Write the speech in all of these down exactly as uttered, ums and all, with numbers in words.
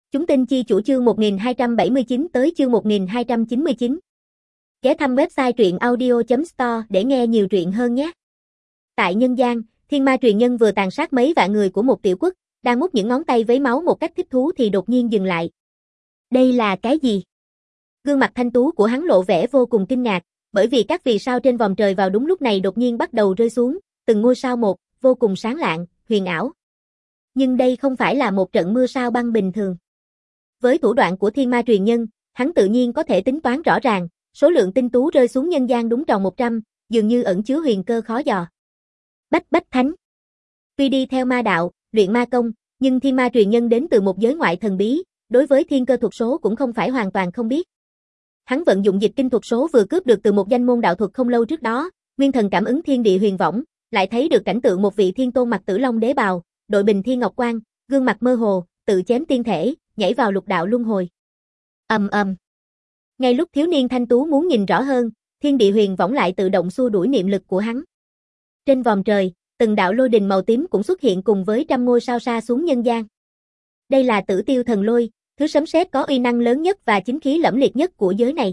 Chúng tin chi chủ chương một nghìn hai trăm bảy mươi chín tới chương một nghìn hai trăm chín mươi chín. Ghé thăm website truyện audio chấm store để nghe nhiều truyện hơn nhé. Tại nhân gian, thiên ma truyền nhân vừa tàn sát mấy vạn người của một tiểu quốc, đang mút những ngón tay với máu một cách thích thú thì đột nhiên dừng lại. Đây là cái gì? Gương mặt thanh tú của hắn lộ vẻ vô cùng kinh ngạc, bởi vì các vì sao trên vòm trời vào đúng lúc này đột nhiên bắt đầu rơi xuống, từng ngôi sao một, vô cùng sáng lạng, huyền ảo. Nhưng đây không phải là một trận mưa sao băng bình thường. Với thủ đoạn của thiên ma truyền nhân, hắn tự nhiên có thể tính toán rõ ràng, số lượng tinh tú rơi xuống nhân gian đúng tròn một trăm, dường như ẩn chứa huyền cơ khó dò. Bách Bách Thánh. Tuy đi theo ma đạo, luyện ma công, nhưng thiên ma truyền nhân đến từ một giới ngoại thần bí, đối với thiên cơ thuật số cũng không phải hoàn toàn không biết. Hắn vận dụng dịch kinh thuật số vừa cướp được từ một danh môn đạo thuật không lâu trước đó, nguyên thần cảm ứng thiên địa huyền võng, lại thấy được cảnh tượng một vị thiên tôn mặc Tử Long đế bào, đội bình thiên ngọc quan, gương mặt mơ hồ, tự chém tiên thể, nhảy vào lục đạo luân hồi. Ầm ầm. Ngay lúc thiếu niên thanh tú muốn nhìn rõ hơn, thiên địa huyền võng lại tự động xua đuổi niệm lực của hắn. Trên vòm trời, từng đạo lôi đình màu tím cũng xuất hiện cùng với trăm ngôi sao sa xuống nhân gian. Đây là Tử Tiêu Thần Lôi, thứ sấm sét có uy năng lớn nhất và chính khí lẫm liệt nhất của giới này.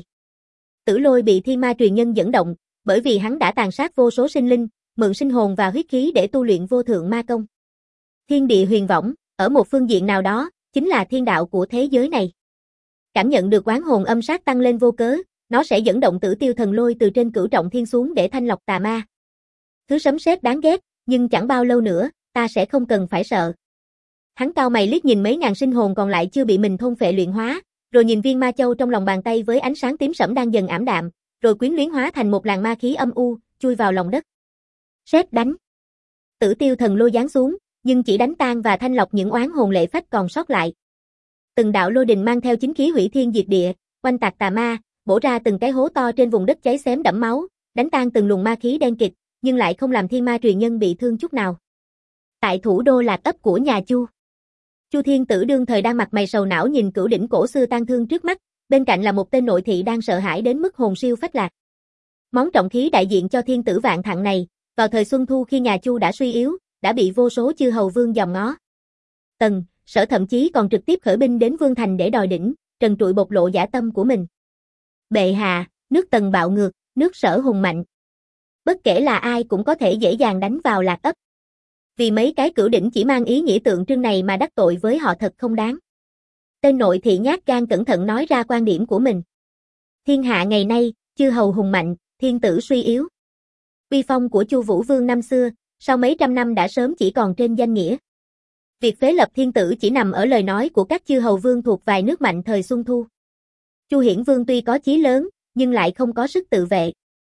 Tử Lôi bị thiên ma truyền nhân dẫn động, bởi vì hắn đã tàn sát vô số sinh linh, mượn sinh hồn và huyết khí để tu luyện vô thượng ma công. Thiên địa huyền võng, ở một phương diện nào đó, chính là thiên đạo của thế giới này. Cảm nhận được oán hồn âm sát tăng lên vô cớ, nó sẽ dẫn động Tử Tiêu Thần Lôi từ trên cửu trọng thiên xuống để thanh lọc tà ma. Thứ sấm sét đáng ghét, nhưng chẳng bao lâu nữa, ta sẽ không cần phải sợ. Hắn cau mày liếc nhìn mấy ngàn sinh hồn còn lại chưa bị mình thôn phệ luyện hóa, rồi nhìn viên ma châu trong lòng bàn tay với ánh sáng tím sẫm đang dần ảm đạm, rồi quyến luyến hóa thành một làn ma khí âm u, chui vào lòng đất. Sét đánh. Tử Tiêu Thần Lôi giáng xuống, nhưng chỉ đánh tan và thanh lọc những oán hồn lệ phách còn sót lại. Từng đạo lôi đình mang theo chính khí hủy thiên diệt địa, oanh tạc tà ma, bổ ra từng cái hố to trên vùng đất cháy xém đẫm máu, đánh tan từng luồng ma khí đen kịt, nhưng lại không làm thiên ma truyền nhân bị thương chút nào. Tại thủ đô Lạc Ấp của nhà Chu, Chu Thiên Tử đương thời đang mặt mày sầu não nhìn cửu đỉnh cổ xưa tang thương trước mắt, bên cạnh là một tên nội thị đang sợ hãi đến mức hồn siêu phách lạc. Món trọng khí đại diện cho thiên tử vạn thặng này, vào thời Xuân Thu khi nhà Chu đã suy yếu, đã bị vô số chư hầu vương dòm ngó. Tần, Sở thậm chí còn trực tiếp khởi binh đến Vương Thành để đòi đỉnh, trần trụi bộc lộ dã tâm của mình. Bệ hạ, nước Tần bạo ngược, nước Sở hùng mạnh. Bất kể là ai cũng có thể dễ dàng đánh vào Lạc Ấp. Vì mấy cái cửu đỉnh chỉ mang ý nghĩa tượng trưng này mà đắc tội với họ thật không đáng. Tên nội thị nhát gan cẩn thận nói ra quan điểm của mình. Thiên hạ ngày nay, chư hầu hùng mạnh, thiên tử suy yếu. Uy phong của Chu Vũ Vương năm xưa, sau mấy trăm năm đã sớm chỉ còn trên danh nghĩa. Việc phế lập thiên tử chỉ nằm ở lời nói của các chư hầu vương thuộc vài nước mạnh thời Xuân Thu. Chu Hiển Vương tuy có chí lớn, nhưng lại không có sức tự vệ.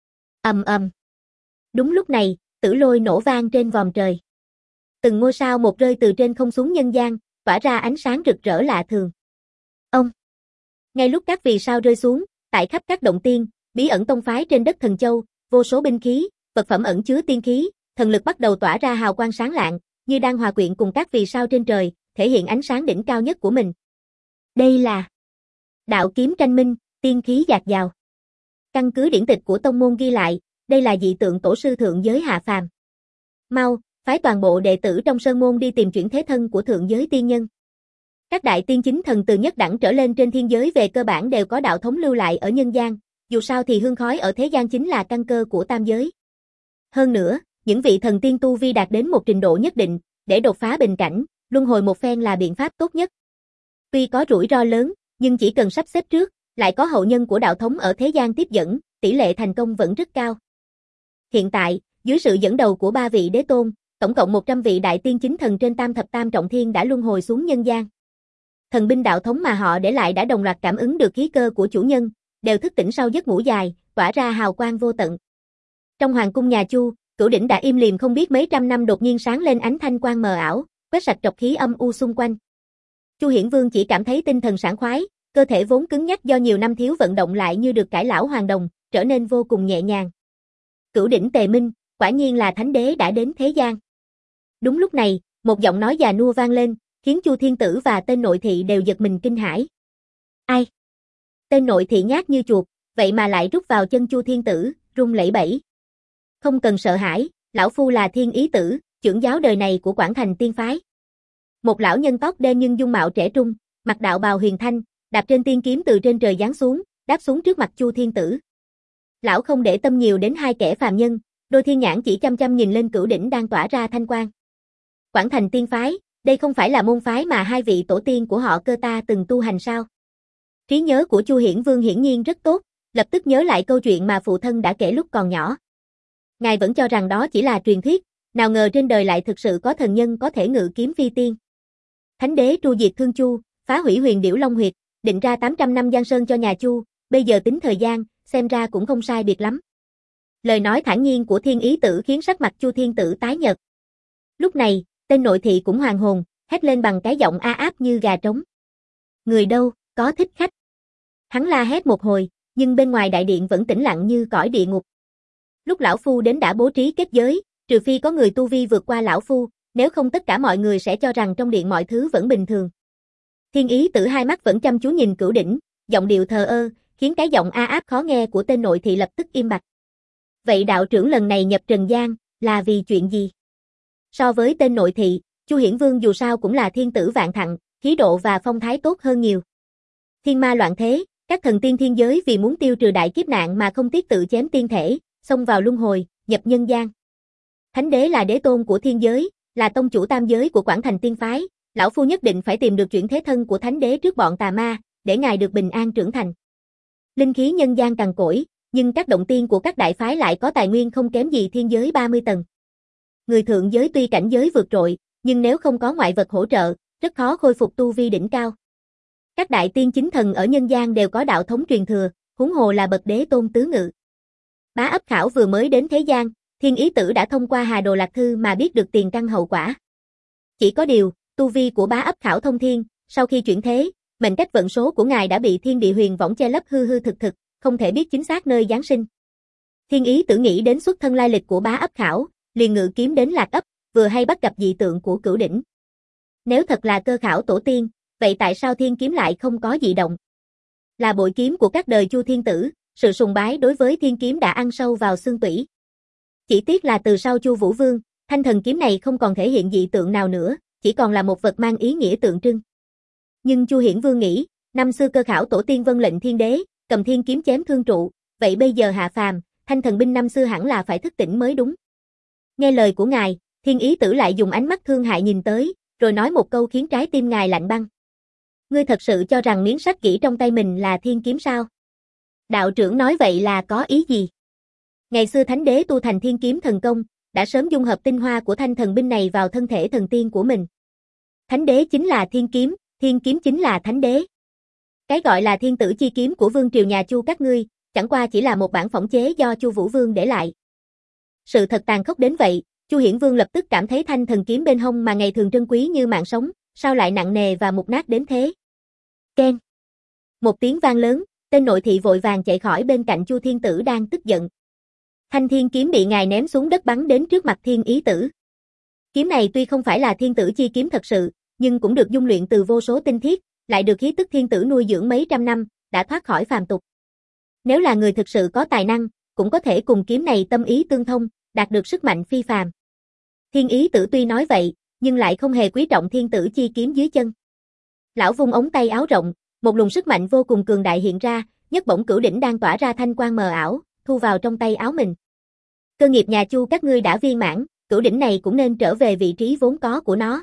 Ầm ầm. Đúng lúc này, Tử Lôi nổ vang trên vòm trời. Từng ngôi sao một rơi từ trên không xuống nhân gian, tỏa ra ánh sáng rực rỡ lạ thường. Ông. Ngay lúc các vì sao rơi xuống, tại khắp các động tiên, bí ẩn tông phái trên đất Thần Châu, vô số binh khí, vật phẩm ẩn chứa tiên khí, thần lực bắt đầu tỏa ra hào quang sáng lạng, như đang hòa quyện cùng các vì sao trên trời, thể hiện ánh sáng đỉnh cao nhất của mình. Đây là đạo kiếm tranh minh, tiên khí dạt dào. Căn cứ điển tịch của tông môn ghi lại, đây là dị tượng tổ sư thượng giới hạ phàm. Mau, phái toàn bộ đệ tử trong sơn môn đi tìm chuyển thế thân của thượng giới tiên nhân. Các đại tiên chính thần từ nhất đẳng trở lên trên thiên giới về cơ bản đều có đạo thống lưu lại ở nhân gian, dù sao thì hương khói ở thế gian chính là căn cơ của tam giới. Hơn nữa, những vị thần tiên tu vi đạt đến một trình độ nhất định, để đột phá bình cảnh, luân hồi một phen là biện pháp tốt nhất. Tuy có rủi ro lớn, nhưng chỉ cần sắp xếp trước, lại có hậu nhân của đạo thống ở thế gian tiếp dẫn, tỷ lệ thành công vẫn rất cao. Hiện tại, dưới sự dẫn đầu của ba vị đế tôn, tổng cộng một trăm vị đại tiên chính thần trên tam thập tam trọng thiên đã luân hồi xuống nhân gian. Thần binh đạo thống mà họ để lại đã đồng loạt cảm ứng được khí cơ của chủ nhân, đều thức tỉnh sau giấc ngủ dài, tỏa ra hào quang vô tận. Trong hoàng cung nhà Chu, cửu đỉnh đã im lìm không biết mấy trăm năm đột nhiên sáng lên ánh thanh quang mờ ảo, quét sạch trọc khí âm u xung quanh. Chu Hiển Vương chỉ cảm thấy tinh thần sảng khoái, cơ thể vốn cứng nhắc do nhiều năm thiếu vận động lại như được cải lão hoàn đồng, trở nên vô cùng nhẹ nhàng. Cửu đỉnh tề minh, quả nhiên là thánh đế đã đến thế gian. Đúng lúc này, một giọng nói già nua vang lên, khiến Chu Thiên Tử và tên nội thị đều giật mình kinh hãi. Ai? Tên nội thị nhát như chuột, vậy mà lại rút vào chân Chu Thiên Tử, run lẩy bẩy. Không cần sợ hãi, lão phu là Thiên Ý Tử, trưởng giáo đời này của Quảng Thành Tiên phái. Một lão nhân tóc đen nhưng dung mạo trẻ trung, Mặc đạo bào huyền thanh, đạp trên tiên kiếm từ trên trời giáng xuống, đáp xuống trước mặt Chu Thiên Tử. Lão không để tâm nhiều đến hai kẻ phàm nhân, đôi thiên nhãn chỉ chăm chăm nhìn lên cửu đỉnh đang tỏa ra thanh quang. Quảng Thành Tiên phái, đây không phải là môn phái mà hai vị tổ tiên của họ Cơ ta từng tu hành sao? Trí nhớ của Chu Hiển Vương hiển nhiên rất tốt, lập tức nhớ lại câu chuyện mà phụ thân đã kể lúc còn nhỏ. Ngài vẫn cho rằng đó chỉ là truyền thuyết, nào ngờ trên đời lại thực sự có thần nhân có thể ngự kiếm phi tiên. Thánh đế tru diệt Thương Chu, phá hủy Huyền Điểu Long Huyệt, định ra tám trăm năm giang sơn cho nhà Chu, bây giờ tính thời gian, xem ra cũng không sai biệt lắm. Lời nói thản nhiên của Thiên Ý Tử khiến sắc mặt Chu Thiên Tử tái nhợt. Lúc này, tên nội thị cũng hoàn hồn, hét lên bằng cái giọng a áp như gà trống. Người đâu, có thích khách. Hắn la hét một hồi, nhưng bên ngoài đại điện vẫn tĩnh lặng như cõi địa ngục. Lúc lão phu đến đã bố trí kết giới, trừ phi có người tu vi vượt qua lão phu, nếu không tất cả mọi người sẽ cho rằng trong điện mọi thứ vẫn bình thường. Thiên Ý Tử hai mắt vẫn chăm chú nhìn cửu đỉnh, giọng điệu thờ ơ, khiến cái giọng a áp khó nghe của tên nội thị lập tức im bặt. Vậy đạo trưởng lần này nhập trần gian, là vì chuyện gì? So với tên nội thị, Chu Hiển Vương dù sao cũng là thiên tử vạn thặng, khí độ và phong thái tốt hơn nhiều. Thiên ma loạn thế, các thần tiên thiên giới vì muốn tiêu trừ đại kiếp nạn mà không tiếc tự chém tiên thể, xông vào luân hồi, nhập nhân gian. Thánh đế là đế tôn của thiên giới, là tông chủ tam giới của Quảng Thành Tiên phái, lão phu nhất định phải tìm được chuyển thế thân của thánh đế trước bọn tà ma, để ngài được bình an trưởng thành. Linh khí nhân gian cằn cỗi, nhưng các động tiên của các đại phái lại có tài nguyên không kém gì thiên giới ba mươi tầng. Người thượng giới tuy cảnh giới vượt trội, nhưng nếu không có ngoại vật hỗ trợ, rất khó khôi phục tu vi đỉnh cao. Các đại tiên chính thần ở nhân gian đều có đạo thống truyền thừa, huống hồ là bậc đế tôn tứ ngự. Bá Ấp Khảo vừa mới đến thế gian, Thiên Ý Tử đã thông qua Hà Đồ Lạc Thư mà biết được tiền căn hậu quả. Chỉ có điều, tu vi của Bá Ấp Khảo thông thiên, sau khi chuyển thế, mệnh cách vận số của ngài đã bị thiên địa huyền võng che lấp hư hư thực thực, không thể biết chính xác nơi giáng sinh. Thiên Ý Tử nghĩ đến xuất thân lai lịch của Bá Ấp Khảo, liền ngự kiếm đến Lạc Ấp, vừa hay bắt gặp dị tượng của cửu đỉnh. Nếu thật là cơ khảo tổ tiên, vậy tại sao thiên kiếm lại không có dị động? Là bội kiếm của các đời Chu Thiên Tử, sự sùng bái đối với thiên kiếm đã ăn sâu vào xương tủy. Chỉ tiếc là từ sau Chu Vũ Vương, thanh thần kiếm này không còn thể hiện dị tượng nào nữa, chỉ còn là một vật mang ý nghĩa tượng trưng. Nhưng Chu Hiển Vương nghĩ, năm xưa cơ khảo tổ tiên vân lệnh thiên đế, cầm thiên kiếm chém thương trụ, vậy bây giờ hạ phàm, thanh thần binh năm xưa hẳn là phải thức tỉnh mới đúng. Nghe lời của ngài, Thiên Ý Tử lại dùng ánh mắt thương hại nhìn tới, rồi nói một câu khiến trái tim ngài lạnh băng. Ngươi thật sự cho rằng miếng sắt kỹ trong tay mình là thiên kiếm sao? Đạo trưởng nói vậy là có ý gì? Ngày xưa thánh đế tu thành thiên kiếm thần công, đã sớm dung hợp tinh hoa của thanh thần binh này vào thân thể thần tiên của mình. Thánh đế chính là thiên kiếm, thiên kiếm chính là thánh đế. Cái gọi là thiên tử chi kiếm của vương triều nhà Chu các ngươi, chẳng qua chỉ là một bản phỏng chế do Chu Vũ Vương để lại. Sự thật tàn khốc đến vậy, Chu Hiển Vương lập tức cảm thấy thanh thần kiếm bên hông mà ngày thường trân quý như mạng sống, sao lại nặng nề và mục nát đến thế? Keng. Một tiếng vang lớn, tên nội thị vội vàng chạy khỏi bên cạnh Chu Thiên Tử đang tức giận. Thanh thiên kiếm bị ngài ném xuống đất bắn đến trước mặt Thiên Ý Tử. Kiếm này tuy không phải là thiên tử chi kiếm thật sự, nhưng cũng được dung luyện từ vô số tinh thiết, lại được khí tức thiên tử nuôi dưỡng mấy trăm năm, đã thoát khỏi phàm tục. Nếu là người thực sự có tài năng, cũng có thể cùng kiếm này tâm ý tương thông, đạt được sức mạnh phi phàm. Thiên Ý Tử tuy nói vậy, nhưng lại không hề quý trọng thiên tử chi kiếm dưới chân. Lão vung ống tay áo rộng, một luồng sức mạnh vô cùng cường đại hiện ra, nhấc bổng cửu đỉnh đang tỏa ra thanh quang mờ ảo, thu vào trong tay áo mình. Cơ nghiệp nhà Chu các ngươi đã viên mãn, cửu đỉnh này cũng nên trở về vị trí vốn có của nó.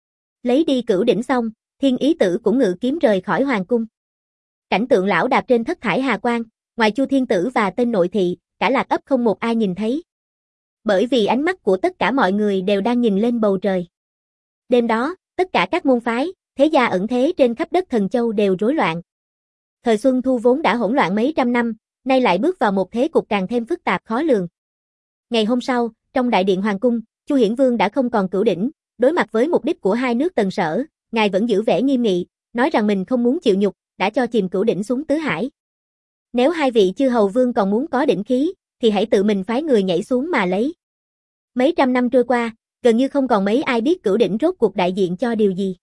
Lấy đi cửu đỉnh xong, Thiên Ý Tử cũng ngự kiếm rời khỏi hoàng cung. Cảnh tượng lão đạp trên thất thải hà quang, ngoài Chu Thiên Tử và tên nội thị, cả Lạc Ấp không một ai nhìn thấy. Bởi vì ánh mắt của tất cả mọi người đều đang nhìn lên bầu trời. Đêm đó, tất cả các môn phái, thế gia ẩn thế trên khắp đất Thần Châu đều rối loạn. Thời Xuân Thu vốn đã hỗn loạn mấy trăm năm, nay lại bước vào một thế cục càng thêm phức tạp khó lường. Ngày hôm sau, trong đại điện hoàng cung, Chu Hiển Vương đã không còn cửu đỉnh, đối mặt với mục đích của hai nước Tần Sở, ngài vẫn giữ vẻ nghiêm nghị, nói rằng mình không muốn chịu nhục, đã cho chìm cửu đỉnh xuống tứ hải. Nếu hai vị chư hầu vương còn muốn có đỉnh khí, thì hãy tự mình phái người nhảy xuống mà lấy. Mấy trăm năm trôi qua, gần như không còn mấy ai biết cửu đỉnh rốt cuộc đại diện cho điều gì.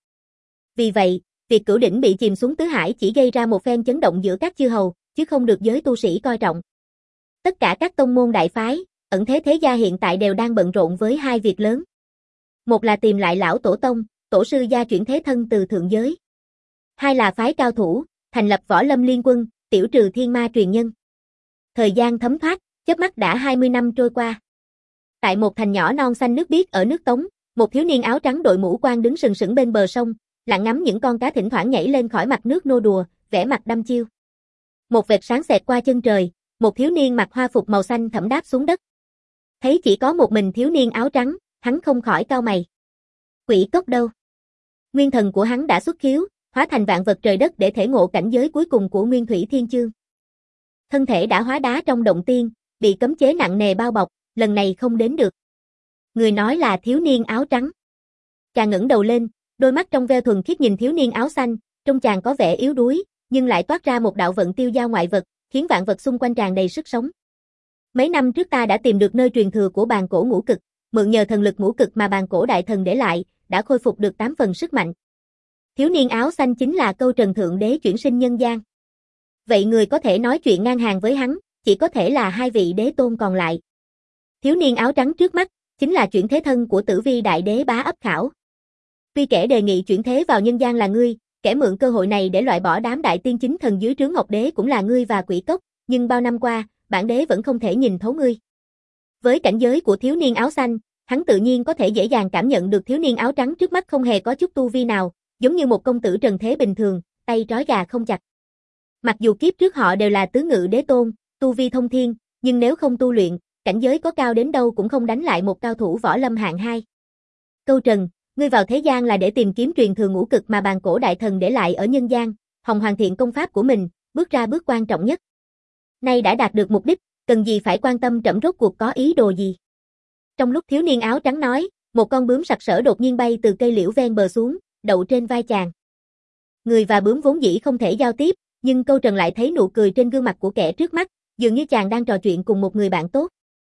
Vì vậy, việc cửu đỉnh bị chìm xuống tứ hải chỉ gây ra một phen chấn động giữa các chư hầu, chứ không được giới tu sĩ coi trọng. Tất cả các tông môn đại phái, ẩn thế thế gia hiện tại đều đang bận rộn với hai việc lớn. Một là tìm lại lão tổ tông, tổ sư gia chuyển thế thân từ thượng giới. Hai là phái cao thủ, thành lập võ lâm liên quân, tiểu trừ thiên ma truyền nhân. Thời gian thấm thoát, chớp mắt đã hai mươi năm trôi qua. Tại một thành nhỏ non xanh nước biếc ở nước Tống, một thiếu niên áo trắng đội mũ quan đứng sừng sững bên bờ sông, lặng ngắm những con cá thỉnh thoảng nhảy lên khỏi mặt nước nô đùa, vẻ mặt đăm chiêu. Một vệt sáng xẹt qua chân trời, một thiếu niên mặc hoa phục màu xanh thẫm đáp xuống đất. Thấy chỉ có một mình thiếu niên áo trắng, hắn không khỏi cau mày. Quỷ cốc đâu? Nguyên thần của hắn đã xuất khiếu, hóa thành vạn vật trời đất để thể ngộ cảnh giới cuối cùng của Nguyên Thủy Thiên Chương. Thân thể đã hóa đá trong động tiên, bị cấm chế nặng nề bao bọc, lần này không đến được. Người nói là thiếu niên áo trắng. Chàng ngẩng đầu lên, đôi mắt trong veo thuần khiết nhìn thiếu niên áo xanh, trông chàng có vẻ yếu đuối, nhưng lại toát ra một đạo vận tiêu giao ngoại vật, khiến vạn vật xung quanh tràn đầy sức sống. Mấy năm trước ta đã tìm được nơi truyền thừa của bàn cổ ngũ cực, mượn nhờ thần lực ngũ cực mà bàn cổ đại thần để lại, đã khôi phục được tám phần sức mạnh. Thiếu niên áo xanh chính là Câu Trần Thượng Đế chuyển sinh nhân gian. Vậy người có thể nói chuyện ngang hàng với hắn, chỉ có thể là hai vị đế tôn còn lại. Thiếu niên áo trắng trước mắt, chính là chuyển thế thân của Tử Vi Đại Đế Bá Ấp Khảo. Tuy kẻ đề nghị chuyển thế vào nhân gian là ngươi, kẻ mượn cơ hội này để loại bỏ đám đại tiên chính thần dưới trướng Ngọc Đế cũng là ngươi và Quỷ Cốc, nhưng bao năm qua, bản đế vẫn không thể nhìn thấu ngươi. Với cảnh giới của thiếu niên áo xanh, hắn tự nhiên có thể dễ dàng cảm nhận được thiếu niên áo trắng trước mắt không hề có chút tu vi nào, giống như một công tử trần thế bình thường, tay trói gà không chặt. Mặc dù kiếp trước họ đều là tứ ngự đế tôn, tu vi thông thiên, nhưng nếu không tu luyện, cảnh giới có cao đến đâu cũng không đánh lại một cao thủ võ lâm hạng hai. Câu Trần, ngươi vào thế gian là để tìm kiếm truyền thừa ngũ cực mà bàn cổ đại thần để lại ở nhân gian, hòng hoàn thiện công pháp của mình, bước ra bước quan trọng nhất. Nay đã đạt được mục đích, cần gì phải quan tâm trẫm rốt cuộc có ý đồ gì. Trong lúc thiếu niên áo trắng nói, một con bướm sặc sỡ đột nhiên bay từ cây liễu ven bờ xuống, đậu trên vai chàng. Người và bướm vốn dĩ không thể giao tiếp, nhưng Câu Trần lại thấy nụ cười trên gương mặt của kẻ trước mắt, dường như chàng đang trò chuyện cùng một người bạn tốt.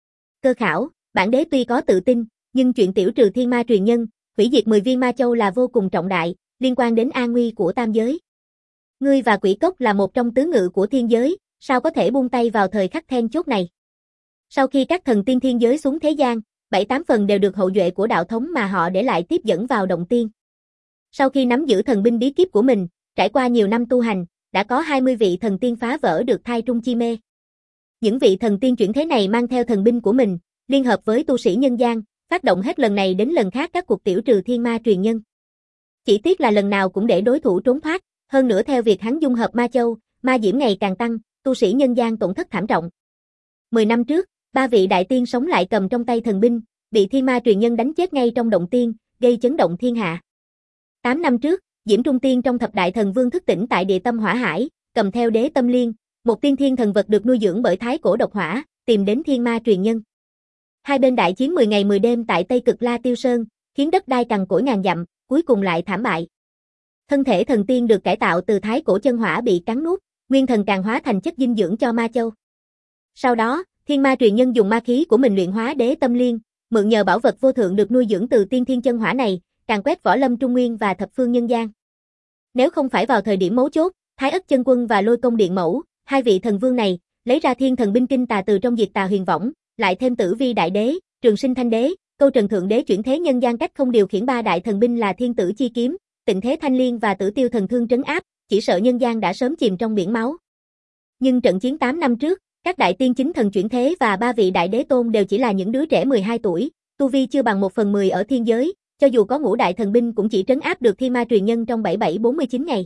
Cơ Khảo, bản đế tuy có tự tin, nhưng chuyện tiểu trừ thiên ma truyền nhân, hủy diệt mười viên ma châu là vô cùng trọng đại, liên quan đến an nguy của tam giới. Ngươi và Quỷ Cốc là một trong tứ ngự của thiên giới, sao có thể buông tay vào thời khắc then chốt này. Sau khi các thần tiên thiên giới xuống thế gian, bảy tám phần đều được hậu duệ của đạo thống mà họ để lại tiếp dẫn vào động tiên. Sau khi nắm giữ thần binh bí kíp của mình, trải qua nhiều năm tu hành, đã có hai mươi vị thần tiên phá vỡ được thai trung chi mê. Những vị thần tiên chuyển thế này mang theo thần binh của mình, liên hợp với tu sĩ nhân gian, phát động hết lần này đến lần khác các cuộc tiểu trừ thiên ma truyền nhân. Chỉ tiếc là lần nào cũng để đối thủ trốn thoát, hơn nữa theo việc hắn dung hợp ma châu, ma diễm ngày càng tăng, tu sĩ nhân gian tổn thất thảm trọng. Mười năm trước, ba vị đại tiên sống lại cầm trong tay thần binh, bị thiên ma truyền nhân đánh chết ngay trong động tiên, gây chấn động thiên hạ. Tám năm trước, Diễm Trung Tiên trong thập đại thần vương thức tỉnh tại địa tâm hỏa hải, cầm theo đế tâm liên, một tiên thiên thần vật được nuôi dưỡng bởi thái cổ độc hỏa, tìm đến thiên ma truyền nhân. Hai bên đại chiến mười ngày mười đêm tại Tây Cực La Tiêu Sơn, khiến đất đai cằn cỗi ngàn dặm, cuối cùng lại thảm bại. Thân thể thần tiên được cải tạo từ thái cổ chân hỏa bị cắn nuốt, nguyên thần càng hóa thành chất dinh dưỡng cho ma châu. Sau đó, thiên ma truyền nhân dùng ma khí của mình luyện hóa đế tâm liên, mượn nhờ bảo vật vô thượng được nuôi dưỡng từ tiên thiên chân hỏa này, càng quét võ lâm trung nguyên và thập phương nhân gian. Nếu không phải vào thời điểm mấu chốt, Thái Ất Chân Quân và Lôi Công Điện Mẫu, hai vị thần vương này, lấy ra thiên thần binh kinh tà từ trong diệt tà huyền võng, lại thêm Tử Vi Đại Đế, Trường Sinh Thanh Đế, Câu Trần Thượng Đế chuyển thế nhân gian cách không điều khiển ba đại thần binh là Thiên Tử Chi Kiếm, Tịnh Thế Thanh Liên và Tử Tiêu Thần Thương trấn áp, chỉ sợ nhân gian đã sớm chìm trong biển máu. Nhưng trận chiến tám năm trước, các đại tiên chính thần chuyển thế và ba vị đại đế tôn đều chỉ là những đứa trẻ mười hai tuổi, tu vi chưa bằng một phần mười ở thiên giới, cho dù có ngũ đại thần binh cũng chỉ trấn áp được thiên ma truyền nhân trong bảy bảy bốn mươi chín ngày.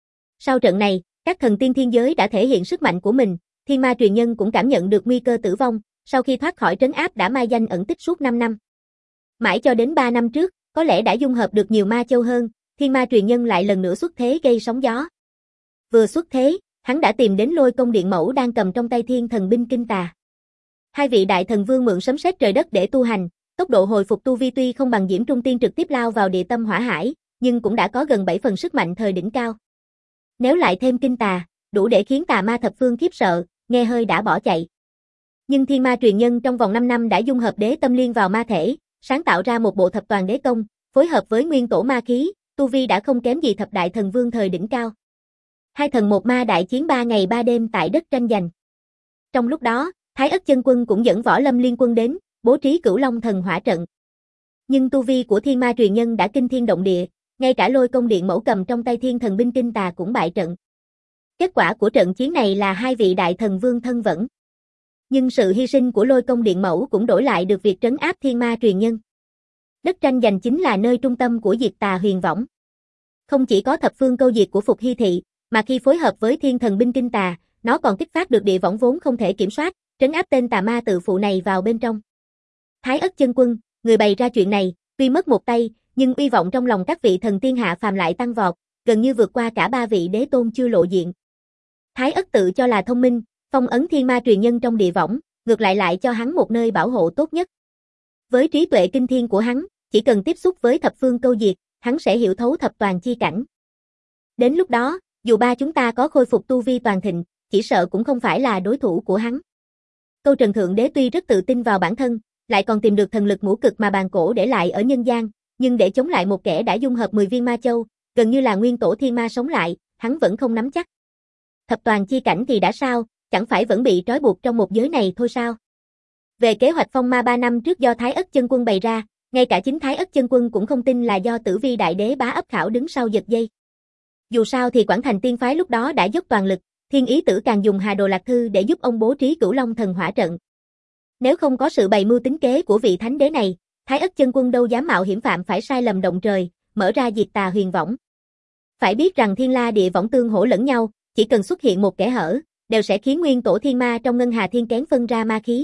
Sau trận này, các thần tiên thiên giới đã thể hiện sức mạnh của mình, thiên ma truyền nhân cũng cảm nhận được nguy cơ tử vong, sau khi thoát khỏi trấn áp đã mai danh ẩn tích suốt năm năm. Mãi cho đến ba năm trước, có lẽ đã dung hợp được nhiều ma châu hơn, thiên ma truyền nhân lại lần nữa xuất thế gây sóng gió. Vừa xuất thế, hắn đã tìm đến Lôi Công Điện Mẫu đang cầm trong tay thiên thần binh kinh tà. Hai vị đại thần vương mượn sấm sét trời đất để tu hành, tốc độ hồi phục tu vi tuy không bằng Diễm Trung Tiên trực tiếp lao vào địa tâm hỏa hải, nhưng cũng đã có gần bảy phần sức mạnh thời đỉnh cao. Nếu lại thêm kinh tà, đủ để khiến tà ma thập phương khiếp sợ, nghe hơi đã bỏ chạy. Nhưng thiên ma truyền nhân trong vòng năm năm đã dung hợp đế tâm liên vào ma thể, sáng tạo ra một bộ thập toàn đế công, phối hợp với nguyên tổ ma khí, tu vi đã không kém gì thập đại thần vương thời đỉnh cao. Hai thần một ma đại chiến ba ngày ba đêm tại đất tranh giành. Trong lúc đó, Thái Ất Chân Quân cũng dẫn võ lâm liên quân đến, bố trí Cửu Long thần hỏa trận. Nhưng tu vi của thiên ma truyền nhân đã kinh thiên động địa, ngay cả Lôi Công Điện Mẫu cầm trong tay Thiên Thần binh kinh tà cũng bại trận. Kết quả của trận chiến này là hai vị đại thần vương thân vẫn. Nhưng sự hy sinh của Lôi Công Điện Mẫu cũng đổi lại được việc trấn áp thiên ma truyền nhân. Đất tranh giành chính là nơi trung tâm của diệt tà huyền võng. Không chỉ có thập phương câu diệt của Phục Hy Thị, mà khi phối hợp với Thiên Thần binh kinh tà, nó còn kích phát được địa võng vốn không thể kiểm soát, trấn áp tên tà ma tự phụ này vào bên trong. Thái Ất Chân Quân, người bày ra chuyện này, tuy mất một tay, nhưng uy vọng trong lòng các vị thần tiên hạ phàm lại tăng vọt, gần như vượt qua cả ba vị đế tôn chưa lộ diện. Thái Ất tự cho là thông minh, phong ấn thiên ma truyền nhân trong địa võng, ngược lại lại cho hắn một nơi bảo hộ tốt nhất. Với trí tuệ kinh thiên của hắn, chỉ cần tiếp xúc với thập phương câu diệt, hắn sẽ hiểu thấu thập toàn chi cảnh. Đến lúc đó, dù ba chúng ta có khôi phục tu vi toàn thịnh, chỉ sợ cũng không phải là đối thủ của hắn. Câu Trần Thượng Đế tuy rất tự tin vào bản thân, lại còn tìm được thần lực ngũ cực mà bàn cổ để lại ở nhân gian, nhưng để chống lại một kẻ đã dung hợp mười viên ma châu, gần như là nguyên tổ thiên ma sống lại, hắn vẫn không nắm chắc. Thập toàn chi cảnh thì đã sao, chẳng phải vẫn bị trói buộc trong một giới này thôi sao? Về kế hoạch phong ma ba năm trước do Thái Ất Chân Quân bày ra, ngay cả chính Thái Ất Chân Quân cũng không tin là do Tử Vi Đại Đế Bá Ấp Khảo đứng sau giật dây. Dù sao thì Quảng Thành Tiên Phái lúc đó đã dốc toàn lực, Thiên Ý Tử càng dùng Hà Đồ Lạc Thư để giúp ông bố trí Cửu Long Thần Hỏa trận. Nếu không có sự bày mưu tính kế của vị thánh đế này, Thái Ất Chân Quân đâu dám mạo hiểm phạm phải sai lầm động trời, mở ra diệt tà huyền võng. Phải biết rằng thiên la địa võng tương hỗ lẫn nhau, chỉ cần xuất hiện một kẽ hở, đều sẽ khiến nguyên tổ thiên ma trong ngân hà thiên kén phân ra ma khí.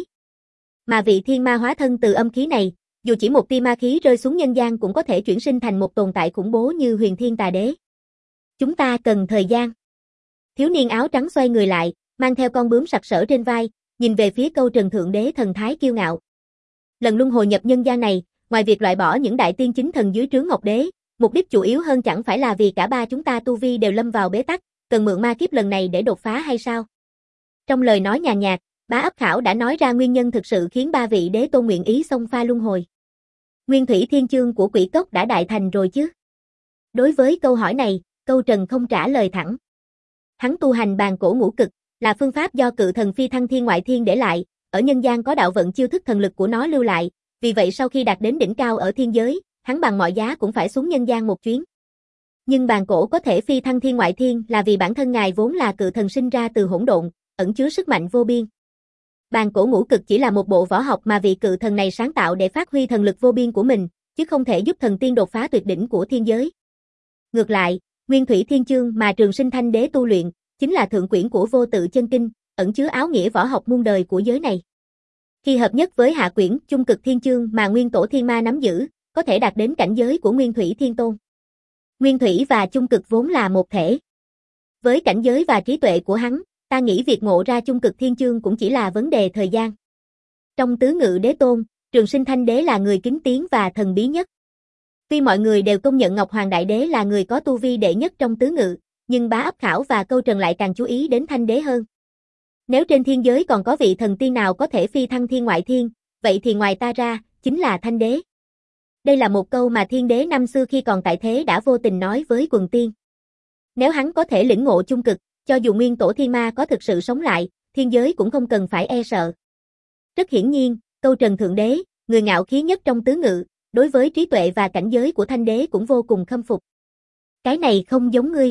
Mà vị thiên ma hóa thân từ âm khí này, dù chỉ một tia ma khí rơi xuống nhân gian cũng có thể chuyển sinh thành một tồn tại khủng bố như Huyền Thiên Tà Đế. Chúng ta cần thời gian. Thiếu niên áo trắng xoay người lại, mang theo con bướm sặc sỡ trên vai, nhìn về phía Câu Trần Thượng Đế thần thái kiêu ngạo. Lần luân hồi nhập nhân gian này, ngoài việc loại bỏ những đại tiên chính thần dưới trướng Ngọc Đế, mục đích chủ yếu hơn chẳng phải là vì cả ba chúng ta tu vi đều lâm vào bế tắc, cần mượn ma kiếp lần này để đột phá hay sao? Trong lời nói nhàn nhạt, Bá Ấp Khảo đã nói ra nguyên nhân thực sự khiến ba vị đế tôn nguyện ý xông pha luân hồi. Nguyên thủy thiên chương của Quỷ Cốc đã đại thành rồi chứ? Đối với câu hỏi này, Câu Trần không trả lời thẳng. Hắn tu hành bàn cổ ngũ cực, là phương pháp do cự thần phi thăng thiên ngoại thiên để lại, ở nhân gian có đạo vận chiêu thức thần lực của nó lưu lại, vì vậy sau khi đạt đến đỉnh cao ở thiên giới, hắn bằng mọi giá cũng phải xuống nhân gian một chuyến. Nhưng bàn cổ có thể phi thăng thiên ngoại thiên là vì bản thân ngài vốn là cự thần sinh ra từ hỗn độn, ẩn chứa sức mạnh vô biên. Bàn cổ ngũ cực chỉ là một bộ võ học mà vị cự thần này sáng tạo để phát huy thần lực vô biên của mình, chứ không thể giúp thần tiên đột phá tuyệt đỉnh của thiên giới. Ngược lại, Nguyên Thủy Thiên Chương mà Trường Sinh Thanh Đế tu luyện, chính là thượng quyển của Vô Tự Chân Kinh, ẩn chứa áo nghĩa võ học muôn đời của giới này. Khi hợp nhất với hạ quyển Trung Cực Thiên Chương mà Nguyên Tổ Thiên Ma nắm giữ, có thể đạt đến cảnh giới của Nguyên Thủy Thiên Tôn. Nguyên Thủy và Trung Cực vốn là một thể. Với cảnh giới và trí tuệ của hắn, ta nghĩ việc ngộ ra Trung Cực Thiên Chương cũng chỉ là vấn đề thời gian. Trong tứ ngự đế tôn, Trường Sinh Thanh Đế là người kính tiếng và thần bí nhất. Tuy mọi người đều công nhận Ngọc Hoàng Đại Đế là người có tu vi đệ nhất trong tứ ngự, nhưng Bá Ấp Khảo và Câu Trần lại càng chú ý đến Thanh Đế hơn. Nếu trên thiên giới còn có vị thần tiên nào có thể phi thăng thiên ngoại thiên, vậy thì ngoài ta ra, chính là Thanh Đế. Đây là một câu mà Thiên Đế năm xưa khi còn tại thế đã vô tình nói với quần tiên. Nếu hắn có thể lĩnh ngộ Trung Cực, cho dù nguyên tổ thiên ma có thực sự sống lại, thiên giới cũng không cần phải e sợ. Rất hiển nhiên, Câu Trần Thượng Đế, người ngạo khí nhất trong tứ ngự, đối với trí tuệ và cảnh giới của Thanh Đế cũng vô cùng khâm phục. Cái này không giống ngươi.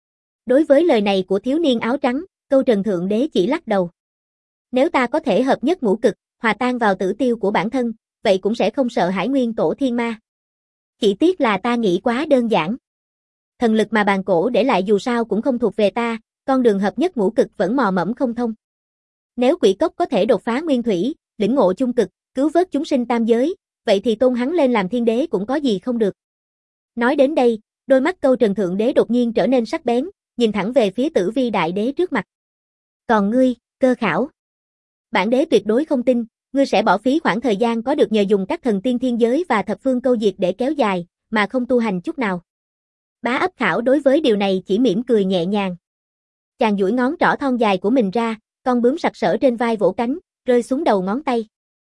Đối với lời này của thiếu niên áo trắng, Câu Trần Thượng Đế chỉ lắc đầu. Nếu ta có thể hợp nhất ngũ cực, hòa tan vào tử tiêu của bản thân, vậy cũng sẽ không sợ hãi nguyên tổ thiên ma. Chỉ tiếc là ta nghĩ quá đơn giản. Thần lực mà bàn cổ để lại dù sao cũng không thuộc về ta, con đường hợp nhất ngũ cực vẫn mò mẫm không thông. Nếu Quỷ Cốc có thể đột phá nguyên thủy, lĩnh ngộ Trung Cực, cứu vớt chúng sinh tam giới, vậy thì tôn hắn lên làm thiên đế cũng có gì không được. Nói đến đây, đôi mắt Câu Trần Thượng Đế đột nhiên trở nên sắc bén, nhìn thẳng về phía Tử Vi Đại Đế trước mặt. Còn ngươi, Cơ Khảo. Bản đế tuyệt đối không tin, ngươi sẽ bỏ phí khoảng thời gian có được nhờ dùng các thần tiên thiên giới và thập phương câu diệt để kéo dài, mà không tu hành chút nào. Bá Ấp Khảo đối với điều này chỉ mỉm cười nhẹ nhàng. Chàng duỗi ngón trỏ thon dài của mình ra, con bướm sặc sỡ trên vai vỗ cánh, rơi xuống đầu ngón tay.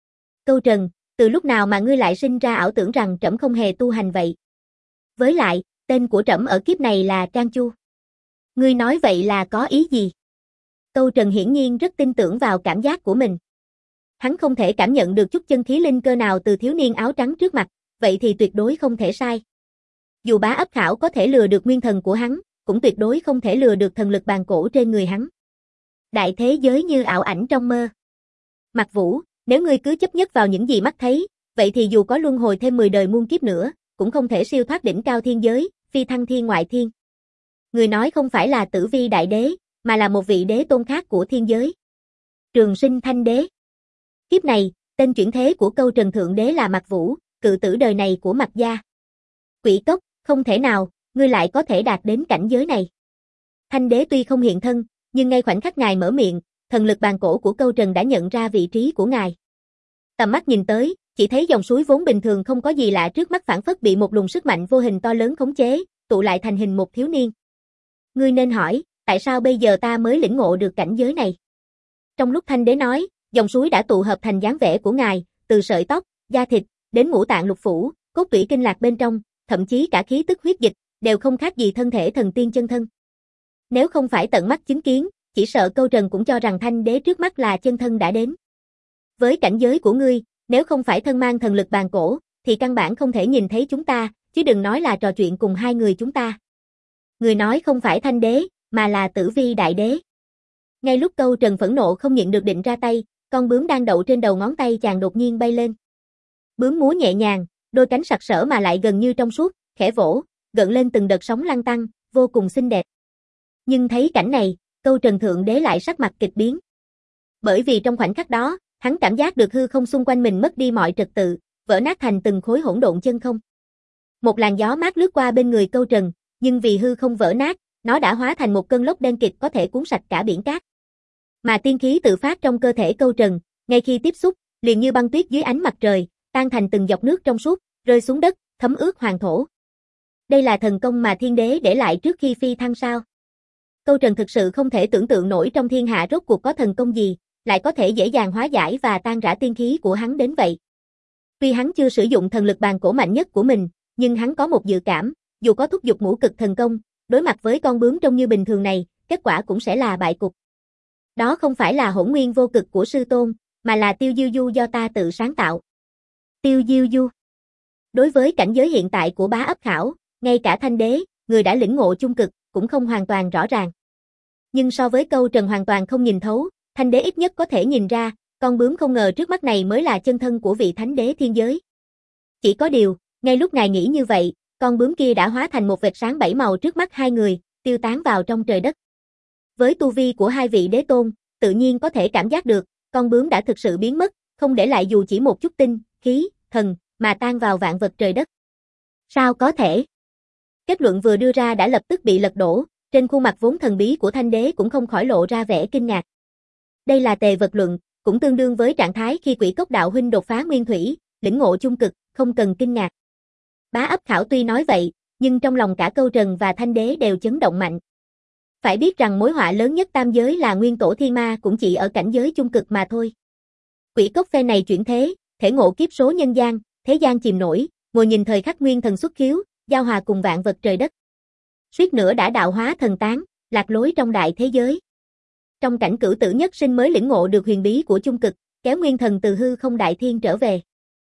Câu Trần, từ lúc nào mà ngươi lại sinh ra ảo tưởng rằng trẫm không hề tu hành vậy? Với lại, tên của trẫm ở kiếp này là Trang Chu. Ngươi nói vậy là có ý gì? Câu Trần hiển nhiên rất tin tưởng vào cảm giác của mình. Hắn không thể cảm nhận được chút chân khí linh cơ nào từ thiếu niên áo trắng trước mặt, vậy thì tuyệt đối không thể sai. Dù bá ấp khảo có thể lừa được nguyên thần của hắn, cũng tuyệt đối không thể lừa được thần lực bàn cổ trên người hắn. Đại thế giới như ảo ảnh trong mơ. Mạc Vũ, nếu ngươi cứ chấp nhất vào những gì mắt thấy, vậy thì dù có luân hồi thêm mười đời muôn kiếp nữa, cũng không thể siêu thoát đỉnh cao thiên giới, phi thăng thiên ngoại thiên. Người nói không phải là Tử Vi đại đế, mà là một vị đế tôn khác của thiên giới. Trường Sinh Thanh Đế. Kiếp này, tên chuyển thế của câu Trần Thượng Đế là Mạc Vũ, cự tử đời này của Mạc gia. Quỷ Cốc, không thể nào, ngươi lại có thể đạt đến cảnh giới này. Thanh Đế tuy không hiện thân, nhưng ngay khoảnh khắc ngài mở miệng, thần lực bàn cổ của câu Trần đã nhận ra vị trí của ngài. Tầm mắt nhìn tới, chỉ thấy dòng suối vốn bình thường không có gì lạ trước mắt phản phất bị một luồng sức mạnh vô hình to lớn khống chế, tụ lại thành hình một thiếu niên. Ngươi nên hỏi, tại sao bây giờ ta mới lĩnh ngộ được cảnh giới này? Trong lúc Thanh Đế nói, dòng suối đã tụ hợp thành dáng vẻ của ngài, từ sợi tóc, da thịt, đến ngũ tạng lục phủ, cốt tủy kinh lạc bên trong, thậm chí cả khí tức huyết dịch, đều không khác gì thân thể thần tiên chân thân. Nếu không phải tận mắt chứng kiến, chỉ sợ câu Trần cũng cho rằng Thanh Đế trước mắt là chân thân đã đến. Với cảnh giới của ngươi, nếu không phải thân mang thần lực bàn cổ, thì căn bản không thể nhìn thấy chúng ta, chứ đừng nói là trò chuyện cùng hai người chúng ta. Người nói không phải Thanh Đế, mà là Tử Vi đại đế. Ngay lúc câu Trần phẫn nộ không nhịn được định ra tay, con bướm đang đậu trên đầu ngón tay chàng đột nhiên bay lên. Bướm múa nhẹ nhàng, đôi cánh sặc sỡ mà lại gần như trong suốt, khẽ vỗ, gợn lên từng đợt sóng lăn tăn, vô cùng xinh đẹp. Nhưng thấy cảnh này, câu Trần Thượng Đế lại sắc mặt kịch biến. Bởi vì trong khoảnh khắc đó, hắn cảm giác được hư không xung quanh mình mất đi mọi trật tự, vỡ nát thành từng khối hỗn độn chân không. Một làn gió mát lướt qua bên người câu Trần, nhưng vì hư không vỡ nát, nó đã hóa thành một cơn lốc đen kịt có thể cuốn sạch cả biển cát. Mà tiên khí tự phát trong cơ thể câu Trần, ngay khi tiếp xúc, liền như băng tuyết dưới ánh mặt trời, tan thành từng giọt nước trong suốt, rơi xuống đất, thấm ướt hoàng thổ. Đây là thần công mà Thiên Đế để lại trước khi phi thăng sao? Câu Trần thực sự không thể tưởng tượng nổi trong thiên hạ rốt cuộc có thần công gì, lại có thể dễ dàng hóa giải và tan rã tiên khí của hắn đến vậy. Tuy hắn chưa sử dụng thần lực bàn cổ mạnh nhất của mình, nhưng hắn có một dự cảm, dù có thúc giục ngũ cực thần công, đối mặt với con bướm trông như bình thường này, kết quả cũng sẽ là bại cục. Đó không phải là hỗn nguyên vô cực của sư tôn, mà là Tiêu Diêu Du do ta tự sáng tạo. Tiêu Diêu Du. Đối với cảnh giới hiện tại của bá ấp khảo, ngay cả Thanh Đế, người đã lĩnh ngộ chung cực, cũng không hoàn toàn rõ ràng. Nhưng so với câu Trần hoàn toàn không nhìn thấu, Thanh Đế ít nhất có thể nhìn ra, con bướm không ngờ trước mắt này mới là chân thân của vị Thánh Đế thiên giới. Chỉ có điều, ngay lúc ngài nghĩ như vậy, con bướm kia đã hóa thành một vệt sáng bảy màu trước mắt hai người, tiêu tán vào trong trời đất. Với tu vi của hai vị đế tôn, tự nhiên có thể cảm giác được, con bướm đã thực sự biến mất, không để lại dù chỉ một chút tinh, khí, thần, mà tan vào vạn vật trời đất. Sao có thể? Kết luận vừa đưa ra đã lập tức bị lật đổ, trên khuôn mặt vốn thần bí của Thanh Đế cũng không khỏi lộ ra vẻ kinh ngạc. Đây là tề vật luận, cũng tương đương với trạng thái khi Quỷ Cốc đạo huynh đột phá nguyên thủy, lĩnh ngộ chung cực, không cần kinh ngạc. Bá ấp khảo tuy nói vậy, nhưng trong lòng cả câu Trần và Thanh Đế đều chấn động mạnh. Phải biết rằng mối họa lớn nhất tam giới là nguyên tổ thiên ma cũng chỉ ở cảnh giới chung cực mà thôi. Quỷ Cốc phe này chuyển thế, thể ngộ kiếp số nhân gian, thế gian chìm nổi, ngồi nhìn thời khắc nguyên thần xuất khiếu, giao hòa cùng vạn vật trời đất. Suýt nữa đã đạo hóa thần tán, lạc lối trong đại thế giới. Trong cảnh cửu tử nhất sinh mới lĩnh ngộ được huyền bí của chung cực, kéo nguyên thần từ hư không đại thiên trở về.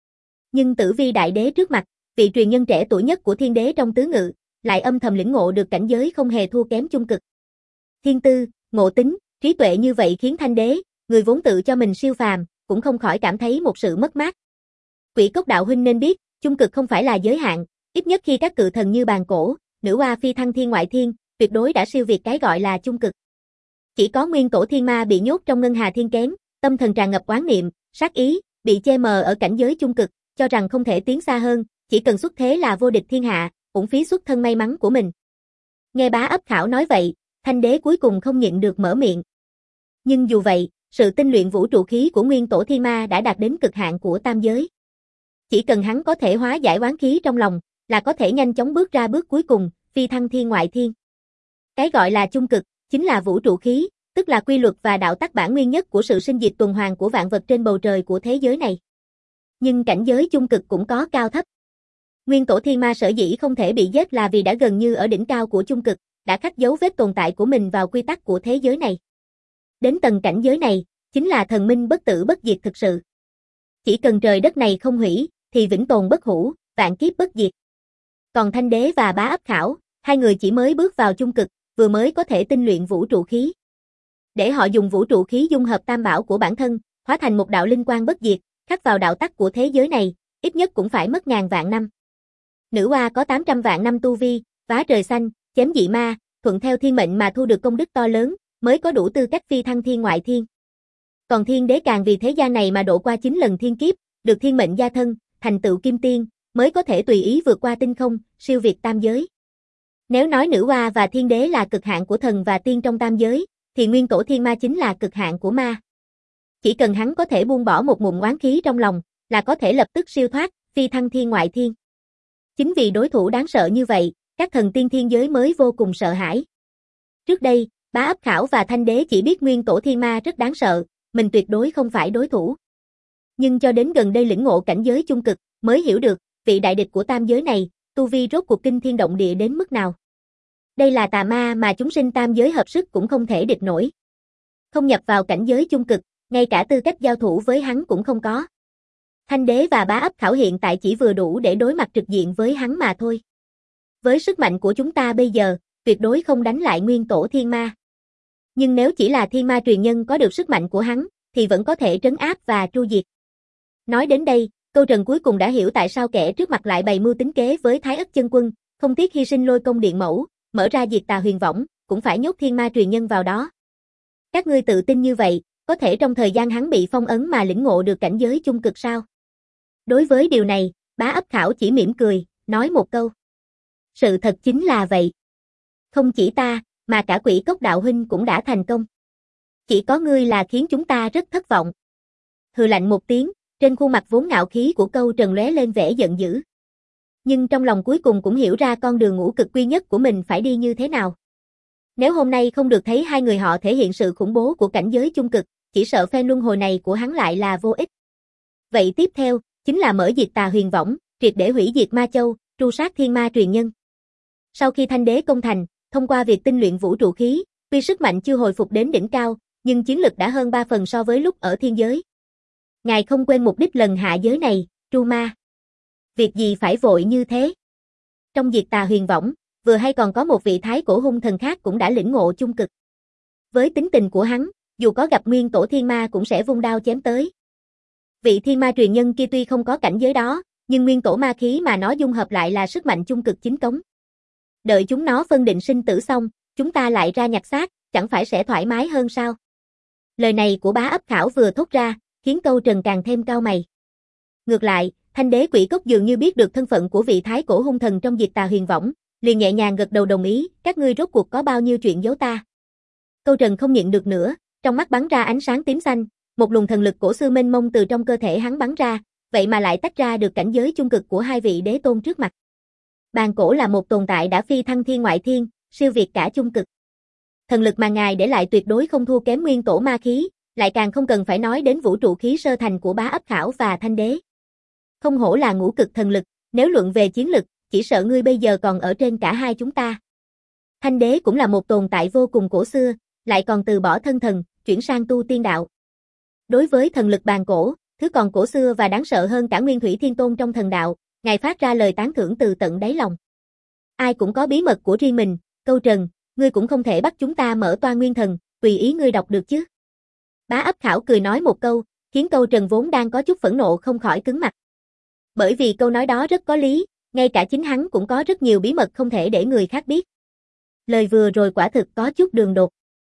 Nhưng Tử Vi đại đế trước mặt, vị truyền nhân trẻ tuổi nhất của Thiên Đế trong tứ ngự, lại âm thầm lĩnh ngộ được cảnh giới không hề thua kém chung cực. Thiên tư, ngộ tính, trí tuệ như vậy khiến Thanh Đế, người vốn tự cho mình siêu phàm, cũng không khỏi cảm thấy một sự mất mát. Quỷ Cốc đạo huynh nên biết, chung cực không phải là giới hạn, ít nhất khi các cự thần như bàn cổ, nữ hoa phi thăng thiên ngoại thiên, tuyệt đối đã siêu việt cái gọi là chung cực. Chỉ có nguyên tổ thiên ma bị nhốt trong ngân hà thiên kén, tâm thần tràn ngập oán niệm, sát ý, bị che mờ ở cảnh giới chung cực, cho rằng không thể tiến xa hơn, chỉ cần xuất thế là vô địch thiên hạ, uổng phí xuất thân may mắn của mình. Nghe bá ấp khảo nói vậy, Thanh Đế cuối cùng không nhịn được mở miệng. Nhưng dù vậy, sự tinh luyện vũ trụ khí của nguyên tổ thiên ma đã đạt đến cực hạn của tam giới. Chỉ cần hắn có thể hóa giải oán khí trong lòng, là có thể nhanh chóng bước ra bước cuối cùng, phi thăng thiên ngoại thiên. Cái gọi là chung cực, chính là vũ trụ khí, tức là quy luật và đạo tắc bản nguyên nhất của sự sinh diệt tuần hoàn của vạn vật trên bầu trời của thế giới này. Nhưng cảnh giới chung cực cũng có cao thấp. Nguyên tổ thiên ma sở dĩ không thể bị giết là vì đã gần như ở đỉnh cao của chung cực, đã khắc dấu vết tồn tại của mình vào quy tắc của thế giới này. Đến tầng cảnh giới này, chính là thần minh bất tử bất diệt thực sự. Chỉ cần trời đất này không hủy, thì vĩnh tồn bất hủ, vạn kiếp bất diệt. Còn Thanh Đế và Bá Ấp Khảo, hai người chỉ mới bước vào chung cực, vừa mới có thể tinh luyện vũ trụ khí. Để họ dùng vũ trụ khí dung hợp tam bảo của bản thân, hóa thành một đạo linh quang bất diệt, khắc vào đạo tắc của thế giới này, ít nhất cũng phải mất ngàn vạn năm. Nữ oa có tám trăm vạn năm tu vi, vá trời xanh, chém dị ma, thuận theo thiên mệnh mà thu được công đức to lớn, mới có đủ tư cách phi thăng thiên ngoại thiên. Còn Thiên Đế càng vì thế gian này mà độ qua chín lần thiên kiếp, được thiên mệnh gia thân, thành tựu kim tiên, mới có thể tùy ý vượt qua tinh không, siêu việt tam giới. Nếu nói Nữ oa và Thiên Đế là cực hạn của thần và tiên trong tam giới, thì Nguyên Tổ Thiên Ma chính là cực hạn của ma. Chỉ cần hắn có thể buông bỏ một ngụm oán khí trong lòng, là có thể lập tức siêu thoát, phi thăng thiên ngoại thiên. Chính vì đối thủ đáng sợ như vậy, các thần tiên thiên giới mới vô cùng sợ hãi. Trước đây, Bá Ấp Khảo và Thanh Đế chỉ biết Nguyên Tổ Thiên Ma rất đáng sợ, mình tuyệt đối không phải đối thủ. Nhưng cho đến gần đây lĩnh ngộ cảnh giới chung cực, mới hiểu được, vị đại địch của tam giới này, tu vi rốt cuộc kinh thiên động địa đến mức nào. Đây là tà ma mà chúng sinh tam giới hợp sức cũng không thể địch nổi. Không nhập vào cảnh giới chung cực, ngay cả tư cách giao thủ với hắn cũng không có. Thanh Đế và Bá Ấp Khảo hiện tại chỉ vừa đủ để đối mặt trực diện với hắn mà thôi. Với sức mạnh của chúng ta bây giờ, tuyệt đối không đánh lại Nguyên Tổ Thiên Ma. Nhưng nếu chỉ là Thiên Ma truyền nhân có được sức mạnh của hắn, thì vẫn có thể trấn áp và tru diệt. Nói đến đây, Câu Trần cuối cùng đã hiểu tại sao kẻ trước mặt lại bày mưu tính kế với Thái Ất Chân Quân, không tiếc hy sinh Lôi Công Điện Mẫu, mở ra diệt tà huyền võng, cũng phải nhốt Thiên Ma truyền nhân vào đó. Các ngươi tự tin như vậy, có thể trong thời gian hắn bị phong ấn mà lĩnh ngộ được cảnh giới chung cực sao? Đối với điều này, Bá Ấp Khảo chỉ mỉm cười, nói một câu. Sự thật chính là vậy. Không chỉ ta, mà cả Quỷ Cốc đạo huynh cũng đã thành công. Chỉ có ngươi là khiến chúng ta rất thất vọng. Hừ lạnh một tiếng, trên khuôn mặt vốn ngạo khí của Câu Trần lóe lên vẻ giận dữ. Nhưng trong lòng cuối cùng cũng hiểu ra con đường ngũ cực quy nhất của mình phải đi như thế nào. Nếu hôm nay không được thấy hai người họ thể hiện sự khủng bố của cảnh giới chung cực, chỉ sợ phen luân hồi này của hắn lại là vô ích. Vậy tiếp theo, chính là mở diệt tà huyền võng, triệt để hủy diệt Ma Châu, tru sát Thiên Ma truyền nhân. Sau khi Thanh Đế công thành, thông qua việc tinh luyện vũ trụ khí, tuy sức mạnh chưa hồi phục đến đỉnh cao, nhưng chiến lực đã hơn ba phần so với lúc ở thiên giới. Ngài không quên mục đích lần hạ giới này, tru ma. Việc gì phải vội như thế? Trong diệt tà huyền võng, vừa hay còn có một vị thái cổ hung thần khác cũng đã lĩnh ngộ chung cực. Với tính tình của hắn, dù có gặp Nguyên Tổ Thiên Ma cũng sẽ vung đao chém tới. Vị Thiên Ma truyền nhân kia tuy không có cảnh giới đó, nhưng Nguyên Tổ ma khí mà nó dung hợp lại là sức mạnh chung cực chính cống. Đợi chúng nó phân định sinh tử xong, chúng ta lại ra nhặt xác, chẳng phải sẽ thoải mái hơn sao? Lời này của Bá Ấp Khảo vừa thốt ra, khiến Câu Trần càng thêm cau mày. Ngược lại, Thanh Đế Quỷ Cốc dường như biết được thân phận của vị thái cổ hung thần trong diệt tà huyền võng, liền nhẹ nhàng gật đầu đồng ý, các ngươi rốt cuộc có bao nhiêu chuyện giấu ta. Câu Trần không nhịn được nữa, trong mắt bắn ra ánh sáng tím xanh, một luồng thần lực cổ xưa mênh mông từ trong cơ thể hắn bắn ra, vậy mà lại tách ra được cảnh giới chung cực của hai vị đế tôn trước mặt. Bàn cổ là một tồn tại đã phi thăng thiên ngoại thiên, siêu việt cả chung cực. Thần lực mà ngài để lại tuyệt đối không thua kém Nguyên Tổ ma khí, lại càng không cần phải nói đến vũ trụ khí sơ thành của Bá Ấp Khảo và Thanh Đế. Không hổ là ngũ cực thần lực, nếu luận về chiến lực, chỉ sợ ngươi bây giờ còn ở trên cả hai chúng ta. Thanh Đế cũng là một tồn tại vô cùng cổ xưa, lại còn từ bỏ thân thần, chuyển sang tu tiên đạo. Đối với thần lực bàn cổ, thứ còn cổ xưa và đáng sợ hơn cả Nguyên Thủy Thiên Tôn trong thần đạo, ngài phát ra lời tán thưởng từ tận đáy lòng. Ai cũng có bí mật của riêng mình, Câu Trần, ngươi cũng không thể bắt chúng ta mở toa nguyên thần, tùy ý ngươi đọc được chứ. Bá Ấp Khảo cười nói một câu, khiến Câu Trần vốn đang có chút phẫn nộ không khỏi cứng mặt. Bởi vì câu nói đó rất có lý, ngay cả chính hắn cũng có rất nhiều bí mật không thể để người khác biết. Lời vừa rồi quả thực có chút đường đột.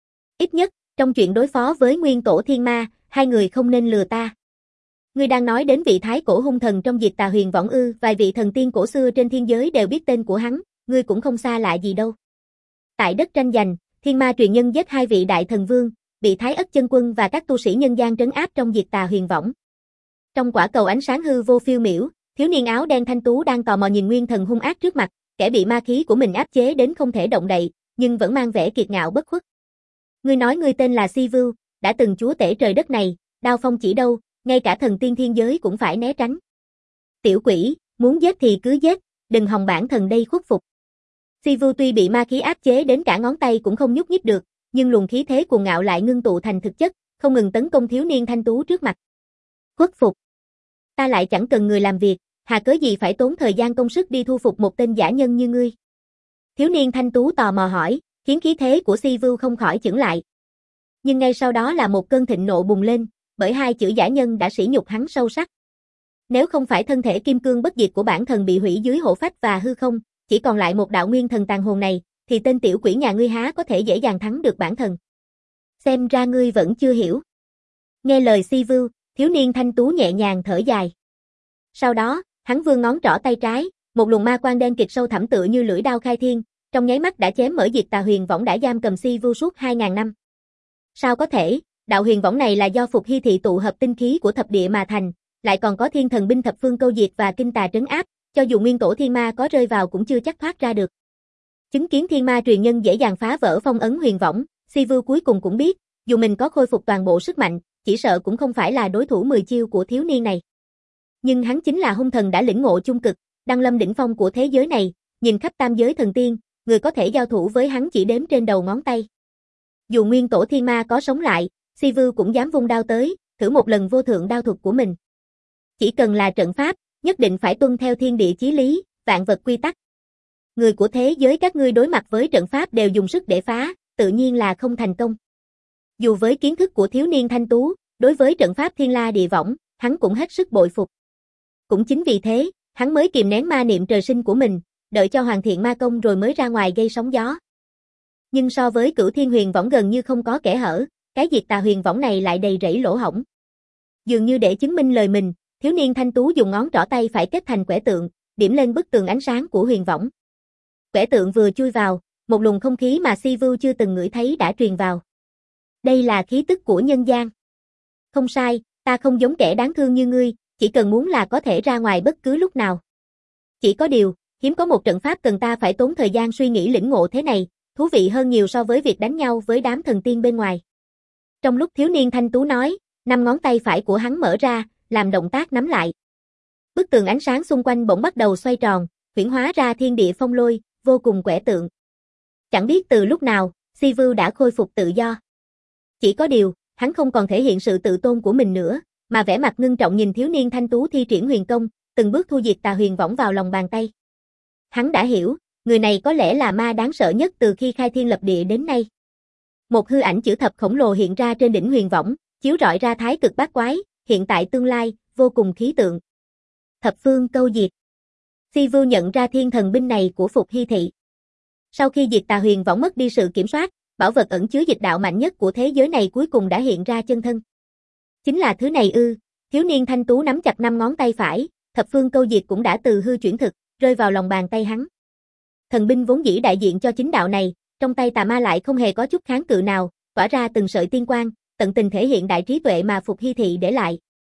Ít nhất, trong chuyện đối phó với Nguyên Tổ Thiên Ma, hai người không nên lừa ta. Ngươi đang nói đến vị thái cổ hung thần trong diệt tà huyền võng ư, vài vị thần tiên cổ xưa trên thiên giới đều biết tên của hắn, ngươi cũng không xa lạ gì đâu. Tại đất tranh giành, Thiên Ma truyền nhân giết hai vị đại thần vương, bị Thái Ất Chân Quân và các tu sĩ nhân gian trấn áp trong diệt tà huyền võng. Trong quả cầu ánh sáng hư vô phiêu miểu, thiếu niên áo đen thanh tú đang tò mò nhìn nguyên thần hung ác trước mặt, kẻ bị ma khí của mình áp chế đến không thể động đậy, nhưng vẫn mang vẻ kiệt ngạo bất khuất. Ngươi nói ngươi tên là Si Vưu, đã từng chúa tể trời đất này, đao phong chỉ đâu, ngay cả thần tiên thiên giới cũng phải né tránh. Tiểu quỷ, muốn giết thì cứ giết, đừng hòng bản thần đây khuất phục. Si Vưu tuy bị ma khí áp chế đến cả ngón tay cũng không nhúc nhích được, nhưng luồng khí thế cuồng ngạo lại ngưng tụ thành thực chất, không ngừng tấn công thiếu niên thanh tú trước mặt. Khuất phục. Ta lại chẳng cần người làm việc, hà cớ gì phải tốn thời gian công sức đi thu phục một tên giả nhân như ngươi? Thiếu niên thanh tú tò mò hỏi, khiến khí thế của Si Vu không khỏi chững lại. Nhưng ngay sau đó là một cơn thịnh nộ bùng lên, bởi hai chữ giả nhân đã sỉ nhục hắn sâu sắc. Nếu không phải thân thể kim cương bất diệt của bản thần bị hủy dưới hộ phách và hư không, chỉ còn lại một đạo nguyên thần tàn hồn này, thì tên tiểu quỷ nhà ngươi há có thể dễ dàng thắng được bản thần. Xem ra ngươi vẫn chưa hiểu. Nghe lời Si Vu, thiếu niên thanh tú nhẹ nhàng thở dài. Sau đó, hắn vươn ngón trỏ tay trái, một luồng ma quang đen kịt sâu thẳm tựa như lưỡi đao khai thiên, trong nháy mắt đã chém mở diệt tà huyền võng đã giam cầm Si Vu suốt hai ngàn năm. Sao có thể, đạo huyền võng này là do Phục Hy thị tụ hợp tinh khí của thập địa mà thành, lại còn có thiên thần binh thập phương câu diệt và kinh tà trấn áp, cho dù nguyên tổ thiên ma có rơi vào cũng chưa chắc thoát ra được. Chứng kiến thiên ma truyền nhân dễ dàng phá vỡ phong ấn huyền võng, Si Vu cuối cùng cũng biết, dù mình có khôi phục toàn bộ sức mạnh, chỉ sợ cũng không phải là đối thủ mười chiêu của thiếu niên này. Nhưng hắn chính là hung thần đã lĩnh ngộ chung cực, đăng lâm đỉnh phong của thế giới này, nhìn khắp tam giới thần tiên, người có thể giao thủ với hắn chỉ đếm trên đầu ngón tay. Dù nguyên tổ thiên ma có sống lại, Si Vu cũng dám vung đao tới, thử một lần vô thượng đao thuật của mình. Chỉ cần là trận pháp, nhất định phải tuân theo thiên địa chí lý, vạn vật quy tắc. Người của thế giới các ngươi đối mặt với trận pháp đều dùng sức để phá, tự nhiên là không thành công. Dù với kiến thức của thiếu niên thanh tú, đối với trận pháp thiên la địa võng, hắn cũng hết sức bội phục. Cũng chính vì thế, hắn mới kìm nén ma niệm trời sinh của mình, đợi cho hoàn thiện ma công rồi mới ra ngoài gây sóng gió. Nhưng so với Cửu Thiên Huyền Võng gần như không có kẽ hở, cái diệt tà huyền võng này lại đầy rẫy lỗ hổng. Dường như để chứng minh lời mình, thiếu niên thanh tú dùng ngón trỏ tay phải kết thành quẻ tượng, điểm lên bức tường ánh sáng của huyền võng. Quẻ tượng vừa chui vào, một luồng không khí mà Si Vu chưa từng ngửi thấy đã truyền vào. Đây là khí tức của nhân gian. Không sai, ta không giống kẻ đáng thương như ngươi, chỉ cần muốn là có thể ra ngoài bất cứ lúc nào. Chỉ có điều, hiếm có một trận pháp cần ta phải tốn thời gian suy nghĩ lĩnh ngộ thế này, thú vị hơn nhiều so với việc đánh nhau với đám thần tiên bên ngoài. Trong lúc thiếu niên thanh tú nói, năm ngón tay phải của hắn mở ra, làm động tác nắm lại. Bức tường ánh sáng xung quanh bỗng bắt đầu xoay tròn, huyễn hóa ra thiên địa phong lôi, vô cùng quẻ tượng. Chẳng biết từ lúc nào, Si Vu đã khôi phục tự do. Chỉ có điều, hắn không còn thể hiện sự tự tôn của mình nữa, mà vẻ mặt ngưng trọng nhìn thiếu niên thanh tú thi triển huyền công, từng bước thu diệt tà huyền võng vào lòng bàn tay. Hắn đã hiểu, người này có lẽ là ma đáng sợ nhất từ khi khai thiên lập địa đến nay. Một hư ảnh chữ thập khổng lồ hiện ra trên đỉnh huyền võng, chiếu rọi ra thái cực bát quái, hiện tại tương lai, vô cùng khí tượng. Thập phương câu diệt. Si Vu nhận ra thiên thần binh này của Phục Hy thị. Sau khi diệt tà huyền võng mất đi sự kiểm soát, bảo vật ẩn chứa dịch đạo mạnh nhất của thế giới này cuối cùng đã hiện ra chân thân. Chính là thứ này ư? Thiếu niên thanh tú nắm chặt năm ngón tay phải, thập phương câu diệt cũng đã từ hư chuyển thực, rơi vào lòng bàn tay hắn. Thần binh vốn dĩ đại diện cho chính đạo này, trong tay tà ma lại không hề có chút kháng cự nào, tỏa ra từng sợi tiên quang, tận tình thể hiện đại trí tuệ mà Phục Hy thị để lại.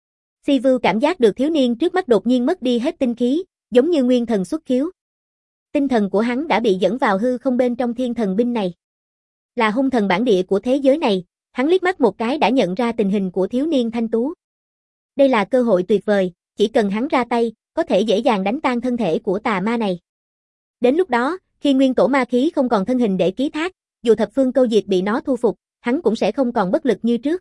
Si Vu cảm giác được thiếu niên trước mắt đột nhiên mất đi hết tinh khí, giống như nguyên thần xuất khiếu. Tinh thần của hắn đã bị dẫn vào hư không bên trong thiên thần binh này. Là hung thần bản địa của thế giới này, hắn liếc mắt một cái đã nhận ra tình hình của thiếu niên thanh tú. Đây là cơ hội tuyệt vời, chỉ cần hắn ra tay, có thể dễ dàng đánh tan thân thể của tà ma này. Đến lúc đó, khi nguyên tổ ma khí không còn thân hình để ký thác, dù thập phương câu diệt bị nó thu phục, hắn cũng sẽ không còn bất lực như trước.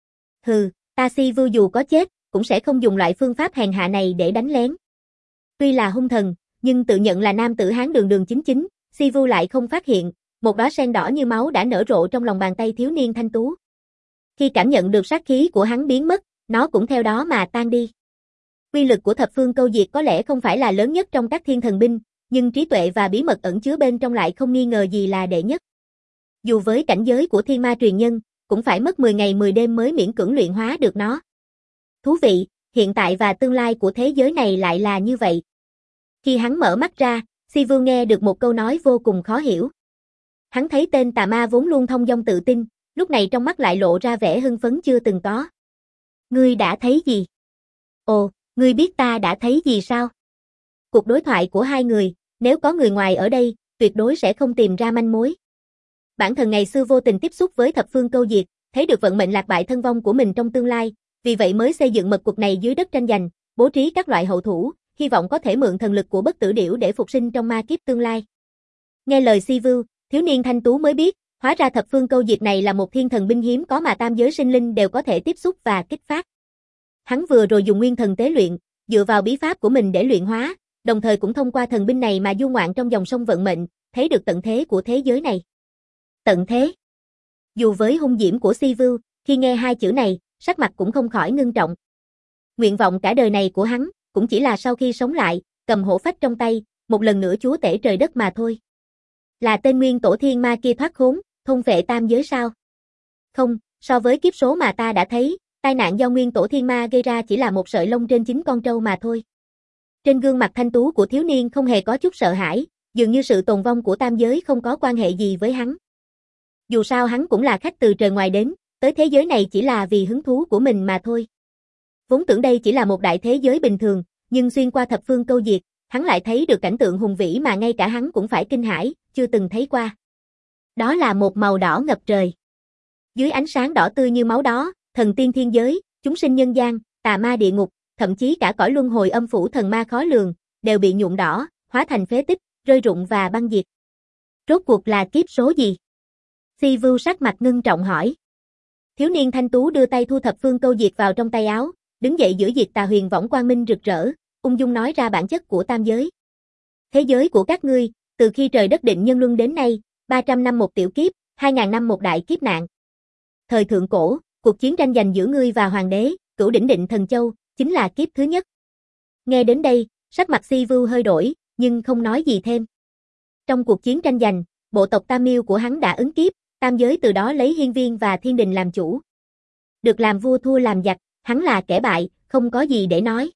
Hừ, ta Si Vu dù có chết, cũng sẽ không dùng loại phương pháp hèn hạ này để đánh lén. Tuy là hung thần, nhưng tự nhận là nam tử Hán đường đường chính chính, Si Vu lại không phát hiện, một đóa sen đỏ như máu đã nở rộ trong lòng bàn tay thiếu niên thanh tú. Khi cảm nhận được sát khí của hắn biến mất, nó cũng theo đó mà tan đi. Uy lực của thập phương câu diệt có lẽ không phải là lớn nhất trong các thiên thần binh, nhưng trí tuệ và bí mật ẩn chứa bên trong lại không nghi ngờ gì là đệ nhất. Dù với cảnh giới của thiên ma truyền nhân, cũng phải mất mười ngày mười đêm mới miễn cưỡng luyện hóa được nó. Thú vị, hiện tại và tương lai của thế giới này lại là như vậy. Khi hắn mở mắt ra, Si Vu nghe được một câu nói vô cùng khó hiểu. Hắn thấy tên tà ma vốn luôn thông dong tự tin, lúc này trong mắt lại lộ ra vẻ hưng phấn chưa từng có. Ngươi đã thấy gì? Ồ, ngươi biết ta đã thấy gì sao? Cuộc đối thoại của hai người, nếu có người ngoài ở đây, tuyệt đối sẽ không tìm ra manh mối. Bản thân ngày xưa vô tình tiếp xúc với thập phương câu diệt, thấy được vận mệnh lạc bại thân vong của mình trong tương lai, vì vậy mới xây dựng mật cuộc này dưới đất tranh giành, bố trí các loại hậu thủ, hy vọng có thể mượn thần lực của bất tử điểu để phục sinh trong ma kiếp tương lai. Nghe lời Si Vu, thiếu niên thanh tú mới biết, hóa ra thập phương câu diệt này là một thiên thần binh hiếm có mà tam giới sinh linh đều có thể tiếp xúc và kích phát. Hắn vừa rồi dùng nguyên thần tế luyện, dựa vào bí pháp của mình để luyện hóa, đồng thời cũng thông qua thần binh này mà du ngoạn trong dòng sông vận mệnh, thấy được tận thế của thế giới này. Tận thế. Dù với hung diễm của Si Vu, khi nghe hai chữ này, sắc mặt cũng không khỏi ngưng trọng. Nguyện vọng cả đời này của hắn, cũng chỉ là sau khi sống lại, cầm hổ phách trong tay, một lần nữa chúa tể trời đất mà thôi. Là tên nguyên tổ thiên ma kia thoát khốn, thôn phệ tam giới sao? Không, so với kiếp số mà ta đã thấy, tai nạn do nguyên tổ thiên ma gây ra chỉ là một sợi lông trên chín con trâu mà thôi. Trên gương mặt thanh tú của thiếu niên không hề có chút sợ hãi, dường như sự tồn vong của tam giới không có quan hệ gì với hắn. Dù sao hắn cũng là khách từ trời ngoài đến, tới thế giới này chỉ là vì hứng thú của mình mà thôi. Vốn tưởng đây chỉ là một đại thế giới bình thường, nhưng xuyên qua thập phương câu diệt, hắn lại thấy được cảnh tượng hùng vĩ mà ngay cả hắn cũng phải kinh hãi, chưa từng thấy qua. Đó là một màu đỏ ngập trời. Dưới ánh sáng đỏ tươi như máu đó, thần tiên thiên giới, chúng sinh nhân gian, tà ma địa ngục, thậm chí cả cõi luân hồi âm phủ thần ma khó lường, đều bị nhuộm đỏ, hóa thành phế tích, rơi rụng và băng diệt. Rốt cuộc là kiếp số gì? Si Vu sắc mặt ngưng trọng hỏi. Thiếu niên thanh tú đưa tay thu thập phương câu diệt vào trong tay áo, đứng dậy giữa diệt tà huyền võng quang minh rực rỡ, ung dung nói ra bản chất của tam giới. Thế giới của các ngươi, từ khi trời đất định nhân luân đến nay, ba trăm năm một tiểu kiếp, hai nghìn năm một đại kiếp nạn. Thời thượng cổ, cuộc chiến tranh giành giữa ngươi và hoàng đế, Cửu Đỉnh Định Thần Châu, chính là kiếp thứ nhất. Nghe đến đây, sắc mặt Si Vu hơi đổi, nhưng không nói gì thêm. Trong cuộc chiến tranh giành, bộ tộc Tam Miêu của hắn đã ứng kiếp, tam giới từ đó lấy hiên viên và thiên đình làm chủ. Được làm vua thua làm giặc, hắn là kẻ bại, không có gì để nói.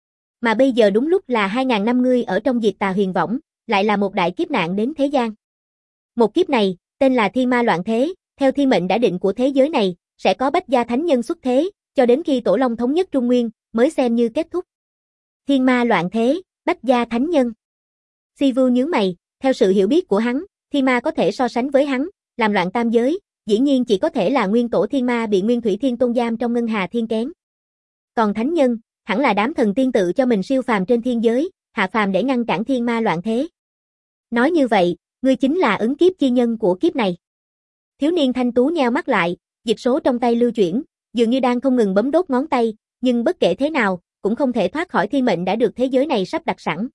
Mà bây giờ đúng lúc là hai nghìn năm ngươi ở trong diệt tà huyền võng, lại là một đại kiếp nạn đến thế gian. Một kiếp này, tên là thiên ma loạn thế, theo thiên mệnh đã định của thế giới này, sẽ có bách gia thánh nhân xuất thế, cho đến khi Tổ Long thống nhất Trung Nguyên, mới xem như kết thúc. Thiên ma loạn thế, bách gia thánh nhân. Si Vu nhướng mày, theo sự hiểu biết của hắn, thiên ma có thể so sánh với hắn, làm loạn tam giới, dĩ nhiên chỉ có thể là nguyên tổ thiên ma bị Nguyên Thủy Thiên Tôn giam trong ngân hà thiên kén. Còn thánh nhân, hẳn là đám thần tiên tự cho mình siêu phàm trên thiên giới, hạ phàm để ngăn cản thiên ma loạn thế. Nói như vậy, ngươi chính là ứng kiếp chi nhân của kiếp này. Thiếu niên thanh tú nheo mắt lại, dịch số trong tay lưu chuyển, dường như đang không ngừng bấm đốt ngón tay, nhưng bất kể thế nào, cũng không thể thoát khỏi thiên mệnh đã được thế giới này sắp đặt sẵn.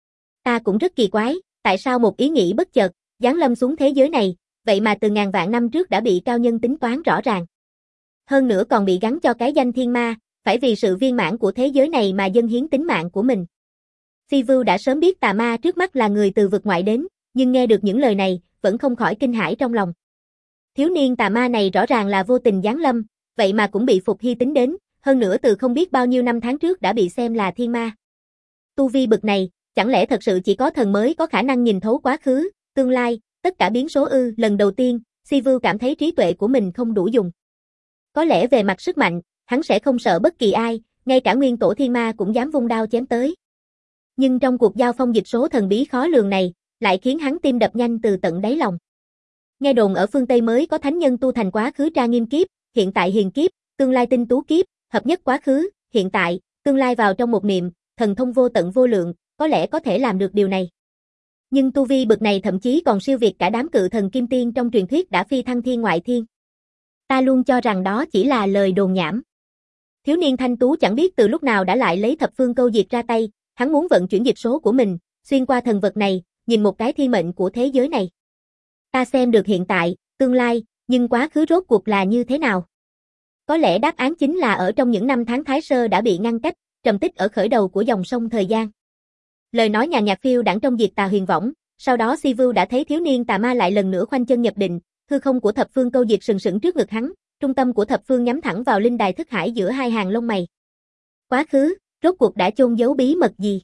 Ta cũng rất kỳ quái, tại sao một ý nghĩ bất chợt, giáng lâm xuống thế giới này, vậy mà từ ngàn vạn năm trước đã bị cao nhân tính toán rõ ràng. Hơn nữa còn bị gắn cho cái danh thiên ma, phải vì sự viên mãn của thế giới này mà dâng hiến tính mạng của mình. Si Vu đã sớm biết tà ma trước mắt là người từ vực ngoại đến, nhưng nghe được những lời này, vẫn không khỏi kinh hãi trong lòng. Thiếu niên tà ma này rõ ràng là vô tình giáng lâm, vậy mà cũng bị Phục Hy tính đến, hơn nữa từ không biết bao nhiêu năm tháng trước đã bị xem là thiên ma. Tu vi bực này, chẳng lẽ thật sự chỉ có thần mới có khả năng nhìn thấu quá khứ, tương lai, tất cả biến số ư? Lần đầu tiên, Si Vu cảm thấy trí tuệ của mình không đủ dùng. Có lẽ về mặt sức mạnh, hắn sẽ không sợ bất kỳ ai, ngay cả nguyên tổ thiên ma cũng dám vung đao chém tới. Nhưng trong cuộc giao phong dịch số thần bí khó lường này, lại khiến hắn tim đập nhanh từ tận đáy lòng. Nghe đồn ở phương Tây mới có thánh nhân tu thành quá khứ tra nghiêm kiếp, hiện tại hiền kiếp, tương lai tinh tú kiếp, hợp nhất quá khứ, hiện tại, tương lai vào trong một niệm, thần thông vô tận vô lượng, có lẽ có thể làm được điều này. Nhưng tu vi bậc này thậm chí còn siêu việt cả đám cự thần kim tiên trong truyền thuyết đã phi thăng thiên ngoại thiên. Ta luôn cho rằng đó chỉ là lời đồn nhảm. Thiếu niên thanh tú chẳng biết từ lúc nào đã lại lấy thập phương câu diệt ra tay, hắn muốn vận chuyển dịch số của mình, xuyên qua thần vật này, nhìn một cái thiên mệnh của thế giới này. Ta xem được hiện tại, tương lai, nhưng quá khứ rốt cuộc là như thế nào? Có lẽ đáp án chính là ở trong những năm tháng Thái Sơ đã bị ngăn cách, trầm tích ở khởi đầu của dòng sông thời gian. Lời nói nhàn nhạt phiêu đãng trong diệt tà huyền võng, sau đó Si Vu đã thấy thiếu niên tà ma lại lần nữa khoanh chân nhập định, hư không của thập phương câu diệt sừng sững trước ngực hắn, trung tâm của thập phương nhắm thẳng vào linh đài thức hải giữa hai hàng lông mày. Quá khứ, rốt cuộc đã chôn giấu bí mật gì?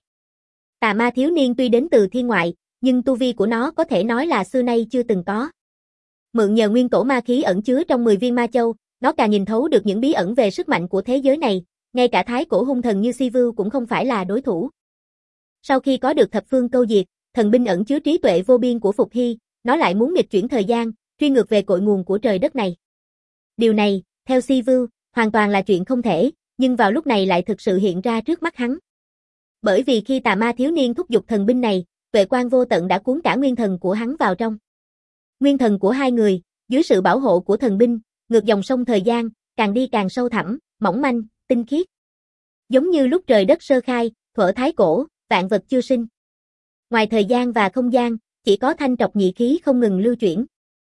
Tà ma thiếu niên tuy đến từ thiên ngoại, nhưng tu vi của nó có thể nói là xưa nay chưa từng có. Mượn nhờ nguyên tổ ma khí ẩn chứa trong mười viên ma châu, nó càng nhìn thấu được những bí ẩn về sức mạnh của thế giới này, ngay cả thái cổ hung thần như Si Vu cũng không phải là đối thủ. Sau khi có được thập phương câu diệt, thần binh ẩn chứa trí tuệ vô biên của Phục Hy, nó lại muốn nghịch chuyển thời gian, truy ngược về cội nguồn của trời đất này. Điều này, theo Si Vu, hoàn toàn là chuyện không thể, nhưng vào lúc này lại thực sự hiện ra trước mắt hắn. Bởi vì khi tà ma thiếu niên thúc giục thần binh này, Tuệ Quang vô tận đã cuốn cả nguyên thần của hắn vào trong. Nguyên thần của hai người, dưới sự bảo hộ của thần binh, ngược dòng sông thời gian, càng đi càng sâu thẳm, mỏng manh, tinh khiết. Giống như lúc trời đất sơ khai, thuở thái cổ, vạn vật chưa sinh. Ngoài thời gian và không gian, chỉ có thanh trọc nhị khí không ngừng lưu chuyển.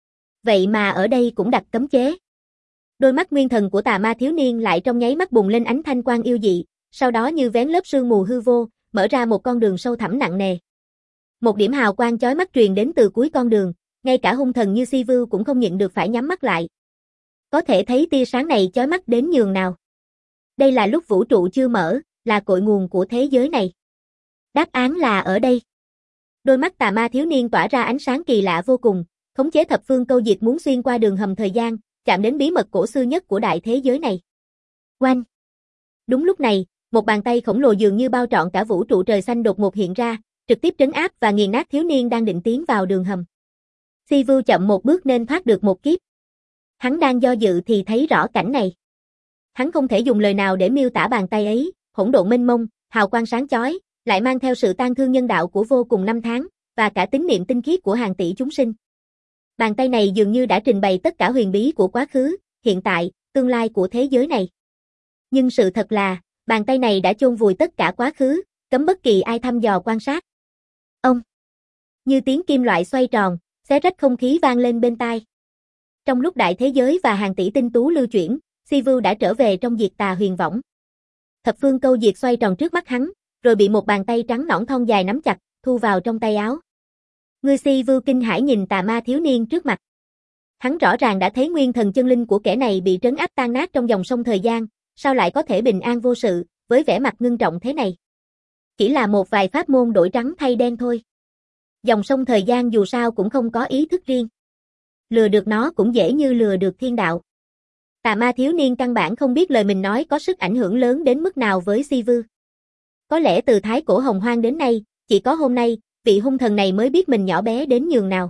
Vậy mà ở đây cũng đặt cấm chế. Đôi mắt nguyên thần của tà ma thiếu niên lại trong nháy mắt bùng lên ánh thanh quang yêu dị, sau đó như vén lớp sương mù hư vô, mở ra một con đường sâu thẳm nặng nề. Một điểm hào quang chói mắt truyền đến từ cuối con đường, ngay cả hung thần như Si Vưu cũng không nhịn được phải nhắm mắt lại. Có thể thấy tia sáng này chói mắt đến nhường nào. Đây là lúc vũ trụ chưa mở, là cội nguồn của thế giới này. Đáp án là ở đây. Đôi mắt tà ma thiếu niên tỏa ra ánh sáng kỳ lạ vô cùng, khống chế thập phương câu diệt muốn xuyên qua đường hầm thời gian, chạm đến bí mật cổ xưa nhất của đại thế giới này. Oanh! Đúng lúc này, một bàn tay khổng lồ dường như bao trọn cả vũ trụ trời xanh đột ngột hiện ra, trực tiếp trấn áp và nghiền nát thiếu niên đang định tiến vào đường hầm. Si Vưu chậm một bước nên thoát được một kiếp. Hắn đang do dự thì thấy rõ cảnh này. Hắn không thể dùng lời nào để miêu tả bàn tay ấy, hỗn độn mênh mông, hào quang sáng chói, lại mang theo sự tang thương nhân đạo của vô cùng năm tháng, và cả tín niệm tinh khiết của hàng tỷ chúng sinh. Bàn tay này dường như đã trình bày tất cả huyền bí của quá khứ, hiện tại, tương lai của thế giới này. Nhưng sự thật là, bàn tay này đã chôn vùi tất cả quá khứ, cấm bất kỳ ai thăm dò quan sát. Ông! Như tiếng kim loại xoay tròn, xé rách không khí vang lên bên tai. Trong lúc đại thế giới và hàng tỷ tinh tú lưu chuyển, Si Vưu đã trở về trong diệt tà huyền võng. Thập phương câu diệt xoay tròn trước mắt hắn, rồi bị một bàn tay trắng nõn thon dài nắm chặt, thu vào trong tay áo. Người Si Vưu kinh hãi nhìn tà ma thiếu niên trước mặt. Hắn rõ ràng đã thấy nguyên thần chân linh của kẻ này bị trấn áp tan nát trong dòng sông thời gian, sao lại có thể bình an vô sự, với vẻ mặt ngưng trọng thế này. Chỉ là một vài pháp môn đổi trắng thay đen thôi. Dòng sông thời gian dù sao cũng không có ý thức riêng. Lừa được nó cũng dễ như lừa được thiên đạo. Tà ma thiếu niên căn bản không biết lời mình nói có sức ảnh hưởng lớn đến mức nào với Si Vưu. Có lẽ từ thái cổ hồng hoang đến nay, chỉ có hôm nay, vị hung thần này mới biết mình nhỏ bé đến nhường nào.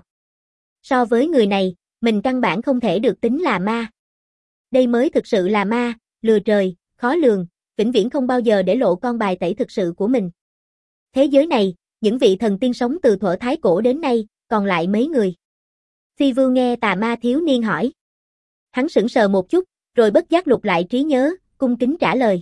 So với người này, mình căn bản không thể được tính là ma. Đây mới thực sự là ma, lừa trời, khó lường, vĩnh viễn không bao giờ để lộ con bài tẩy thực sự của mình. Thế giới này, những vị thần tiên sống từ thuở thái cổ đến nay, còn lại mấy người? Si Vưu nghe tà ma thiếu niên hỏi. Hắn sững sờ một chút, rồi bất giác lục lại trí nhớ, cung kính trả lời.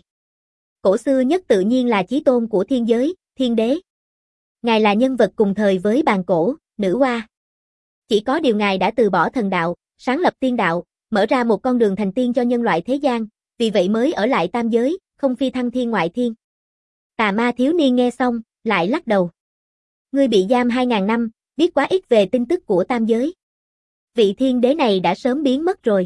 Cổ xưa nhất tự nhiên là chí tôn của thiên giới, thiên đế. Ngài là nhân vật cùng thời với bàn cổ, nữ hoa. Chỉ có điều ngài đã từ bỏ thần đạo, sáng lập tiên đạo, mở ra một con đường thành tiên cho nhân loại thế gian, vì vậy mới ở lại tam giới, không phi thăng thiên ngoại thiên. Tà ma thiếu niên nghe xong, lại lắc đầu. Ngươi bị giam hai ngàn năm, biết quá ít về tin tức của tam giới. Vị thiên đế này đã sớm biến mất rồi.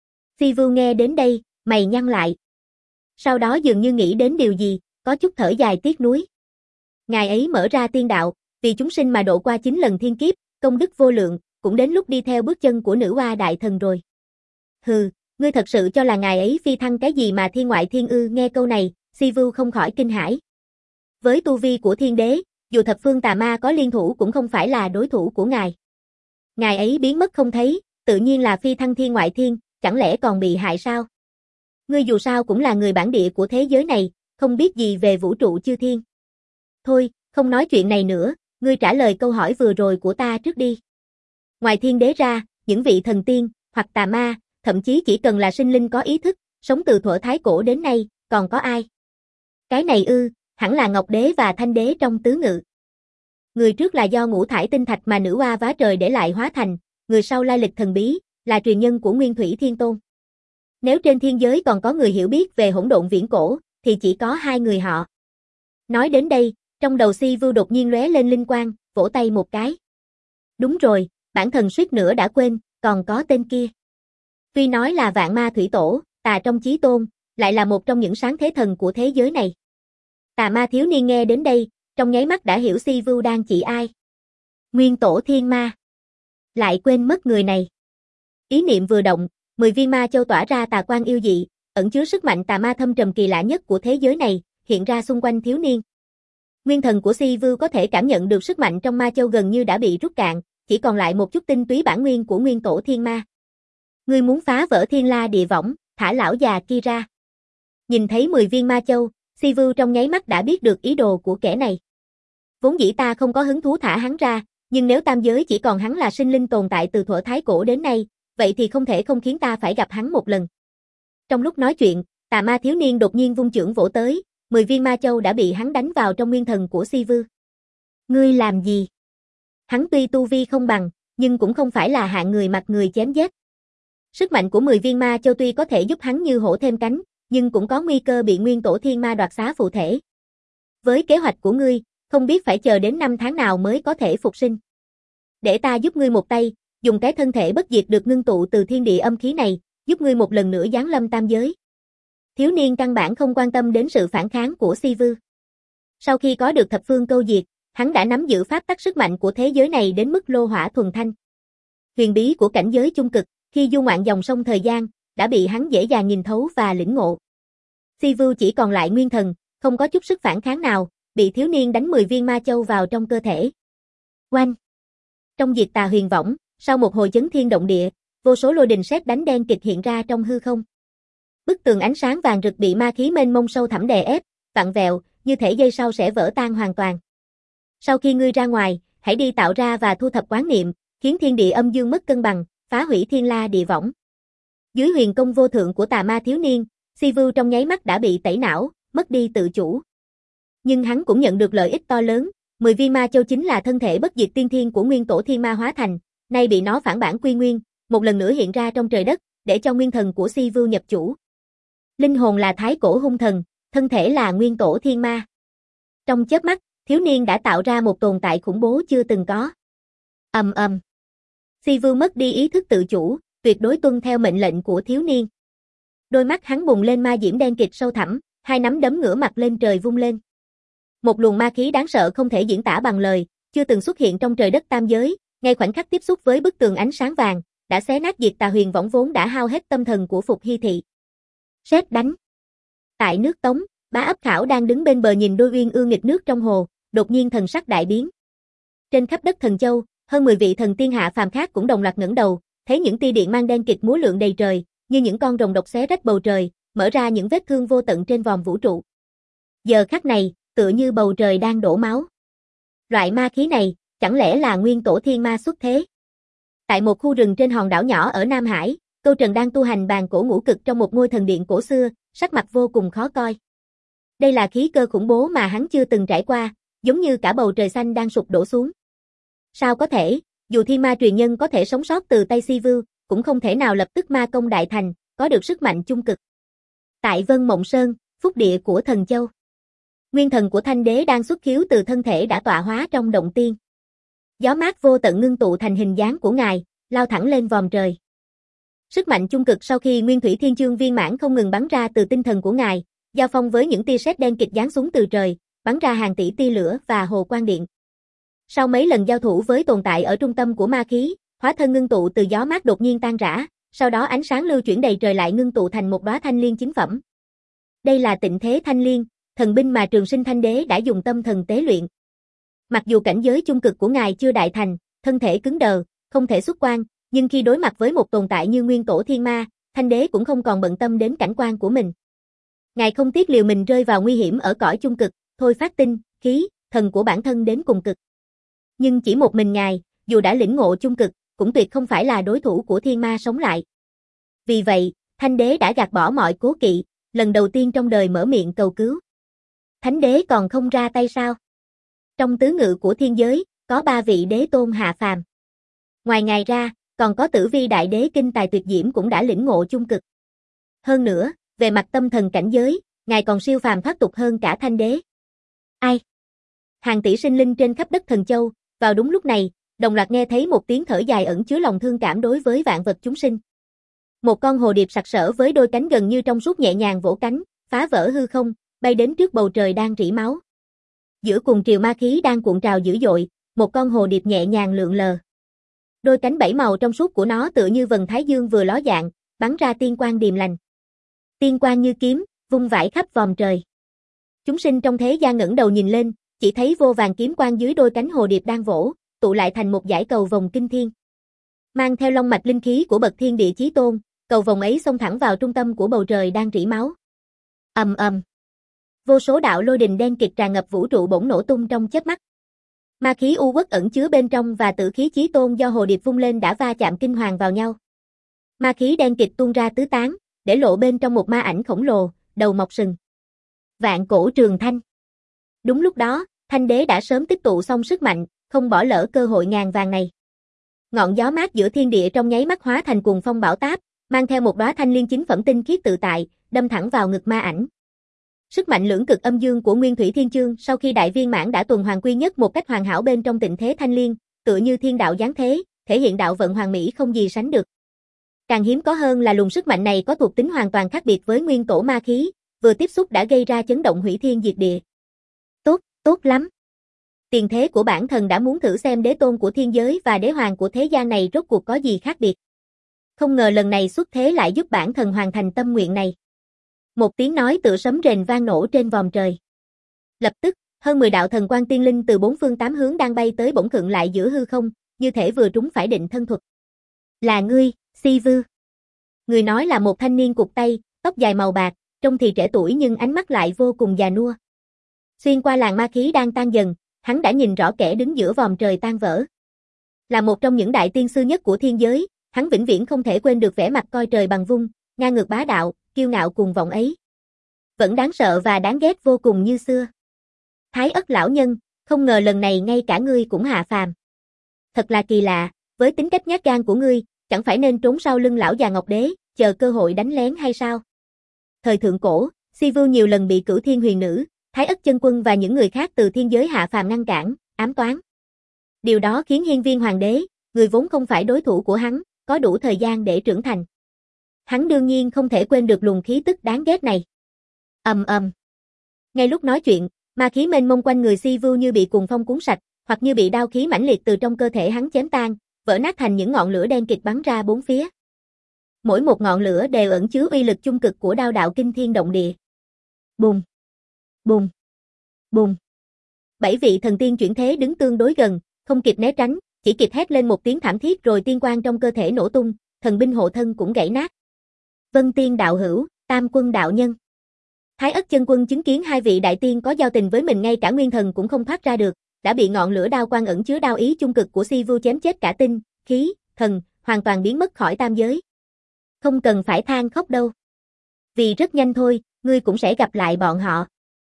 Si Vưu nghe đến đây, mày nhăn lại. Sau đó dường như nghĩ đến điều gì, có chút thở dài tiếc nuối. Ngài ấy mở ra tiên đạo, vì chúng sinh mà độ qua chín lần thiên kiếp, công đức vô lượng, cũng đến lúc đi theo bước chân của nữ hoa đại thần rồi. Hừ, ngươi thật sự cho là ngài ấy phi thăng cái gì mà thiên ngoại thiên ư? Nghe câu này, Si Vưu không khỏi kinh hãi. Với tu vi của thiên đế, dù thập phương tà ma có liên thủ cũng không phải là đối thủ của ngài. Ngài ấy biến mất không thấy, tự nhiên là phi thăng thiên ngoại thiên, chẳng lẽ còn bị hại sao? Ngươi dù sao cũng là người bản địa của thế giới này, không biết gì về vũ trụ chư thiên. Thôi, không nói chuyện này nữa, ngươi trả lời câu hỏi vừa rồi của ta trước đi. Ngoài thiên đế ra, những vị thần tiên, hoặc tà ma, thậm chí chỉ cần là sinh linh có ý thức, sống từ thuở thái cổ đến nay, còn có ai? Cái này ư, hẳn là Ngọc Đế và Thanh Đế trong tứ ngự. Người trước là do ngũ thải tinh thạch mà nữ hoa vá trời để lại hóa thành, người sau lai lịch thần bí, là truyền nhân của Nguyên Thủy Thiên Tôn. Nếu trên thiên giới còn có người hiểu biết về hỗn độn viễn cổ, thì chỉ có hai người họ. Nói đến đây, trong đầu Si Vưu đột nhiên lóe lên linh quang, vỗ tay một cái. Đúng rồi, bản thần suýt nữa đã quên, còn có tên kia. Tuy nói là vạn ma thủy tổ, tà trong chí tôn, lại là một trong những sáng thế thần của thế giới này. Tà ma thiếu niên nghe đến đây, trong nháy mắt đã hiểu Si Vưu đang chỉ ai. Nguyên tổ thiên ma. Lại quên mất người này. Ý niệm vừa động, mười viên ma châu tỏa ra tà quang yêu dị, ẩn chứa sức mạnh tà ma thâm trầm kỳ lạ nhất của thế giới này, hiện ra xung quanh thiếu niên. Nguyên thần của Si Vưu có thể cảm nhận được sức mạnh trong ma châu gần như đã bị rút cạn, chỉ còn lại một chút tinh túy bản nguyên của nguyên tổ thiên ma. Ngươi muốn phá vỡ thiên la địa võng, thả lão già kia ra. Nhìn thấy mười viên ma châu, Si Vưu trong nháy mắt đã biết được ý đồ của kẻ này. Vốn dĩ ta không có hứng thú thả hắn ra, nhưng nếu tam giới chỉ còn hắn là sinh linh tồn tại từ thuở thái cổ đến nay, vậy thì không thể không khiến ta phải gặp hắn một lần. Trong lúc nói chuyện, tà ma thiếu niên đột nhiên vung chưởng vỗ tới, mười viên ma châu đã bị hắn đánh vào trong nguyên thần của Si Vư. Ngươi làm gì? Hắn tuy tu vi không bằng, nhưng cũng không phải là hạng người mặt người chém giết. Sức mạnh của mười viên ma châu tuy có thể giúp hắn như hổ thêm cánh, nhưng cũng có nguy cơ bị nguyên tổ thiên ma đoạt xá phụ thể. Với kế hoạch của ngươi, không biết phải chờ đến năm tháng nào mới có thể phục sinh. Để ta giúp ngươi một tay, dùng cái thân thể bất diệt được ngưng tụ từ thiên địa âm khí này, giúp ngươi một lần nữa giáng lâm tam giới. Thiếu niên căn bản không quan tâm đến sự phản kháng của Si Vư. Sau khi có được thập phương câu diệt, hắn đã nắm giữ pháp tắc sức mạnh của thế giới này đến mức lô hỏa thuần thanh. Huyền bí của cảnh giới chung cực, khi du ngoạn dòng sông thời gian, đã bị hắn dễ dàng nhìn thấu và lĩnh ngộ. Si Vư chỉ còn lại nguyên thần, không có chút sức phản kháng nào, bị thiếu niên đánh mười viên ma châu vào trong cơ thể. Oanh! Trong diệt tà huyền võng, sau một hồi chấn thiên động địa, vô số lôi đình sét đánh đen kịch hiện ra trong hư không. Bức tường ánh sáng vàng rực bị ma khí mênh mông sâu thẳm đè ép, vặn vẹo, như thể giây sau sẽ vỡ tan hoàn toàn. Sau khi ngươi ra ngoài, hãy đi tạo ra và thu thập quán niệm, khiến thiên địa âm dương mất cân bằng, phá hủy thiên la địa võng. Dưới huyền công vô thượng của tà ma thiếu niên, Si Vư trong nháy mắt đã bị tẩy não, mất đi tự chủ. Nhưng hắn cũng nhận được lợi ích to lớn, mười viên ma châu chính là thân thể bất diệt tiên thiên của nguyên tổ thiên ma hóa thành, nay bị nó phản bản quy nguyên, một lần nữa hiện ra trong trời đất, để cho nguyên thần của Si Vư nhập chủ. Linh hồn là thái cổ hung thần, thân thể là nguyên tổ thiên ma. Trong chớp mắt, thiếu niên đã tạo ra một tồn tại khủng bố chưa từng có. Ầm ầm. Si Vư mất đi ý thức tự chủ, tuyệt đối tuân theo mệnh lệnh của thiếu niên. Đôi mắt hắn bùng lên ma diễm đen kịt sâu thẳm, hai nắm đấm ngửa mặt lên trời vung lên. Một luồng ma khí đáng sợ không thể diễn tả bằng lời, chưa từng xuất hiện trong trời đất tam giới, ngay khoảnh khắc tiếp xúc với bức tường ánh sáng vàng, đã xé nát diệt tà huyền võng vốn đã hao hết tâm thần của Phục Hy Thị. Sét đánh. Tại nước Tống, Bá Ấp Khảo đang đứng bên bờ nhìn đôi uyên ương nghịch nước trong hồ, đột nhiên thần sắc đại biến. Trên khắp đất Thần Châu, hơn mười vị thần tiên hạ phàm khác cũng đồng loạt ngẩng đầu, thấy những tia điện mang đen kịt múa lượn đầy trời, như những con rồng độc xé rách bầu trời, mở ra những vết thương vô tận trên vòm vũ trụ. Giờ khắc này, tựa như bầu trời đang đổ máu. Loại ma khí này, chẳng lẽ là nguyên tổ thiên ma xuất thế? Tại một khu rừng trên hòn đảo nhỏ ở Nam Hải, Câu Trần đang tu hành bàn cổ ngũ cực trong một ngôi thần điện cổ xưa, sắc mặt vô cùng khó coi. Đây là khí cơ khủng bố mà hắn chưa từng trải qua, giống như cả bầu trời xanh đang sụp đổ xuống. Sao có thể, dù thiên ma truyền nhân có thể sống sót từ tay Si Vư, cũng không thể nào lập tức ma công đại thành, có được sức mạnh chung cực. Tại Vân Mộng Sơn, phúc địa của Thần Châu. Nguyên thần của Thanh Đế đang xuất khiếu từ thân thể đã tọa hóa trong động tiên. Gió mát vô tận ngưng tụ thành hình dáng của ngài, lao thẳng lên vòm trời. Sức mạnh chung cực sau khi Nguyên Thủy Thiên Chương viên mãn không ngừng bắn ra từ tinh thần của ngài, giao phong với những tia sét đen kịch giáng xuống từ trời, bắn ra hàng tỷ tia lửa và hồ quang điện. Sau mấy lần giao thủ với tồn tại ở trung tâm của ma khí, hóa thân ngưng tụ từ gió mát đột nhiên tan rã, sau đó ánh sáng lưu chuyển đầy trời lại ngưng tụ thành một đóa thanh liên chính phẩm. Đây là Tịnh Thế Thanh Liên, thần binh mà Trường Sinh Thanh Đế đã dùng tâm thần tế luyện. Mặc dù cảnh giới chung cực của ngài chưa đại thành, thân thể cứng đờ, không thể xuất quan, nhưng khi đối mặt với một tồn tại như nguyên tổ thiên ma, Thanh Đế cũng không còn bận tâm đến cảnh quan của mình. Ngài không tiếc liều mình rơi vào nguy hiểm ở cõi chung cực, thôi phát tinh, khí, thần của bản thân đến cùng cực. Nhưng chỉ một mình ngài, dù đã lĩnh ngộ chung cực, cũng tuyệt không phải là đối thủ của thiên ma sống lại. Vì vậy, Thanh Đế đã gạt bỏ mọi cố kỵ, lần đầu tiên trong đời mở miệng cầu cứu. Thánh Đế còn không ra tay sao? Trong tứ ngự của thiên giới, có ba vị đế tôn hạ phàm. Ngoài ngài ra, còn có Tử Vi Đại Đế kinh tài tuyệt diễm cũng đã lĩnh ngộ chung cực. Hơn nữa, về mặt tâm thần cảnh giới, ngài còn siêu phàm thoát tục hơn cả Thanh Đế. Ai? Hàng tỷ sinh linh trên khắp đất Thần Châu, vào đúng lúc này, đồng loạt nghe thấy một tiếng thở dài ẩn chứa lòng thương cảm đối với vạn vật chúng sinh. Một con hồ điệp sặc sỡ với đôi cánh gần như trong suốt nhẹ nhàng vỗ cánh, phá vỡ hư không, bay đến trước bầu trời đang rỉ máu. Giữa cuồng triều ma khí đang cuộn trào dữ dội, một con hồ điệp nhẹ nhàng lượn lờ. Đôi cánh bảy màu trong suốt của nó tựa như vầng thái dương vừa ló dạng, bắn ra tiên quang điềm lành. Tiên quang như kiếm, vung vãi khắp vòm trời. Chúng sinh trong thế gian ngẩng đầu nhìn lên, chỉ thấy vô vàn kiếm quang dưới đôi cánh hồ điệp đang vỗ, tụ lại thành một dải cầu vồng kinh thiên. Mang theo long mạch linh khí của bậc thiên địa chí tôn, cầu vồng ấy xông thẳng vào trung tâm của bầu trời đang rỉ máu. Ầm ầm. Vô số đạo lôi đình đen kịt tràn ngập vũ trụ bỗng nổ tung trong chớp mắt. Ma khí u uất ẩn chứa bên trong và tử khí chí tôn do hồ điệp vung lên đã va chạm kinh hoàng vào nhau. Ma khí đen kịt tuôn ra tứ tán, để lộ bên trong một ma ảnh khổng lồ, đầu mọc sừng. Vạn cổ trường thanh. Đúng lúc đó, Thanh đế đã sớm tích tụ xong sức mạnh, không bỏ lỡ cơ hội ngàn vàng này. Ngọn gió mát giữa thiên địa trong nháy mắt hóa thành cuồng phong bão táp, mang theo một đóa thanh liên chính phẩm tinh khiết tự tại, đâm thẳng vào ngực ma ảnh. Sức mạnh lưỡng cực âm dương của Nguyên Thủy Thiên Chương sau khi đại viên mãn đã tuần hoàn quy nhất một cách hoàn hảo bên trong tịnh thế thanh liên, tựa như thiên đạo giáng thế, thể hiện đạo vận hoàn mỹ không gì sánh được. Càng hiếm có hơn là luồng sức mạnh này có thuộc tính hoàn toàn khác biệt với nguyên tổ ma khí, vừa tiếp xúc đã gây ra chấn động hủy thiên diệt địa. Tốt, tốt lắm. Tiền thế của bản thần đã muốn thử xem đế tôn của thiên giới và đế hoàng của thế gian này rốt cuộc có gì khác biệt. Không ngờ lần này xuất thế lại giúp bản thần hoàn thành tâm nguyện này. Một tiếng nói tựa sấm rền vang nổ trên vòm trời. Lập tức, hơn mười đạo thần quang tiên linh từ bốn phương tám hướng đang bay tới bỗng khựng lại giữa hư không, như thể vừa trúng phải định thân thuật. Là ngươi, Si Vư. Người nói là một thanh niên cụt tay, tóc dài màu bạc, trông thì trẻ tuổi nhưng ánh mắt lại vô cùng già nua. Xuyên qua làn ma khí đang tan dần, hắn đã nhìn rõ kẻ đứng giữa vòm trời tan vỡ. Là một trong những đại tiên sư nhất của thiên giới, hắn vĩnh viễn không thể quên được vẻ mặt coi trời bằng vung, ngang ngược bá đạo, kiêu ngạo cuồng vọng ấy. Vẫn đáng sợ và đáng ghét vô cùng như xưa. Thái Ất lão nhân, không ngờ lần này ngay cả ngươi cũng hạ phàm. Thật là kỳ lạ, với tính cách nhát gan của ngươi, chẳng phải nên trốn sau lưng lão già Ngọc Đế, chờ cơ hội đánh lén hay sao? Thời thượng cổ, Si Vưu nhiều lần bị Cửu Thiên Huyền Nữ, Thái Ất chân quân và những người khác từ thiên giới hạ phàm ngăn cản, ám toán. Điều đó khiến Hiên Viên Hoàng đế, người vốn không phải đối thủ của hắn, có đủ thời gian để trưởng thành. Hắn đương nhiên không thể quên được luồng khí tức đáng ghét này. Ầm ầm. Ngay lúc nói chuyện, ma khí mênh mông quanh người Si Vưu như bị cuồng phong cuốn sạch, hoặc như bị đao khí mãnh liệt từ trong cơ thể hắn chém tan, vỡ nát thành những ngọn lửa đen kịt bắn ra bốn phía. Mỗi một ngọn lửa đều ẩn chứa uy lực chung cực của đao đạo kinh thiên động địa. Bùng, bùng, bùng. Bảy vị thần tiên chuyển thế đứng tương đối gần, không kịp né tránh, chỉ kịp hét lên một tiếng thảm thiết rồi tiên quang trong cơ thể nổ tung, thần binh hộ thân cũng gãy nát. Vân Tiên đạo hữu, Tam Quân đạo nhân. Thái Ất chân quân chứng kiến hai vị đại tiên có giao tình với mình ngay cả nguyên thần cũng không thoát ra được, đã bị ngọn lửa đao quang ẩn chứa đao ý chung cực của Si Vưu chém chết cả tinh, khí, thần, hoàn toàn biến mất khỏi tam giới. Không cần phải than khóc đâu. Vì rất nhanh thôi, ngươi cũng sẽ gặp lại bọn họ.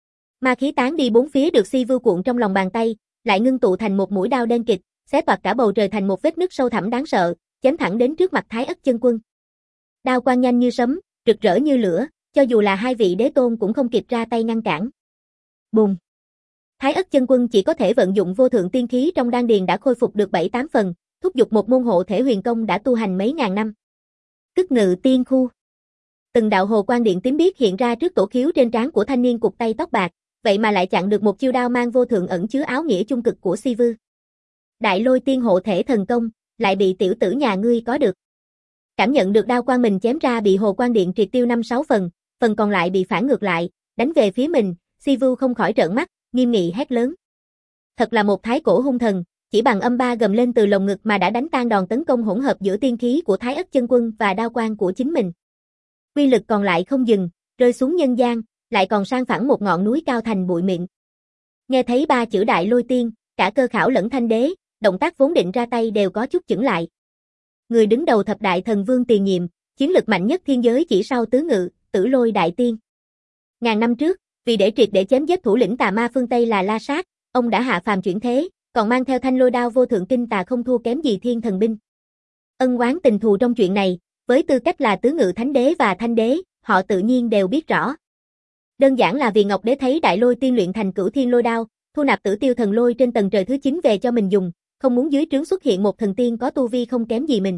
Ma khí tán đi bốn phía được Si Vưu cuộn trong lòng bàn tay, lại ngưng tụ thành một mũi đao đen kịt, xé toạc cả bầu trời thành một vết nứt sâu thẳm đáng sợ, chém thẳng đến trước mặt Thái Ất chân quân. Đao quang nhanh như sấm, rực rỡ như lửa, cho dù là hai vị đế tôn cũng không kịp ra tay ngăn cản. Bùng. Thái Ất chân quân chỉ có thể vận dụng vô thượng tiên khí trong đan điền đã khôi phục được bảy tám phần, thúc giục một môn hộ thể huyền công đã tu hành mấy ngàn năm. Cức ngự tiên khu. Từng đạo hồ quang điện tím biếc hiện ra trước tổ khiếu trên trán của thanh niên cụt tay tóc bạc, vậy mà lại chặn được một chiêu đao mang vô thượng ẩn chứa áo nghĩa chung cực của Si Vưu. Đại Lôi Tiên hộ thể thần công, lại bị tiểu tử nhà ngươi có được. Cảm nhận được đao quang mình chém ra bị hồ quang điện triệt tiêu năm sáu phần, phần còn lại bị phản ngược lại, đánh về phía mình, Si Vưu không khỏi trợn mắt, nghiêm nghị hét lớn. Thật là một thái cổ hung thần, chỉ bằng âm ba gầm lên từ lồng ngực mà đã đánh tan đòn tấn công hỗn hợp giữa tiên khí của Thái Ất chân quân và đao quang của chính mình. Quy lực còn lại không dừng, rơi xuống nhân gian, lại còn sang phẳng một ngọn núi cao thành bụi mịn. Nghe thấy ba chữ Đại Lôi Tiên, cả Cơ Khảo lẫn Thanh đế, động tác vốn định ra tay đều có chút chững lại. Người đứng đầu thập đại thần vương tiền nhiệm, chiến lực mạnh nhất thiên giới chỉ sau Tứ Ngự, Tử Lôi đại tiên. Ngàn năm trước, vì để triệt để chém giết thủ lĩnh tà ma phương Tây là La Sát, ông đã hạ phàm chuyển thế, còn mang theo thanh lôi đao vô thượng kinh tà không thua kém gì thiên thần binh. Ân oán tình thù trong chuyện này, với tư cách là Tứ Ngự Thánh đế và Thanh đế, họ tự nhiên đều biết rõ. Đơn giản là vì Ngọc đế thấy Đại Lôi Tiên luyện thành Cửu Thiên Lôi đao, thu nạp Tử Tiêu thần lôi trên tầng trời thứ chín về cho mình dùng, không muốn dưới trướng xuất hiện một thần tiên có tu vi không kém gì mình.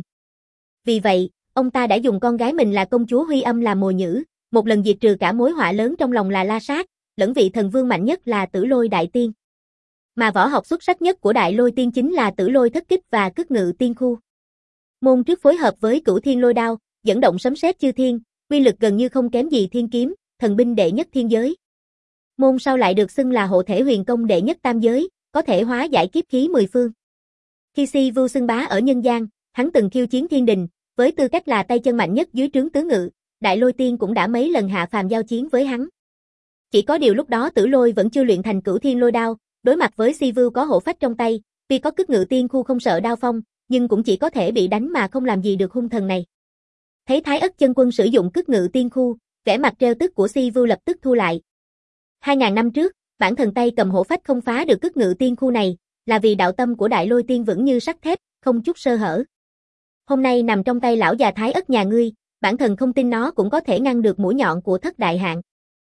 Vì vậy, ông ta đã dùng con gái mình là công chúa Huy Âm làm mồi nhử, một lần diệt trừ cả mối họa lớn trong lòng là La Sát, lẫn vị thần vương mạnh nhất là Tử Lôi đại tiên. Mà võ học xuất sắc nhất của Đại Lôi Tiên chính là Tử Lôi thất kích và Cức ngự tiên khu. Môn trước phối hợp với Cửu Thiên Lôi đao, dẫn động sấm sét chư thiên, uy lực gần như không kém gì thiên kiếm, thần binh đệ nhất thiên giới. Môn sau lại được xưng là hộ thể huyền công đệ nhất tam giới, có thể hóa giải kiếp khí mười phương. Khi Si Vưu xưng bá ở nhân gian, hắn từng khiêu chiến thiên đình, với tư cách là tay chân mạnh nhất dưới trướng Tứ Ngự, Đại Lôi Tiên cũng đã mấy lần hạ phàm giao chiến với hắn. Chỉ có điều lúc đó Tử Lôi vẫn chưa luyện thành Cửu Thiên Lôi đao, đối mặt với Si Vưu có hộ phách trong tay, tuy có Cức ngự tiên khu không sợ đao phong, nhưng cũng chỉ có thể bị đánh mà không làm gì được hung thần này. Thấy Thái Ất chân quân sử dụng Cức ngự tiên khu, vẻ mặt trêu tức của Si Vưu lập tức thu lại. Hai ngàn năm trước, bản thần tay cầm hổ phách không phá được cức ngự tiên khu này, là vì đạo tâm của Đại Lôi Tiên vững như sắt thép, không chút sơ hở. Hôm nay nằm trong tay lão già Thái Ất nhà ngươi, bản thần không tin nó cũng có thể ngăn được mũi nhọn của thất đại hạn.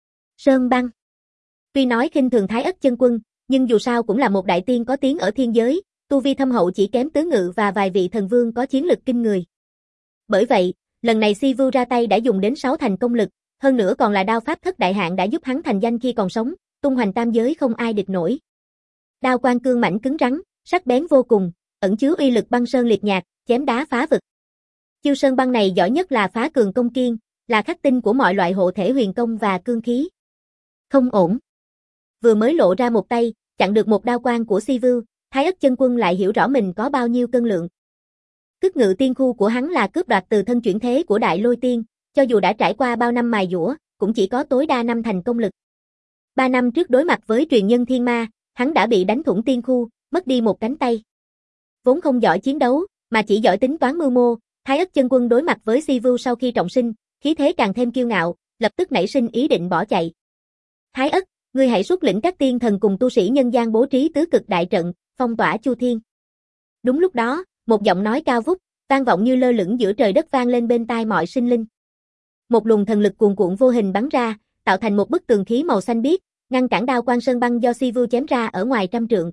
Sơn băng. Tuy nói khinh thường Thái Ất chân quân, nhưng dù sao cũng là một đại tiên có tiếng ở thiên giới, tu vi thâm hậu chỉ kém tứ ngự và vài vị thần vương có chiến lực kinh người. Bởi vậy, lần này Si Vu ra tay đã dùng đến sáu thành công lực, hơn nữa còn là đao pháp thất đại hạn đã giúp hắn thành danh khi còn sống, tung hoành tam giới không ai địch nổi. Đao quang cương mãnh cứng rắn, sắc bén vô cùng, ẩn chứa uy lực băng sơn liệt nhạc, chém đá phá vực. Chiêu sơn băng này giỏi nhất là phá cường công kiên, là khắc tinh của mọi loại hộ thể huyền công và cương khí. Không ổn. Vừa mới lộ ra một tay, chặn được một đao quang của Si Vu, Thái Ất chân quân lại hiểu rõ mình có bao nhiêu cân lượng. Cức ngự tiên khu của hắn là cướp đoạt từ thân chuyển thế của Đại Lôi Tiên, cho dù đã trải qua bao năm mài dũa, cũng chỉ có tối đa năm thành công lực. Ba năm trước đối mặt với truyền nhân thiên ma, hắn đã bị đánh thủng tiên khu, mất đi một cánh tay. Vốn không giỏi chiến đấu, mà chỉ giỏi tính toán mưu mô, Thái Ất chân quân đối mặt với Si Vu sau khi trọng sinh, khí thế càng thêm kiêu ngạo, lập tức nảy sinh ý định bỏ chạy. Thái Ất, ngươi hãy xuất lĩnh các tiên thần cùng tu sĩ nhân gian bố trí tứ cực đại trận, phong tỏa Chu Thiên. Đúng lúc đó, một giọng nói cao vút, vang vọng như lơ lửng giữa trời đất vang lên bên tai mọi sinh linh. Một luồng thần lực cuồn cuộn vô hình bắn ra, tạo thành một bức tường khí màu xanh biếc, ngăn cản đao quang sơn băng do Si Vu chém ra ở ngoài trăm trượng.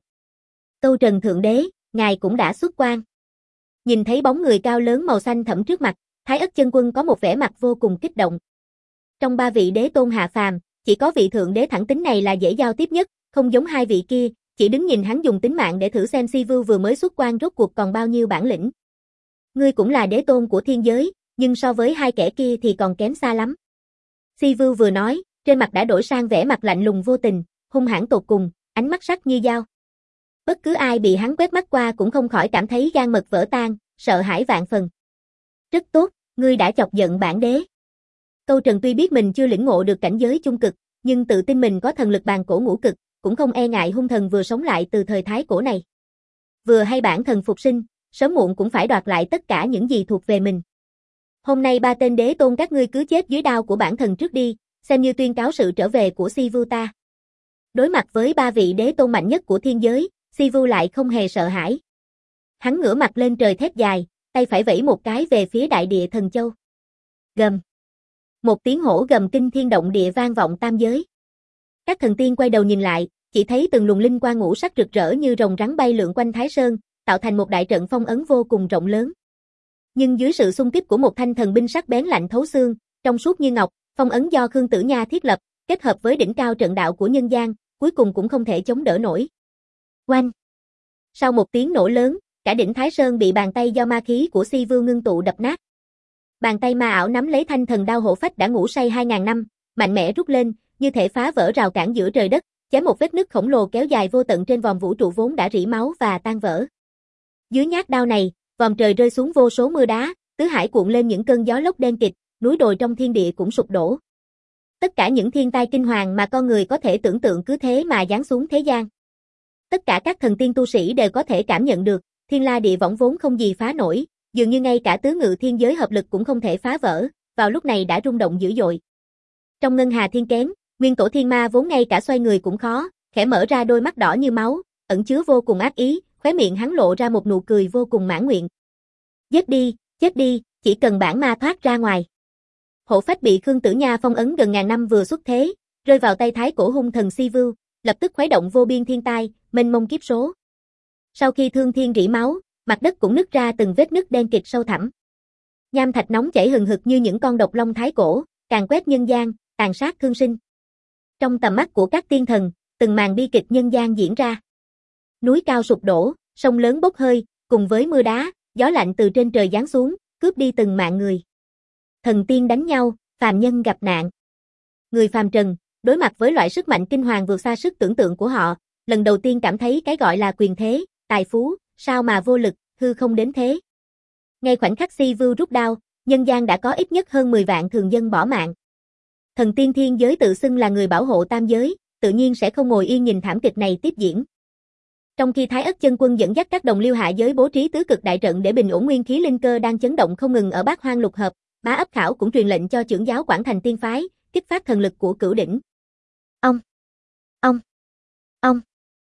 Tô Trần Thượng Đế, ngài cũng đã xuất quan. Nhìn thấy bóng người cao lớn màu xanh thẫm trước mặt, Thái Ất chân quân có một vẻ mặt vô cùng kích động. Trong ba vị đế tôn hạ phàm, chỉ có vị thượng đế thẳng tính này là dễ giao tiếp nhất, không giống hai vị kia, chỉ đứng nhìn hắn dùng tính mạng để thử xem Si Vu vừa mới xuất quan rốt cuộc còn bao nhiêu bản lĩnh. Ngươi cũng là đế tôn của thiên giới, nhưng so với hai kẻ kia thì còn kém xa lắm. Si Vu vừa nói, trên mặt đã đổi sang vẻ mặt lạnh lùng vô tình, hung hãn tột cùng, ánh mắt sắc như dao. Bất cứ ai bị hắn quét mắt qua cũng không khỏi cảm thấy gan mật vỡ tan, sợ hãi vạn phần. Rất tốt, ngươi đã chọc giận bản đế. Câu Trần tuy biết mình chưa lĩnh ngộ được cảnh giới chung cực, nhưng tự tin mình có thần lực bàn cổ ngũ cực, cũng không e ngại hung thần vừa sống lại từ thời thái cổ này. Vừa hay bản thần phục sinh, sớm muộn cũng phải đoạt lại tất cả những gì thuộc về mình. Hôm nay ba tên đế tôn các ngươi cứ chết dưới đao của bản thần trước đi, xem như tuyên cáo sự trở về của Si Vu ta. Đối mặt với ba vị đế tôn mạnh nhất của thiên giới, Si Vu lại không hề sợ hãi. Hắn ngửa mặt lên trời thét dài, tay phải vẫy một cái về phía đại địa thần châu. Gầm. Một tiếng hổ gầm kinh thiên động địa vang vọng tam giới. Các thần tiên quay đầu nhìn lại, chỉ thấy từng luồng linh quang ngũ sắc rực rỡ như rồng rắn bay lượn quanh Thái Sơn, tạo thành một đại trận phong ấn vô cùng rộng lớn. Nhưng dưới sự xung kích của một thanh thần binh sắc bén lạnh thấu xương, trong suốt như ngọc, phong ấn do Khương Tử Nha thiết lập, kết hợp với đỉnh cao trận đạo của nhân gian, cuối cùng cũng không thể chống đỡ nổi. Oanh! Sau một tiếng nổ lớn, cả đỉnh Thái Sơn bị bàn tay do ma khí của Si Vu ngưng tụ đập nát. Bàn tay ma ảo nắm lấy thanh thần đao hổ phách đã ngủ say hai ngàn năm, mạnh mẽ rút lên, như thể phá vỡ rào cản giữa trời đất, chém một vết nứt khổng lồ kéo dài vô tận trên vòm vũ trụ vốn đã rỉ máu và tan vỡ. Dưới nhát đao này, vòm trời rơi xuống vô số mưa đá, tứ hải cuộn lên những cơn gió lốc đen kịt, núi đồi trong thiên địa cũng sụp đổ. Tất cả những thiên tai kinh hoàng mà con người có thể tưởng tượng cứ thế mà giáng xuống thế gian. Tất cả các thần tiên tu sĩ đều có thể cảm nhận được, thiên la địa võng vốn không gì phá nổi, dường như ngay cả tứ ngự thiên giới hợp lực cũng không thể phá vỡ, vào lúc này đã rung động dữ dội. Trong ngân hà thiên kén, nguyên tổ thiên ma vốn ngay cả xoay người cũng khó, khẽ mở ra đôi mắt đỏ như máu, ẩn chứa vô cùng ác ý, khóe miệng hắn lộ ra một nụ cười vô cùng mãn nguyện. Giết đi, chết đi, chỉ cần bản ma thoát ra ngoài. Hổ phách bị Khương Tử Nha phong ấn gần ngàn năm vừa xuất thế, rơi vào tay thái cổ hung thần Si Vu, lập tức khuấy động vô biên thiên tai, mênh mông kiếp số. Sau khi thương thiên rỉ máu, mặt đất cũng nứt ra từng vết nứt đen kịt sâu thẳm. Nham thạch nóng chảy hừng hực như những con độc long thái cổ, càn quét nhân gian, tàn sát thương sinh. Trong tầm mắt của các tiên thần, từng màn bi kịch nhân gian diễn ra. Núi cao sụp đổ, sông lớn bốc hơi, cùng với mưa đá, gió lạnh từ trên trời giáng xuống, cướp đi từng mạng người. Thần tiên đánh nhau, phàm nhân gặp nạn. Người phàm trần, đối mặt với loại sức mạnh kinh hoàng vượt xa sức tưởng tượng của họ, lần đầu tiên cảm thấy cái gọi là quyền thế, tài phú, sao mà vô lực, hư không đến thế. Ngay khoảnh khắc Si Vu rút đao, nhân gian đã có ít nhất hơn mười vạn thường dân bỏ mạng. Thần tiên thiên giới tự xưng là người bảo hộ tam giới, tự nhiên sẽ không ngồi yên nhìn thảm kịch này tiếp diễn. Trong khi Thái Ất chân quân dẫn dắt các đồng liêu hạ giới bố trí tứ cực đại trận để bình ổn nguyên khí linh cơ đang chấn động không ngừng ở Bát Hoang lục hợp, Bá Ấp Khảo cũng truyền lệnh cho trưởng giáo Quảng Thành tiên phái, kích phát thần lực của Cửu đỉnh. Ông Ông, ông.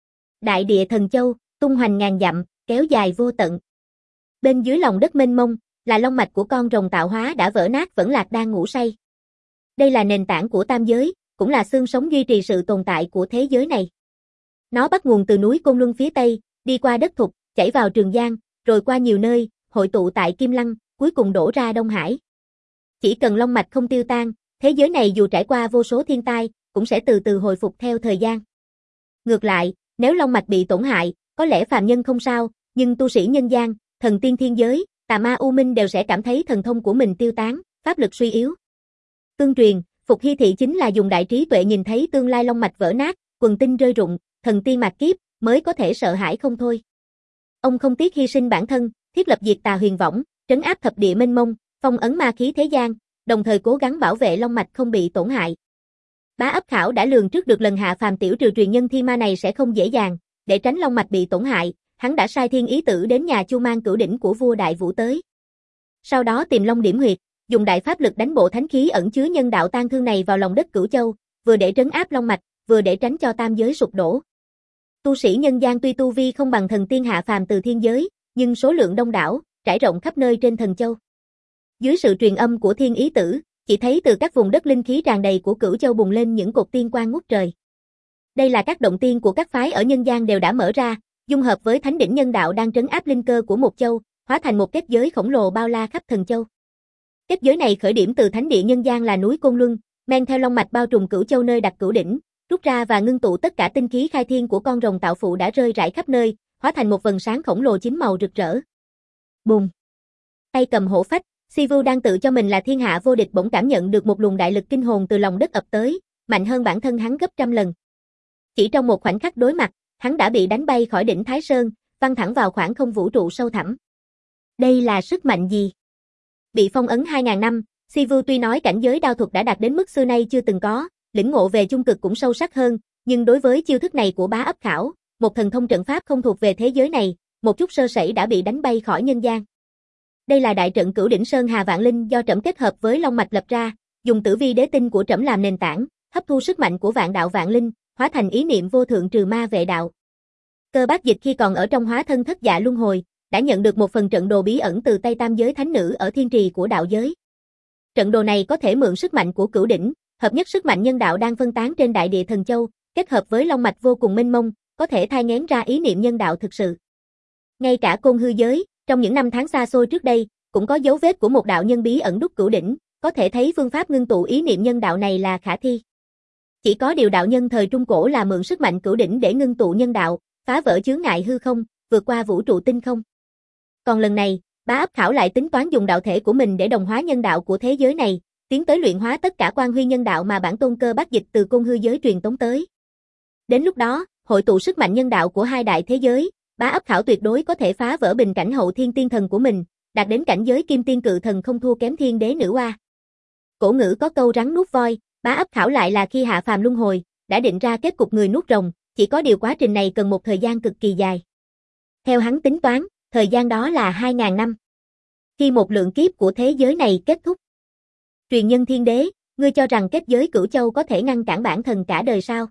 Đại địa thần châu, tung hoành ngàn dặm, kéo dài vô tận. Bên dưới lòng đất mênh mông, là long mạch của con rồng tạo hóa đã vỡ nát vẫn lạc đang ngủ say. Đây là nền tảng của tam giới, cũng là xương sống duy trì sự tồn tại của thế giới này. Nó bắt nguồn từ núi Côn Luân phía Tây, đi qua đất Thục, chảy vào Trường Giang, rồi qua nhiều nơi, hội tụ tại Kim Lăng, cuối cùng đổ ra Đông Hải. Chỉ cần long mạch không tiêu tan, thế giới này dù trải qua vô số thiên tai, cũng sẽ từ từ hồi phục theo thời gian. Ngược lại, nếu long mạch bị tổn hại, có lẽ phàm nhân không sao, nhưng tu sĩ nhân gian, thần tiên thiên giới, tà ma u minh đều sẽ cảm thấy thần thông của mình tiêu tán, pháp lực suy yếu. Tương truyền, Phục Hy Thị chính là dùng đại trí tuệ nhìn thấy tương lai long mạch vỡ nát, quần tinh rơi rụng, thần tiên mạt kiếp, mới có thể sợ hãi không thôi. Ông không tiếc hy sinh bản thân, thiết lập diệt tà huyền võng, trấn áp thập địa mênh mông, phong ấn ma khí thế gian, đồng thời cố gắng bảo vệ long mạch không bị tổn hại. Bá Ấp Khảo đã lường trước được lần hạ phàm tiểu trừ truyền nhân thi ma này sẽ không dễ dàng, để tránh long mạch bị tổn hại, hắn đã sai Thiên Ý Tử đến nhà Chu Mang Cửu đỉnh của vua Đại Vũ tới. Sau đó tìm long điểm huyệt, dùng đại pháp lực đánh bộ thánh khí ẩn chứa nhân đạo tan thương này vào lòng đất Cửu Châu, vừa để trấn áp long mạch, vừa để tránh cho tam giới sụp đổ. Tu sĩ nhân gian tuy tu vi không bằng thần tiên hạ phàm từ thiên giới, nhưng số lượng đông đảo, trải rộng khắp nơi trên thần châu. Dưới sự truyền âm của Thiên Ý Tử, chỉ thấy từ các vùng đất linh khí tràn đầy của Cửu Châu bùng lên những cột tiên quang ngút trời. Đây là các động tiên của các phái ở nhân gian đều đã mở ra, dung hợp với thánh đỉnh nhân đạo đang trấn áp linh cơ của một châu, hóa thành một kết giới khổng lồ bao la khắp thần châu. Kết giới này khởi điểm từ thánh địa nhân gian là núi Côn Luân, men theo long mạch bao trùm Cửu Châu nơi đặt Cửu đỉnh, rút ra và ngưng tụ tất cả tinh khí khai thiên của con rồng tạo phụ đã rơi rải khắp nơi, hóa thành một vầng sáng khổng lồ chín màu rực rỡ. Bùng! Tay cầm hổ phách, Sivu đang tự cho mình là thiên hạ vô địch bỗng cảm nhận được một luồng đại lực kinh hồn từ lòng đất ập tới, mạnh hơn bản thân hắn gấp trăm lần. Chỉ trong một khoảnh khắc đối mặt, hắn đã bị đánh bay khỏi đỉnh Thái Sơn, văng thẳng vào khoảng không vũ trụ sâu thẳm. Đây là sức mạnh gì? Bị phong ấn hai ngàn năm, Sivu tuy nói cảnh giới đao thuật đã đạt đến mức xưa nay chưa từng có, lĩnh ngộ về chung cực cũng sâu sắc hơn, nhưng đối với chiêu thức này của Bá Ấp Khảo, một thần thông trận pháp không thuộc về thế giới này, một chút sơ sẩy đã bị đánh bay khỏi nhân gian. Đây là đại trận Cửu đỉnh Sơn Hà Vạn Linh do trẫm kết hợp với long mạch lập ra, dùng tử vi đế tinh của trẫm làm nền tảng, hấp thu sức mạnh của vạn đạo vạn linh, hóa thành ý niệm vô thượng trừ ma vệ đạo. Cơ Bác Dịch khi còn ở trong hóa thân thất dạ luân hồi, đã nhận được một phần trận đồ bí ẩn từ tay tam giới thánh nữ ở thiên trì của đạo giới. Trận đồ này có thể mượn sức mạnh của Cửu đỉnh, hợp nhất sức mạnh nhân đạo đang phân tán trên đại địa thần châu, kết hợp với long mạch vô cùng mênh mông, có thể thai nghén ra ý niệm nhân đạo thực sự. Ngay cả Côn hư giới, trong những năm tháng xa xôi trước đây, cũng có dấu vết của một đạo nhân bí ẩn đúc Cửu đỉnh, có thể thấy phương pháp ngưng tụ ý niệm nhân đạo này là khả thi. Chỉ có điều đạo nhân thời Trung Cổ là mượn sức mạnh Cửu đỉnh để ngưng tụ nhân đạo, phá vỡ chướng ngại hư không, vượt qua vũ trụ tinh không. Còn lần này, Bá Ấp Khảo lại tính toán dùng đạo thể của mình để đồng hóa nhân đạo của thế giới này, tiến tới luyện hóa tất cả quan huy nhân đạo mà bản tôn Cơ Bác Dịch từ Côn hư giới truyền tống tới. Đến lúc đó, hội tụ sức mạnh nhân đạo của hai đại thế giới, Bá Ấp Khảo tuyệt đối có thể phá vỡ bình cảnh hậu thiên tiên thần của mình, đạt đến cảnh giới kim tiên cự thần không thua kém thiên đế nữ oa. Cổ ngữ có câu rắn nuốt voi, Bá Ấp Khảo lại là khi hạ phàm luân hồi, đã định ra kết cục người nuốt rồng, chỉ có điều quá trình này cần một thời gian cực kỳ dài. Theo hắn tính toán, thời gian đó là hai ngàn năm. Khi một lượng kiếp của thế giới này kết thúc. Truyền nhân thiên đế, ngươi cho rằng kết giới Cửu Châu có thể ngăn cản bản thần cả đời sao?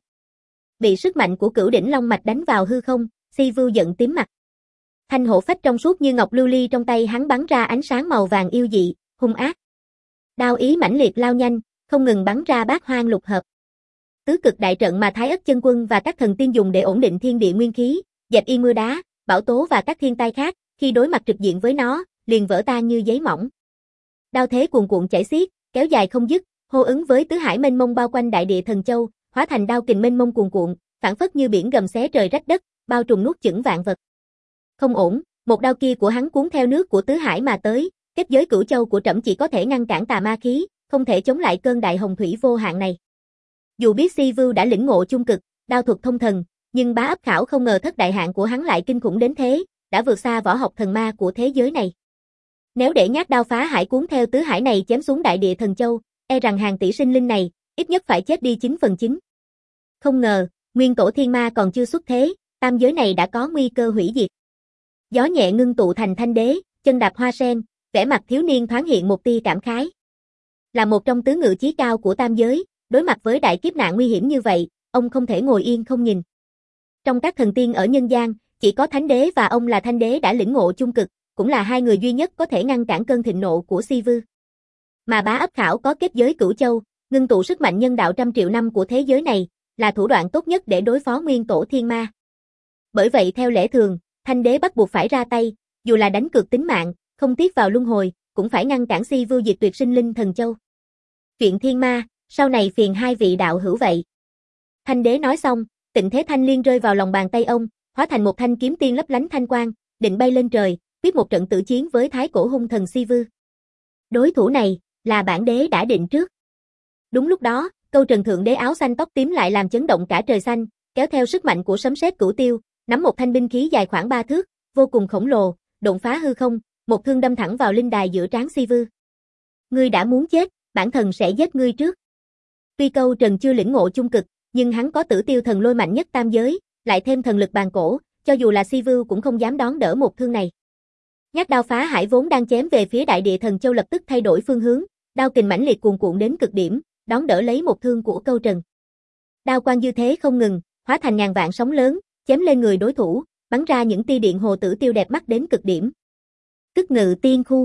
Bị sức mạnh của Cửu đỉnh long mạch đánh vào hư không, Sivu giận tím mặt. Thanh hổ phách trong suốt như ngọc lưu ly trong tay hắn bắn ra ánh sáng màu vàng yêu dị, hung ác. Đao ý mãnh liệt lao nhanh, không ngừng bắn ra bát hoang lục hợp. Tứ cực đại trận mà Thái Ất chân quân và các thần tiên dùng để ổn định thiên địa nguyên khí, dẹp yên mưa đá, bão tố và các thiên tai khác, khi đối mặt trực diện với nó, liền vỡ tan như giấy mỏng. Đao thế cuồn cuộn chảy xiết, kéo dài không dứt, hô ứng với tứ hải mênh mông bao quanh đại địa thần châu, hóa thành đao kình mênh mông cuồn cuộn, phảng phất như biển gầm xé trời rách đất, bao trùm nuốt chửng vạn vật. Không ổn, một đao kia của hắn cuốn theo nước của tứ hải mà tới, kết giới Cửu Châu của trẫm chỉ có thể ngăn cản tà ma khí, không thể chống lại cơn đại hồng thủy vô hạn này. Dù biết Sivu đã lĩnh ngộ chung cực, đao thuật thông thần, nhưng Bá Ấp Khảo không ngờ thất đại hạn của hắn lại kinh khủng đến thế, đã vượt xa võ học thần ma của thế giới này. Nếu để nhát đao phá hải cuốn theo tứ hải này chém xuống đại địa thần châu, e rằng hàng tỷ sinh linh này, ít nhất phải chết đi chín phần chín. Không ngờ, nguyên tổ thiên ma còn chưa xuất thế, tam giới này đã có nguy cơ hủy diệt. Gió nhẹ ngưng tụ thành thanh đế, chân đạp hoa sen, vẻ mặt thiếu niên thoáng hiện một tia cảm khái. Là một trong tứ ngự chí cao của tam giới, đối mặt với đại kiếp nạn nguy hiểm như vậy, ông không thể ngồi yên không nhìn. Trong các thần tiên ở nhân gian, chỉ có Thánh Đế và ông là Thanh Đế đã lĩnh ngộ chung cực, cũng là hai người duy nhất có thể ngăn cản cơn thịnh nộ của Si Vư. Mà Bá Ấp Khảo có kết giới Cửu Châu, ngưng tụ sức mạnh nhân đạo trăm triệu năm của thế giới này, là thủ đoạn tốt nhất để đối phó nguyên tổ thiên ma. Bởi vậy theo lẽ thường, Thanh Đế bắt buộc phải ra tay, dù là đánh cược tính mạng, không tiếc vào luân hồi, cũng phải ngăn cản Si Vưu diệt tuyệt sinh linh thần châu. Chuyện thiên ma, sau này phiền hai vị đạo hữu vậy. Thanh Đế nói xong, Tịnh Thế Thanh Liên rơi vào lòng bàn tay ông, hóa thành một thanh kiếm tiên lấp lánh thanh quang, định bay lên trời, quyết một trận tử chiến với thái cổ hung thần Si Vư. Đối thủ này, là bản đế đã định trước. Đúng lúc đó, Câu Trần Thượng Đế áo xanh tóc tím lại làm chấn động cả trời xanh, kéo theo sức mạnh của sấm sét cửu tiêu, nắm một thanh binh khí dài khoảng ba thước, vô cùng khổng lồ, độn phá hư không, một thương đâm thẳng vào linh đài giữa trán Si Vư. Ngươi đã muốn chết, bản thần sẽ giết ngươi trước. Tuy Câu Trần chưa lĩnh ngộ chung cực, nhưng hắn có Tử Tiêu thần lôi mạnh nhất tam giới, lại thêm thần lực bàn cổ, cho dù là Si Vưu cũng không dám đón đỡ một thương này. Nhát đao phá hải vốn đang chém về phía đại địa thần châu lập tức thay đổi phương hướng, đao kình mãnh liệt cuồn cuộn đến cực điểm, đón đỡ lấy một thương của Câu Trần. Đao quang dư thế không ngừng, hóa thành ngàn vạn sóng lớn, chém lên người đối thủ, bắn ra những tia điện hồ tử tiêu đẹp mắt đến cực điểm. Cức Ngự Tiên Khu.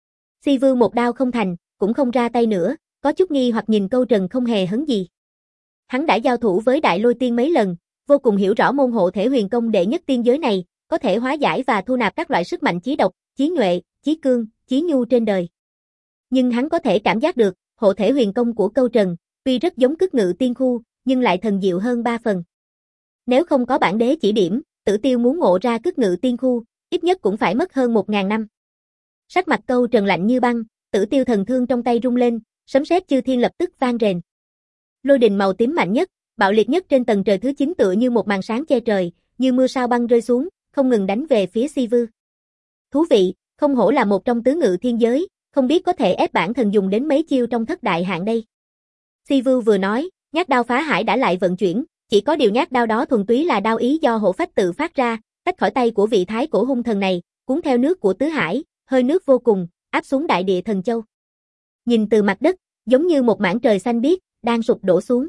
Si Vưu một đao không thành, cũng không ra tay nữa, có chút nghi hoặc nhìn Câu Trần không hề hấn gì. Hắn đã giao thủ với Đại Lôi Tiên mấy lần, vô cùng hiểu rõ môn hộ thể huyền công đệ nhất tiên giới này, có thể hóa giải và thu nạp các loại sức mạnh chí độc, chí nhuệ, chí cương, chí nhu trên đời. Nhưng hắn có thể cảm giác được, hộ thể huyền công của Câu Trần, tuy rất giống Cức Ngự Tiên Khu, nhưng lại thần diệu hơn ba phần. Nếu không có bản đế chỉ điểm, Tử Tiêu muốn ngộ ra Cức Ngự Tiên Khu, ít nhất cũng phải mất hơn một ngàn năm. Sắc mặt Câu Trần lạnh như băng, Tử Tiêu thần thương trong tay rung lên, sấm sét chư thiên lập tức vang rền. Lôi đình màu tím mạnh nhất, bạo liệt nhất trên tầng trời thứ chín tựa như một màn sáng che trời, như mưa sao băng rơi xuống, không ngừng đánh về phía Si Vư. Thú vị, không hổ là một trong tứ ngự thiên giới, không biết có thể ép bản thần dùng đến mấy chiêu trong thất đại hạng đây. Si Vưu vừa nói, nhát đao phá hải đã lại vận chuyển, chỉ có điều nhát đao đó thuần túy là đao ý do hổ phách tự phát ra, tách khỏi tay của vị thái cổ hung thần này, cuốn theo nước của tứ hải, hơi nước vô cùng, áp xuống đại địa thần châu. Nhìn từ mặt đất, giống như một mảng trời xanh biếc, đang sụp đổ xuống.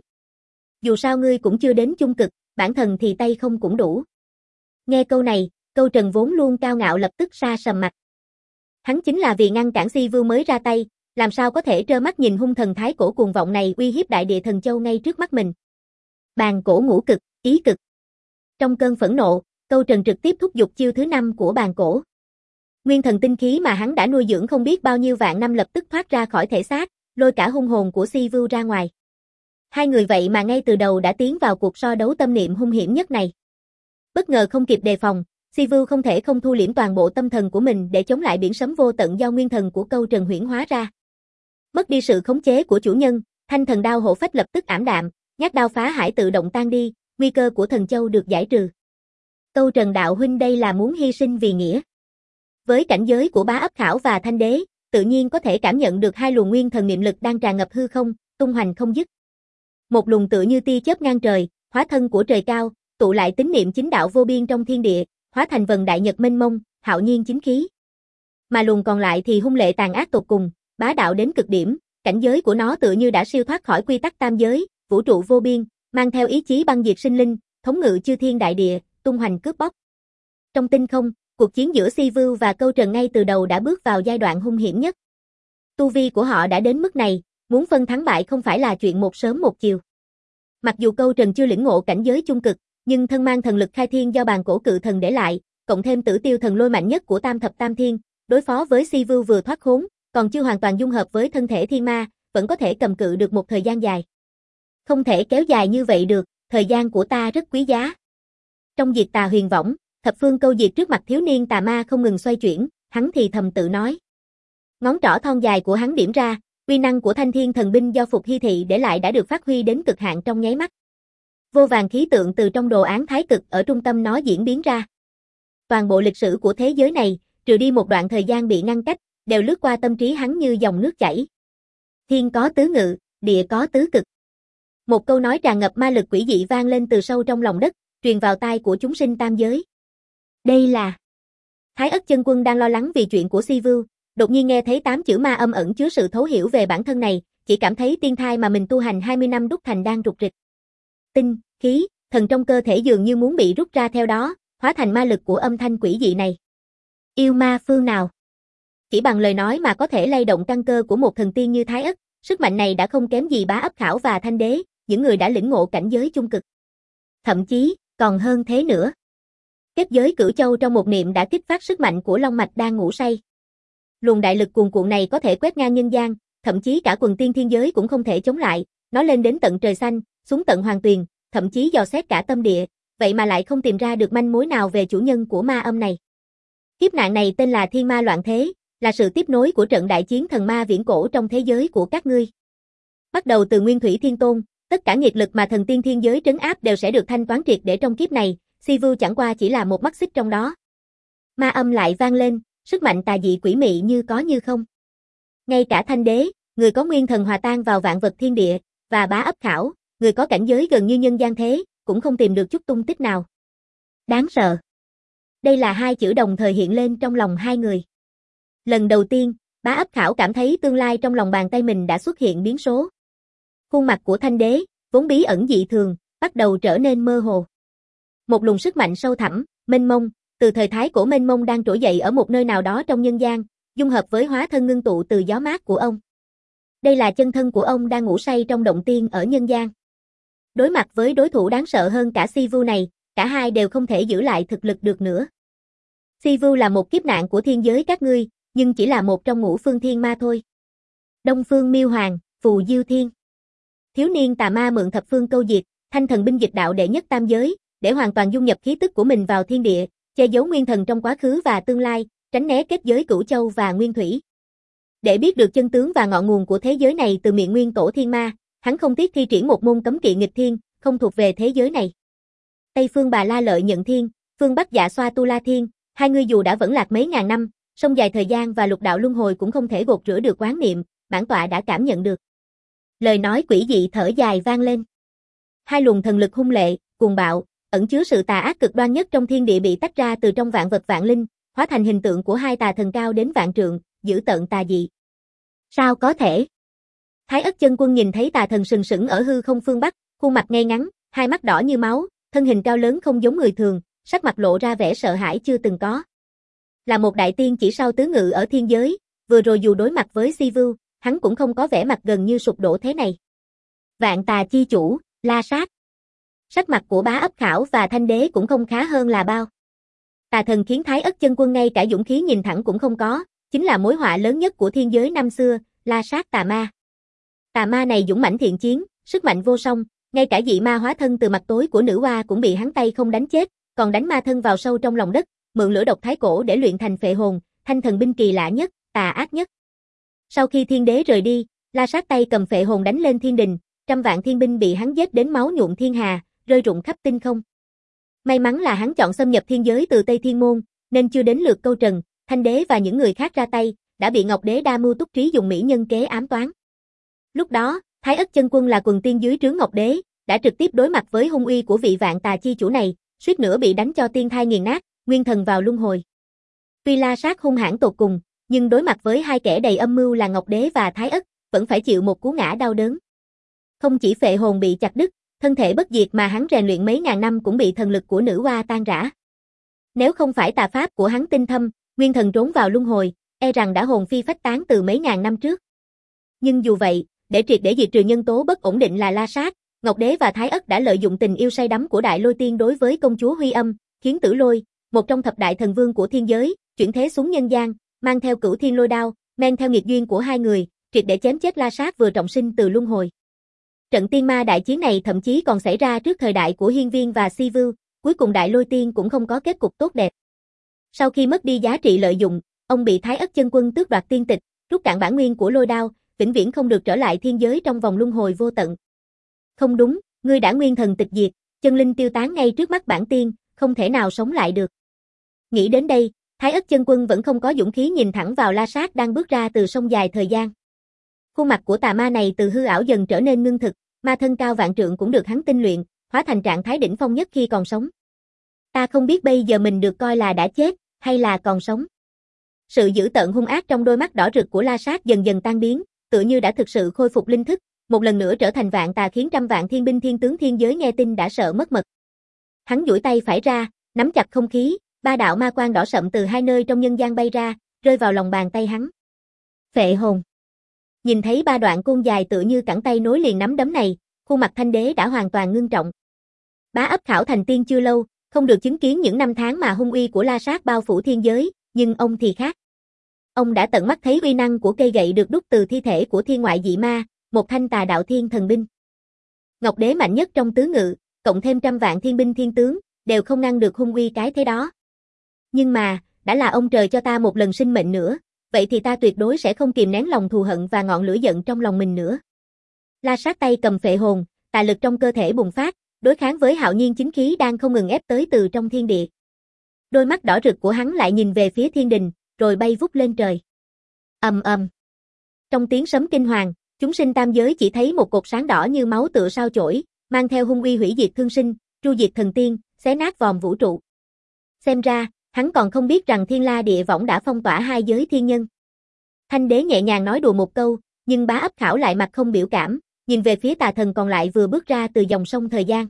Dù sao ngươi cũng chưa đến chung cực, bản thần thì tay không cũng đủ. Nghe câu này, Câu Trần vốn luôn cao ngạo lập tức sa sầm mặt. Hắn chính là vì ngăn cản Si Vưu mới ra tay, làm sao có thể trơ mắt nhìn hung thần thái cổ cuồng vọng này uy hiếp đại địa thần châu ngay trước mắt mình. Bàn cổ ngũ cực, ý cực. Trong cơn phẫn nộ, Câu Trần trực tiếp thúc giục chiêu thứ năm của bàn cổ. Nguyên thần tinh khí mà hắn đã nuôi dưỡng không biết bao nhiêu vạn năm lập tức thoát ra khỏi thể xác, lôi cả hung hồn của Si Vưu ra ngoài. Hai người vậy mà ngay từ đầu đã tiến vào cuộc so đấu tâm niệm hung hiểm nhất này. Bất ngờ không kịp đề phòng, Si Vưu không thể không thu liễm toàn bộ tâm thần của mình để chống lại biển sấm vô tận do nguyên thần của Câu Trần huyễn hóa ra. Mất đi sự khống chế của chủ nhân, thanh thần đao hộ phách lập tức ảm đạm, nhát đao phá hải tự động tan đi, nguy cơ của thần châu được giải trừ. Câu Trần đạo huynh đây là muốn hy sinh vì nghĩa. Với cảnh giới của Bá Ấp Khảo và Thanh Đế, tự nhiên có thể cảm nhận được hai luồng nguyên thần niệm lực đang tràn ngập hư không, tung hoành không dứt. Một luồng tựa như tia chớp ngang trời, hóa thân của trời cao, tụ lại tín niệm chính đạo vô biên trong thiên địa, hóa thành vần đại nhật mênh mông, hạo nhiên chính khí. Mà luồng còn lại thì hung lệ tàn ác tột cùng, bá đạo đến cực điểm, cảnh giới của nó tựa như đã siêu thoát khỏi quy tắc tam giới, vũ trụ vô biên, mang theo ý chí băng diệt sinh linh, thống ngự chư thiên đại địa, tung hoành cướp bóc. Trong tinh không, cuộc chiến giữa Si Vưu và Câu Trần ngay từ đầu đã bước vào giai đoạn hung hiểm nhất. Tu vi của họ đã đến mức này, muốn phân thắng bại không phải là chuyện một sớm một chiều. Mặc dù Câu Trần chưa lĩnh ngộ cảnh giới chung cực, nhưng thân mang thần lực khai thiên do bàn cổ cự thần để lại, cộng thêm Tử Tiêu thần lôi mạnh nhất của Tam thập tam thiên, đối phó với Si Vưu vừa thoát khốn, còn chưa hoàn toàn dung hợp với thân thể thiên ma, vẫn có thể cầm cự được một thời gian dài. Không thể kéo dài như vậy được, thời gian của ta rất quý giá. Trong diệt tà huyền võng, thập phương câu diệt trước mặt thiếu niên tà ma không ngừng xoay chuyển, hắn thì thầm tự nói. Ngón trỏ thon dài của hắn điểm ra, uy năng của thanh thiên thần binh do Phục Hy Thị để lại đã được phát huy đến cực hạn trong nháy mắt. Vô vàn khí tượng từ trong đồ án thái cực ở trung tâm nó diễn biến ra. Toàn bộ lịch sử của thế giới này, trừ đi một đoạn thời gian bị ngăn cách, đều lướt qua tâm trí hắn như dòng nước chảy. Thiên có tứ ngự, địa có tứ cực. Một câu nói tràn ngập ma lực quỷ dị vang lên từ sâu trong lòng đất, truyền vào tai của chúng sinh tam giới. Đây là... Thái Ất Chân Quân đang lo lắng vì chuyện của Si Vưu, đột nhiên nghe thấy tám chữ ma âm ẩn chứa sự thấu hiểu về bản thân này, chỉ cảm thấy tiên thai mà mình tu hành hai mươi năm đúc thành đang rục rịch. tinh, khí, thần trong cơ thể dường như muốn bị rút ra theo đó, hóa thành ma lực của âm thanh quỷ dị này. Yêu ma phương nào? Chỉ bằng lời nói mà có thể lay động căn cơ của một thần tiên như Thái Ất, sức mạnh này đã không kém gì Bá Ấp Khảo và Thanh Đế, những người đã lĩnh ngộ cảnh giới chung cực. Thậm chí, còn hơn thế nữa. Kết giới Cửu Châu trong một niệm đã kích phát sức mạnh của Long Mạch đang ngủ say. Luồng đại lực cuồn cuộn này có thể quét ngang nhân gian, thậm chí cả quần tiên thiên giới cũng không thể chống lại, nó lên đến tận trời xanh, xuống tận hoàng tuyền, thậm chí dò xét cả tâm địa, vậy mà lại không tìm ra được manh mối nào về chủ nhân của ma âm này. Kiếp nạn này tên là Thiên Ma Loạn Thế, là sự tiếp nối của trận đại chiến thần ma viễn cổ trong thế giới của các ngươi. Bắt đầu từ Nguyên Thủy Thiên Tôn, tất cả nghiệt lực mà thần tiên thiên giới trấn áp đều sẽ được thanh toán triệt để trong kiếp này, Sivu chẳng qua chỉ là một mắt xích trong đó. Ma âm lại vang lên, sức mạnh tà dị quỷ mị như có như không. Ngay cả Thanh Đế, người có nguyên thần hòa tan vào vạn vật thiên địa, và Bá Ấp Khảo, người có cảnh giới gần như nhân gian thế, cũng không tìm được chút tung tích nào. Đáng sợ. Đây là hai chữ đồng thời hiện lên trong lòng hai người. Lần đầu tiên, Bá Ấp Khảo cảm thấy tương lai trong lòng bàn tay mình đã xuất hiện biến số. Khuôn mặt của Thanh Đế, vốn bí ẩn dị thường, bắt đầu trở nên mơ hồ. Một luồng sức mạnh sâu thẳm, mênh mông, từ thời thái cổ mênh mông đang trỗi dậy ở một nơi nào đó trong nhân gian, dung hợp với hóa thân ngưng tụ từ gió mát của ông. Đây là chân thân của ông đang ngủ say trong động tiên ở nhân gian. Đối mặt với đối thủ đáng sợ hơn cả Sivu này, cả hai đều không thể giữ lại thực lực được nữa. Sivu là một kiếp nạn của thiên giới các ngươi, nhưng chỉ là một trong ngũ phương thiên ma thôi. Đông Phương Miêu Hoàng, Phù Diêu Thiên. Thiếu niên tà ma mượn thập phương câu diệt, thanh thần binh dịch đạo đệ nhất tam giới, để hoàn toàn dung nhập khí tức của mình vào thiên địa, che giấu nguyên thần trong quá khứ và tương lai, tránh né kết giới Cửu Châu và Nguyên Thủy. Để biết được chân tướng và ngọn nguồn của thế giới này từ miệng nguyên tổ thiên ma, hắn không tiếc thi triển một môn cấm kỵ nghịch thiên, không thuộc về thế giới này. Tây phương Bà La Lợi Nhận Thiên, phương Bắc Dạ Xoa Tu La Thiên, hai người dù đã vẫn lạc mấy ngàn năm, sông dài thời gian và lục đạo luân hồi cũng không thể gột rửa được oán niệm, bản tọa đã cảm nhận được. Lời nói quỷ dị thở dài vang lên. Hai luồng thần lực hung lệ, cuồng bạo, ẩn chứa sự tà ác cực đoan nhất trong thiên địa bị tách ra từ trong vạn vật vạn linh, hóa thành hình tượng của hai tà thần cao đến vạn trượng, dữ tợn tà dị. Sao có thể? Thái Ất Chân Quân nhìn thấy tà thần sừng sững ở hư không phương Bắc, khuôn mặt ngay ngắn, hai mắt đỏ như máu, thân hình cao lớn không giống người thường, sắc mặt lộ ra vẻ sợ hãi chưa từng có. Là một đại tiên chỉ sau tứ ngự ở thiên giới, vừa rồi dù đối mặt với Sivu, hắn cũng không có vẻ mặt gần như sụp đổ thế này. Vạn tà chi chủ, La Sát. Sắc mặt của Bá Ấp Khảo và Thanh Đế cũng không khá hơn là bao. Tà thần khiến Thái Ất Chân Quân ngay cả dũng khí nhìn thẳng cũng không có, chính là mối họa lớn nhất của thiên giới năm xưa, La Sát tà ma. Tà ma này dũng mãnh thiện chiến, sức mạnh vô song, ngay cả dị ma hóa thân từ mặt tối của nữ oa cũng bị hắn tay không đánh chết, còn đánh ma thân vào sâu trong lòng đất, mượn lửa độc thái cổ để luyện thành phệ hồn, thanh thần binh kỳ lạ nhất, tà ác nhất. Sau khi thiên đế rời đi, La Sát tay cầm phệ hồn đánh lên thiên đình, trăm vạn thiên binh bị hắn giết đến máu nhuộm thiên hà, rơi rụng khắp tinh không. May mắn là hắn chọn xâm nhập thiên giới từ Tây Thiên Môn, nên chưa đến lượt câu trần, Thanh Đế và những người khác ra tay, đã bị Ngọc Đế đa mưu túc trí dùng mỹ nhân kế ám toán. Lúc đó, Thái Ất Chân Quân là quần tiên dưới trướng Ngọc Đế, đã trực tiếp đối mặt với hung uy của vị vạn tà chi chủ này, suýt nữa bị đánh cho tiên thai nghiền nát, nguyên thần vào luân hồi. Tuy La Sát hung hãn tột cùng, nhưng đối mặt với hai kẻ đầy âm mưu là Ngọc Đế và Thái Ất, vẫn phải chịu một cú ngã đau đớn. Không chỉ phệ hồn bị chặt đứt, thân thể bất diệt mà hắn rèn luyện mấy ngàn năm cũng bị thần lực của nữ oa tan rã. Nếu không phải tà pháp của hắn tinh thâm, nguyên thần trốn vào luân hồi, e rằng đã hồn phi phách tán từ mấy ngàn năm trước. Nhưng dù vậy, để triệt để diệt trừ nhân tố bất ổn định là La Sát, Ngọc Đế và Thái Ất đã lợi dụng tình yêu say đắm của Đại Lôi Tiên đối với công chúa Huy Âm, khiến Tử Lôi, một trong thập đại thần vương của thiên giới, chuyển thế xuống nhân gian, mang theo Cửu Thiên Lôi đao, men theo nghiệt duyên của hai người, triệt để chém chết La Sát vừa trọng sinh từ luân hồi. Trận tiên ma đại chiến này thậm chí còn xảy ra trước thời đại của Hiên Viên và Sivu, cuối cùng Đại Lôi Tiên cũng không có kết cục tốt đẹp. Sau khi mất đi giá trị lợi dụng, ông bị Thái Ất Chân Quân tước đoạt tiên tịch, rút cạn bản nguyên của lôi đao, vĩnh viễn không được trở lại thiên giới trong vòng luân hồi vô tận. Không đúng, ngươi đã nguyên thần tịch diệt, chân linh tiêu tán ngay trước mắt bản tiên, không thể nào sống lại được. Nghĩ đến đây, Thái Ất Chân Quân vẫn không có dũng khí nhìn thẳng vào La Sát đang bước ra từ sông dài thời gian. Khuôn mặt của tà ma này từ hư ảo dần trở nên ngưng thực, ma thân cao vạn trượng cũng được hắn tinh luyện, hóa thành trạng thái đỉnh phong nhất khi còn sống. Ta không biết bây giờ mình được coi là đã chết, hay là còn sống. Sự dữ tợn hung ác trong đôi mắt đỏ rực của La Sát dần dần tan biến, tựa như đã thực sự khôi phục linh thức, một lần nữa trở thành vạn tà khiến trăm vạn thiên binh thiên tướng thiên giới nghe tin đã sợ mất mật. Hắn duỗi tay phải ra, nắm chặt không khí, ba đạo ma quang đỏ sậm từ hai nơi trong nhân gian bay ra, rơi vào lòng bàn tay hắn. Phệ hồn. Nhìn thấy ba đoạn côn dài tựa như cẳng tay nối liền nắm đấm này, khuôn mặt Thanh Đế đã hoàn toàn ngưng trọng. Bá ấp khảo thành tiên chưa lâu, không được chứng kiến những năm tháng mà hung uy của La Sát bao phủ thiên giới, nhưng ông thì khác. Ông đã tận mắt thấy uy năng của cây gậy được đúc từ thi thể của thiên ngoại dị ma, một thanh tà đạo thiên thần binh. Ngọc Đế mạnh nhất trong tứ ngự, cộng thêm trăm vạn thiên binh thiên tướng, đều không ngăn được hung uy cái thế đó. Nhưng mà, đã là ông trời cho ta một lần sinh mệnh nữa, vậy thì ta tuyệt đối sẽ không kìm nén lòng thù hận và ngọn lửa giận trong lòng mình nữa. La Sát tay cầm phệ hồn, tà lực trong cơ thể bùng phát, đối kháng với hạo nhiên chính khí đang không ngừng ép tới từ trong thiên địa. Đôi mắt đỏ rực của hắn lại nhìn về phía thiên đình, rồi bay vút lên trời. Ầm ầm. Trong tiếng sấm kinh hoàng, chúng sinh tam giới chỉ thấy một cột sáng đỏ như máu tựa sao chổi, mang theo hung uy hủy diệt thương sinh, tru diệt thần tiên, xé nát vòm vũ trụ. Xem ra, hắn còn không biết rằng thiên la địa võng đã phong tỏa hai giới thiên nhân. Thanh Đế nhẹ nhàng nói đùa một câu, nhưng Bá Ấp Khảo lại mặt không biểu cảm, nhìn về phía tà thần còn lại vừa bước ra từ dòng sông thời gian.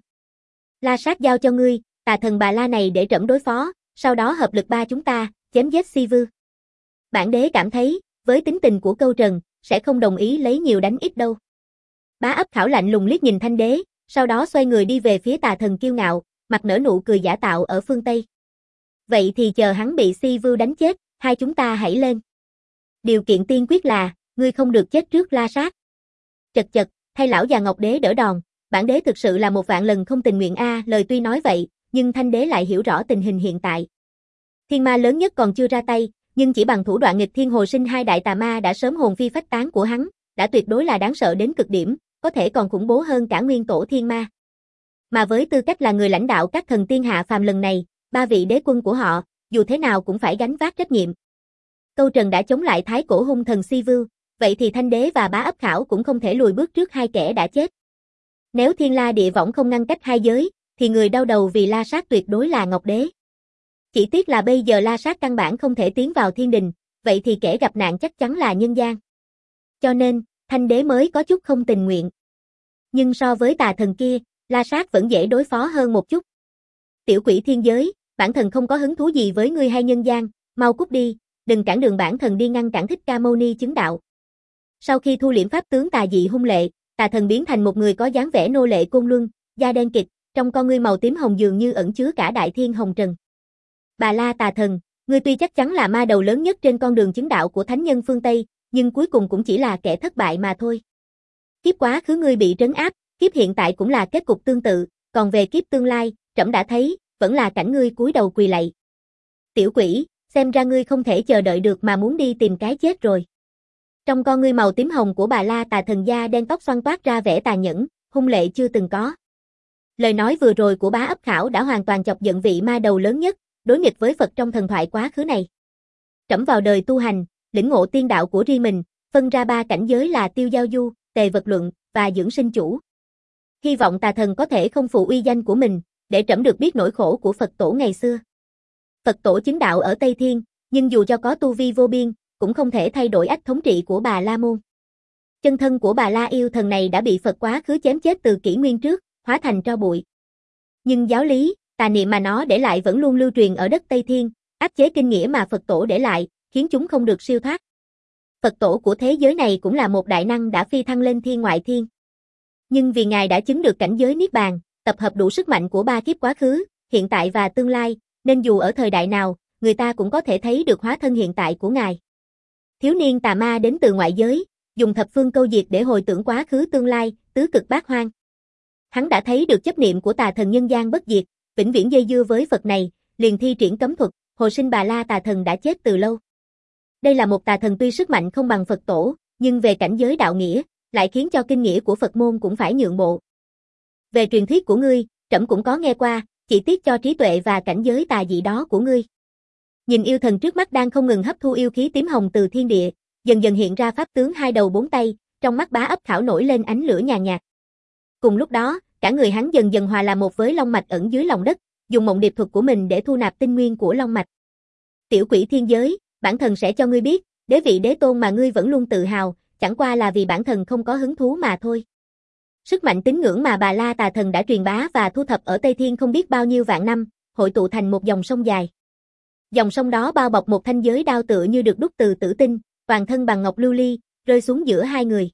La Sát giao cho ngươi, tà thần Bà La này để trẫm đối phó, sau đó hợp lực ba chúng ta, chém giết Si Vư. Bản đế cảm thấy, với tính tình của Câu Trần, sẽ không đồng ý lấy nhiều đánh ít đâu. Bá Ấp Khảo lạnh lùng liếc nhìn Thanh Đế, sau đó xoay người đi về phía tà thần kiêu ngạo, mặt nở nụ cười giả tạo ở phương Tây. Vậy thì chờ hắn bị Si Vưu đánh chết, hai chúng ta hãy lên. Điều kiện tiên quyết là, ngươi không được chết trước La Sát. Chật chật, thay lão già Ngọc Đế đỡ đòn, bản đế thực sự là một vạn lần không tình nguyện a, à, lời tuy nói vậy, nhưng Thanh Đế lại hiểu rõ tình hình hiện tại. Thiên ma lớn nhất còn chưa ra tay, nhưng chỉ bằng thủ đoạn nghịch thiên hồi sinh hai đại tà ma đã sớm hồn phi phách tán của hắn, đã tuyệt đối là đáng sợ đến cực điểm, có thể còn khủng bố hơn cả nguyên tổ thiên ma. Mà với tư cách là người lãnh đạo các thần tiên hạ phàm lần này, ba vị đế quân của họ, dù thế nào cũng phải gánh vác trách nhiệm. Câu Trần đã chống lại thái cổ hung thần Si Vưu, vậy thì Thanh Đế và Bá Ấp Khảo cũng không thể lùi bước trước hai kẻ đã chết. Nếu thiên la địa võng không ngăn cách hai giới, thì người đau đầu vì La Sát tuyệt đối là Ngọc Đế. Chỉ tiếc là bây giờ La Sát căn bản không thể tiến vào thiên đình, vậy thì kẻ gặp nạn chắc chắn là nhân gian. Cho nên, Thanh Đế mới có chút không tình nguyện. Nhưng so với tà thần kia, La Sát vẫn dễ đối phó hơn một chút. Tiểu quỷ thiên giới, bản thần không có hứng thú gì với ngươi hay nhân gian, mau cút đi, đừng cản đường bản thần đi ngăn cản Thích Ca Mâu Ni chứng đạo. Sau khi thu liễm pháp tướng tà dị hung lệ, tà thần biến thành một người có dáng vẻ nô lệ côn luân, da đen kịt, trong con ngươi màu tím hồng dường như ẩn chứa cả đại thiên hồng trần. Bà La tà thần, ngươi tuy chắc chắn là ma đầu lớn nhất trên con đường chứng đạo của thánh nhân phương Tây, nhưng cuối cùng cũng chỉ là kẻ thất bại mà thôi. Kiếp quá khứ ngươi bị trấn áp, kiếp hiện tại cũng là kết cục tương tự, còn về kiếp tương lai, trẫm đã thấy, vẫn là cảnh ngươi cúi đầu quỳ lạy. Tiểu quỷ, xem ra ngươi không thể chờ đợi được mà muốn đi tìm cái chết rồi. Trong con ngươi màu tím hồng của bà La tà thần da đen tóc xoăn toát ra vẻ tàn nhẫn, hung lệ chưa từng có. Lời nói vừa rồi của Bá Ấp Khảo đã hoàn toàn chọc giận vị ma đầu lớn nhất, đối nghịch với Phật trong thần thoại quá khứ này. Trẫm vào đời tu hành, lĩnh ngộ tiên đạo của riêng mình, phân ra ba cảnh giới là tiêu giao du, tề vật luận và dưỡng sinh chủ. Hy vọng tà thần có thể không phụ uy danh của mình, để trẫm được biết nỗi khổ của Phật tổ ngày xưa. Phật tổ chứng đạo ở Tây Thiên, nhưng dù cho có tu vi vô biên, cũng không thể thay đổi ách thống trị của Bà La Môn. Chân thân của Bà La yêu thần này đã bị Phật quá khứ chém chết từ kỷ nguyên trước, hóa thành tro bụi. Nhưng giáo lý, tà niệm mà nó để lại vẫn luôn lưu truyền ở đất Tây Thiên, áp chế kinh nghĩa mà Phật tổ để lại, khiến chúng không được siêu thoát. Phật tổ của thế giới này cũng là một đại năng đã phi thăng lên thiên ngoại thiên. Nhưng vì Ngài đã chứng được cảnh giới Niết Bàn, tập hợp đủ sức mạnh của ba kiếp quá khứ, hiện tại và tương lai, nên dù ở thời đại nào, người ta cũng có thể thấy được hóa thân hiện tại của Ngài. Thiếu niên tà ma đến từ ngoại giới, dùng thập phương câu diệt để hồi tưởng quá khứ tương lai, tứ cực bát hoang. Hắn đã thấy được chấp niệm của tà thần nhân gian bất diệt, vĩnh viễn dây dưa với Phật này, liền thi triển cấm thuật, hồi sinh Bà La tà thần đã chết từ lâu. Đây là một tà thần tuy sức mạnh không bằng Phật tổ, nhưng về cảnh giới đạo nghĩa, lại khiến cho kinh nghĩa của Phật môn cũng phải nhượng bộ. Về truyền thuyết của ngươi, trẫm cũng có nghe qua, chỉ tiếc cho trí tuệ và cảnh giới tà dị đó của ngươi. Nhìn yêu thần trước mắt đang không ngừng hấp thu yêu khí tím hồng từ thiên địa, dần dần hiện ra pháp tướng hai đầu bốn tay, trong mắt Bá Ấp Khảo nổi lên ánh lửa nhàn nhạt. Cùng lúc đó, cả người hắn dần dần hòa làm một với long mạch ẩn dưới lòng đất, dùng mộng điệp thuật của mình để thu nạp tinh nguyên của long mạch. Tiểu quỷ thiên giới, bản thần sẽ cho ngươi biết, đế vị đế tôn mà ngươi vẫn luôn tự hào, chẳng qua là vì bản thân không có hứng thú mà thôi. Sức mạnh tín ngưỡng mà Bà La Tà Thần đã truyền bá và thu thập ở Tây Thiên không biết bao nhiêu vạn năm, hội tụ thành một dòng sông dài. Dòng sông đó bao bọc một thanh giới đao tựa như được đúc từ tử tinh, toàn thân bằng ngọc lưu ly, rơi xuống giữa hai người.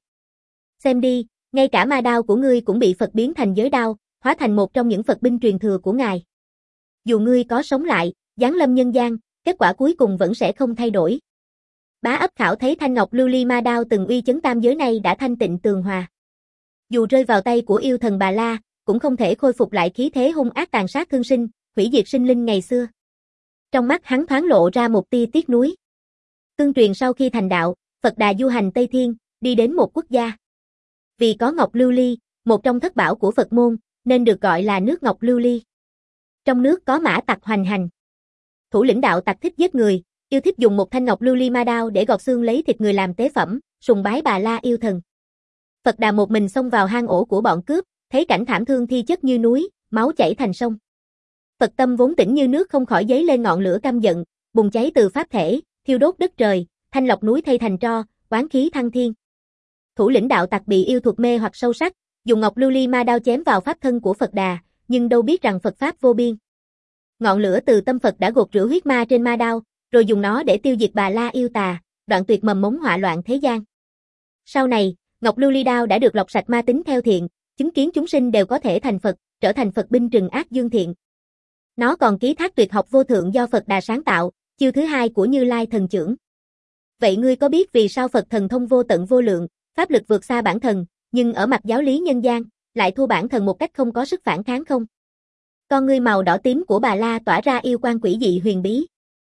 Xem đi, ngay cả ma đao của ngươi cũng bị Phật biến thành giới đao, hóa thành một trong những Phật binh truyền thừa của ngài. Dù ngươi có sống lại, giáng lâm nhân gian, kết quả cuối cùng vẫn sẽ không thay đổi. Bá Ấp Khảo thấy thanh ngọc lưu ly ma đao từng uy chấn tam giới này đã thanh tịnh tường hòa. Dù rơi vào tay của yêu thần Bà La, cũng không thể khôi phục lại khí thế hung ác tàn sát thương sinh, hủy diệt sinh linh ngày xưa. Trong mắt hắn thoáng lộ ra một tia tiếc nuối. Tương truyền sau khi thành đạo, Phật Đà du hành Tây Thiên, đi đến một quốc gia. Vì có ngọc lưu ly, một trong thất bảo của Phật môn, nên được gọi là nước ngọc lưu ly. Trong nước có mã tặc hoành hành. Thủ lĩnh đạo tặc thích giết người, yêu thích dùng một thanh ngọc lưu ly ma đao để gọt xương lấy thịt người làm tế phẩm, sùng bái Bà La yêu thần. Phật Đà một mình xông vào hang ổ của bọn cướp, thấy cảnh thảm thương thi chất như núi, máu chảy thành sông. Phật tâm vốn tĩnh như nước không khỏi dấy lên ngọn lửa căm giận, bùng cháy từ pháp thể, thiêu đốt đất trời, thanh lọc núi thay thành tro, oán khí thăng thiên. Thủ lĩnh đạo tặc bị yêu thuật mê hoặc sâu sắc, dùng ngọc lưu ly ma đao chém vào pháp thân của Phật Đà, nhưng đâu biết rằng Phật pháp vô biên. Ngọn lửa từ tâm Phật đã gột rửa huyết ma trên ma đao, rồi dùng nó để tiêu diệt Bà La yêu tà, đoạn tuyệt mầm mống họa loạn thế gian. Sau này, ngọc lưu ly đao đã được lọc sạch ma tính theo thiện, chứng kiến chúng sinh đều có thể thành Phật, trở thành Phật binh trừng ác dương thiện. Nó còn ký thác tuyệt học vô thượng do Phật Đà sáng tạo, chiêu thứ hai của Như Lai thần chưởng. Vậy ngươi có biết vì sao Phật thần thông vô tận vô lượng, pháp lực vượt xa bản thần, nhưng ở mặt giáo lý nhân gian, lại thua bản thần một cách không có sức phản kháng không? Con ngươi màu đỏ tím của Bà La tỏa ra yêu quang quỷ dị huyền bí.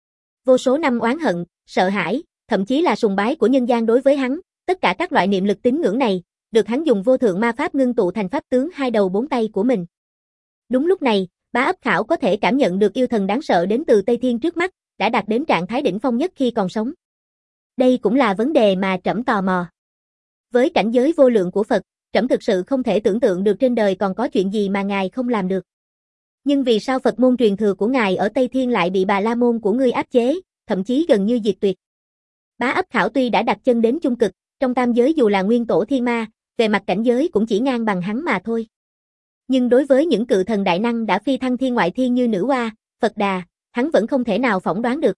Vô số năm oán hận, sợ hãi, thậm chí là sùng bái của nhân gian đối với hắn, tất cả các loại niệm lực tín ngưỡng này, được hắn dùng vô thượng ma pháp ngưng tụ thành pháp tướng hai đầu bốn tay của mình. Đúng lúc này, Bá Ấp Khảo có thể cảm nhận được yêu thần đáng sợ đến từ Tây Thiên trước mắt, đã đạt đến trạng thái đỉnh phong nhất khi còn sống. Đây cũng là vấn đề mà trẫm tò mò. Với cảnh giới vô lượng của Phật, trẫm thực sự không thể tưởng tượng được trên đời còn có chuyện gì mà ngài không làm được. Nhưng vì sao Phật môn truyền thừa của ngài ở Tây Thiên lại bị Bà La môn của ngươi áp chế, thậm chí gần như diệt tuyệt? Bá Ấp Khảo tuy đã đặt chân đến chung cực, trong tam giới dù là nguyên tổ thiên ma, về mặt cảnh giới cũng chỉ ngang bằng hắn mà thôi. Nhưng đối với những cự thần đại năng đã phi thăng thiên ngoại thiên như Nữ Hoa, Phật Đà, hắn vẫn không thể nào phỏng đoán được.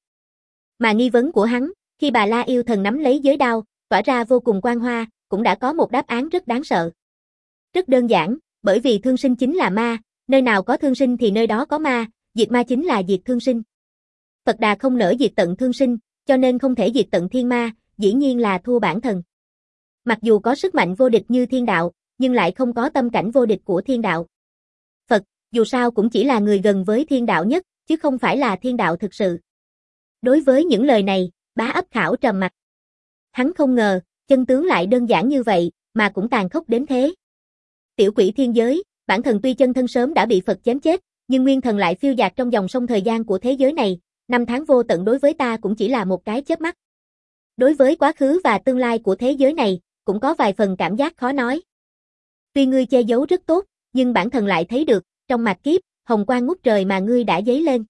Mà nghi vấn của hắn, khi Bà La yêu thần nắm lấy giới đao, tỏa ra vô cùng quang hoa, cũng đã có một đáp án rất đáng sợ. Rất đơn giản, bởi vì thương sinh chính là ma, nơi nào có thương sinh thì nơi đó có ma, diệt ma chính là diệt thương sinh. Phật Đà không nỡ diệt tận thương sinh, cho nên không thể diệt tận thiên ma, dĩ nhiên là thua bản thần. Mặc dù có sức mạnh vô địch như thiên đạo, nhưng lại không có tâm cảnh vô địch của thiên đạo. Phật, dù sao cũng chỉ là người gần với thiên đạo nhất, chứ không phải là thiên đạo thực sự. Đối với những lời này, Bá Ấp Khảo trầm mặc. Hắn không ngờ, chân tướng lại đơn giản như vậy, mà cũng tàn khốc đến thế. Tiểu quỷ thiên giới, bản thần tuy chân thân sớm đã bị Phật chém chết, nhưng nguyên thần lại phiêu dạt trong dòng sông thời gian của thế giới này, năm tháng vô tận đối với ta cũng chỉ là một cái chớp mắt. Đối với quá khứ và tương lai của thế giới này, cũng có vài phần cảm giác khó nói. Tuy ngươi che giấu rất tốt, nhưng bản thần lại thấy được, trong mạt kiếp, hồng quang ngút trời mà ngươi đã dấy lên.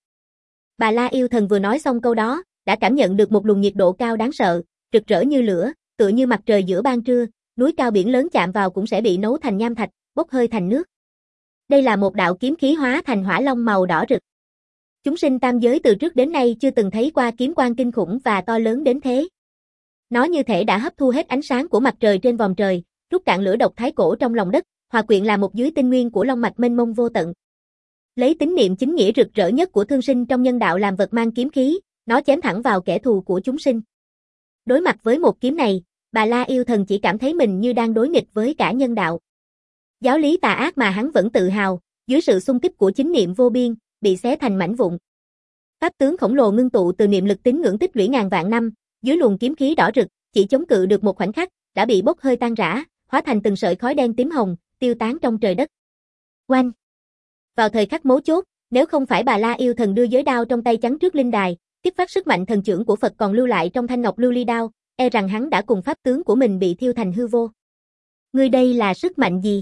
Bà La yêu thần vừa nói xong câu đó, đã cảm nhận được một luồng nhiệt độ cao đáng sợ, rực rỡ như lửa, tựa như mặt trời giữa ban trưa, núi cao biển lớn chạm vào cũng sẽ bị nấu thành nham thạch, bốc hơi thành nước. Đây là một đạo kiếm khí hóa thành hỏa long màu đỏ rực. Chúng sinh tam giới từ trước đến nay chưa từng thấy qua kiếm quang kinh khủng và to lớn đến thế. Nó như thể đã hấp thu hết ánh sáng của mặt trời trên vòm trời, rút cạn lửa độc thái cổ trong lòng đất, hòa quyện là một dưới tinh nguyên của long mạch mênh mông vô tận. Lấy tín niệm chính nghĩa rực rỡ nhất của thương sinh trong nhân đạo làm vật mang kiếm khí, nó chém thẳng vào kẻ thù của chúng sinh. Đối mặt với một kiếm này, Bà La yêu thần chỉ cảm thấy mình như đang đối nghịch với cả nhân đạo. Giáo lý tà ác mà hắn vẫn tự hào, dưới sự xung kích của chính niệm vô biên, bị xé thành mảnh vụn. Pháp tướng khổng lồ ngưng tụ từ niệm lực tín ngưỡng tích lũy ngàn vạn năm, dưới luồng kiếm khí đỏ rực, chỉ chống cự được một khoảnh khắc, đã bị bốc hơi tan rã, hóa thành từng sợi khói đen tím hồng, tiêu tán trong trời đất. Oanh! Vào thời khắc mấu chốt, nếu không phải Bà La yêu thần đưa giới đao trong tay chắn trước linh đài, kích phát sức mạnh thần chưởng của Phật còn lưu lại trong thanh ngọc lưu ly đao, e rằng hắn đã cùng pháp tướng của mình bị thiêu thành hư vô. Ngươi đây là sức mạnh gì?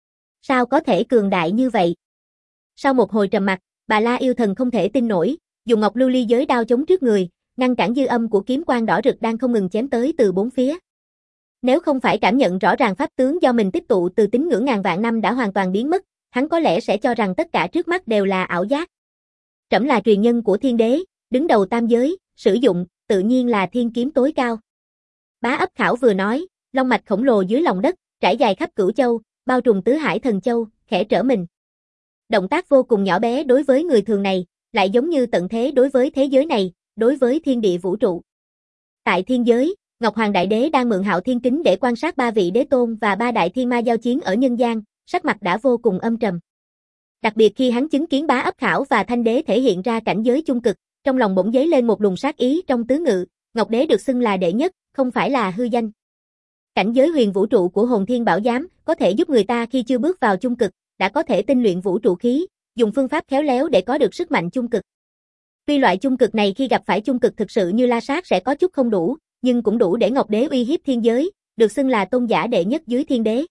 Sao có thể cường đại như vậy? Sau một hồi trầm mặc, Bà La yêu thần không thể tin nổi, dùng ngọc lưu ly giới đao chống trước người, ngăn cản dư âm của kiếm quang đỏ rực đang không ngừng chém tới từ bốn phía. Nếu không phải cảm nhận rõ ràng pháp tướng do mình tích tụ từ tín ngưỡng ngàn vạn năm đã hoàn toàn biến mất, hắn có lẽ sẽ cho rằng tất cả trước mắt đều là ảo giác. Trẫm là truyền nhân của thiên đế, đứng đầu tam giới, sử dụng, tự nhiên là thiên kiếm tối cao. Bá Ấp Khảo vừa nói, long mạch khổng lồ dưới lòng đất, trải dài khắp cửu châu, bao trùm tứ hải thần châu, khẽ trở mình. Động tác vô cùng nhỏ bé đối với người thường này, lại giống như tận thế đối với thế giới này, đối với thiên địa vũ trụ. Tại thiên giới, Ngọc Hoàng Đại Đế đang mượn Hạo Thiên Kính để quan sát ba vị đế tôn và ba đại thiên ma giao chiến ở nhân gian, sắc mặt đã vô cùng âm trầm. Đặc biệt khi hắn chứng kiến Bá Ấp Khảo và Thanh Đế thể hiện ra cảnh giới chung cực, trong lòng bỗng dấy lên một luồng sát ý trong tứ ngự, Ngọc Đế được xưng là đệ nhất, không phải là hư danh. Cảnh giới huyền vũ trụ của Hồn Thiên Bảo Giám có thể giúp người ta khi chưa bước vào chung cực, đã có thể tinh luyện vũ trụ khí, dùng phương pháp khéo léo để có được sức mạnh chung cực. Tuy loại chung cực này khi gặp phải chung cực thực sự như La Sát sẽ có chút không đủ, nhưng cũng đủ để Ngọc Đế uy hiếp thiên giới, được xưng là tôn giả đệ nhất dưới thiên đế.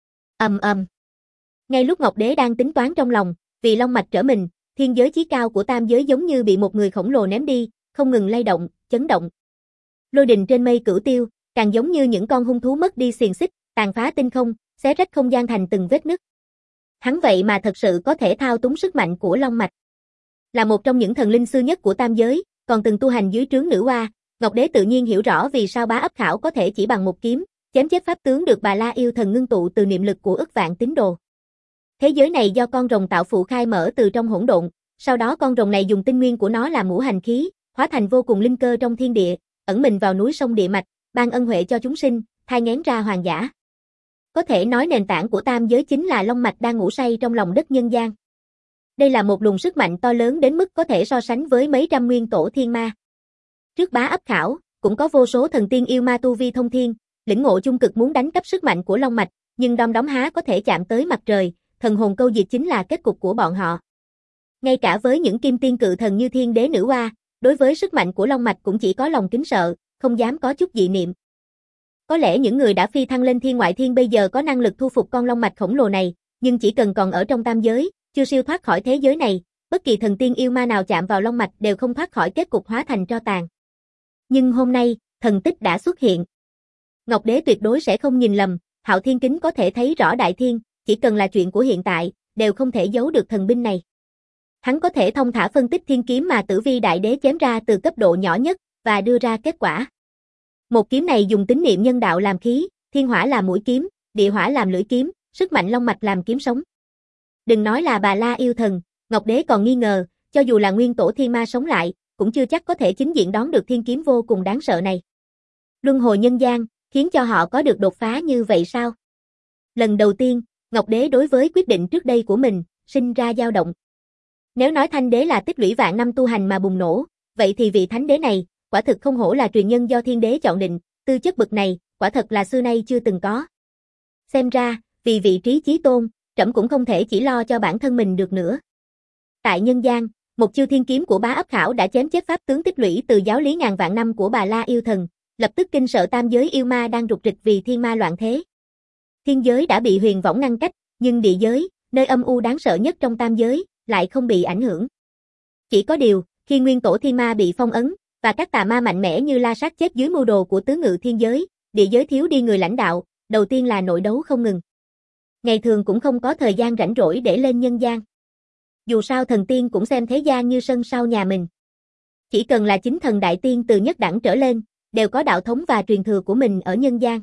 Ầm ầm. Ngay lúc Ngọc Đế đang tính toán trong lòng, vì long mạch trở mình, thiên giới chí cao của tam giới giống như bị một người khổng lồ ném đi, không ngừng lay động, chấn động. Lôi đình trên mây cửu tiêu, càng giống như những con hung thú mất đi xiềng xích, tàn phá tinh không, xé rách không gian thành từng vết nứt. Hắn vậy mà thật sự có thể thao túng sức mạnh của long mạch. Là một trong những thần linh xưa nhất của tam giới, còn từng tu hành dưới trướng nữ oa, Ngọc Đế tự nhiên hiểu rõ vì sao Bá Ấp Khảo có thể chỉ bằng một kiếm, chém chết pháp tướng được Bà La Yêu Thần ngưng tụ từ niệm lực của ức vạn tín đồ. Thế giới này do con rồng tạo phụ khai mở từ trong hỗn độn, sau đó con rồng này dùng tinh nguyên của nó làm ngũ hành khí, hóa thành vô cùng linh cơ trong thiên địa, ẩn mình vào núi sông địa mạch, ban ân huệ cho chúng sinh, thai nghén ra hoàng giả. Có thể nói nền tảng của tam giới chính là long mạch đang ngủ say trong lòng đất nhân gian. Đây là một luồng sức mạnh to lớn đến mức có thể so sánh với mấy trăm nguyên tổ thiên ma. Trước Bá Ấp Khảo, cũng có vô số thần tiên yêu ma tu vi thông thiên, lĩnh ngộ chung cực muốn đánh cắp sức mạnh của long mạch, nhưng đom đóm há có thể chạm tới mặt trời, thần hồn câu diệt chính là kết cục của bọn họ. Ngay cả với những kim tiên cự thần như thiên đế nữ oa, đối với sức mạnh của long mạch cũng chỉ có lòng kính sợ, không dám có chút dị niệm. Có lẽ những người đã phi thăng lên thiên ngoại thiên bây giờ có năng lực thu phục con long mạch khổng lồ này, nhưng chỉ cần còn ở trong tam giới, chưa siêu thoát khỏi thế giới này, bất kỳ thần tiên yêu ma nào chạm vào long mạch đều không thoát khỏi kết cục hóa thành tro tàn. Nhưng hôm nay, thần tích đã xuất hiện. Ngọc Đế tuyệt đối sẽ không nhìn lầm, Hạo Thiên Kính có thể thấy rõ đại thiên, chỉ cần là chuyện của hiện tại, đều không thể giấu được thần binh này. Hắn có thể thông thả phân tích thiên kiếm mà Tử Vi Đại Đế chém ra từ cấp độ nhỏ nhất, và đưa ra kết quả. Một kiếm này dùng tín niệm nhân đạo làm khí, thiên hỏa làm mũi kiếm, địa hỏa làm lưỡi kiếm, sức mạnh long mạch làm kiếm sống. Đừng nói là Bà La Yêu Thần, Ngọc Đế còn nghi ngờ, cho dù là nguyên tổ thiên ma sống lại, cũng chưa chắc có thể chính diện đón được thiên kiếm vô cùng đáng sợ này. Luân hồi nhân gian, khiến cho họ có được đột phá như vậy sao? Lần đầu tiên, Ngọc Đế đối với quyết định trước đây của mình, sinh ra dao động. Nếu nói Thanh Đế là tích lũy vạn năm tu hành mà bùng nổ, vậy thì vị Thánh Đế này, quả thực không hổ là truyền nhân do thiên đế chọn định, tư chất bậc này, quả thật là xưa nay chưa từng có. Xem ra, vì vị trí chí tôn, trẫm cũng không thể chỉ lo cho bản thân mình được nữa. Tại nhân gian, một chiêu thiên kiếm của Bá Ấp Khảo đã chém chết pháp tướng tích lũy từ giáo lý ngàn vạn năm của Bà La Yêu Thần, lập tức kinh sợ tam giới yêu ma đang rục rịch vì thiên ma loạn thế. Thiên giới đã bị huyền võng ngăn cách, nhưng địa giới, nơi âm u đáng sợ nhất trong tam giới, lại không bị ảnh hưởng. Chỉ có điều, khi nguyên tổ thiên ma bị phong ấn, và các tà ma mạnh mẽ như La Sát chết dưới mưu đồ của tứ ngự thiên giới, địa giới thiếu đi người lãnh đạo, đầu tiên là nội đấu không ngừng. Ngày thường cũng không có thời gian rảnh rỗi để lên nhân gian. Dù sao thần tiên cũng xem thế gian như sân sau nhà mình. Chỉ cần là chính thần đại tiên từ nhất đẳng trở lên, đều có đạo thống và truyền thừa của mình ở nhân gian.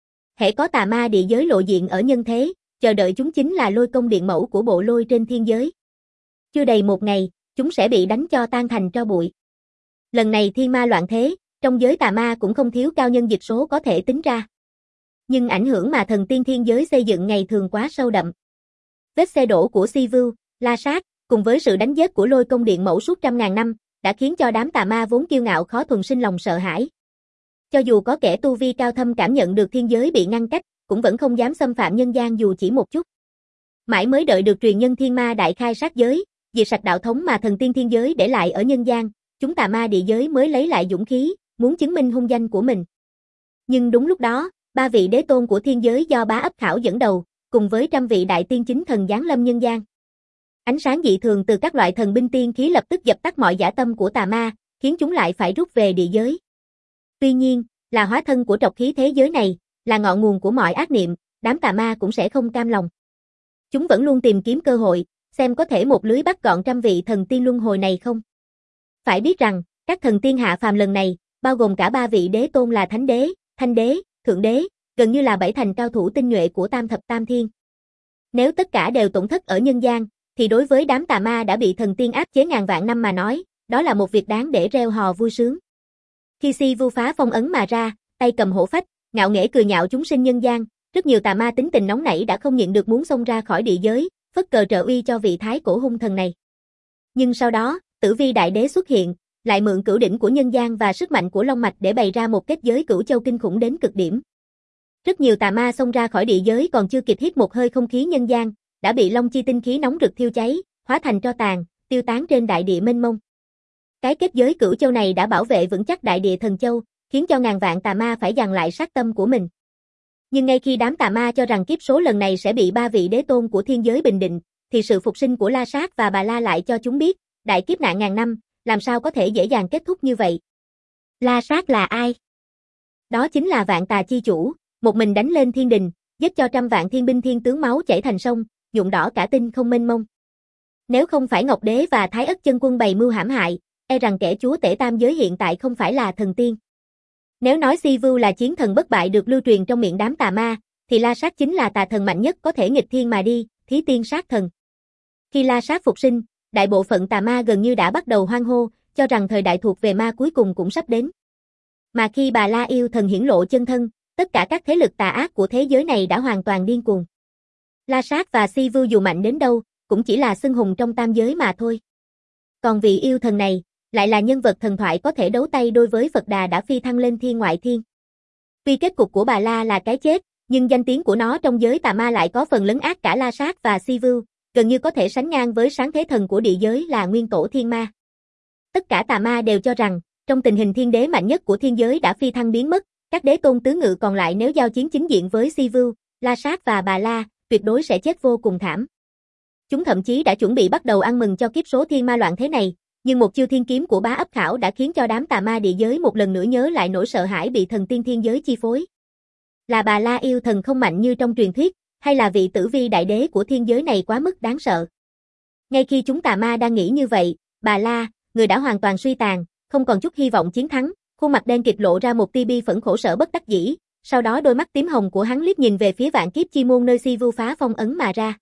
Hễ có tà ma địa giới lộ diện ở nhân thế, chờ đợi chúng chính là lôi công điện mẫu của bộ lôi trên thiên giới. Chưa đầy một ngày, chúng sẽ bị đánh cho tan thành tro bụi. Lần này thiên ma loạn thế, trong giới tà ma cũng không thiếu cao nhân dịch số có thể tính ra. Nhưng ảnh hưởng mà thần tiên thiên giới xây dựng ngày thường quá sâu đậm. Vết xe đổ của Si Vưu, La Sát, cùng với sự đánh giết của lôi công điện mẫu suốt trăm ngàn năm, đã khiến cho đám tà ma vốn kiêu ngạo khó thuần sinh lòng sợ hãi. Cho dù có kẻ tu vi cao thâm cảm nhận được thiên giới bị ngăn cách, cũng vẫn không dám xâm phạm nhân gian dù chỉ một chút. Mãi mới đợi được truyền nhân thiên ma đại khai sát giới, diệt sạch đạo thống mà thần tiên thiên giới để lại ở nhân gian, chúng tà ma địa giới mới lấy lại dũng khí, muốn chứng minh hung danh của mình. Nhưng đúng lúc đó, ba vị đế tôn của thiên giới do Bá Ấp Khảo dẫn đầu, cùng với trăm vị đại tiên chính thần giáng lâm nhân gian. Ánh sáng dị thường từ các loại thần binh tiên khí lập tức dập tắt mọi dã tâm của tà ma, khiến chúng lại phải rút về địa giới. Tuy nhiên, là hóa thân của trọc khí thế giới này, là ngọn nguồn của mọi ác niệm, đám tà ma cũng sẽ không cam lòng. Chúng vẫn luôn tìm kiếm cơ hội, xem có thể một lưới bắt gọn trăm vị thần tiên luân hồi này không. Phải biết rằng, các thần tiên hạ phàm lần này, bao gồm cả ba vị đế tôn là Thánh Đế, Thanh Đế, Thượng Đế, gần như là bảy thành cao thủ tinh nhuệ của Tam Thập Tam Thiên. Nếu tất cả đều tổn thất ở nhân gian, thì đối với đám tà ma đã bị thần tiên áp chế ngàn vạn năm mà nói, đó là một việc đáng để reo hò vui sướng. Khi Si Vu phá phong ấn mà ra, tay cầm hổ phách, ngạo nghễ cười nhạo chúng sinh nhân gian, rất nhiều tà ma tính tình nóng nảy đã không nhịn được muốn xông ra khỏi địa giới, phất cờ trợ uy cho vị thái cổ hung thần này. Nhưng sau đó, Tử Vi Đại Đế xuất hiện, lại mượn cửu đỉnh của nhân gian và sức mạnh của long mạch để bày ra một kết giới cửu châu kinh khủng đến cực điểm. Rất nhiều tà ma xông ra khỏi địa giới còn chưa kịp hít một hơi không khí nhân gian, đã bị long chi tinh khí nóng rực thiêu cháy, hóa thành tro tàn, tiêu tán trên đại địa mênh mông. Cái kết giới cửu châu này đã bảo vệ vững chắc đại địa thần châu, khiến cho ngàn vạn tà ma phải dằn lại sát tâm của mình. Nhưng ngay khi đám tà ma cho rằng kiếp số lần này sẽ bị ba vị đế tôn của thiên giới bình định, thì sự phục sinh của La Sát và Bà La lại cho chúng biết, đại kiếp nạn ngàn năm, làm sao có thể dễ dàng kết thúc như vậy. La Sát là ai? Đó chính là vạn tà chi chủ, một mình đánh lên thiên đình, giết cho trăm vạn thiên binh thiên tướng máu chảy thành sông, nhuộm đỏ cả tinh không mênh mông. Nếu không phải Ngọc Đế và Thái Ất Chân Quân bày mưu hãm hại, e rằng kẻ chúa tể tam giới hiện tại không phải là thần tiên. Nếu nói Si Vu là chiến thần bất bại được lưu truyền trong miệng đám tà ma, thì La Sát chính là tà thần mạnh nhất có thể nghịch thiên mà đi, thí tiên sát thần. Khi La Sát phục sinh, đại bộ phận tà ma gần như đã bắt đầu hoan hô, cho rằng thời đại thuộc về ma cuối cùng cũng sắp đến. Mà khi Bà La yêu thần hiển lộ chân thân, tất cả các thế lực tà ác của thế giới này đã hoàn toàn điên cuồng. La Sát và Si Vu dù mạnh đến đâu, cũng chỉ là xưng hùng trong tam giới mà thôi. Còn vị yêu thần này, lại là nhân vật thần thoại có thể đấu tay đôi với Phật Đà đã phi thăng lên thiên ngoại thiên. Tuy kết cục của Bà La là cái chết, nhưng danh tiếng của nó trong giới tà ma lại có phần lấn át cả La Sát và Si Vu, gần như có thể sánh ngang với sáng thế thần của địa giới là nguyên tổ thiên ma. Tất cả tà ma đều cho rằng, trong tình hình thiên đế mạnh nhất của thiên giới đã phi thăng biến mất, các đế tôn tứ ngự còn lại nếu giao chiến chính diện với Si Vu, La Sát và Bà La, tuyệt đối sẽ chết vô cùng thảm. Chúng thậm chí đã chuẩn bị bắt đầu ăn mừng cho kiếp số thiên ma loạn thế này, nhưng một chiêu thiên kiếm của Bá Ấp Khảo đã khiến cho đám tà ma địa giới một lần nữa nhớ lại nỗi sợ hãi bị thần tiên thiên giới chi phối. Là Bà La yêu thần không mạnh như trong truyền thuyết, hay là vị Tử Vi Đại Đế của thiên giới này quá mức đáng sợ? Ngay khi chúng tà ma đang nghĩ như vậy, Bà La, người đã hoàn toàn suy tàn, không còn chút hy vọng chiến thắng, khuôn mặt đen kịt lộ ra một tia bi phẫn khổ sở bất đắc dĩ, sau đó đôi mắt tím hồng của hắn liếc nhìn về phía vạn kiếp chi môn nơi Si Vu phá phong ấn mà ra.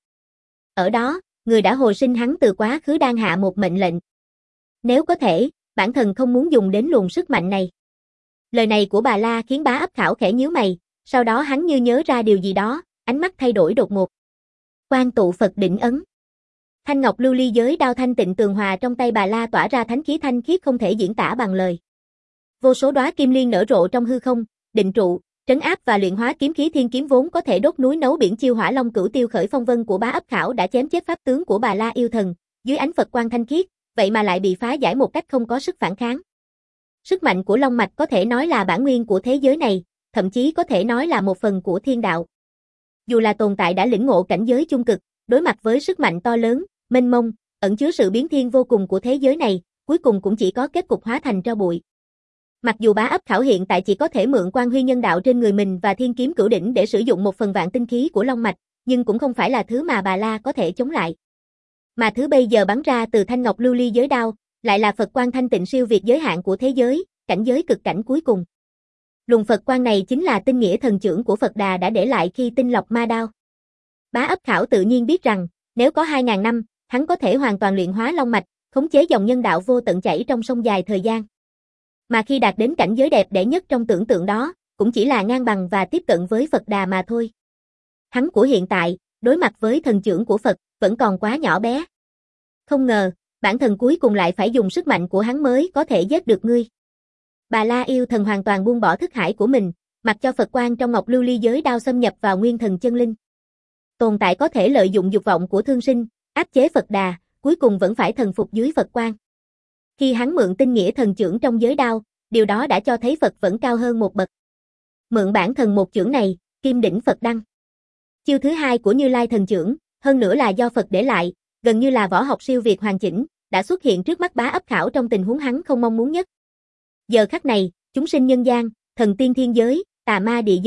Ở đó, người đã hồi sinh hắn từ quá khứ đang hạ một mệnh lệnh. Nếu có thể, bản thân không muốn dùng đến luồng sức mạnh này. Lời này của Bà La khiến Bá Ấp Khảo khẽ nhíu mày, sau đó hắn như nhớ ra điều gì đó, ánh mắt thay đổi đột ngột. Quan tụ Phật đỉnh ấn. Thanh ngọc lưu ly giới đao thanh tịnh tường hòa trong tay Bà La tỏa ra thánh khí thanh khiết không thể diễn tả bằng lời. Vô số đóa kim liên nở rộ trong hư không, định trụ, trấn áp và luyện hóa kiếm khí thiên kiếm vốn có thể đốt núi nấu biển chiêu hỏa long cửu tiêu khởi phong vân của Bá Ấp Khảo đã chém chết pháp tướng của Bà La yêu thần, dưới ánh Phật quang thanh khiết, vậy mà lại bị phá giải một cách không có sức phản kháng. Sức mạnh của long mạch có thể nói là bản nguyên của thế giới này, thậm chí có thể nói là một phần của thiên đạo. Dù là tồn tại đã lĩnh ngộ cảnh giới chung cực, đối mặt với sức mạnh to lớn, mênh mông, ẩn chứa sự biến thiên vô cùng của thế giới này, cuối cùng cũng chỉ có kết cục hóa thành tro bụi. Mặc dù Bá Ấp Khảo hiện tại chỉ có thể mượn quan huy nhân đạo trên người mình và thiên kiếm cửu đỉnh để sử dụng một phần vạn tinh khí của long mạch, nhưng cũng không phải là thứ mà Bà La có thể chống lại. Mà thứ bây giờ bắn ra từ thanh ngọc lưu ly giới đao, lại là Phật quang thanh tịnh siêu việt giới hạn của thế giới, cảnh giới cực cảnh cuối cùng. Luồng Phật quang này chính là tinh nghĩa thần trưởng của Phật Đà đã để lại khi tinh lọc ma đao. Bá Ấp Khảo tự nhiên biết rằng, nếu có hai ngàn năm, hắn có thể hoàn toàn luyện hóa long mạch, khống chế dòng nhân đạo vô tận chảy trong sông dài thời gian. Mà khi đạt đến cảnh giới đẹp đẽ nhất trong tưởng tượng đó, cũng chỉ là ngang bằng và tiếp cận với Phật Đà mà thôi. Hắn của hiện tại, đối mặt với thần trưởng của Phật, vẫn còn quá nhỏ bé. Không ngờ, bản thân cuối cùng lại phải dùng sức mạnh của hắn mới có thể giết được ngươi. Bà La yêu thần hoàn toàn buông bỏ thức hải của mình, mặc cho Phật quang trong ngọc lưu ly giới đao xâm nhập vào nguyên thần chân linh. Tồn tại có thể lợi dụng dục vọng của thương sinh, áp chế Phật Đà, cuối cùng vẫn phải thần phục dưới Phật quang. Khi hắn mượn tinh nghĩa thần chưởng trong giới đao, điều đó đã cho thấy Phật vẫn cao hơn một bậc. Mượn bản thần một chưởng này, kim đỉnh Phật đăng. Chiêu thứ hai của Như Lai thần chưởng, hơn nữa là do Phật để lại, gần như là võ học siêu việt hoàn chỉnh, đã xuất hiện trước mắt Bá Ấp Khảo trong tình huống hắn không mong muốn nhất. Giờ khắc này, chúng sinh nhân gian, thần tiên thiên giới, tà ma địa giới,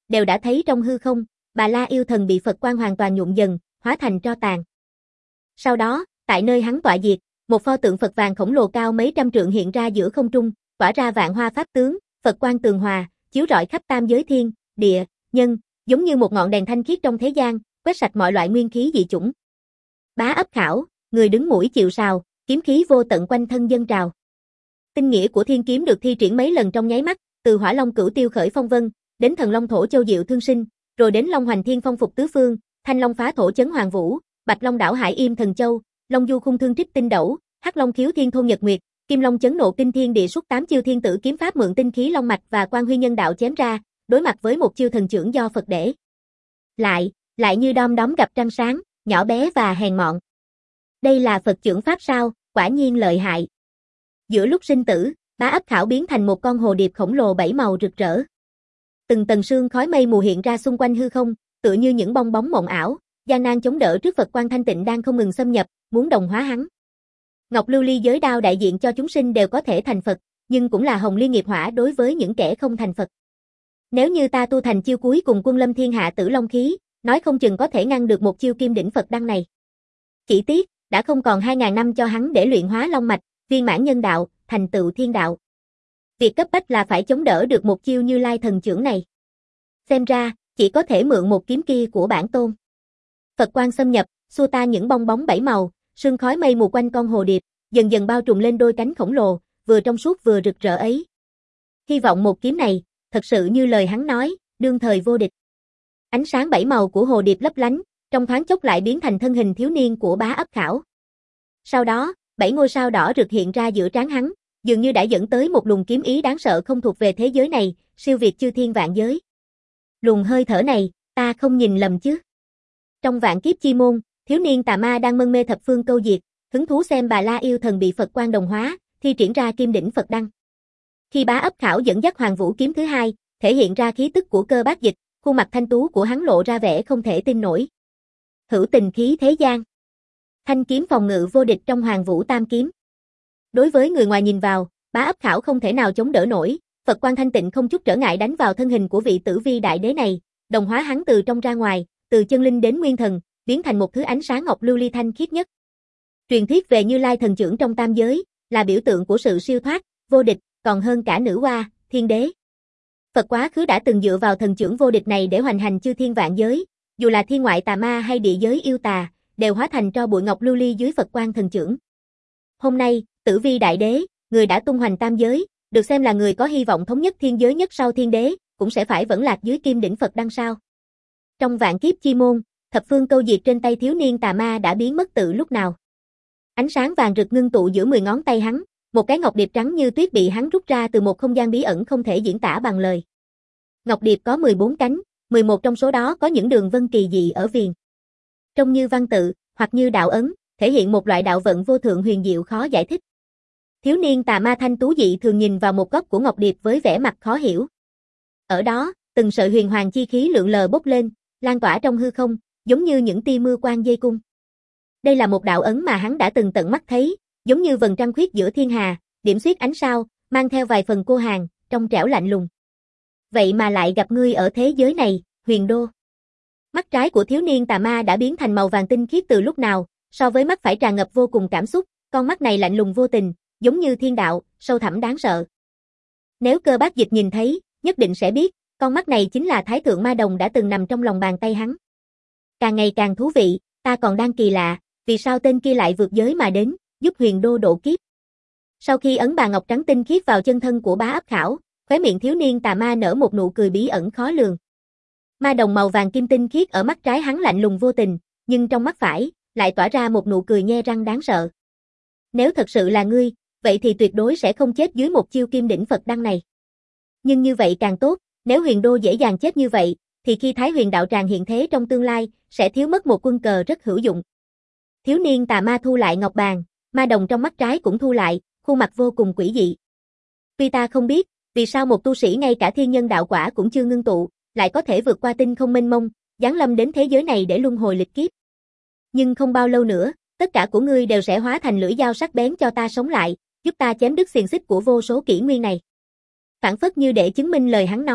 đều đã thấy trong hư không, Bà La yêu thần bị Phật quang hoàn toàn nhuộm dần, hóa thành tro tàn. Sau đó, tại nơi hắn tọa diệt, một pho tượng Phật vàng khổng lồ cao mấy trăm trượng hiện ra giữa không trung, tỏa ra vạn hoa pháp tướng, Phật quang tường hòa, chiếu rọi khắp tam giới thiên, địa, nhân, giống như một ngọn đèn thanh khiết trong thế gian, quét sạch mọi loại nguyên khí dị chủng. Bá ấp khảo, người đứng mũi chịu sào, kiếm khí vô tận quanh thân dâng trào. Tinh nghĩa của thiên kiếm được thi triển mấy lần trong nháy mắt, từ Hỏa Long Cửu Tiêu khởi phong vân, đến Thần Long Thổ Châu Diệu thương sinh, rồi đến Long Hoành Thiên phong phục tứ phương, Thanh Long phá thổ chấn hoàng vũ, Bạch Long đảo hải im thần châu, Long Du khung thương trích tinh đẩu, Hắc Long khiếu thiên thôn nhật nguyệt, Kim Long chấn nộ kinh thiên địa xuất tám chiêu thiên tử kiếm pháp mượn tinh khí long mạch và quan huy nhân đạo chém ra, đối mặt với một chiêu thần chưởng do Phật để lại, lại như đom đóm gặp trăng sáng, nhỏ bé và hèn mọn. Đây là Phật chưởng pháp sao, quả nhiên lợi hại. Giữa lúc sinh tử, Bá Ấp Khảo biến thành một con hồ điệp khổng lồ bảy màu rực rỡ. Từng tầng sương khói mây mù hiện ra xung quanh hư không, tựa như những bong bóng mộng ảo, gian nan chống đỡ trước Phật quang thanh tịnh đang không ngừng xâm nhập, muốn đồng hóa hắn. Ngọc Lưu Ly giới đao đại diện cho chúng sinh đều có thể thành Phật, nhưng cũng là hồng liên nghiệp hỏa đối với những kẻ không thành Phật. Nếu như ta tu thành chiêu cuối cùng Quân Lâm Thiên Hạ Tử Long khí, nói không chừng có thể ngăn được một chiêu kim đỉnh Phật đăng này. Chỉ tiếc, đã không còn hai ngàn năm cho hắn để luyện hóa long mạch, viên mãn nhân đạo, thành tựu thiên đạo. Việc cấp bách là phải chống đỡ được một chiêu Như Lai thần chưởng này. Xem ra, chỉ có thể mượn một kiếm kia của bản tôn. Phật quang xâm nhập, xua tan những bong bóng bảy màu, sương khói mây mù quanh con hồ điệp, dần dần bao trùm lên đôi cánh khổng lồ, vừa trong suốt vừa rực rỡ ấy. Hy vọng một kiếm này, thật sự như lời hắn nói, đương thời vô địch. Ánh sáng bảy màu của hồ điệp lấp lánh, trong thoáng chốc lại biến thành thân hình thiếu niên của Bá Ấp Khảo. Sau đó, bảy ngôi sao đỏ rực hiện ra giữa trán hắn, dường như đã dẫn tới một luồng kiếm ý đáng sợ không thuộc về thế giới này, siêu việt chư thiên vạn giới. Luồng hơi thở này, ta không nhìn lầm chứ? Trong vạn kiếp chi môn, thiếu niên tà ma đang mân mê thập phương câu diệt, hứng thú xem Bà La yêu thần bị Phật quang đồng hóa, thi triển ra kim đỉnh Phật đăng. Khi Bá Ấp Khảo dẫn dắt Hoàng Vũ kiếm thứ hai, thể hiện ra khí tức của Cơ Bát Dịch, khuôn mặt thanh tú của hắn lộ ra vẻ không thể tin nổi. Hữu tình khí thế gian. Thanh kiếm phòng ngự vô địch trong Hoàng Vũ tam kiếm. Đối với người ngoài nhìn vào, Bá Ấp Khảo không thể nào chống đỡ nổi, Phật quang thanh tịnh không chút trở ngại đánh vào thân hình của vị Tử Vi đại đế này, đồng hóa hắn từ trong ra ngoài, từ chân linh đến nguyên thần, biến thành một thứ ánh sáng ngọc lưu ly thanh khiết nhất. Truyền thuyết về Như Lai thần chưởng trong tam giới, là biểu tượng của sự siêu thoát, vô địch, còn hơn cả nữ hoa, thiên đế. Phật quá khứ đã từng dựa vào thần chưởng vô địch này để hoành hành chư thiên vạn giới, dù là thiên ngoại tà ma hay địa giới yêu tà, đều hóa thành tro bụi ngọc lưu ly dưới Phật quang thần chưởng. Hôm nay, Tử Vi đại đế, người đã tung hoành tam giới, được xem là người có hy vọng thống nhất thiên giới nhất sau thiên đế, cũng sẽ phải vẫn lạc dưới kim đỉnh Phật đăng sao. Trong vạn kiếp chi môn, thập phương câu diệt trên tay thiếu niên tà ma đã biến mất từ lúc nào. Ánh sáng vàng rực ngưng tụ giữa mười ngón tay hắn, một cái ngọc điệp trắng như tuyết bị hắn rút ra từ một không gian bí ẩn không thể diễn tả bằng lời. Ngọc điệp có mười bốn cánh, mười một trong số đó có những đường vân kỳ dị ở viền. Trông như văn tự, hoặc như đạo ấn, thể hiện một loại đạo vận vô thượng huyền diệu khó giải thích. Thiếu niên tà ma thanh tú dị thường nhìn vào một góc của ngọc điệp với vẻ mặt khó hiểu. Ở đó, từng sợi huyền hoàng chi khí lượn lờ bốc lên, lan tỏa trong hư không, giống như những tia mưa quang dây cung. Đây là một đạo ấn mà hắn đã từng tận mắt thấy, giống như vầng trăng khuyết giữa thiên hà, điểm xuyết ánh sao, mang theo vài phần cô hàng, trong trẻo lạnh lùng. Vậy mà lại gặp ngươi ở thế giới này, Huyền Đô. Mắt trái của thiếu niên tà ma đã biến thành màu vàng tinh khiết từ lúc nào, so với mắt phải tràn ngập vô cùng cảm xúc, con mắt này lạnh lùng vô tình, giống như thiên đạo, sâu thẳm đáng sợ. Nếu Cơ Bát Dịch nhìn thấy, nhất định sẽ biết, con mắt này chính là Thái Thượng Ma Đồng đã từng nằm trong lòng bàn tay hắn. Càng ngày càng thú vị, ta còn đang kỳ lạ, vì sao tên kia lại vượt giới mà đến, giúp Huyền Đô độ kiếp. Sau khi ấn bà ngọc trắng tinh khiết vào chân thân của Bá Ấp Khảo, khóe miệng thiếu niên tà ma nở một nụ cười bí ẩn khó lường. Ma đồng màu vàng kim tinh khiết ở mắt trái hắn lạnh lùng vô tình, nhưng trong mắt phải, lại tỏa ra một nụ cười nhe răng đáng sợ. Nếu thật sự là ngươi, vậy thì tuyệt đối sẽ không chết dưới một chiêu kim đỉnh Phật đăng này. Nhưng như vậy càng tốt, nếu Huyền Đô dễ dàng chết như vậy, thì khi Thái Huyền đạo tràng hiện thế trong tương lai, sẽ thiếu mất một quân cờ rất hữu dụng. Thiếu niên tà ma thu lại ngọc bàn, ma đồng trong mắt trái cũng thu lại, khuôn mặt vô cùng quỷ dị. Tuy ta không biết, vì sao một tu sĩ ngay cả thiên nhân đạo quả cũng chưa ngưng tụ, lại có thể vượt qua tinh không mênh mông, giáng lâm đến thế giới này để luân hồi lịch kiếp. Nhưng không bao lâu nữa, tất cả của ngươi đều sẽ hóa thành lưỡi dao sắc bén cho ta sống lại, giúp ta chém đứt xiềng xích của vô số kỷ nguyên này. Phản phất như để chứng minh lời hắn nói,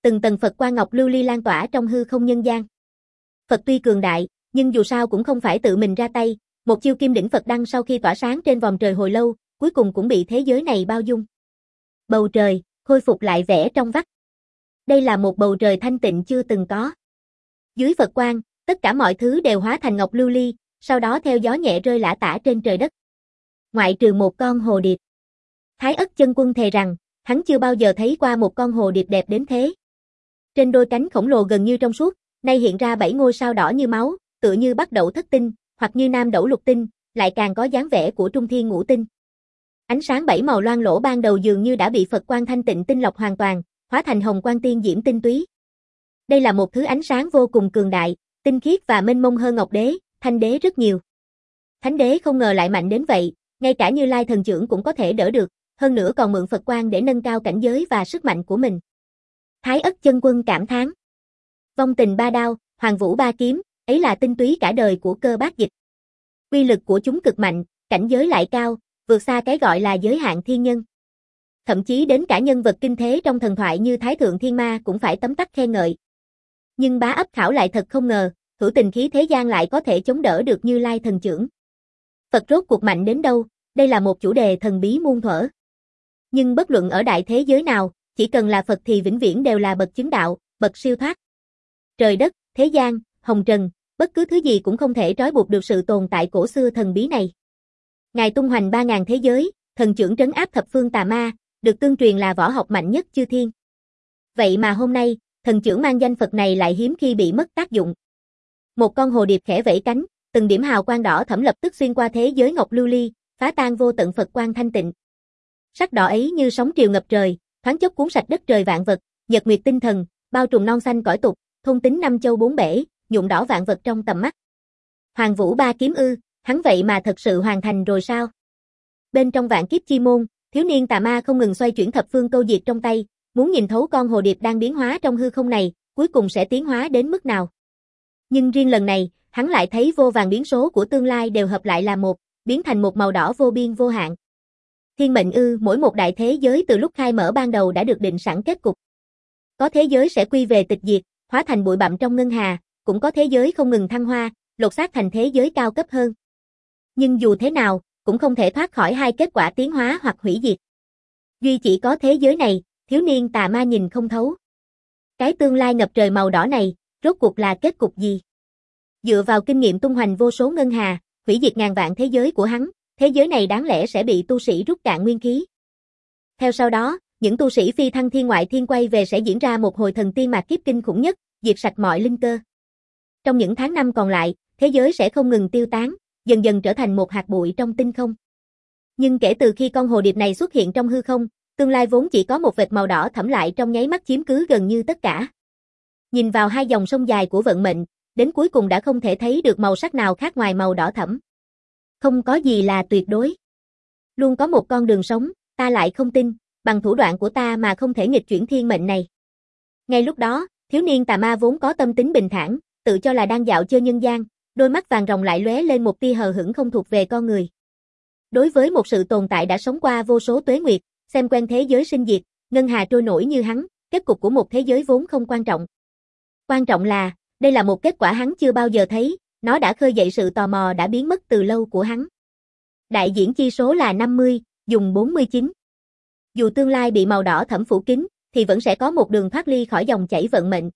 từng tầng Phật quang ngọc lưu ly lan tỏa trong hư không nhân gian. Phật tuy cường đại, nhưng dù sao cũng không phải tự mình ra tay, một chiêu kim đỉnh Phật đăng sau khi tỏa sáng trên vòng trời hồi lâu, cuối cùng cũng bị thế giới này bao dung. Bầu trời, khôi phục lại vẻ trong vắt. Đây là một bầu trời thanh tịnh chưa từng có. Dưới Phật quang, tất cả mọi thứ đều hóa thành ngọc lưu ly, sau đó theo gió nhẹ rơi lả tả trên trời đất. Ngoại trừ một con hồ điệp. Thái Ất Chân Quân thề rằng, hắn chưa bao giờ thấy qua một con hồ điệp đẹp đến thế. Trên đôi cánh khổng lồ gần như trong suốt, nay hiện ra bảy ngôi sao đỏ như máu, tựa như Bắc Đẩu thất tinh, hoặc như Nam Đẩu lục tinh, lại càng có dáng vẻ của Trung Thiên ngũ tinh. Ánh sáng bảy màu loang lỗ ban đầu dường như đã bị Phật quang thanh tịnh tinh lọc hoàn toàn, hóa thành hồng quang tiên diễm tinh túy. Đây là một thứ ánh sáng vô cùng cường đại, tinh khiết và mênh mông hơn Ngọc Đế, Thanh Đế rất nhiều. Thánh Đế không ngờ lại mạnh đến vậy, ngay cả Như Lai thần trưởng cũng có thể đỡ được, hơn nữa còn mượn Phật quang để nâng cao cảnh giới và sức mạnh của mình. Thái Ất Chân Quân cảm thán. Vong tình ba đao, Hoàng Vũ ba kiếm, ấy là tinh túy cả đời của Cơ Bát Dịch. Uy lực của chúng cực mạnh, cảnh giới lại cao, vượt xa cái gọi là giới hạn thiên nhân. Thậm chí đến cả nhân vật kinh thế trong thần thoại như Thái Thượng Thiên Ma cũng phải tấm tắc khen ngợi. Nhưng Bá Ấp Khảo lại thật không ngờ, hữu tình khí thế gian lại có thể chống đỡ được Như Lai thần trưởng. Phật rốt cuộc mạnh đến đâu, đây là một chủ đề thần bí muôn thuở. Nhưng bất luận ở đại thế giới nào, chỉ cần là Phật thì vĩnh viễn đều là bậc chứng đạo, bậc siêu thoát. Trời đất, thế gian, hồng trần, bất cứ thứ gì cũng không thể trói buộc được sự tồn tại cổ xưa thần bí này. Ngài tung hoành ba ngàn thế giới, thần trưởng trấn áp thập phương tà ma, được tương truyền là võ học mạnh nhất chư thiên. Vậy mà hôm nay, thần trưởng mang danh Phật này lại hiếm khi bị mất tác dụng. Một con hồ điệp khẽ vẫy cánh, từng điểm hào quang đỏ thẫm lập tức xuyên qua thế giới ngọc lưu ly, phá tan vô tận Phật quang thanh tịnh. Sắc đỏ ấy như sóng triều ngập trời, thoáng chốc cuốn sạch đất trời vạn vật, nhật nguyệt tinh thần, bao trùm non xanh cõi tục, thôn tính năm châu bốn bể, nhuộm đỏ vạn vật trong tầm mắt. Hoàng Vũ ba kiếm ư, hắn vậy mà thật sự hoàn thành rồi sao? Bên trong vạn kiếp chi môn, thiếu niên tà ma không ngừng xoay chuyển thập phương câu diệt trong tay, muốn nhìn thấu con hồ điệp đang biến hóa trong hư không này, cuối cùng sẽ tiến hóa đến mức nào. Nhưng riêng lần này, hắn lại thấy vô vàn biến số của tương lai đều hợp lại là một, biến thành một màu đỏ vô biên vô hạn. Thiên mệnh ư, mỗi một đại thế giới từ lúc khai mở ban đầu đã được định sẵn kết cục. Có thế giới sẽ quy về tịch diệt, hóa thành bụi bặm trong ngân hà, cũng có thế giới không ngừng thăng hoa, lột xác thành thế giới cao cấp hơn. Nhưng dù thế nào, cũng không thể thoát khỏi hai kết quả tiến hóa hoặc hủy diệt. Duy chỉ có thế giới này, thiếu niên tà ma nhìn không thấu. Cái tương lai ngập trời màu đỏ này, rốt cuộc là kết cục gì? Dựa vào kinh nghiệm tung hoành vô số ngân hà, hủy diệt ngàn vạn thế giới của hắn, thế giới này đáng lẽ sẽ bị tu sĩ rút cạn nguyên khí. Theo sau đó, những tu sĩ phi thăng thiên ngoại thiên quay về sẽ diễn ra một hồi thần tiên mạt kiếp kinh khủng nhất, diệt sạch mọi linh cơ. Trong những tháng năm còn lại, thế giới sẽ không ngừng tiêu tán, dần dần trở thành một hạt bụi trong tinh không. Nhưng kể từ khi con hồ điệp này xuất hiện trong hư không, tương lai vốn chỉ có một vệt màu đỏ thẫm lại trong nháy mắt chiếm cứ gần như tất cả. Nhìn vào hai dòng sông dài của vận mệnh, đến cuối cùng đã không thể thấy được màu sắc nào khác ngoài màu đỏ thẫm. Không có gì là tuyệt đối. Luôn có một con đường sống, ta lại không tin, bằng thủ đoạn của ta mà không thể nghịch chuyển thiên mệnh này. Ngay lúc đó, thiếu niên tà ma vốn có tâm tính bình thản, tự cho là đang dạo chơi nhân gian, đôi mắt vàng ròng lại lóe lên một tia hờ hững không thuộc về con người. Đối với một sự tồn tại đã sống qua vô số tuế nguyệt, xem quen thế giới sinh diệt, ngân hà trôi nổi như hắn, kết cục của một thế giới vốn không quan trọng. Quan trọng là, đây là một kết quả hắn chưa bao giờ thấy, nó đã khơi dậy sự tò mò đã biến mất từ lâu của hắn. Đại diễn chi số là năm mươi, dùng bốn mươi chín. Dù tương lai bị màu đỏ thẫm phủ kín, thì vẫn sẽ có một đường thoát ly khỏi dòng chảy vận mệnh.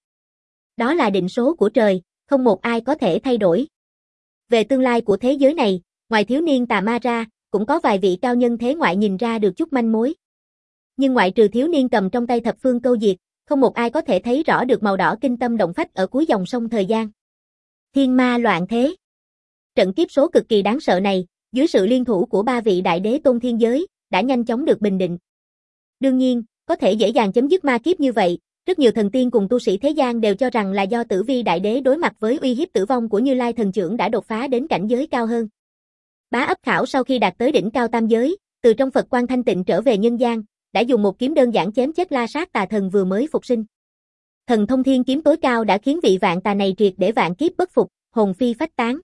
Đó là định số của trời, không một ai có thể thay đổi. Về tương lai của thế giới này, ngoài thiếu niên tà ma ra, cũng có vài vị cao nhân thế ngoại nhìn ra được chút manh mối. Nhưng ngoại trừ thiếu niên cầm trong tay thập phương câu diệt, không một ai có thể thấy rõ được màu đỏ kinh tâm động phách ở cuối dòng sông thời gian. Thiên ma loạn thế. Trận kiếp số cực kỳ đáng sợ này, dưới sự liên thủ của ba vị đại đế tôn thiên giới, đã nhanh chóng được bình định. Đương nhiên, có thể dễ dàng chấm dứt ma kiếp như vậy, rất nhiều thần tiên cùng tu sĩ thế gian đều cho rằng là do Tử Vi đại đế đối mặt với uy hiếp tử vong của Như Lai thần trưởng đã đột phá đến cảnh giới cao hơn. Bá Ấp Khảo sau khi đạt tới đỉnh cao tam giới, từ trong Phật quang thanh tịnh trở về nhân gian, đã dùng một kiếm đơn giản chém chết La Sát tà thần vừa mới phục sinh. Thần thông thiên kiếm tối cao đã khiến vị vạn tà này triệt để vạn kiếp bất phục, hồn phi phách tán.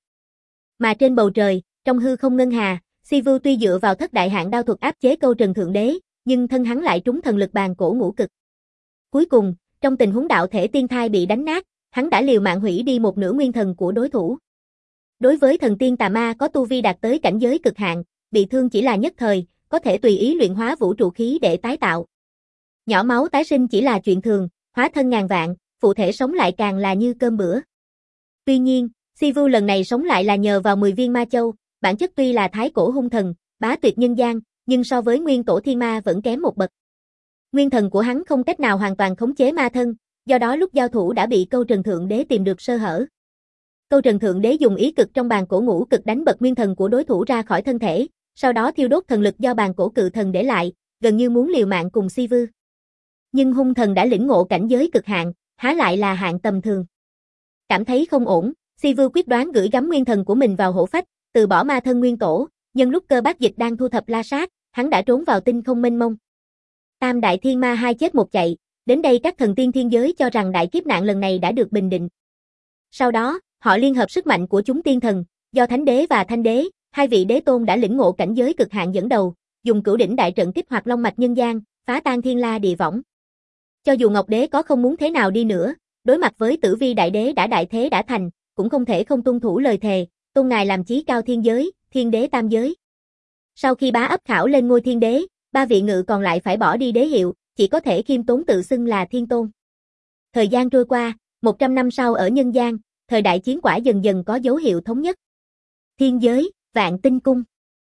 Mà trên bầu trời, trong hư không ngân hà, Si Vu tuy dựa vào thất đại hạng đao thuật áp chế câu trần thượng đế, nhưng thân hắn lại trúng thần lực bàn cổ ngũ cực. Cuối cùng, trong tình huống đạo thể tiên thai bị đánh nát, hắn đã liều mạng hủy đi một nửa nguyên thần của đối thủ. Đối với thần tiên tà ma có tu vi đạt tới cảnh giới cực hạn, bị thương chỉ là nhất thời, có thể tùy ý luyện hóa vũ trụ khí để tái tạo. Nhỏ máu tái sinh chỉ là chuyện thường, hóa thân ngàn vạn, phụ thể sống lại càng là như cơm bữa. Tuy nhiên, Sivu lần này sống lại là nhờ vào mười viên ma châu, bản chất tuy là thái cổ hung thần, bá tuyệt nhân gian, nhưng so với nguyên tổ thiên ma vẫn kém một bậc. Nguyên thần của hắn không cách nào hoàn toàn khống chế ma thân, do đó lúc giao thủ đã bị Câu Trần Thượng Đế tìm được sơ hở. Câu Trần Thượng Đế dùng ý cực trong bàn cổ ngũ cực đánh bật nguyên thần của đối thủ ra khỏi thân thể, sau đó thiêu đốt thần lực do bàn cổ cự thần để lại, gần như muốn liều mạng cùng Sivu. Nhưng hung thần đã lĩnh ngộ cảnh giới cực hạn, há lại là hạng tầm thường. Cảm thấy không ổn, Sivu quyết đoán gửi gắm nguyên thần của mình vào hổ phách, từ bỏ ma thân nguyên tổ, nhân lúc Cơ Bác Dịch đang thu thập la sát, hắn đã trốn vào tinh không mênh mông. Tam đại thiên ma hai chết một chạy, đến đây các thần tiên thiên giới cho rằng đại kiếp nạn lần này đã được bình định. Sau đó, họ liên hợp sức mạnh của chúng tiên thần, do Thánh Đế và Thanh Đế, hai vị đế tôn đã lĩnh ngộ cảnh giới cực hạn dẫn đầu, dùng Cửu Đỉnh đại trận kích hoạt long mạch nhân gian, phá tan thiên la địa võng. Cho dù Ngọc Đế có không muốn thế nào đi nữa, đối mặt với Tử Vi đại đế đã đại thế đã thành, cũng không thể không tuân thủ lời thề, tôn ngài làm chí cao thiên giới, thiên đế tam giới. Sau khi bá ấp Khảo lên ngôi thiên đế, ba vị ngự còn lại phải bỏ đi đế hiệu, chỉ có thể khiêm tốn tự xưng là thiên tôn. Thời gian trôi qua, một trăm năm sau ở nhân gian, thời đại chiến quả dần dần có dấu hiệu thống nhất. Thiên giới, Vạn Tinh Cung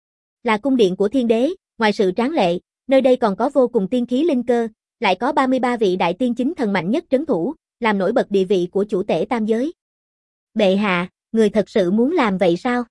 là cung điện của thiên đế, ngoài sự tráng lệ, nơi đây còn có vô cùng tiên khí linh cơ, lại có ba mươi ba vị đại tiên chính thần mạnh nhất trấn thủ, làm nổi bật địa vị của chủ tể tam giới. Bệ hạ, người thật sự muốn làm vậy sao?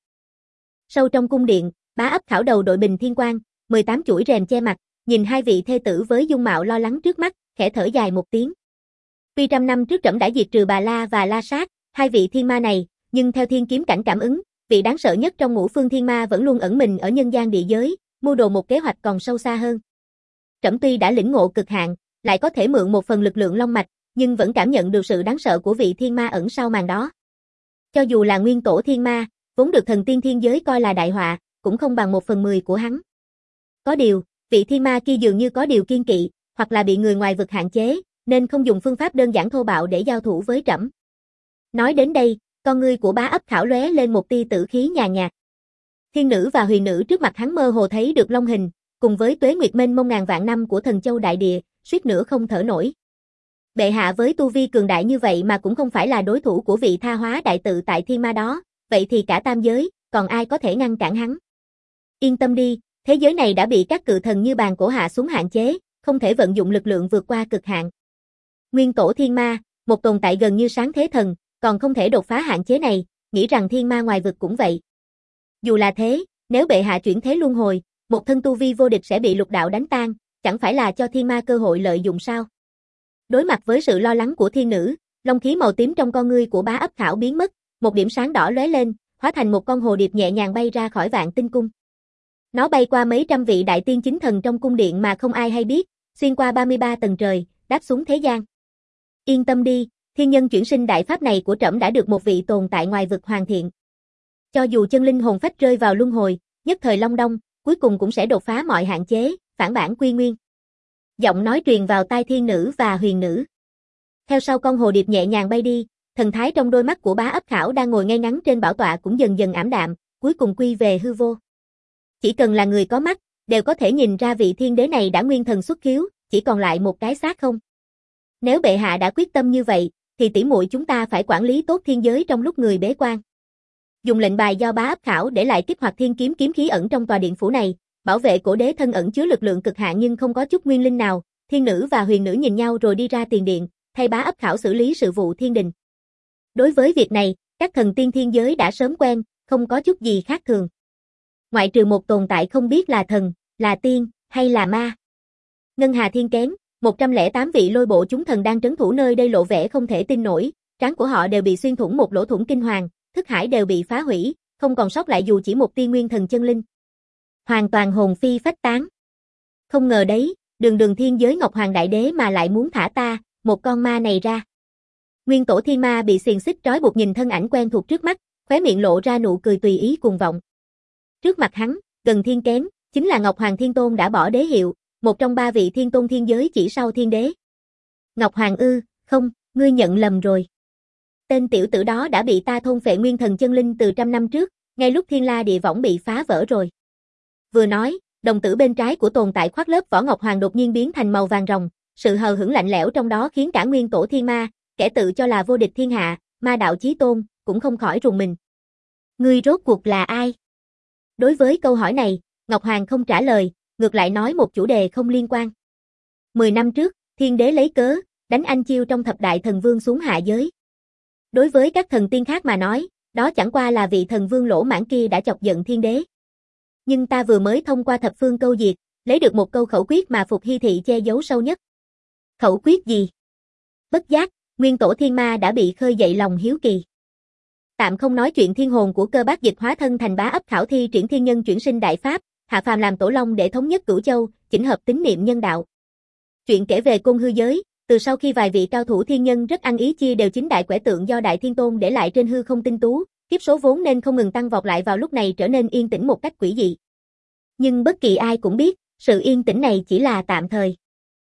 Sâu trong cung điện, bá ấp Khảo đầu đội bình thiên quang, mười tám chuỗi rèm che mặt, nhìn hai vị thê tử với dung mạo lo lắng trước mắt, khẽ thở dài một tiếng. Tuy trăm năm trước trẫm đã diệt trừ Bà La và La Sát, hai vị thiên ma này, nhưng theo thiên kiếm cảnh cảm ứng, vị đáng sợ nhất trong ngũ phương thiên ma vẫn luôn ẩn mình ở nhân gian địa giới, mưu đồ một kế hoạch còn sâu xa hơn. Trẫm tuy đã lĩnh ngộ cực hạn, lại có thể mượn một phần lực lượng long mạch, nhưng vẫn cảm nhận được sự đáng sợ của vị thiên ma ẩn sau màn đó. Cho dù là nguyên tổ thiên ma, vốn được thần tiên thiên giới coi là đại họa, cũng không bằng một phần mười của hắn. Có điều, vị thiên ma kia dường như có điều kiên kỵ, hoặc là bị người ngoài vực hạn chế, nên không dùng phương pháp đơn giản thô bạo để giao thủ với trẫm. Nói đến đây, con ngươi của bá ấp Khảo lóe lên một tia tử khí nhàn nhạt. Thiên nữ và huyền nữ trước mặt hắn mơ hồ thấy được long hình, cùng với tuế nguyệt mênh mông ngàn vạn năm của thần châu đại địa, suýt nữa không thở nổi. Bệ hạ với tu vi cường đại như vậy mà cũng không phải là đối thủ của vị tha hóa đại tự tại thiên ma đó, vậy thì cả tam giới, còn ai có thể ngăn cản hắn? Yên tâm đi, thế giới này đã bị các cự thần như bàn cổ hạ xuống hạn chế, không thể vận dụng lực lượng vượt qua cực hạn. Nguyên tổ thiên ma, một tồn tại gần như sáng thế thần, còn không thể đột phá hạn chế này, nghĩ rằng thiên ma ngoài vực cũng vậy. Dù là thế, nếu bệ hạ chuyển thế luân hồi, một thân tu vi vô địch sẽ bị lục đạo đánh tan, chẳng phải là cho thiên ma cơ hội lợi dụng sao? Đối mặt với sự lo lắng của thiên nữ, long khí màu tím trong con ngươi của bá ấp Khảo biến mất, một điểm sáng đỏ lóe lên, hóa thành một con hồ điệp nhẹ nhàng bay ra khỏi Vạn Tinh Cung. Nó bay qua mấy trăm vị đại tiên chính thần trong cung điện mà không ai hay biết, xuyên qua ba mươi ba tầng trời, đáp xuống thế gian. Yên tâm đi, thiên nhân chuyển sinh đại pháp này của trẫm đã được một vị tồn tại ngoài vực hoàn thiện. Cho dù chân linh hồn phách rơi vào luân hồi, nhất thời long đong, cuối cùng cũng sẽ đột phá mọi hạn chế, phản bản quy nguyên. Giọng nói truyền vào tai thiên nữ và huyền nữ. Theo sau con hồ điệp nhẹ nhàng bay đi, thần thái trong đôi mắt của bá ấp Khảo đang ngồi ngay ngắn trên bảo tọa cũng dần dần ảm đạm, cuối cùng quy về hư vô. Chỉ cần là người có mắt, đều có thể nhìn ra vị thiên đế này đã nguyên thần xuất khiếu, chỉ còn lại một cái xác không. Nếu bệ hạ đã quyết tâm như vậy, thì tỷ muội chúng ta phải quản lý tốt thiên giới trong lúc người bế quan. Dùng lệnh bài do bá ấp Khảo để lại kích hoạt thiên kiếm kiếm khí ẩn trong tòa điện phủ này, bảo vệ cổ đế thân ẩn chứa lực lượng cực hạn nhưng không có chút nguyên linh nào. Thiên nữ và huyền nữ nhìn nhau rồi đi ra tiền điện, thay bá ấp Khảo xử lý sự vụ thiên đình. Đối với việc này, các thần tiên thiên giới đã sớm quen, không có chút gì khác thường. Ngoại trừ một tồn tại không biết là thần, là tiên, hay là ma. Ngân Hà Thiên Kén, một trăm lẻ tám vị lôi bộ chúng thần đang trấn thủ nơi đây lộ vẻ không thể tin nổi, trán của họ đều bị xuyên thủng một lỗ thủng kinh hoàng, thức hải đều bị phá hủy, không còn sót lại dù chỉ một tia nguyên thần chân linh. Hoàn toàn hồn phi phách tán. Không ngờ đấy, đường đường thiên giới Ngọc Hoàng Đại Đế mà lại muốn thả ta, một con ma này ra. Nguyên tổ thiên ma bị xiềng xích trói buộc nhìn thân ảnh quen thuộc trước mắt, khóe miệng lộ ra nụ cười tùy ý cuồng vọng. Trước mặt hắn, gần thiên kén, chính là Ngọc Hoàng Thiên Tôn đã bỏ đế hiệu, một trong ba vị thiên tôn thiên giới chỉ sau thiên đế. Ngọc Hoàng ư, Không, ngươi nhận lầm rồi. Tên tiểu tử đó đã bị ta thôn phệ nguyên thần chân linh từ trăm năm trước, ngay lúc thiên la địa võng bị phá vỡ rồi. Vừa nói, đồng tử bên trái của tồn tại khoác lớp vỏ ngọc hoàng đột nhiên biến thành màu vàng ròng, sự hờ hững lạnh lẽo trong đó khiến cả nguyên tổ thiên ma, kẻ tự cho là vô địch thiên hạ, ma đạo chí tôn, cũng không khỏi rùng mình. Ngươi rốt cuộc là ai? Đối với câu hỏi này, Ngọc Hoàng không trả lời, ngược lại nói một chủ đề không liên quan. Mười năm trước, thiên đế lấy cớ, đánh anh chiêu trong thập đại thần vương xuống hạ giới. Đối với các thần tiên khác mà nói, đó chẳng qua là vị thần vương lỗ mãng kia đã chọc giận thiên đế. Nhưng ta vừa mới thông qua thập phương câu diệt, lấy được một câu khẩu quyết mà Phục Hy Thị che giấu sâu nhất. Khẩu quyết gì? Bất giác, nguyên tổ thiên ma đã bị khơi dậy lòng hiếu kỳ. Tạm không nói chuyện thiên hồn của Cơ Bác Dịch hóa thân thành bá ấp khảo thi triển thiên nhân chuyển sinh đại pháp, hạ phàm làm tổ long để thống nhất cửu châu, chỉnh hợp tín niệm nhân đạo. Chuyện kể về côn hư giới, từ sau khi vài vị cao thủ thiên nhân rất ăn ý chia đều chính đại quẻ tượng do Đại Thiên Tôn để lại trên hư không tinh tú, kiếp số vốn nên không ngừng tăng vọt lại vào lúc này trở nên yên tĩnh một cách quỷ dị. Nhưng bất kỳ ai cũng biết, sự yên tĩnh này chỉ là tạm thời.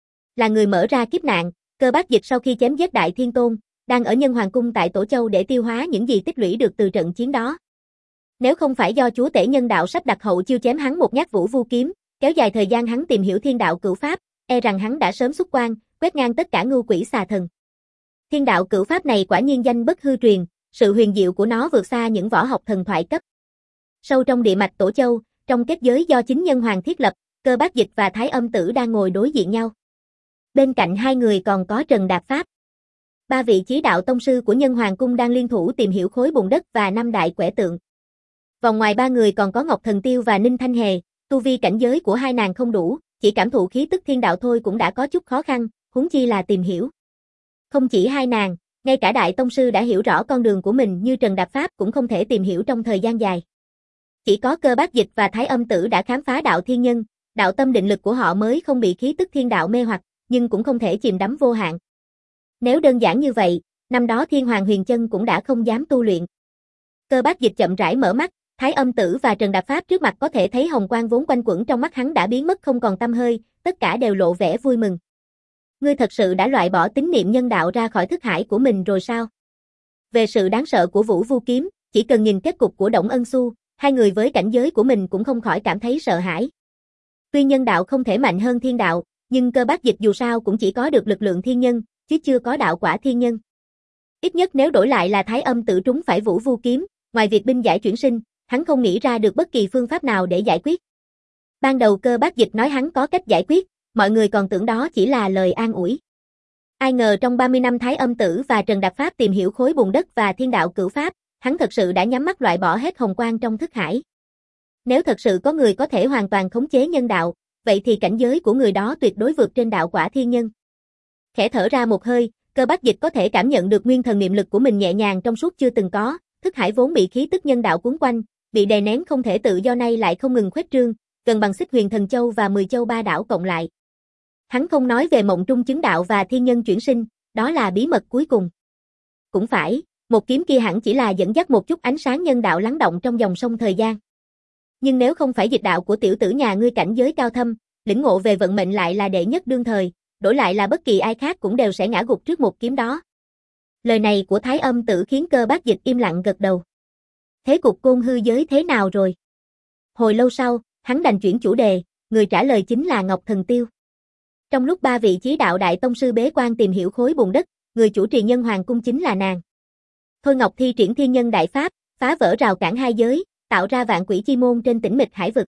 Là người mở ra kiếp nạn, Cơ Bác Dịch sau khi chém giết Đại Thiên Tôn, đang ở Nhân Hoàng Cung tại Tổ Châu để tiêu hóa những gì tích lũy được từ trận chiến đó. Nếu không phải do chúa tể nhân đạo sắp đặt hậu chiêu chém hắn một nhát vũ vu kiếm, kéo dài thời gian hắn tìm hiểu thiên đạo cửu pháp, e rằng hắn đã sớm xuất quan, quét ngang tất cả ngưu quỷ xà thần. Thiên đạo cửu pháp này quả nhiên danh bất hư truyền, sự huyền diệu của nó vượt xa những võ học thần thoại cấp. Sâu trong địa mạch Tổ Châu, trong kết giới do chính Nhân Hoàng thiết lập, Cơ Bác Dịch và Thái Âm Tử đang ngồi đối diện nhau. Bên cạnh hai người còn có Trần Đạp Pháp. Ba vị chí đạo tông sư của Nhân Hoàng Cung đang liên thủ tìm hiểu khối bùn đất và năm đại quẻ tượng. Vòng ngoài ba người còn có Ngọc Thần Tiêu và Ninh Thanh Hề, tu vi cảnh giới của hai nàng không đủ, chỉ cảm thụ khí tức thiên đạo thôi cũng đã có chút khó khăn, huống chi là tìm hiểu. Không chỉ hai nàng, ngay cả đại tông sư đã hiểu rõ con đường của mình như Trần Đạp Pháp cũng không thể tìm hiểu trong thời gian dài. Chỉ có Cơ Bác Dịch và Thái Âm Tử đã khám phá đạo thiên nhân, đạo tâm định lực của họ mới không bị khí tức thiên đạo mê hoặc, nhưng cũng không thể chìm đắm vô hạn. Nếu đơn giản như vậy, năm đó Thiên Hoàng Huyền Chân cũng đã không dám tu luyện. Cơ Bác Dịch chậm rãi mở mắt, Thái Âm Tử và Trần Đạp Pháp trước mặt có thể thấy hồng quang vốn quanh quẩn trong mắt hắn đã biến mất không còn tăm hơi, tất cả đều lộ vẻ vui mừng. Ngươi thật sự đã loại bỏ tín niệm nhân đạo ra khỏi thức hải của mình rồi sao? Về sự đáng sợ của Vũ Vu Kiếm, chỉ cần nhìn kết cục của Đổng Ân Xu, hai người với cảnh giới của mình cũng không khỏi cảm thấy sợ hãi. Tuy nhân đạo không thể mạnh hơn thiên đạo, nhưng Cơ Bác Dịch dù sao cũng chỉ có được lực lượng thiên nhân, chứ chưa có đạo quả thiên nhân. Ít nhất nếu đổi lại là Thái Âm Tử trúng phải Vũ Vu Kiếm, ngoài việc binh giải chuyển sinh, hắn không nghĩ ra được bất kỳ phương pháp nào để giải quyết. Ban đầu Cơ Bác Dịch nói hắn có cách giải quyết, mọi người còn tưởng đó chỉ là lời an ủi. Ai ngờ trong ba mươi năm Thái Âm Tử và Trần Đạp Pháp tìm hiểu khối bùn đất và thiên đạo cửu pháp, hắn thật sự đã nhắm mắt loại bỏ hết hồng quang trong thức hải. Nếu thật sự có người có thể hoàn toàn khống chế nhân đạo, vậy thì cảnh giới của người đó tuyệt đối vượt trên đạo quả thiên nhân. Khẽ thở ra một hơi, Cơ Bác Dịch có thể cảm nhận được nguyên thần niệm lực của mình nhẹ nhàng trong suốt chưa từng có, thức hải vốn bị khí tức nhân đạo cuốn quanh, bị đè nén không thể tự do nay lại không ngừng khuếch trương, gần bằng Xích Huyền Thần Châu và mười châu ba đảo cộng lại. Hắn không nói về mộng trung chứng đạo và thiên nhân chuyển sinh, đó là bí mật cuối cùng. Cũng phải, một kiếm kia hẳn chỉ là dẫn dắt một chút ánh sáng nhân đạo lắng động trong dòng sông thời gian. Nhưng nếu không phải dịch đạo của tiểu tử nhà ngươi cảnh giới cao thâm, lĩnh ngộ về vận mệnh lại là đệ nhất đương thời, đổi lại là bất kỳ ai khác cũng đều sẽ ngã gục trước một kiếm đó. Lời này của Thái Âm Tử khiến Cơ Bác Dịch im lặng gật đầu. Thế cục côn hư giới thế nào rồi? Hồi lâu sau, hắn đành chuyển chủ đề, người trả lời chính là Ngọc Thần Tiêu. Trong lúc ba vị chí đạo đại tông sư bế quan tìm hiểu khối bùn đất, người chủ trì Nhân Hoàng Cung chính là nàng. Thôi Ngọc thi triển thiên nhân đại pháp, phá vỡ rào cản hai giới, tạo ra vạn quỷ chi môn trên tĩnh mịch hải vực.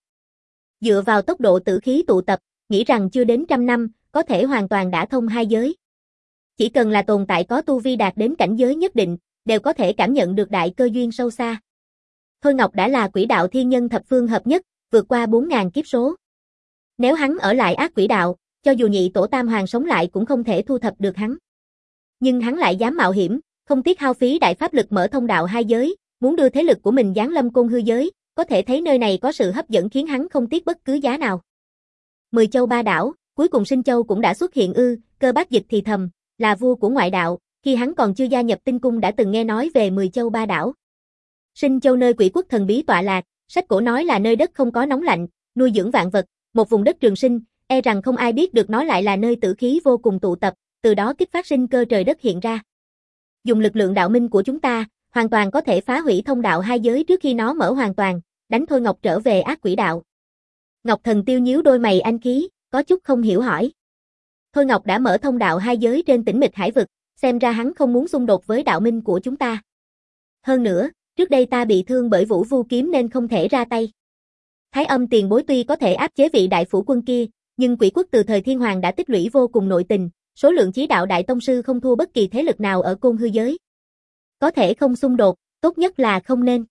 Dựa vào tốc độ tử khí tụ tập, nghĩ rằng chưa đến trăm năm, có thể hoàn toàn đả thông hai giới. Chỉ cần là tồn tại có tu vi đạt đến cảnh giới nhất định, đều có thể cảm nhận được đại cơ duyên sâu xa. Thôi Ngọc đã là quỷ đạo thiên nhân thập phương hợp nhất, vượt qua bốn ngàn kiếp số. Nếu hắn ở lại ác quỷ đạo, cho dù nhị tổ tam hoàng sống lại cũng không thể thu thập được hắn. Nhưng hắn lại dám mạo hiểm, không tiếc hao phí đại pháp lực mở thông đạo hai giới, muốn đưa thế lực của mình giáng lâm côn hư giới, có thể thấy nơi này có sự hấp dẫn khiến hắn không tiếc bất cứ giá nào. Mười châu ba đảo, cuối cùng Sinh Châu cũng đã xuất hiện ư? Cơ Bác Dịch thì thầm, là vua của ngoại đạo, khi hắn còn chưa gia nhập tinh cung đã từng nghe nói về mười châu ba đảo. Sinh Châu nơi quỷ quốc thần bí tọa lạc, sách cổ nói là nơi đất không có nóng lạnh, nuôi dưỡng vạn vật, một vùng đất trường sinh, e rằng không ai biết được nó lại là nơi tử khí vô cùng tụ tập, từ đó kích phát sinh cơ trời đất hiện ra. Dùng lực lượng đạo minh của chúng ta, hoàn toàn có thể phá hủy thông đạo hai giới trước khi nó mở hoàn toàn, đánh Thôi Ngọc trở về ác quỹ đạo. Ngọc Thần Tiêu nhíu đôi mày anh khí, có chút không hiểu hỏi. Thôi Ngọc đã mở thông đạo hai giới trên Tĩnh Mịch Hải vực, xem ra hắn không muốn xung đột với đạo minh của chúng ta. Hơn nữa, trước đây ta bị thương bởi Vũ Vu kiếm nên không thể ra tay. Thái Âm tiền bối tuy có thể áp chế vị đại phủ quân kia, nhưng Quỷ Quốc từ thời Thiên Hoàng đã tích lũy vô cùng nội tình, số lượng chí đạo đại tông sư không thua bất kỳ thế lực nào ở Côn Hư giới. Có thể không xung đột, tốt nhất là không nên.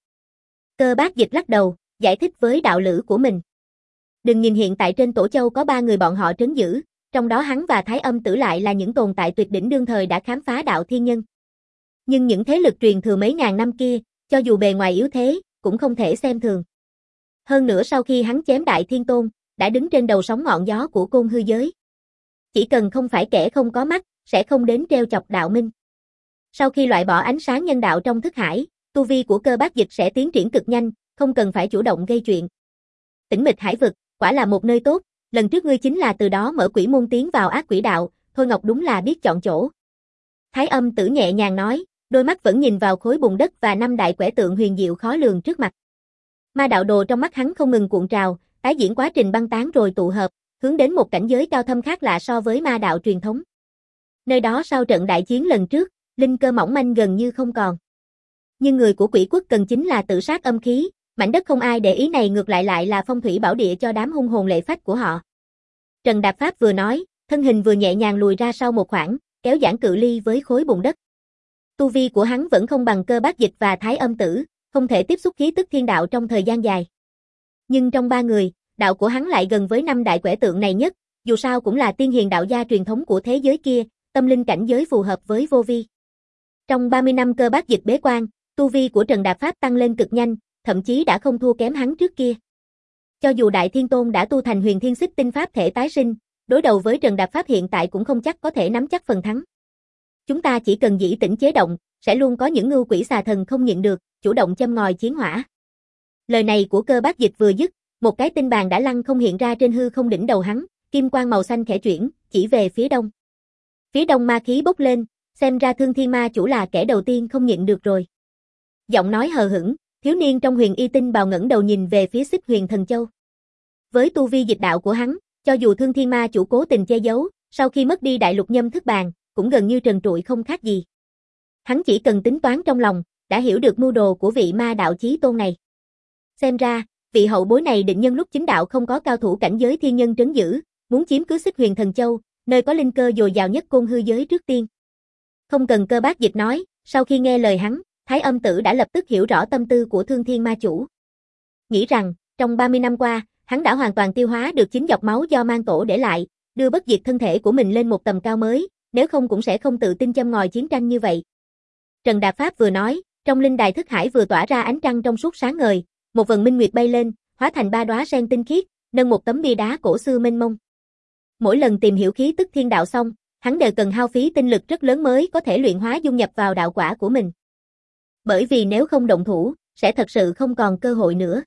Cơ Bác Dịch lắc đầu, giải thích với đạo lữ của mình. Đừng nhìn hiện tại trên Tổ Châu có ba người bọn họ trấn giữ, trong đó hắn và Thái Âm Tử lại là những tồn tại tuyệt đỉnh đương thời đã khám phá đạo thiên nhân. Nhưng những thế lực truyền thừa mấy ngàn năm kia, cho dù bề ngoài yếu thế, cũng không thể xem thường. Hơn nữa sau khi hắn chém Đại Thiên Tôn, đã đứng trên đầu sóng ngọn gió của Côn Hư giới. Chỉ cần không phải kẻ không có mắt, sẽ không đến treo chọc đạo minh. Sau khi loại bỏ ánh sáng nhân đạo trong thức hải, tu vi của Cơ Bác Dịch sẽ tiến triển cực nhanh, không cần phải chủ động gây chuyện. Tĩnh Mịch Hải vực, quả là một nơi tốt, lần trước ngươi chính là từ đó mở quỷ môn tiến vào ác quỷ đạo, Thôi Ngọc đúng là biết chọn chỗ. Thái Âm Tử nhẹ nhàng nói, đôi mắt vẫn nhìn vào khối bùn đất và năm đại quẻ tượng huyền diệu khó lường trước mặt. Ma đạo đồ trong mắt hắn không ngừng cuộn trào, tái diễn quá trình băng tán rồi tụ hợp, hướng đến một cảnh giới cao thâm khác lạ so với ma đạo truyền thống. Nơi đó sau trận đại chiến lần trước, linh cơ mỏng manh gần như không còn. Nhưng người của Quỷ Quốc cần chính là tự sát âm khí, mảnh đất không ai để ý này ngược lại lại là phong thủy bảo địa cho đám hung hồn lệ phách của họ. Trần Đạp Pháp vừa nói, thân hình vừa nhẹ nhàng lùi ra sau một khoảng, kéo giãn cự ly với khối bùn đất. Tu vi của hắn vẫn không bằng Cơ Bác Dịch và Thái Âm Tử, không thể tiếp xúc khí tức thiên đạo trong thời gian dài. Nhưng trong ba người, đạo của hắn lại gần với năm đại quẻ tượng này nhất, dù sao cũng là tiên hiền đạo gia truyền thống của thế giới kia, tâm linh cảnh giới phù hợp với vô vi. Trong ba mươi năm Cơ Bác Dịch bế quan, tu vi của Trần Đạp Pháp tăng lên cực nhanh, thậm chí đã không thua kém hắn trước kia. Cho dù Đại Thiên Tôn đã tu thành Huyền Thiên Xích Tinh Pháp thể tái sinh, đối đầu với Trần Đạp Pháp hiện tại cũng không chắc có thể nắm chắc phần thắng. Chúng ta chỉ cần dĩ tĩnh chế động, sẽ luôn có những ngưu quỷ xà thần không nhịn được, chủ động châm ngòi chiến hỏa. Lời này của Cơ Bác Dịch vừa dứt, một cái tinh bàn đã lăng không hiện ra trên hư không đỉnh đầu hắn, kim quang màu xanh khẽ chuyển, chỉ về phía đông. Phía đông ma khí bốc lên, xem ra Thương Thiên Ma chủ là kẻ đầu tiên không nhịn được rồi. Giọng nói hờ hững, thiếu niên trong Huyền Y Tinh bào ngẩng đầu nhìn về phía Xích Huyền Thần Châu. Với tu vi dịch đạo của hắn, cho dù Thương Thiên Ma chủ cố tình che giấu, sau khi mất đi đại lục nhâm thức bàn, cũng gần như trần trụi không khác gì. Hắn chỉ cần tính toán trong lòng, đã hiểu được mưu đồ của vị ma đạo chí tôn này. Xem ra, vị hậu bối này định nhân lúc chính đạo không có cao thủ cảnh giới thiên nhân trấn giữ, muốn chiếm cứ Xích Huyền Thần Châu, nơi có linh cơ dồi dào nhất Côn Hư giới trước tiên. Không cần Cơ Bác Dịch nói, sau khi nghe lời hắn, Thái Âm Tử đã lập tức hiểu rõ tâm tư của Thương Thiên Ma chủ. Nghĩ rằng, trong ba mươi năm qua, hắn đã hoàn toàn tiêu hóa được chính giọt máu do mang tổ để lại, đưa bất diệt thân thể của mình lên một tầm cao mới, nếu không cũng sẽ không tự tin châm ngòi chiến tranh như vậy. Trần Đạp Pháp vừa nói, trong linh đài thức hải vừa tỏa ra ánh trăng trong suốt sáng ngời, một vần minh nguyệt bay lên, hóa thành ba đóa sen tinh khiết, nâng một tấm bia đá cổ xưa mênh mông. Mỗi lần tìm hiểu khí tức thiên đạo xong, hắn đều cần hao phí tinh lực rất lớn mới có thể luyện hóa dung nhập vào đạo quả của mình. Bởi vì nếu không động thủ, sẽ thật sự không còn cơ hội nữa.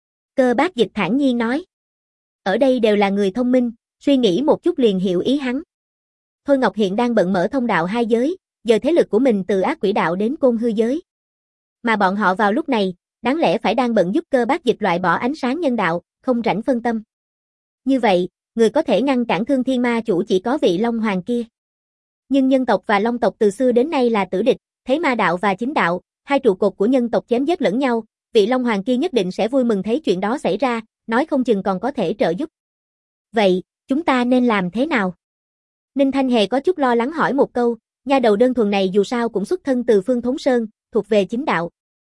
Cơ Bác Dịch thản nhiên nói. Ở đây đều là người thông minh, suy nghĩ một chút liền hiểu ý hắn. Thôi Ngọc hiện đang bận mở thông đạo hai giới, giờ thế lực của mình từ ác quỷ đạo đến Côn Hư giới. Mà bọn họ vào lúc này, đáng lẽ phải đang bận giúp Cơ Bác Dịch loại bỏ ánh sáng nhân đạo, không rảnh phân tâm. Như vậy, người có thể ngăn cản Thương Thiên Ma chủ chỉ có vị Long Hoàng kia. Nhưng nhân tộc và Long tộc từ xưa đến nay là tử địch, thấy ma đạo và chính đạo, hai trụ cột của nhân tộc chém giết lẫn nhau, vị Long Hoàng kia nhất định sẽ vui mừng thấy chuyện đó xảy ra, nói không chừng còn có thể trợ giúp. Vậy, chúng ta nên làm thế nào? Ninh Thanh Hề có chút lo lắng hỏi một câu, nha đầu đơn thuần này dù sao cũng xuất thân từ Phương Thốn Sơn, thuộc về chính đạo.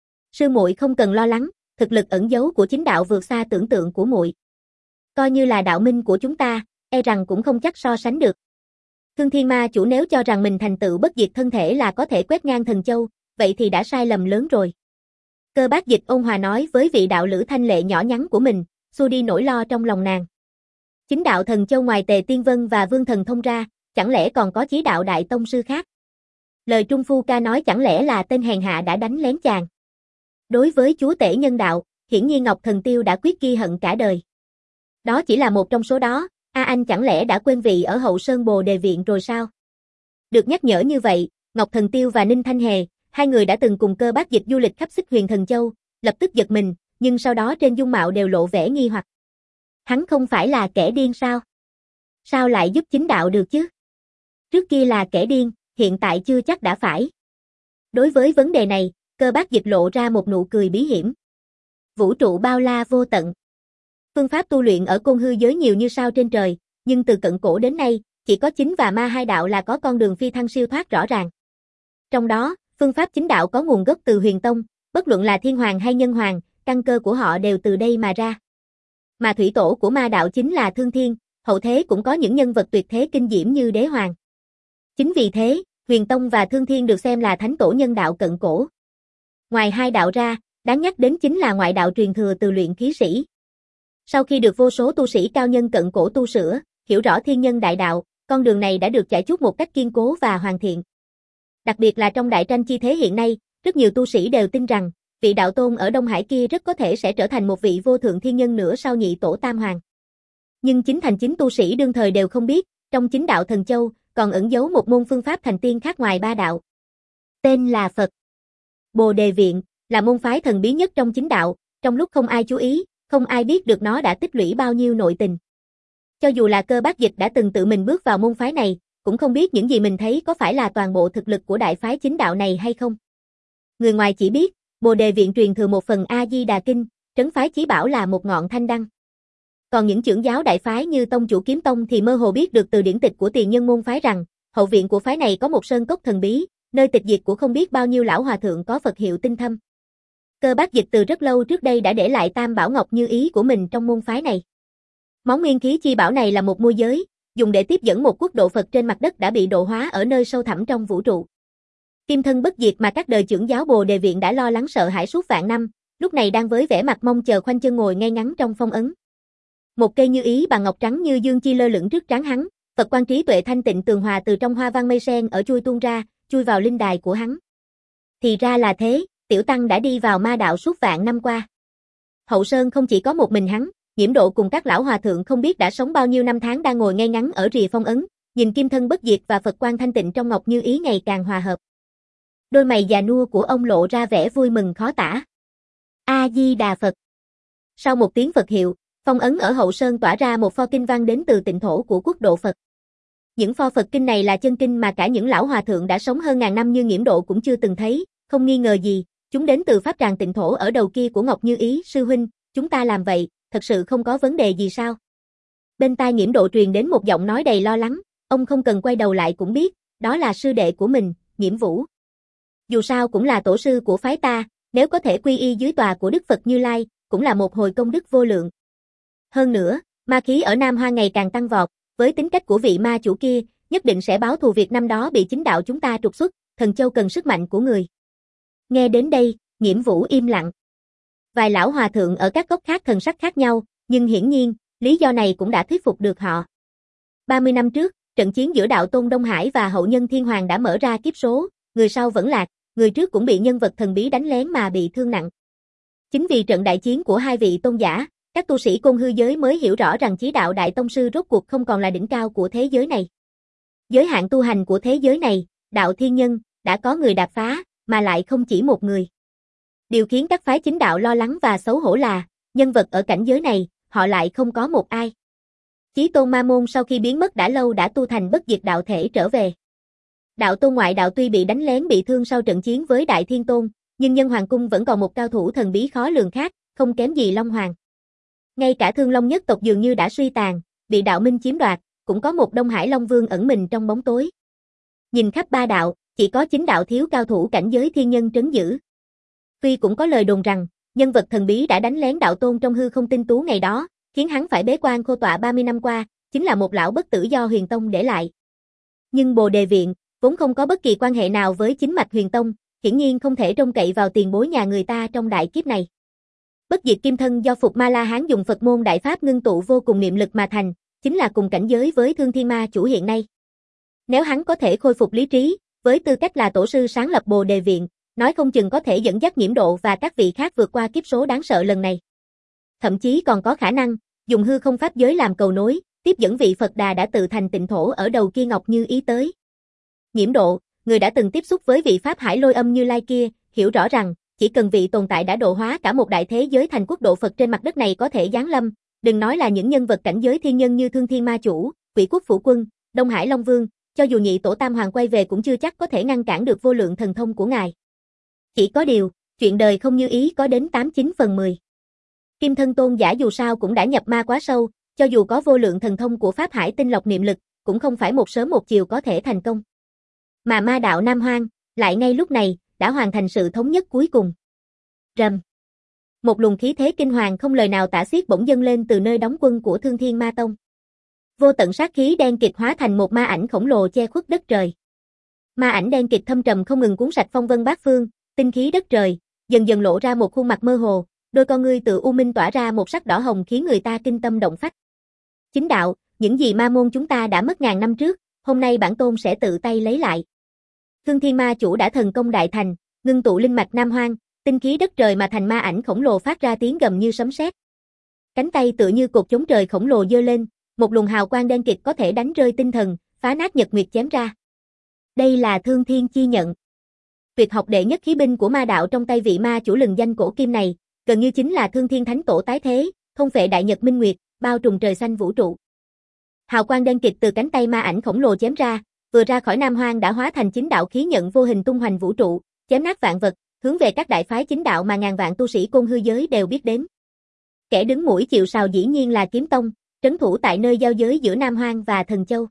Sư muội không cần lo lắng, thực lực ẩn giấu của chính đạo vượt xa tưởng tượng của muội. Coi như là đạo minh của chúng ta, e rằng cũng không chắc so sánh được. Thương Thiên Ma chủ nếu cho rằng mình thành tựu bất diệt thân thể là có thể quét ngang Thần Châu, vậy thì đã sai lầm lớn rồi. Cơ Bác Dịch ôn hòa nói với vị đạo lữ thanh lệ nhỏ nhắn của mình, xua đi nỗi lo trong lòng nàng. Chính đạo Thần Châu ngoài Tề Tiên Vân và Vương Thần Thông ra, chẳng lẽ còn có chí đạo đại tông sư khác? Lời Trung Phu Ca nói chẳng lẽ là tên hèn hạ đã đánh lén chàng? Đối với chúa tể nhân đạo, hiển nhiên Ngọc Thần Tiêu đã quyết ghi hận cả đời. Đó chỉ là một trong số đó, A Anh chẳng lẽ đã quên vị ở Hậu Sơn Bồ Đề Viện rồi sao? Được nhắc nhở như vậy, Ngọc Thần Tiêu và Ninh Thanh Hề, hai người đã từng cùng Cơ Bác Dịch du lịch khắp Xích Huyền Thần Châu, lập tức giật mình, nhưng sau đó trên dung mạo đều lộ vẻ nghi hoặc. Hắn không phải là kẻ điên sao? Sao lại giúp chính đạo được chứ? Trước kia là kẻ điên, hiện tại chưa chắc đã phải. Đối với vấn đề này, Cơ Bác Dịch lộ ra một nụ cười bí hiểm. Vũ trụ bao la vô tận. Phương pháp tu luyện ở Côn Hư giới nhiều như sao trên trời, nhưng từ cận cổ đến nay, chỉ có chính và ma hai đạo là có con đường phi thăng siêu thoát rõ ràng. Trong đó, phương pháp chính đạo có nguồn gốc từ Huyền Tông, bất luận là Thiên Hoàng hay Nhân Hoàng, căn cơ của họ đều từ đây mà ra. Mà thủy tổ của ma đạo chính là Thương Thiên, hậu thế cũng có những nhân vật tuyệt thế kinh diễm như Đế Hoàng. Chính vì thế, Huyền Tông và Thương Thiên được xem là thánh tổ nhân đạo cận cổ. Ngoài hai đạo ra, đáng nhắc đến chính là ngoại đạo truyền thừa từ luyện khí sĩ. Sau khi được vô số tu sĩ cao nhân cận cổ tu sửa, hiểu rõ thiên nhân đại đạo, con đường này đã được trải chuốt một cách kiên cố và hoàn thiện. Đặc biệt là trong đại tranh chi thế hiện nay, rất nhiều tu sĩ đều tin rằng, vị đạo tôn ở Đông Hải kia rất có thể sẽ trở thành một vị vô thượng thiên nhân nữa sau nhị tổ Tam Hoàng. Nhưng chính thành chính tu sĩ đương thời đều không biết, trong chính đạo Thần Châu, còn ẩn giấu một môn phương pháp thành tiên khác ngoài ba đạo. Tên là Phật. Bồ Đề Viện, là môn phái thần bí nhất trong chính đạo, trong lúc không ai chú ý, không ai biết được nó đã tích lũy bao nhiêu nội tình. Cho dù là Cơ Bác Dịch đã từng tự mình bước vào môn phái này, cũng không biết những gì mình thấy có phải là toàn bộ thực lực của đại phái chính đạo này hay không. Người ngoài chỉ biết, Bồ Đề Viện truyền thừa một phần A-di-đà kinh, trấn phái chí bảo là một ngọn thanh đăng. Còn những trưởng giáo đại phái như Tông Chủ Kiếm Tông thì mơ hồ biết được từ điển tịch của tiền nhân môn phái rằng, hậu viện của phái này có một sơn cốc thần bí, nơi tịch diệt của không biết bao nhiêu lão hòa thượng có Phật hiệu tinh thâm. Cơ Bác Dịch từ rất lâu trước đây đã để lại Tam Bảo Ngọc Như Ý của mình trong môn phái này. Món nguyên khí chi bảo này là một môi giới, dùng để tiếp dẫn một quốc độ Phật trên mặt đất đã bị độ hóa ở nơi sâu thẳm trong vũ trụ. Kim thân bất diệt mà các đời trưởng giáo Bồ Đề Viện đã lo lắng sợ hãi suốt vạn năm, lúc này đang với vẻ mặt mong chờ khoanh chân ngồi ngay ngắn trong phong ấn. Một cây như ý bằng ngọc trắng như dương chi lơ lửng trước trán hắn, Phật quan trí tuệ thanh tịnh tường hòa từ trong hoa văn mây sen ở chui tuôn ra, chui vào linh đài của hắn. Thì ra là thế, tiểu tăng đã đi vào ma đạo suốt vạn năm qua. Hậu Sơn không chỉ có một mình hắn, Nhiễm Độ cùng các lão hòa thượng không biết đã sống bao nhiêu năm tháng đang ngồi ngay ngắn ở rìa phong ấn, nhìn kim thân bất diệt và Phật quan thanh tịnh trong ngọc như ý ngày càng hòa hợp. Đôi mày già nua của ông lộ ra vẻ vui mừng khó tả. A Di Đà Phật. Sau một tiếng Phật hiệu, phong ấn ở Hậu Sơn tỏa ra một pho kinh văn đến từ tịnh thổ của quốc độ Phật. Những pho Phật kinh này là chân kinh mà cả những lão hòa thượng đã sống hơn ngàn năm như Nhiễm Độ cũng chưa từng thấy, không nghi ngờ gì, chúng đến từ pháp tràng tịnh thổ ở đầu kia của Ngọc Như Ý. Sư huynh, chúng ta làm vậy, thật sự không có vấn đề gì sao? Bên tai Nhiễm Độ truyền đến một giọng nói đầy lo lắng, ông không cần quay đầu lại cũng biết, đó là sư đệ của mình, Nhiễm Vũ. Dù sao cũng là tổ sư của phái ta, nếu có thể quy y dưới tòa của Đức Phật Như Lai, cũng là một hồi công đức vô lượng. Hơn nữa, ma khí ở Nam Hoa ngày càng tăng vọt, với tính cách của vị ma chủ kia, nhất định sẽ báo thù việc năm đó bị chính đạo chúng ta trục xuất, Thần Châu cần sức mạnh của người. Nghe đến đây, Nhiễm Vũ im lặng. Vài lão hòa thượng ở các góc khác thần sắc khác nhau, nhưng hiển nhiên, lý do này cũng đã thuyết phục được họ. ba mươi năm trước, trận chiến giữa đạo tôn Đông Hải và hậu nhân Thiên Hoàng đã mở ra kiếp số, người sau vẫn lạc, người trước cũng bị nhân vật thần bí đánh lén mà bị thương nặng. Chính vì trận đại chiến của hai vị tôn giả, các tu sĩ Côn Hư giới mới hiểu rõ rằng chí đạo đại tông sư rốt cuộc không còn là đỉnh cao của thế giới này. Giới hạn tu hành của thế giới này, đạo thiên nhân, đã có người đạp phá, mà lại không chỉ một người. Điều khiến các phái chính đạo lo lắng và xấu hổ là, nhân vật ở cảnh giới này, họ lại không có một ai. Chí tôn Ma Môn sau khi biến mất đã lâu đã tu thành bất diệt đạo thể trở về. Đạo tôn ngoại đạo tuy bị đánh lén bị thương sau trận chiến với Đại Thiên Tôn, nhưng Nhân Hoàng Cung vẫn còn một cao thủ thần bí khó lường khác, không kém gì Long Hoàng. Ngay cả Thương Long nhất tộc dường như đã suy tàn, bị đạo minh chiếm đoạt, cũng có một Đông Hải Long Vương ẩn mình trong bóng tối. Nhìn khắp ba đạo, chỉ có chính đạo thiếu cao thủ cảnh giới thiên nhân trấn giữ. Tuy cũng có lời đồn rằng, nhân vật thần bí đã đánh lén đạo tôn trong hư không tinh tú ngày đó, khiến hắn phải bế quan khô tọa ba mươi năm qua, chính là một lão bất tử do Huyền Tông để lại. Nhưng Bồ Đề Viện, vốn không có bất kỳ quan hệ nào với chính mạch Huyền Tông, hiển nhiên không thể trông cậy vào tiền bối nhà người ta trong đại kiếp này. Bất diệt kim thân do Phục Ma La Hán dùng Phật môn đại pháp ngưng tụ vô cùng niệm lực mà thành, chính là cùng cảnh giới với Thương Thiên Ma chủ hiện nay. Nếu hắn có thể khôi phục lý trí, với tư cách là tổ sư sáng lập Bồ Đề Viện, nói không chừng có thể dẫn dắt Nhiễm Độ và các vị khác vượt qua kiếp số đáng sợ lần này. Thậm chí còn có khả năng, dùng hư không pháp giới làm cầu nối, tiếp dẫn vị Phật Đà đã tự thành tịnh thổ ở đầu kia Ngọc Như Ý tới. Nhiễm Độ, người đã từng tiếp xúc với vị Pháp Hải Lôi Âm Như Lai kia, hiểu rõ rằng, chỉ cần vị tồn tại đã độ hóa cả một đại thế giới thành quốc độ Phật trên mặt đất này có thể giáng lâm, đừng nói là những nhân vật cảnh giới thiên nhân như Thương Thiên Ma Chủ, Quỷ Quốc Phủ Quân, Đông Hải Long Vương, cho dù nhị tổ Tam Hoàng quay về cũng chưa chắc có thể ngăn cản được vô lượng thần thông của ngài. Chỉ có điều, chuyện đời không như ý có đến tám chín phần mười. Kim Thân Tôn giả dù sao cũng đã nhập ma quá sâu, cho dù có vô lượng thần thông của Pháp Hải tinh lọc niệm lực, cũng không phải một sớm một chiều có thể thành công. Mà ma đạo Nam Hoang, lại ngay lúc này, đã hoàn thành sự thống nhất cuối cùng. Rầm. Một luồng khí thế kinh hoàng không lời nào tả xiết bỗng dâng lên từ nơi đóng quân của Thương Thiên Ma Tông. Vô tận sát khí đen kịt hóa thành một ma ảnh khổng lồ che khuất đất trời. Ma ảnh đen kịt thâm trầm không ngừng cuốn sạch phong vân bát phương, tinh khí đất trời, dần dần lộ ra một khuôn mặt mơ hồ, đôi con ngươi tự u minh tỏa ra một sắc đỏ hồng khiến người ta kinh tâm động phách. Chính đạo, những gì ma môn chúng ta đã mất ngàn năm trước, hôm nay bản tôn sẽ tự tay lấy lại. Thương Thiên Ma Chủ đã thần công đại thành, ngưng tụ linh mạch Nam Hoang, tinh khí đất trời mà thành ma ảnh khổng lồ phát ra tiếng gầm như sấm sét. Cánh tay tựa như cột chống trời khổng lồ giơ lên, một luồng hào quang đen kịt có thể đánh rơi tinh thần, phá nát nhật nguyệt chém ra. Đây là Thương Thiên Chi Nhận. Tuyệt học đệ nhất khí binh của ma đạo trong tay vị ma chủ lừng danh cổ kim này, gần như chính là Thương Thiên Thánh Tổ tái thế, thôn phệ đại nhật minh nguyệt, bao trùm trời xanh vũ trụ. Hào quang đen kịt từ cánh tay ma ảnh khổng lồ chém ra, vừa ra khỏi Nam Hoang đã hóa thành chính đạo khí nhận vô hình tung hoành vũ trụ, chém nát vạn vật, hướng về các đại phái chính đạo mà ngàn vạn tu sĩ côn hư giới đều biết đến. Kẻ đứng mũi chịu sào dĩ nhiên là Kiếm Tông, trấn thủ tại nơi giao giới giữa Nam Hoang và Thần Châu.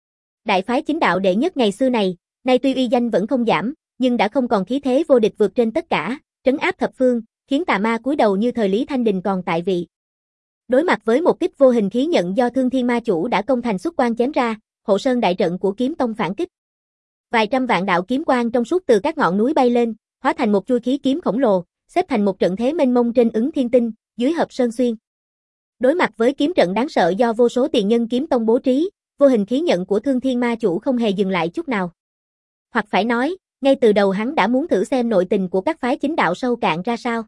Đại phái chính đạo đệ nhất ngày xưa này, nay tuy uy danh vẫn không giảm, nhưng đã không còn khí thế vô địch vượt trên tất cả, trấn áp thập phương, khiến tà ma cúi đầu như thời Lý Thanh Đình còn tại vị. Đối mặt với một kích vô hình khí nhận do Thương Thiên Ma Chủ đã công thành xuất quang chém ra, hộ sơn đại trận của Kiếm Tông phản kích. Vài trăm vạn đạo kiếm quang trong suốt từ các ngọn núi bay lên, hóa thành một chuôi khí kiếm khổng lồ, xếp thành một trận thế mênh mông trên ứng thiên tinh, dưới hợp sơn xuyên. Đối mặt với kiếm trận đáng sợ do vô số tiền nhân Kiếm Tông bố trí, vô hình khí nhận của Thương Thiên Ma Chủ không hề dừng lại chút nào. Hoặc phải nói, ngay từ đầu hắn đã muốn thử xem nội tình của các phái chính đạo sâu cạn ra sao.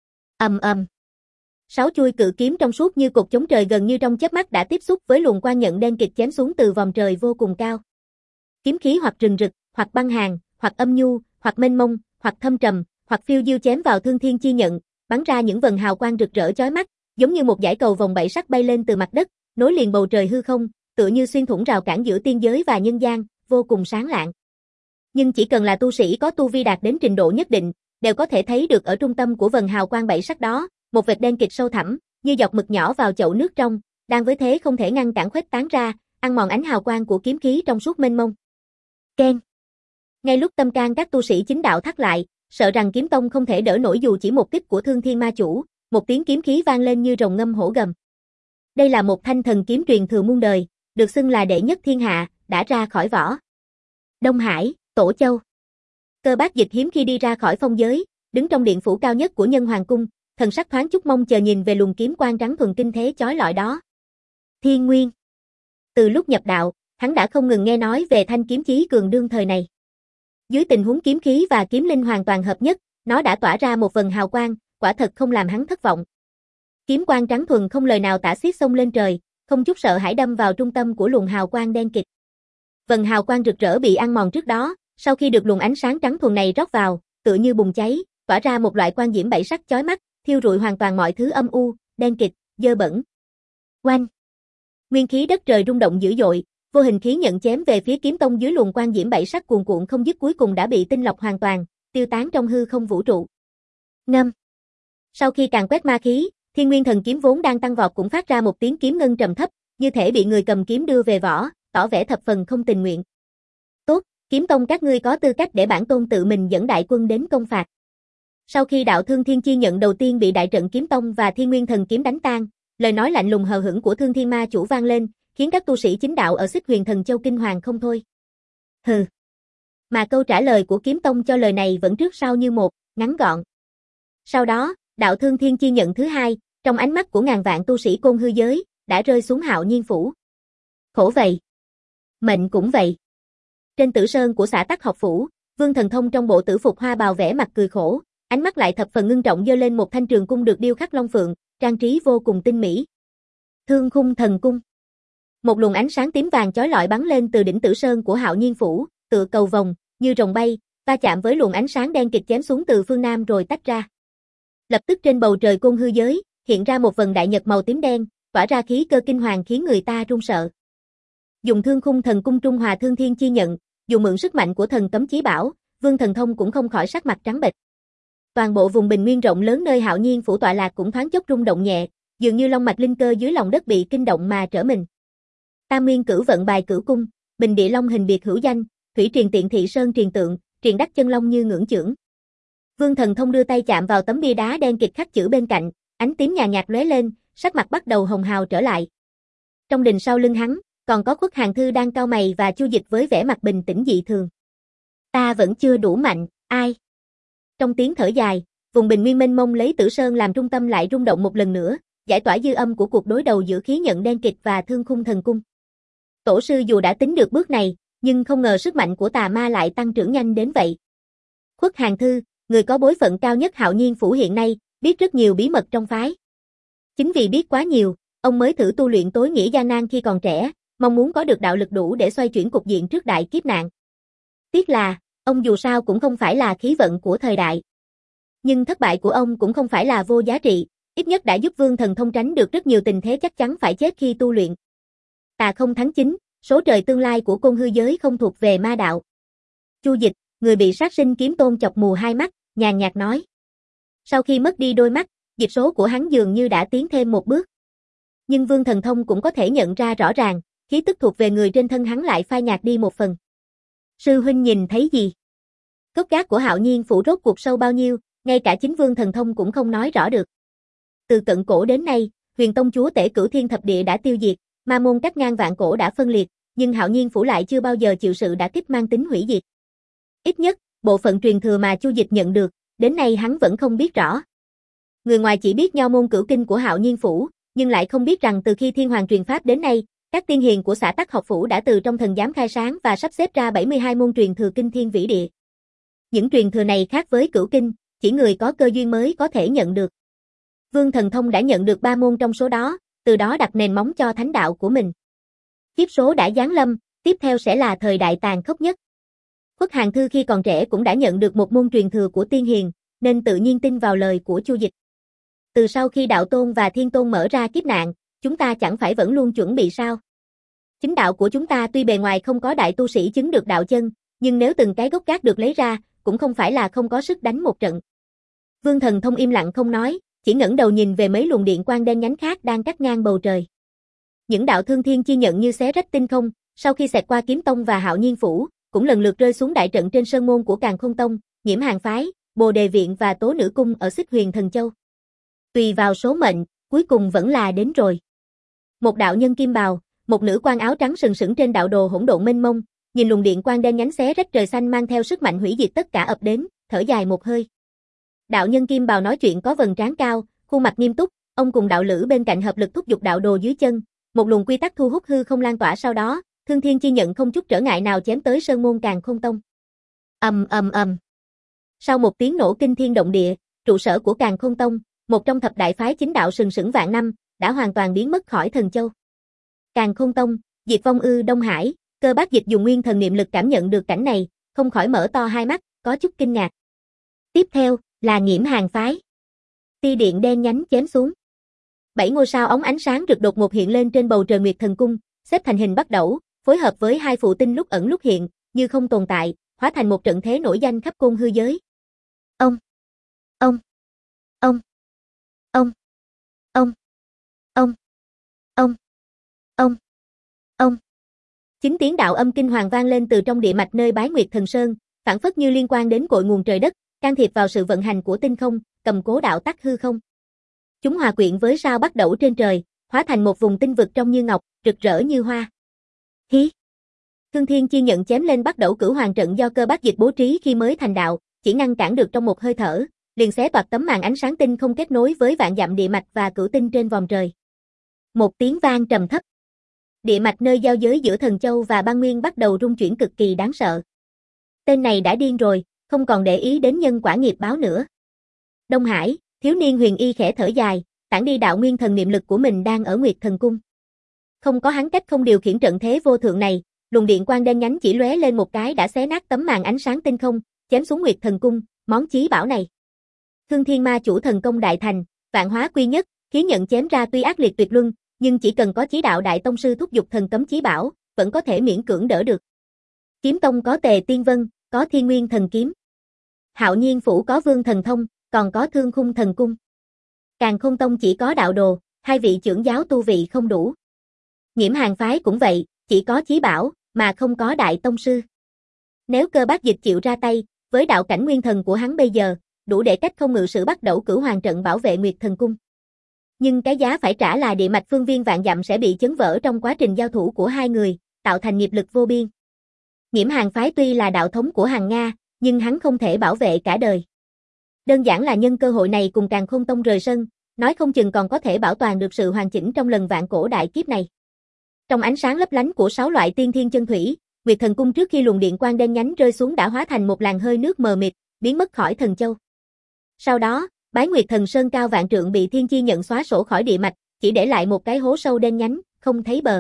Ầm ầm. Sáu chuôi cự kiếm trong suốt như cột chống trời gần như trong chớp mắt đã tiếp xúc với luồng quang nhận đen kịt chém xuống từ vòm trời vô cùng cao. Kiếm khí hoặc rừng rực, hoặc băng hàn, hoặc âm nhu, hoặc mênh mông, hoặc thâm trầm, hoặc phiêu diêu chém vào Thương Thiên Chi Nhận, bắn ra những vần hào quang rực rỡ chói mắt, giống như một dải cầu vòng bảy sắc bay lên từ mặt đất, nối liền bầu trời hư không, tựa như xuyên thủng rào cản giữa tiên giới và nhân gian, vô cùng sáng lạng. Nhưng chỉ cần là tu sĩ có tu vi đạt đến trình độ nhất định, đều có thể thấy được ở trung tâm của vần hào quang bảy sắc đó, một vệt đen kịt sâu thẳm, như giọt mực nhỏ vào chậu nước trong, đang với thế không thể ngăn cản khuếch tán ra, ăn mòn ánh hào quang của kiếm khí trong suốt mênh mông. Keng. Ngay lúc tâm can các tu sĩ chính đạo thắt lại, sợ rằng Kiếm Tông không thể đỡ nổi dù chỉ một kích của Thương Thiên Ma Chủ, một tiếng kiếm khí vang lên như rồng ngâm hổ gầm. Đây là một thanh thần kiếm truyền thừa muôn đời, được xưng là đệ nhất thiên hạ, đã ra khỏi vỏ. Đông Hải, Tổ Châu. Cơ Bác Dịch hiếm khi đi ra khỏi phong giới, đứng trong điện phủ cao nhất của Nhân Hoàng cung, thần sắc thoáng chút mong chờ nhìn về luồng kiếm quang trắng thuần kinh thế chói lọi đó. Thiên Nguyên. Từ lúc nhập đạo, hắn đã không ngừng nghe nói về thanh kiếm chí cường đương thời này. Dưới tình huống kiếm khí và kiếm linh hoàn toàn hợp nhất, nó đã tỏa ra một vần hào quang, quả thật không làm hắn thất vọng. Kiếm quang trắng thuần không lời nào tả xiết xông lên trời, không chút sợ hãi đâm vào trung tâm của luồng hào quang đen kịt. Vần hào quang rực rỡ bị ăn mòn trước đó, sau khi được luồng ánh sáng trắng thuần này rót vào, tựa như bùng cháy, tỏa ra một loại quang diễm bảy sắc chói mắt, thiêu rụi hoàn toàn mọi thứ âm u, đen kịt, dơ bẩn. Oanh! Nguyên khí đất trời rung động dữ dội, vô hình khí nhận chém về phía Kiếm Tông dưới luồng quang diễm bảy sắc cuồn cuộn không dứt cuối cùng đã bị tinh lọc hoàn toàn, tiêu tán trong hư không vũ trụ. Ngâm. Sau khi càn quét ma khí, Thiên Nguyên Thần Kiếm vốn đang tăng vọt cũng phát ra một tiếng kiếm ngân trầm thấp, như thể bị người cầm kiếm đưa về vỏ, tỏ vẻ thập phần không tình nguyện. Tốt, Kiếm Tông các ngươi có tư cách để bản tôn tự mình dẫn đại quân đến công phạt. Sau khi đạo Thương Thiên Chi Nhận đầu tiên bị đại trận Kiếm Tông và Thiên Nguyên Thần Kiếm đánh tan, lời nói lạnh lùng hờ hững của Thương Thiên Ma Chủ vang lên, khiến các tu sĩ chính đạo ở Xích Huyền Thần Châu kinh hoàng không thôi. Hừ. Mà câu trả lời của Kiếm Tông cho lời này vẫn trước sau như một, ngắn gọn. Sau đó, đạo Thương Thiên Chi Nhận thứ hai, trong ánh mắt của ngàn vạn tu sĩ côn hư giới, đã rơi xuống Hạo Nhiên phủ. Khổ vậy. Mệnh cũng vậy. Trên tử sơn của xã Tắc Học phủ, Vương Thần Thông trong bộ tử phục hoa bào vẽ mặt cười khổ, ánh mắt lại thập phần ngưng trọng giơ lên một thanh trường cung được điêu khắc long phượng, trang trí vô cùng tinh mỹ. Thương Khung Thần Cung. Một luồng ánh sáng tím vàng chói lọi bắn lên từ đỉnh tử sơn của Hạo Nhiên phủ, tựa cầu vồng, như rồng bay, va chạm với luồng ánh sáng đen kịt chém xuống từ phương Nam rồi tách ra. Lập tức trên bầu trời côn hư giới, hiện ra một vầng đại nhật màu tím đen, tỏa ra khí cơ kinh hoàng khiến người ta run sợ. Dùng Thương Khung Thần Cung Trung Hòa Thương Thiên chi nhận, dùng mượn sức mạnh của thần cấm chí bảo, Vương Thần Thông cũng không khỏi sắc mặt trắng bệch. Toàn bộ vùng bình nguyên rộng lớn nơi Hạo Nhiên phủ tọa lạc cũng thoáng chốc rung động nhẹ, dường như long mạch linh cơ dưới lòng đất bị kinh động mà trở mình. Tam Nguyên Cửu Vận Bài Cửu Cung, Bình Địa Long hình biệt hữu danh, Thủy Triền Tiện Thị Sơn Triền Tượng, Triền Đắc Chân Long như ngưỡng chưởng. Vương Thần Thông đưa tay chạm vào tấm bia đá đen kịt khắc chữ bên cạnh, ánh tím nhàn nhạt lóe lên, sắc mặt bắt đầu hồng hào trở lại. Trong đình sau lưng hắn, còn có Khuất Hàng Thư đang cau mày và Chu Dịch với vẻ mặt bình tĩnh dị thường. Ta vẫn chưa đủ mạnh, ai? Trong tiếng thở dài, vùng bình nguyên mênh mông lấy Tử Sơn làm trung tâm lại rung động một lần nữa, giải tỏa dư âm của cuộc đối đầu giữa khí nhận đen kịt và Thương Khung Thần Cung. Tổ sư dù đã tính được bước này, nhưng không ngờ sức mạnh của tà ma lại tăng trưởng nhanh đến vậy. Khuất Hàng Thư, người có bối phận cao nhất Hạo Nhiên phủ hiện nay, biết rất nhiều bí mật trong phái. Chính vì biết quá nhiều, ông mới thử tu luyện tối nghĩa gian nan khi còn trẻ, mong muốn có được đạo lực đủ để xoay chuyển cục diện trước đại kiếp nạn. Tiếc là, ông dù sao cũng không phải là khí vận của thời đại. Nhưng thất bại của ông cũng không phải là vô giá trị, ít nhất đã giúp Vương Thần Thông tránh được rất nhiều tình thế chắc chắn phải chết khi tu luyện. Tà không thắng chính, số trời tương lai của côn hư giới không thuộc về ma đạo. Chu Dịch, người bị sát sinh kiếm tôn chọc mù hai mắt, nhàn nhạt nói. Sau khi mất đi đôi mắt, dịch số của hắn dường như đã tiến thêm một bước. Nhưng Vương Thần Thông cũng có thể nhận ra rõ ràng, khí tức thuộc về người trên thân hắn lại phai nhạt đi một phần. Sư huynh nhìn thấy gì? Gốc gác của Hạo Nhiên phủ rốt cuộc sâu bao nhiêu, ngay cả chính Vương Thần Thông cũng không nói rõ được. Từ cận cổ đến nay, Huyền Tông chúa tể Cửu Thiên Thập Địa đã tiêu diệt, ma môn cách ngang vạn cổ đã phân liệt, nhưng Hạo Nhiên phủ lại chưa bao giờ chịu sự đả kích mang tính hủy diệt. Ít nhất, bộ phận truyền thừa mà Chu Dịch nhận được, đến nay hắn vẫn không biết rõ. Người ngoài chỉ biết nho môn cửu kinh của Hạo Nhiên phủ, nhưng lại không biết rằng từ khi Thiên Hoàng truyền pháp đến nay, các tiên hiền của xã Tắc học phủ đã từ trong thần giám khai sáng và sắp xếp ra bảy mươi hai môn truyền thừa kinh thiên vĩ địa. Những truyền thừa này khác với cửu kinh, chỉ người có cơ duyên mới có thể nhận được. Vương Thần Thông đã nhận được ba môn trong số đó, từ đó đặt nền móng cho thánh đạo của mình. Kiếp số đã giáng lâm, tiếp theo sẽ là thời đại tàn khốc nhất. Khuất Hàng Thư khi còn trẻ cũng đã nhận được một môn truyền thừa của tiên hiền, nên tự nhiên tin vào lời của Chu Dịch. Từ sau khi đạo tôn và thiên tôn mở ra kiếp nạn, chúng ta chẳng phải vẫn luôn chuẩn bị sao? Chính đạo của chúng ta tuy bề ngoài không có đại tu sĩ chứng được đạo chân, nhưng nếu từng cái gốc gác được lấy ra, cũng không phải là không có sức đánh một trận. Vương Thần Thông im lặng không nói, chỉ ngẩng đầu nhìn về mấy luồng điện quang đen nhánh khác đang cắt ngang bầu trời. Những đạo thương thiên chi nhận như xé rách tinh không, sau khi xẹt qua Kiếm Tông và Hạo Nhiên phủ, cũng lần lượt rơi xuống đại trận trên sơn môn của Càn Khôn Tông, Nhiễm Hàng phái, Bồ Đề viện và Tố Nữ cung ở Xích Huyền Thần Châu. Tùy vào số mệnh, cuối cùng vẫn là đến rồi. Một đạo nhân kim bào, một nữ quan áo trắng sừng sững trên đạo đồ hỗn độn mênh mông, nhìn luồng điện quang đen nhánh xé rách trời xanh mang theo sức mạnh hủy diệt tất cả ập đến, thở dài một hơi. Đạo nhân kim bào nói chuyện có vầng trán cao, khuôn mặt nghiêm túc, ông cùng đạo lữ bên cạnh hợp lực thúc giục đạo đồ dưới chân, một luồng quy tắc thu hút hư không lan tỏa sau đó, thương thiên chi nhận không chút trở ngại nào chém tới sơn môn Càn Khôn Tông. Ầm ầm ầm. Sau một tiếng nổ kinh thiên động địa, trụ sở của Càn Khôn Tông, một trong thập đại phái chính đạo sừng sững vạn năm, đã hoàn toàn biến mất khỏi thần châu. Càn Khôn Tông, Diệt Vong Ư Đông Hải, Cơ Bác Dịch dùng nguyên thần niệm lực cảm nhận được cảnh này, không khỏi mở to hai mắt, có chút kinh ngạc. Tiếp theo, là Nhiễm Hàng phái. Tia điện đen nhánh chém xuống. Bảy ngôi sao óng ánh sáng rực đột ngột hiện lên trên bầu trời Nguyệt Thần Cung, xếp thành hình bắt đẩu, phối hợp với hai phụ tinh lúc ẩn lúc hiện, như không tồn tại, hóa thành một trận thế nổi danh khắp côn hư giới. Ông, ông, ông, ông, ông, ông, ông, ông, ông. Chính tiếng đạo âm kinh hoàng vang lên từ trong địa mạch nơi Bái Nguyệt Thần Sơn, phảng phất như liên quan đến cội nguồn trời đất, can thiệp vào sự vận hành của tinh không, cầm cố đạo tắc hư không. Chúng hòa quyện với sao bắt đẩu trên trời, hóa thành một vùng tinh vực trong như ngọc, rực rỡ như hoa. Hí! Thương thiên chi nhận chém lên bắt đẩu cửu hoàng trận do Cơ Bác Dịch bố trí khi mới thành đạo, chỉ ngăn cản được trong một hơi thở, liền xé toạc tấm màn ánh sáng tinh không kết nối với vạn dặm địa mạch và cửu tinh trên vòm trời. Một tiếng vang trầm thấp. Địa mạch nơi giao giới giữa Thần Châu và Băng Nguyên bắt đầu rung chuyển cực kỳ đáng sợ. Tên này đã điên rồi, không còn để ý đến nhân quả nghiệp báo nữa. Đông Hải, thiếu niên Huyền Y khẽ thở dài, tản đi đạo nguyên thần niệm lực của mình đang ở Nguyệt Thần Cung. Không có hắn cách không điều khiển trận thế vô thượng này, luồng điện quang đen nhánh chỉ lóe lên một cái đã xé nát tấm màn ánh sáng tinh không, chém xuống Nguyệt Thần Cung, món chí bảo này. Thương Thiên Ma Chủ thần công đại thành, vạn hóa quy nhất, khí nhận chém ra tuy ác liệt tuyệt luân, nhưng chỉ cần có chí đạo đại tông sư thúc giục thần cấm chí bảo, vẫn có thể miễn cưỡng đỡ được. Kiếm tông có Tề Tiên Vân, có Thiên Nguyên thần kiếm. Hạo Nhiên phủ có Vương thần thông, còn có Thương Khung thần cung. Càn Khôn tông chỉ có đạo đồ, hai vị trưởng giáo tu vị không đủ. Nghiễm Hàn phái cũng vậy, chỉ có chí bảo, mà không có đại tông sư. Nếu Cơ Bác Dịch chịu ra tay, với đạo cảnh nguyên thần của hắn bây giờ, đủ để cách không ngự sử bắt đầu cửu hoàng trận bảo vệ Nguyệt Thần Cung. Nhưng cái giá phải trả là địa mạch phương viên vạn dặm sẽ bị chấn vỡ trong quá trình giao thủ của hai người, tạo thành nghiệp lực vô biên. Nghiễm Hàn phái tuy là đạo thống của Hàn Nga, nhưng hắn không thể bảo vệ cả đời. Đơn giản là nhân cơ hội này cùng Càn Khôn tông rời sân, nói không chừng còn có thể bảo toàn được sự hoàn chỉnh trong lần vạn cổ đại kiếp này. Trong ánh sáng lấp lánh của sáu loại tiên thiên chân thủy, Nguyệt Thần Cung trước khi luồng điện quang đen nhánh rơi xuống đã hóa thành một làn hơi nước mờ mịt, biến mất khỏi Thần Châu. Sau đó, Bái Nguyệt Thần Sơn cao vạn trượng bị Thiên Chi nhận xóa sổ khỏi địa mạch, chỉ để lại một cái hố sâu đen nhánh, không thấy bờ.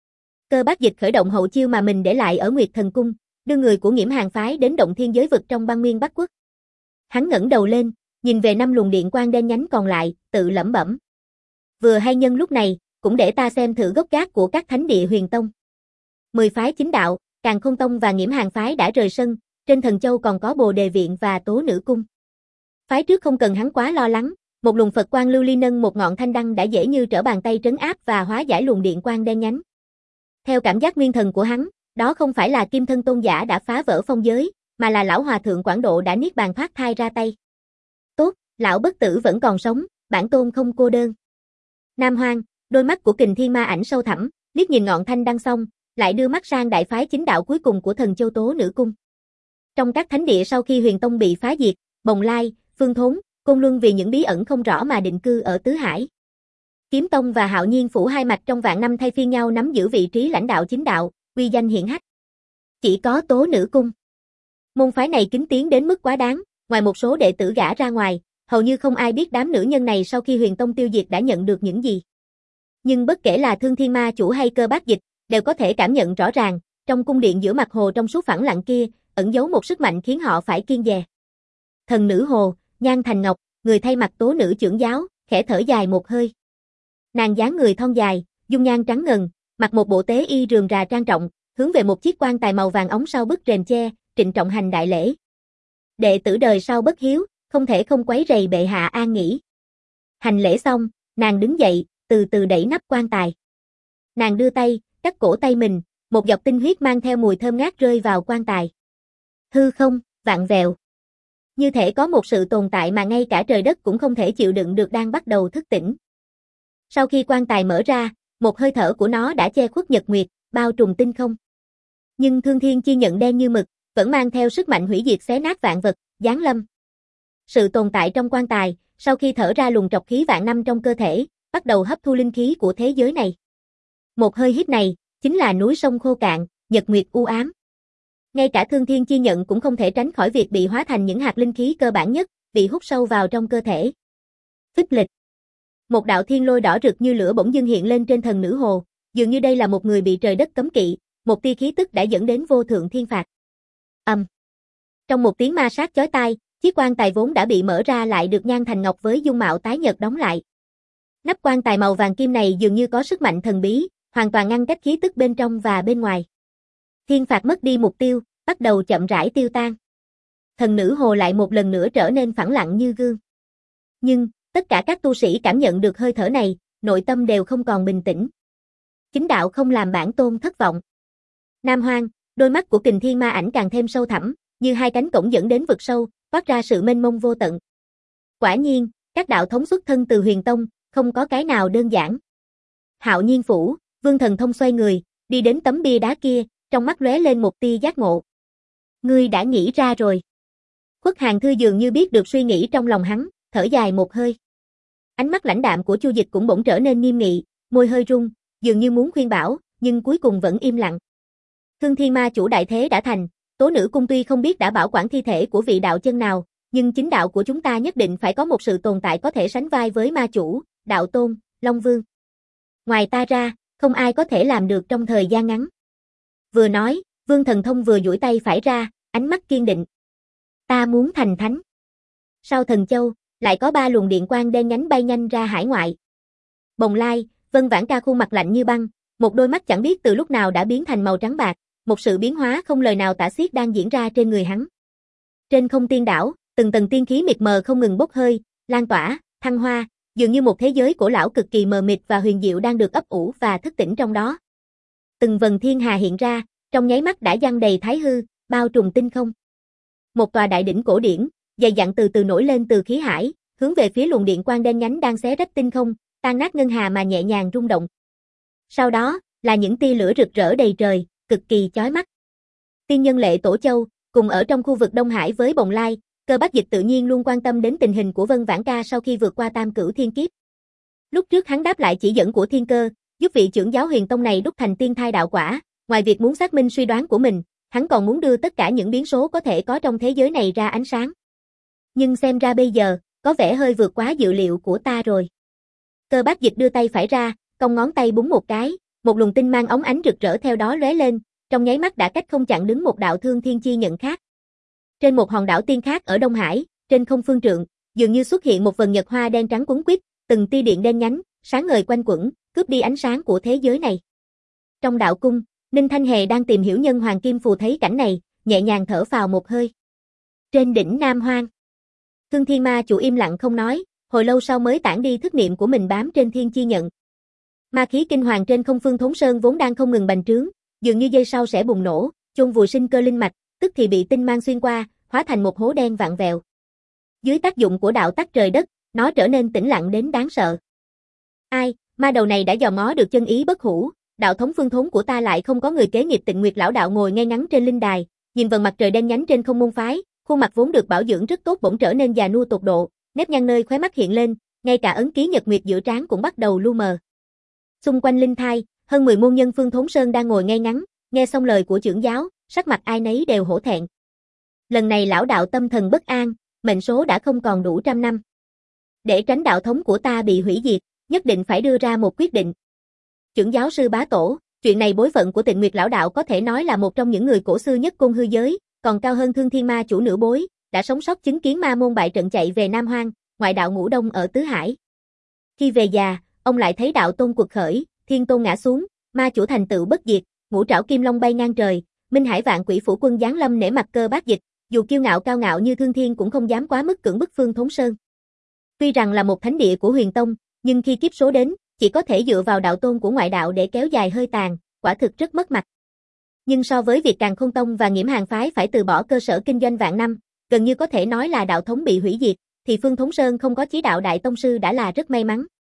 Cơ Bác Dịch khởi động hậu chiêu mà mình để lại ở Nguyệt Thần Cung, đưa người của Nghiễm Hàn phái đến động thiên giới vực trong băng nguyên Bắc Quốc. Hắn ngẩng đầu lên, nhìn về năm luồng điện quang đen nhánh còn lại, tự lẩm bẩm. Vừa hay nhân lúc này, cũng để ta xem thử gốc gác của các thánh địa huyền tông. Mười phái chính đạo, Càn Khôn tông và Nghiễm Hàn phái đã rời sân, trên Thần Châu còn có Bồ Đề viện và Tố Nữ cung. Phái trước không cần hắn quá lo lắng, một luồng Phật quang lưu ly nâng một ngọn thanh đăng đã dễ như trở bàn tay trấn áp và hóa giải luồng điện quang đen nhánh. Theo cảm giác nguyên thần của hắn, đó không phải là Kim Thân tôn giả đã phá vỡ phong giới, mà là lão hòa thượng Quảng Độ đã niết bàn thoát thai ra tay. Tốt, lão bất tử vẫn còn sống, bản tôn không cô đơn. Nam Hoang, đôi mắt của Kình Thiên Ma Ảnh sâu thẳm, liếc nhìn ngọn thanh đăng xong, lại đưa mắt sang đại phái chính đạo cuối cùng của Thần Châu Tố Nữ cung. Trong các thánh địa sau khi Huyền Tông bị phá diệt, Bồng Lai, Phương Thốn, Côn Luân vì những bí ẩn không rõ mà định cư ở Tứ Hải. Kiếm Tông và Hạo Nhiên phủ hai mạch trong vạn năm thay phiên nhau nắm giữ vị trí lãnh đạo chính đạo, uy danh hiển hách. Chỉ có Tố Nữ cung. Môn phái này kính tiếng đến mức quá đáng, ngoài một số đệ tử gả ra ngoài, hầu như không ai biết đám nữ nhân này sau khi Huyền Tông tiêu diệt đã nhận được những gì. Nhưng bất kể là Thương Thiên Ma Chủ hay Cơ Bác Dịch, đều có thể cảm nhận rõ ràng, trong cung điện giữa mặt hồ trong suốt phẳng lặng kia, ẩn giấu một sức mạnh khiến họ phải kiêng dè. Thần nữ hồ, Nhan Thành Ngọc, người thay mặt Tố Nữ trưởng giáo, khẽ thở dài một hơi. Nàng dáng người thon dài, dung nhan trắng ngần, mặc một bộ tế y rườm rà trang trọng, hướng về một chiếc quan tài màu vàng óng sau bức rèm che, trịnh trọng hành đại lễ. Đệ tử đời sau bất hiếu, không thể không quấy rầy bệ hạ an nghỉ. Hành lễ xong, nàng đứng dậy, từ từ đẩy nắp quan tài. Nàng đưa tay, cắt cổ tay mình, một giọt tinh huyết mang theo mùi thơm ngát rơi vào quan tài. Hư không, vạn vẹo. Như thể có một sự tồn tại mà ngay cả trời đất cũng không thể chịu đựng được đang bắt đầu thức tỉnh. Sau khi quan tài mở ra, một hơi thở của nó đã che khuất nhật nguyệt, bao trùm tinh không. Nhưng Thương Thiên chi nhận đen như mực, vẫn mang theo sức mạnh hủy diệt xé nát vạn vật, giáng lâm. Sự tồn tại trong quan tài, sau khi thở ra luồng trọc khí vạn năm trong cơ thể, bắt đầu hấp thu linh khí của thế giới này. Một hơi hít này, chính là núi sông khô cạn, nhật nguyệt u ám. Ngay cả Thương Thiên chi nhận cũng không thể tránh khỏi việc bị hóa thành những hạt linh khí cơ bản nhất, bị hút sâu vào trong cơ thể. Phích lịch. Một đạo thiên lôi đỏ rực như lửa bỗng dưng hiện lên trên thần nữ hồ, dường như đây là một người bị trời đất cấm kỵ, một tia khí tức đã dẫn đến vô thượng thiên phạt. Ầm. Um. Trong một tiếng ma sát chói tai, chiếc quan tài vốn đã bị mở ra lại được Nhan Thành Ngọc với dung mạo tái nhợt đóng lại. Nắp quan tài màu vàng kim này dường như có sức mạnh thần bí, hoàn toàn ngăn cách khí tức bên trong và bên ngoài. Thiên phạt mất đi mục tiêu, bắt đầu chậm rãi tiêu tan. Thần nữ hồ lại một lần nữa trở nên phẳng lặng như gương. Nhưng, tất cả các tu sĩ cảm nhận được hơi thở này, nội tâm đều không còn bình tĩnh. Chính đạo không làm bản tôn thất vọng. Nam Hoang, đôi mắt của Kình Thiên Ma Ảnh càng thêm sâu thẳm, như hai cánh cổng dẫn đến vực sâu, toát ra sự mênh mông vô tận. Quả nhiên, các đạo thống xuất thân từ Huyền Tông, không có cái nào đơn giản. Hạo Nhiên phủ, Vương Thần Thông xoay người, đi đến tấm bia đá kia, trong mắt lóe lên một tia giác ngộ. Ngươi đã nghĩ ra rồi. Khuất Hàn Thư dường như biết được suy nghĩ trong lòng hắn, thở dài một hơi. Ánh mắt lãnh đạm của Chu Dịch cũng bỗng trở nên nghiêm nghị, môi hơi rung, dường như muốn khuyên bảo, nhưng cuối cùng vẫn im lặng. Thương Thiên Ma Chủ đại thế đã thành, Tố Nữ cung tuy không biết đã bảo quản thi thể của vị đạo chân nào, nhưng chính đạo của chúng ta nhất định phải có một sự tồn tại có thể sánh vai với Ma Chủ, Đạo Tôn, Long Vương. Ngoài ta ra, không ai có thể làm được trong thời gian ngắn. Vừa nói, Vương Thần Thông vừa duỗi tay phải ra, ánh mắt kiên định. Ta muốn thành thánh. Sau Thần Châu, lại có ba luồng điện quang đen nhánh bay nhanh ra hải ngoại. Bồng Lai, Vân Vãn Ca khuôn mặt lạnh như băng, một đôi mắt chẳng biết từ lúc nào đã biến thành màu trắng bạc, một sự biến hóa không lời nào tả xiết đang diễn ra trên người hắn. Trên không tiên đảo, từng tầng tiên khí mịt mờ không ngừng bốc hơi, lan tỏa, thăng hoa, dường như một thế giới cổ lão cực kỳ mờ mịt và huyền diệu đang được ấp ủ và thức tỉnh trong đó. Từng vầng thiên hà hiện ra, trong nháy mắt đã giăng đầy thái hư, bao trùm tinh không. Một tòa đại đỉnh cổ điển, dày dặn từ từ nổi lên từ khí hải, hướng về phía luồng điện quang đen nhánh đang xé rách tinh không, tan nát ngân hà mà nhẹ nhàng rung động. Sau đó, là những tia lửa rực rỡ đầy trời, cực kỳ chói mắt. Tiên nhân Lệ Tổ Châu, cùng ở trong khu vực Đông Hải với Bồng Lai, Cơ Bác Dịch tự nhiên luôn quan tâm đến tình hình của Vân Vãn Ca sau khi vượt qua tam cửu thiên kiếp. Lúc trước hắn đáp lại chỉ dẫn của Thiên Cơ, giúp vị trưởng giáo Huyền Tông này đúc thành tiên thai đạo quả, ngoài việc muốn xác minh suy đoán của mình, hắn còn muốn đưa tất cả những biến số có thể có trong thế giới này ra ánh sáng. Nhưng xem ra bây giờ, có vẻ hơi vượt quá dự liệu của ta rồi. Cơ Bác Dịch đưa tay phải ra, cong ngón tay búng một cái, một luồng tinh mang óng ánh rực rỡ theo đó lóe lên, trong nháy mắt đã cách không chặn đứng một đạo thương thiên chi nhận khác. Trên một hòn đảo tiên khác ở Đông Hải, trên không phương trượng, dường như xuất hiện một vầng nhật hoa đen trắng quấn quýt, từng tia điện đen nhánh, sáng ngời quanh quẩn, cướp đi ánh sáng của thế giới này. Trong đạo cung, Ninh Thanh Hề đang tìm hiểu nhân hoàng kim phù thấy cảnh này, nhẹ nhàng thở phào một hơi. Trên đỉnh Nam Hoang, Thương Thiên Ma chủ im lặng không nói, hồi lâu sau mới tản đi thức niệm của mình bám trên thiên chi nhận. Ma khí kinh hoàng trên không phương Thốn Sơn vốn đang không ngừng bành trướng, dường như giây sau sẽ bùng nổ, chôn vùi sinh cơ linh mạch, tức thì bị tinh mang xuyên qua, hóa thành một hố đen vặn vẹo. Dưới tác dụng của đạo tắc trời đất, nó trở nên tĩnh lặng đến đáng sợ. Ai, ma đầu này đã dò mó được chân ý bất hủ, đạo thống phương Thốn của ta lại không có người kế nghiệp Tịnh Nguyệt lão đạo ngồi ngay ngắn trên linh đài, nhìn vầng mặt trời đen nhánh trên không môn phái, khuôn mặt vốn được bảo dưỡng rất tốt bỗng trở nên già nua tột độ, nếp nhăn nơi khóe mắt hiện lên, ngay cả ấn ký nhật nguyệt giữa trán cũng bắt đầu lu mờ. Xung quanh linh thai, hơn mười môn nhân phương Thốn Sơn đang ngồi ngay ngắn, nghe xong lời của trưởng giáo, sắc mặt ai nấy đều hổ thẹn. Lần này lão đạo tâm thần bất an, mệnh số đã không còn đủ trăm năm. Để tránh đạo thống của ta bị hủy diệt, nhất định phải đưa ra một quyết định. Trưởng giáo sư Bá Tổ, chuyện này bối phận của Tịnh Nguyệt lão đạo có thể nói là một trong những người cổ xưa nhất côn hư giới, còn cao hơn Thương Thiên Ma chủ nửa bối, đã sống sót chứng kiến ma môn bại trận chạy về Nam Hoang, ngoại đạo ngũ đông ở Tứ Hải. Khi về già, ông lại thấy đạo tôn quật khởi, thiên tôn ngã xuống, ma chủ thành tựu bất diệt, ngũ trảo kim long bay ngang trời, Minh Hải vạn quỷ phủ quân giáng lâm nể mặt Cơ Bác Dịch, dù kiêu ngạo cao ngạo như Thương Thiên cũng không dám quá mức cưỡng bức phương Thốn Sơn. Tuy rằng là một thánh địa của Huyền Tông, nhưng khi kiếp số đến, chỉ có thể dựa vào đạo tôn của ngoại đạo để kéo dài hơi tàn, quả thực rất mất mặt. Nhưng so với việc Càn Khôn Tông và Nghiễm Hàn phái phải từ bỏ cơ sở kinh doanh vạn năm, gần như có thể nói là đạo thống bị hủy diệt, thì phương Thốn Sơn không có chí đạo đại tông sư đã là rất may mắn.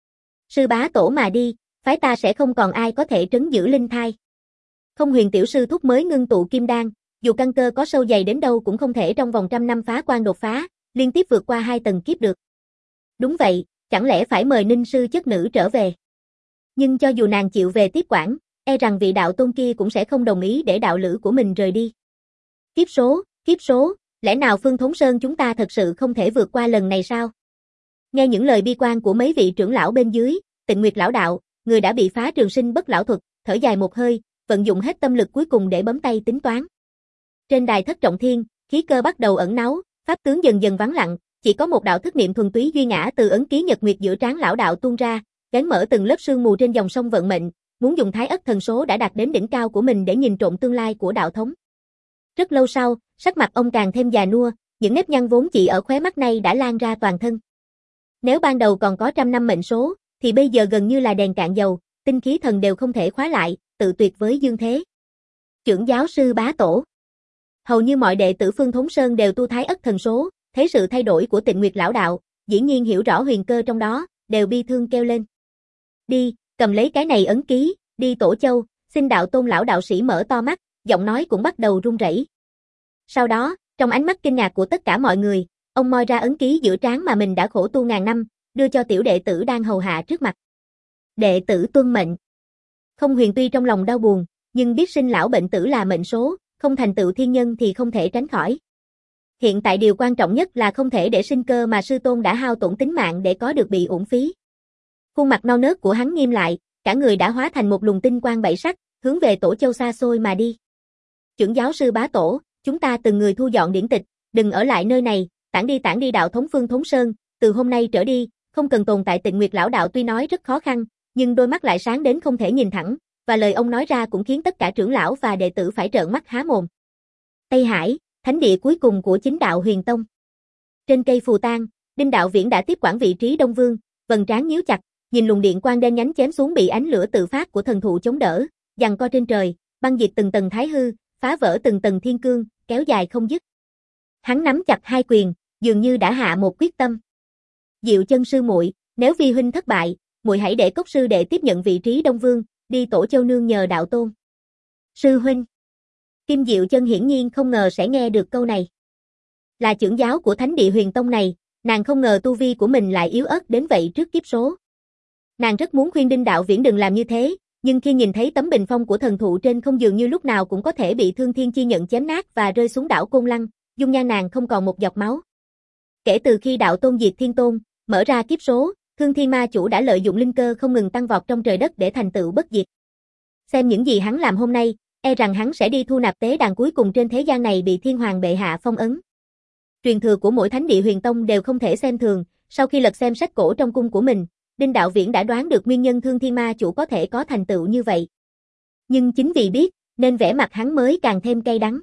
Sư Bá Tổ mà đi, phái ta sẽ không còn ai có thể trấn giữ linh thai. Không Huyền tiểu sư thúc mới ngưng tụ kim đan, dù căn cơ có sâu dày đến đâu cũng không thể trong vòng trăm năm phá quan đột phá, liên tiếp vượt qua hai tầng kiếp được. Đúng vậy, chẳng lẽ phải mời Ninh sư chất nữ trở về? Nhưng cho dù nàng chịu về tiếp quản, e rằng vị đạo tôn kia cũng sẽ không đồng ý để đạo lữ của mình rời đi. Kiếp số, kiếp số, lẽ nào phương Thốn Sơn chúng ta thật sự không thể vượt qua lần này sao? Nghe những lời bi quan của mấy vị trưởng lão bên dưới, Tịnh Nguyệt lão đạo, người đã bị phá trường sinh bất lão thuật, thở dài một hơi, vận dụng hết tâm lực cuối cùng để bấm tay tính toán. Trên đài thất trọng thiên, khí cơ bắt đầu ẩn náu, pháp tướng dần dần vắng lặng, chỉ có một đạo thức niệm thuần túy duy ngã từ ấn ký nhật nguyệt giữa trán lão đạo tuôn ra, gắn mở từng lớp sương mù trên dòng sông vận mệnh, muốn dùng thái ất thần số đã đạt đến đỉnh cao của mình để nhìn trộm tương lai của đạo thống. Rất lâu sau, sắc mặt ông càng thêm già nua, những nếp nhăn vốn chỉ ở khóe mắt này đã lan ra toàn thân. Nếu ban đầu còn có trăm năm mệnh số, thì bây giờ gần như là đèn cạn dầu, tinh khí thần đều không thể khóa lại, tự tuyệt với dương thế. Trưởng giáo sư Bá Tổ. Hầu như mọi đệ tử phương Thốn Sơn đều tu thái ất thần số, thấy sự thay đổi của Tịnh Nguyệt lão đạo, dĩ nhiên hiểu rõ huyền cơ trong đó, đều bi thương kêu lên. Đi, cầm lấy cái này ấn ký, đi Tổ Châu, xin đạo tôn lão đạo sĩ mở to mắt, giọng nói cũng bắt đầu run rẩy. Sau đó, trong ánh mắt kinh ngạc của tất cả mọi người, ông moi ra ấn ký giữa trán mà mình đã khổ tu ngàn năm, đưa cho tiểu đệ tử đang hầu hạ trước mặt. Đệ tử tuân mệnh. Không Huyền tuy trong lòng đau buồn, nhưng biết sinh lão bệnh tử là mệnh số, không thành tựu thiên nhân thì không thể tránh khỏi. Hiện tại điều quan trọng nhất là không thể để sinh cơ mà sư tôn đã hao tổn tính mạng để có được bị uổng phí. Khuôn mặt non nớt của hắn nghiêm lại, cả người đã hóa thành một luồng tinh quang bảy sắc, hướng về Tổ Châu xa xôi mà đi. Trưởng giáo sư bá tổ, chúng ta từng người thu dọn điển tịch, đừng ở lại nơi này, tản đi tản đi đạo thống Phương Thốn Sơn, từ hôm nay trở đi, không cần tồn tại Tịnh Nguyệt lão đạo tuy nói rất khó khăn, nhưng đôi mắt lại sáng đến không thể nhìn thẳng, và lời ông nói ra cũng khiến tất cả trưởng lão và đệ tử phải trợn mắt há mồm. Tây Hải, thánh địa cuối cùng của chính đạo Huyền Tông. Trên cây phù tang, Đinh Đạo Viễn đã tiếp quản vị trí Đông Vương, vầng trán nhíu chặt, nhìn luồng điện quang đen nhánh chém xuống bị ánh lửa tự phát của thần thụ chống đỡ, giằng co trên trời, băng diệt từng tầng thái hư, phá vỡ từng tầng thiên cương, kéo dài không dứt. Hắn nắm chặt hai quyền, dường như đã hạ một quyết tâm. Diệu Chân sư muội, nếu vi huynh thất bại, muội hãy để Cốc sư đệ tiếp nhận vị trí Đông Vương, đi Tổ Châu nương nhờ đạo tôn. Sư huynh. Kim Diệu Chân hiển nhiên không ngờ sẽ nghe được câu này. Là trưởng giáo của thánh địa Huyền Tông này, nàng không ngờ tu vi của mình lại yếu ớt đến vậy trước kiếp số. Nàng rất muốn khuyên Đinh Đạo Viễn đừng làm như thế, nhưng khi nhìn thấy tấm bình phong của thần thụ trên không dường như lúc nào cũng có thể bị Thương Thiên Chi nhận chém nát và rơi xuống đảo Côn Lăng, dung nhan nàng không còn một giọt máu. Kể từ khi đạo tôn diệt thiên tôn, mở ra kiếp số, Thương Thiên Ma chủ đã lợi dụng linh cơ không ngừng tăng vọt trong trời đất để thành tựu bất diệt. Xem những gì hắn làm hôm nay, e rằng hắn sẽ đi thu nạp tế đàn cuối cùng trên thế gian này bị Thiên Hoàng bệ hạ phong ấn. Truyền thừa của mỗi thánh địa Huyền Tông đều không thể xem thường, sau khi lật xem sách cổ trong cung của mình, Đinh Đạo Viễn đã đoán được nguyên nhân Thương Thiên Ma chủ có thể có thành tựu như vậy. Nhưng chính vì biết, nên vẻ mặt hắn mới càng thêm cay đắng.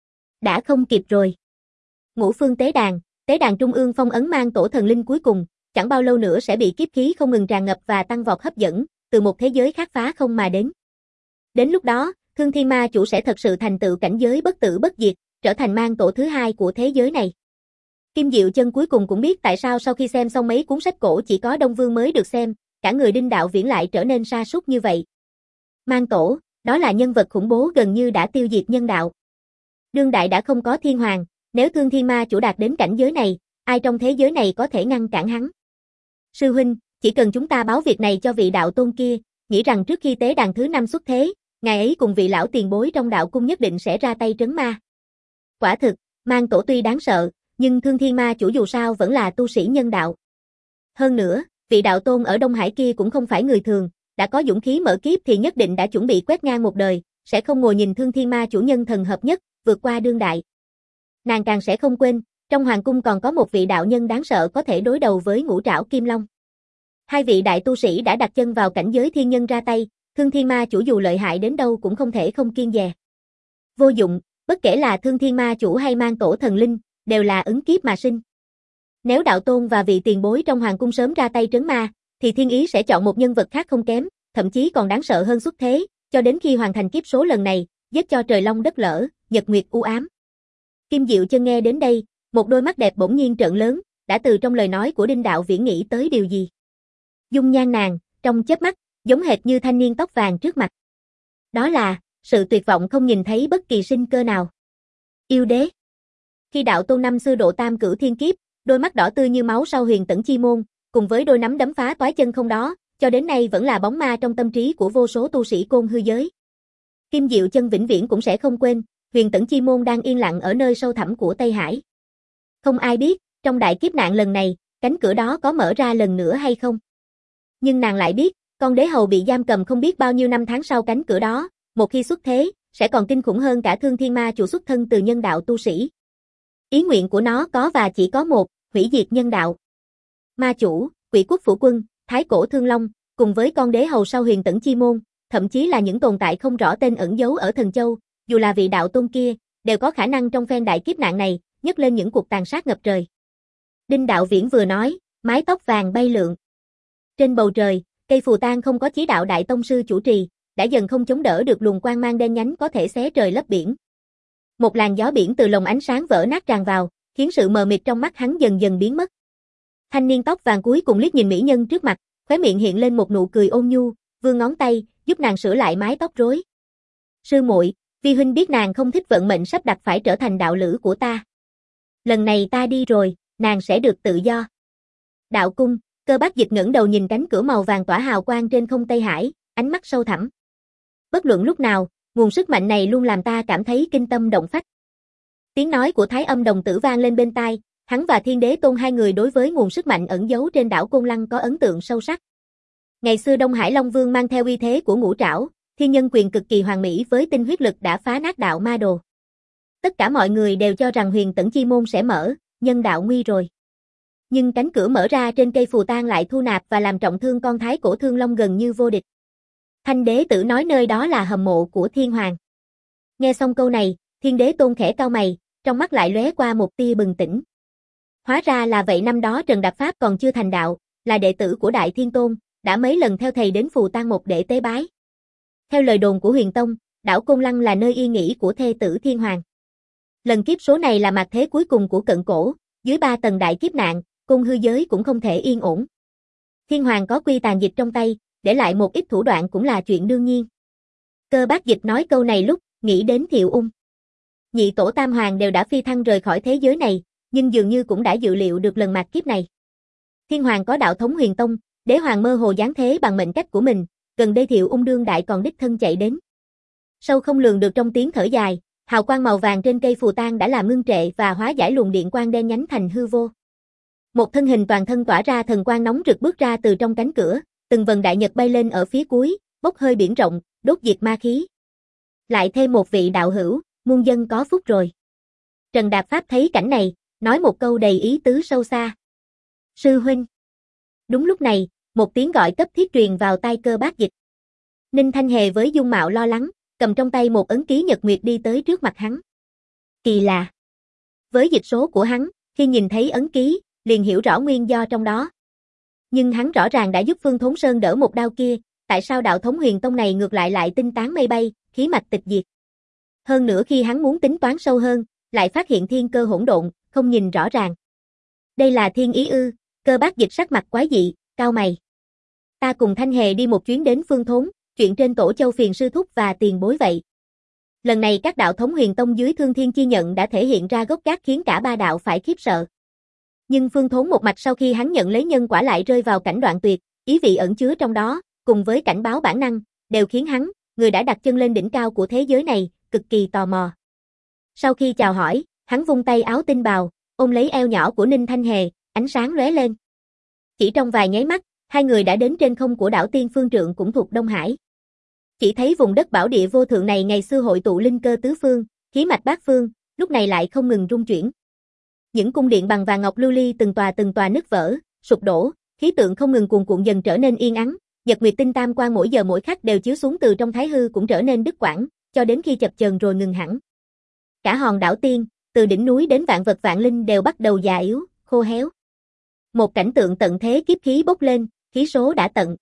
Đã không kịp rồi. Ngũ phương tế đàn, tế đàn trung ương phong ấn mang tổ thần linh cuối cùng, chẳng bao lâu nữa sẽ bị kiếp khí không ngừng tràn ngập và tăng vọt hấp dẫn, từ một thế giới khác phá không mà đến. Đến lúc đó, Thương Thiên Ma chủ sẽ thật sự thành tựu cảnh giới bất tử bất diệt, trở thành mang tổ thứ hai của thế giới này. Kim Diệu Chân cuối cùng cũng biết tại sao sau khi xem xong mấy cuốn sách cổ chỉ có Đông Vương mới được xem, cả người Đinh Đạo Viễn lại trở nên sa sút như vậy. Mang tổ, đó là nhân vật khủng bố gần như đã tiêu diệt nhân đạo. Đương đại đã không có thiên hoàng, nếu Thương Thiên Ma chủ đạt đến cảnh giới này, ai trong thế giới này có thể ngăn cản hắn? Sư huynh, chỉ cần chúng ta báo việc này cho vị đạo tôn kia, nghĩ rằng trước khi tế đàn thứ năm xuất thế, ngài ấy cùng vị lão tiền bối trong đạo cung nhất định sẽ ra tay trấn ma. Quả thực, mang tổ tuy đáng sợ, nhưng Thương Thiên Ma chủ dù sao vẫn là tu sĩ nhân đạo. Hơn nữa, vị đạo tôn ở Đông Hải kia cũng không phải người thường, đã có dũng khí mở kiếp thì nhất định đã chuẩn bị quét ngang một đời, sẽ không ngồi nhìn Thương Thiên Ma chủ nhân thần hợp nhất, vượt qua đương đại. Nàng càng sẽ không quên, trong hoàng cung còn có một vị đạo nhân đáng sợ có thể đối đầu với Ngũ Trảo Kim Long. Hai vị đại tu sĩ đã đặt chân vào cảnh giới thiên nhân ra tay, Thương Thiên Ma chủ dù lợi hại đến đâu cũng không thể không kiêng dè. Vô dụng, bất kể là Thương Thiên Ma chủ hay mang tổ thần linh, đều là ứng kiếp mà sinh. Nếu đạo tôn và vị tiền bối trong hoàng cung sớm ra tay trấn ma, thì thiên ý sẽ chọn một nhân vật khác không kém, thậm chí còn đáng sợ hơn xuất thế, cho đến khi hoàn thành kiếp số lần này, giết cho trời long đất lở, nhật nguyệt u ám. Kim Diệu Chân nghe đến đây, một đôi mắt đẹp bỗng nhiên trợn lớn, đã từ trong lời nói của Đinh Đạo Viễn nghĩ tới điều gì. Dung nhan nàng, trong chớp mắt, giống hệt như thanh niên tóc vàng trước mặt. Đó là, sự tuyệt vọng không nhìn thấy bất kỳ sinh cơ nào. Yêu đế. Khi đạo tôn năm xưa độ tam cửu thiên kiếp, đôi mắt đỏ tươi như máu sau huyền tẩn chi môn, cùng với đôi nắm đấm phá toái chân không đó, cho đến nay vẫn là bóng ma trong tâm trí của vô số tu sĩ côn hư giới. Kim Diệu Chân vĩnh viễn cũng sẽ không quên, huyền tẩn chi môn đang yên lặng ở nơi sâu thẳm của Tây Hải. Không ai biết, trong đại kiếp nạn lần này, cánh cửa đó có mở ra lần nữa hay không. Nhưng nàng lại biết, con đế hầu bị giam cầm không biết bao nhiêu năm tháng sau cánh cửa đó, một khi xuất thế, sẽ còn kinh khủng hơn cả Thương Thiên Ma chủ xuất thân từ nhân đạo tu sĩ. Ý nguyện của nó có và chỉ có một, hủy diệt nhân đạo. Ma chủ, Quỷ Quốc Phủ Quân, Thái Cổ Thương Long, cùng với con đế hầu sau huyền tẩn chi môn, thậm chí là những tồn tại không rõ tên ẩn giấu ở Thần Châu, dù là vị đạo tôn kia, đều có khả năng trong phen đại kiếp nạn này, nhấc lên những cuộc tàn sát ngập trời. Đinh Đạo Viễn vừa nói, mái tóc vàng bay lượn. Trên bầu trời, cây phù tang không có chí đạo đại tông sư chủ trì, đã dần không chống đỡ được luồng quang mang đen nhánh có thể xé trời lấp biển. Một làn gió biển từ lồng ánh sáng vỡ nát tràn vào, khiến sự mờ mịt trong mắt hắn dần dần biến mất. Thanh niên tóc vàng cuối cùng liếc nhìn mỹ nhân trước mặt, khóe miệng hiện lên một nụ cười ôn nhu, vươn ngón tay, giúp nàng sửa lại mái tóc rối. Sư muội, vi huynh biết nàng không thích vận mệnh sắp đặt phải trở thành đạo lữ của ta. Lần này ta đi rồi, nàng sẽ được tự do. Đạo cung, Cơ Bác Dịch ngẩng đầu nhìn cánh cửa màu vàng tỏa hào quang trên không Tây Hải, ánh mắt sâu thẳm. Bất luận lúc nào, nguồn sức mạnh này luôn làm ta cảm thấy kinh tâm động phách. Tiếng nói của Thái Âm đồng tử vang lên bên tai, hắn và Thiên Đế Tôn hai người đối với nguồn sức mạnh ẩn giấu trên đảo Côn Lăng có ấn tượng sâu sắc. Ngày xưa Đông Hải Long Vương mang theo uy thế của Ngũ Trảo, thiên nhân quyền cực kỳ hoàn mỹ với tinh huyết lực đã phá nát đạo ma đồ. Tất cả mọi người đều cho rằng huyền tẫn chi môn sẽ mở, nhân đạo nguy rồi. Nhưng cánh cửa mở ra trên cây phù tang lại thu nạp và làm trọng thương con thái cổ thương long gần như vô địch. Thanh đế tử nói nơi đó là hầm mộ của thiên hoàng. Nghe xong câu này, thiên đế tôn khẽ cau mày, trong mắt lại lóe qua một tia bừng tỉnh. Hóa ra là vậy, năm đó Trần Đạp Pháp còn chưa thành đạo, là đệ tử của Đại Thiên Tôn, đã mấy lần theo thầy đến phù tang một để tế bái. Theo lời đồn của Huyền Tông, đảo Côn Lăng là nơi yên nghỉ của thê tử thiên hoàng. Lần kiếp số này là mạt thế cuối cùng của cận cổ, dưới ba tầng đại kiếp nạn, côn hư giới cũng không thể yên ổn. Thiên hoàng có quy tàn dịch trong tay, để lại một ít thủ đoạn cũng là chuyện đương nhiên. Cơ Bác Dịch nói câu này lúc nghĩ đến Thiệu Ung. Nhị tổ tam hoàng đều đã phi thăng rời khỏi thế giới này, nhưng dường như cũng đã dự liệu được lần mạt kiếp này. Thiên hoàng có đạo thống Huyền Tông, đế hoàng mơ hồ giáng thế bằng mệnh cách của mình, gần đây Thiệu Ung đương đại còn đích thân chạy đến. Sâu không lường được trong tiếng thở dài, hào quang màu vàng trên cây phù tang đã làm ngưng trệ và hóa giải luồng điện quang đen nhánh thành hư vô. Một thân hình toàn thân tỏa ra thần quang nóng rực bước ra từ trong cánh cửa, từng vần đại nhật bay lên ở phía cuối, bốc hơi biển rộng, đốt diệt ma khí. Lại thêm một vị đạo hữu, muôn dân có phúc rồi. Trần Đạp Pháp thấy cảnh này, nói một câu đầy ý tứ sâu xa. Sư huynh. Đúng lúc này, một tiếng gọi cấp thiết truyền vào tai Cơ Bác Dịch. Ninh Thanh Hề với dung mạo lo lắng, cầm trong tay một ấn ký nhật nguyệt đi tới trước mặt hắn. Kỳ lạ. Với dịch số của hắn, khi nhìn thấy ấn ký, liền hiểu rõ nguyên do trong đó. Nhưng hắn rõ ràng đã giúp Phương Thốn Sơn đỡ một đao kia, tại sao đạo thống Huyền Tông này ngược lại lại tinh tán mây bay, khí mạch tịch diệt. Hơn nữa khi hắn muốn tính toán sâu hơn, lại phát hiện thiên cơ hỗn độn, không nhìn rõ ràng. Đây là thiên ý ư? Cơ Bác Dịch sắc mặt quái dị, cau mày. Ta cùng Thanh Hề đi một chuyến đến Phương Thốn, chuyện trên Tổ Châu phiền sư thúc và tiền bối vậy. Lần này các đạo thống Huyền Tông dưới Thương Thiên chi nhận đã thể hiện ra gốc gác khiến cả ba đạo phải khiếp sợ. Nhưng Phương Thốn một mạch sau khi hắn nhận lấy nhân quả lại rơi vào cảnh đoạn tuyệt, ý vị ẩn chứa trong đó, cùng với cảnh báo bản năng, đều khiến hắn, người đã đặt chân lên đỉnh cao của thế giới này, cực kỳ tò mò. Sau khi chào hỏi, hắn vung tay áo tinh bào, ôm lấy eo nhỏ của Ninh Thanh Hề, ánh sáng lóe lên. Chỉ trong vài nháy mắt, hai người đã đến trên không của đảo Tiên Phương Trượng cũng thuộc Đông Hải. Chỉ thấy vùng đất bảo địa vô thượng này ngày xưa hội tụ linh cơ tứ phương, khí mạch bát phương, lúc này lại không ngừng rung chuyển. Những cung điện bằng vàng ngọc lưu ly từng tòa từng tòa nứt vỡ, sụp đổ, khí tượng không ngừng cuồn cuộn dần trở nên yên ắng, nhật nguyệt tinh tam quang mỗi giờ mỗi khắc đều chiếu xuống từ trong thái hư cũng trở nên đứt quãng, cho đến khi chập chờn rồi ngừng hẳn. Cả hòn đảo Tiên, từ đỉnh núi đến vạn vật vạn linh đều bắt đầu già yếu, khô héo. Một cảnh tượng tận thế kiếp khí bốc lên, khí số đã tận.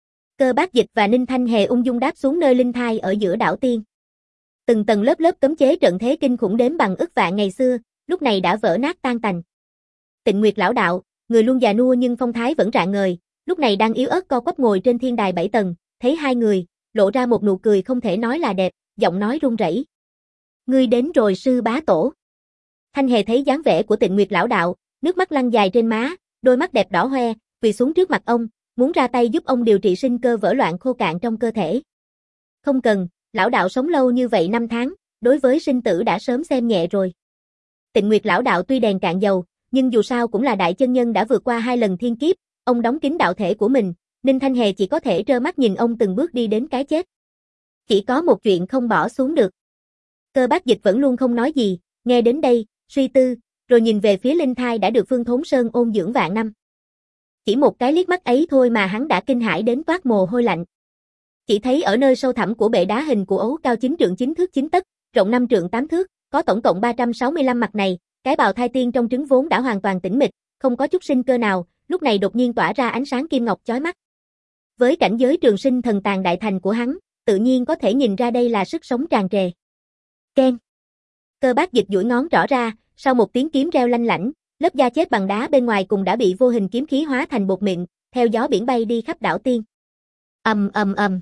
Cơ Bác Dịch và Ninh Thanh Hề ung dung đáp xuống nơi linh thai ở giữa đảo Tiên. Từng tầng lớp lớp cấm chế trận thế kinh khủng đếm bằng ức vạn ngày xưa, lúc này đã vỡ nát tan tành. Tịnh Nguyệt lão đạo, người luôn già nua nhưng phong thái vẫn rạng ngời, lúc này đang yếu ớt co quắp ngồi trên thiên đài bảy tầng, thấy hai người, lộ ra một nụ cười không thể nói là đẹp, giọng nói run rẩy. Ngươi đến rồi sư bá tổ. Thanh Hề thấy dáng vẻ của Tịnh Nguyệt lão đạo, nước mắt lăn dài trên má, đôi mắt đẹp đỏ hoe, quỳ xuống trước mặt ông, muốn ra tay giúp ông điều trị sinh cơ vỡ loạn khô cạn trong cơ thể. Không cần, lão đạo sống lâu như vậy năm tháng, đối với sinh tử đã sớm xem nhẹ rồi. Tịnh Nguyệt lão đạo tuy đèn cạn dầu, nhưng dù sao cũng là đại chân nhân đã vượt qua hai lần thiên kiếp, ông đóng kín đạo thể của mình, Ninh Thanh Hề chỉ có thể trơ mắt nhìn ông từng bước đi đến cái chết. Chỉ có một chuyện không bỏ xuống được. Cơ Bác Dịch vẫn luôn không nói gì, nghe đến đây, suy tư, rồi nhìn về phía linh thai đã được Phương Thốn Sơn ôn dưỡng vạn năm. Chỉ một cái liếc mắt ấy thôi mà hắn đã kinh hãi đến toát mồ hôi lạnh. Chỉ thấy ở nơi sâu thẳm của bệ đá hình của ấu cao chín trượng chín thước chín tấc, rộng năm trượng tám thước, có tổng cộng ba trăm sáu mươi lăm mặt này, cái bào thai tiên trong trứng vốn đã hoàn toàn tĩnh mịch, không có chút sinh cơ nào, lúc này đột nhiên tỏa ra ánh sáng kim ngọc chói mắt. Với cảnh giới trường sinh thần tàng đại thành của hắn, tự nhiên có thể nhìn ra đây là sức sống tràn trề. Keng. Cơ Bác Dịch duỗi ngón trỏ ra, sau một tiếng kiếm reo lanh lảnh, lớp da chết bằng đá bên ngoài cùng đã bị vô hình kiếm khí hóa thành bột mịn, theo gió biển bay đi khắp đảo Tiên. Ầm ầm ầm.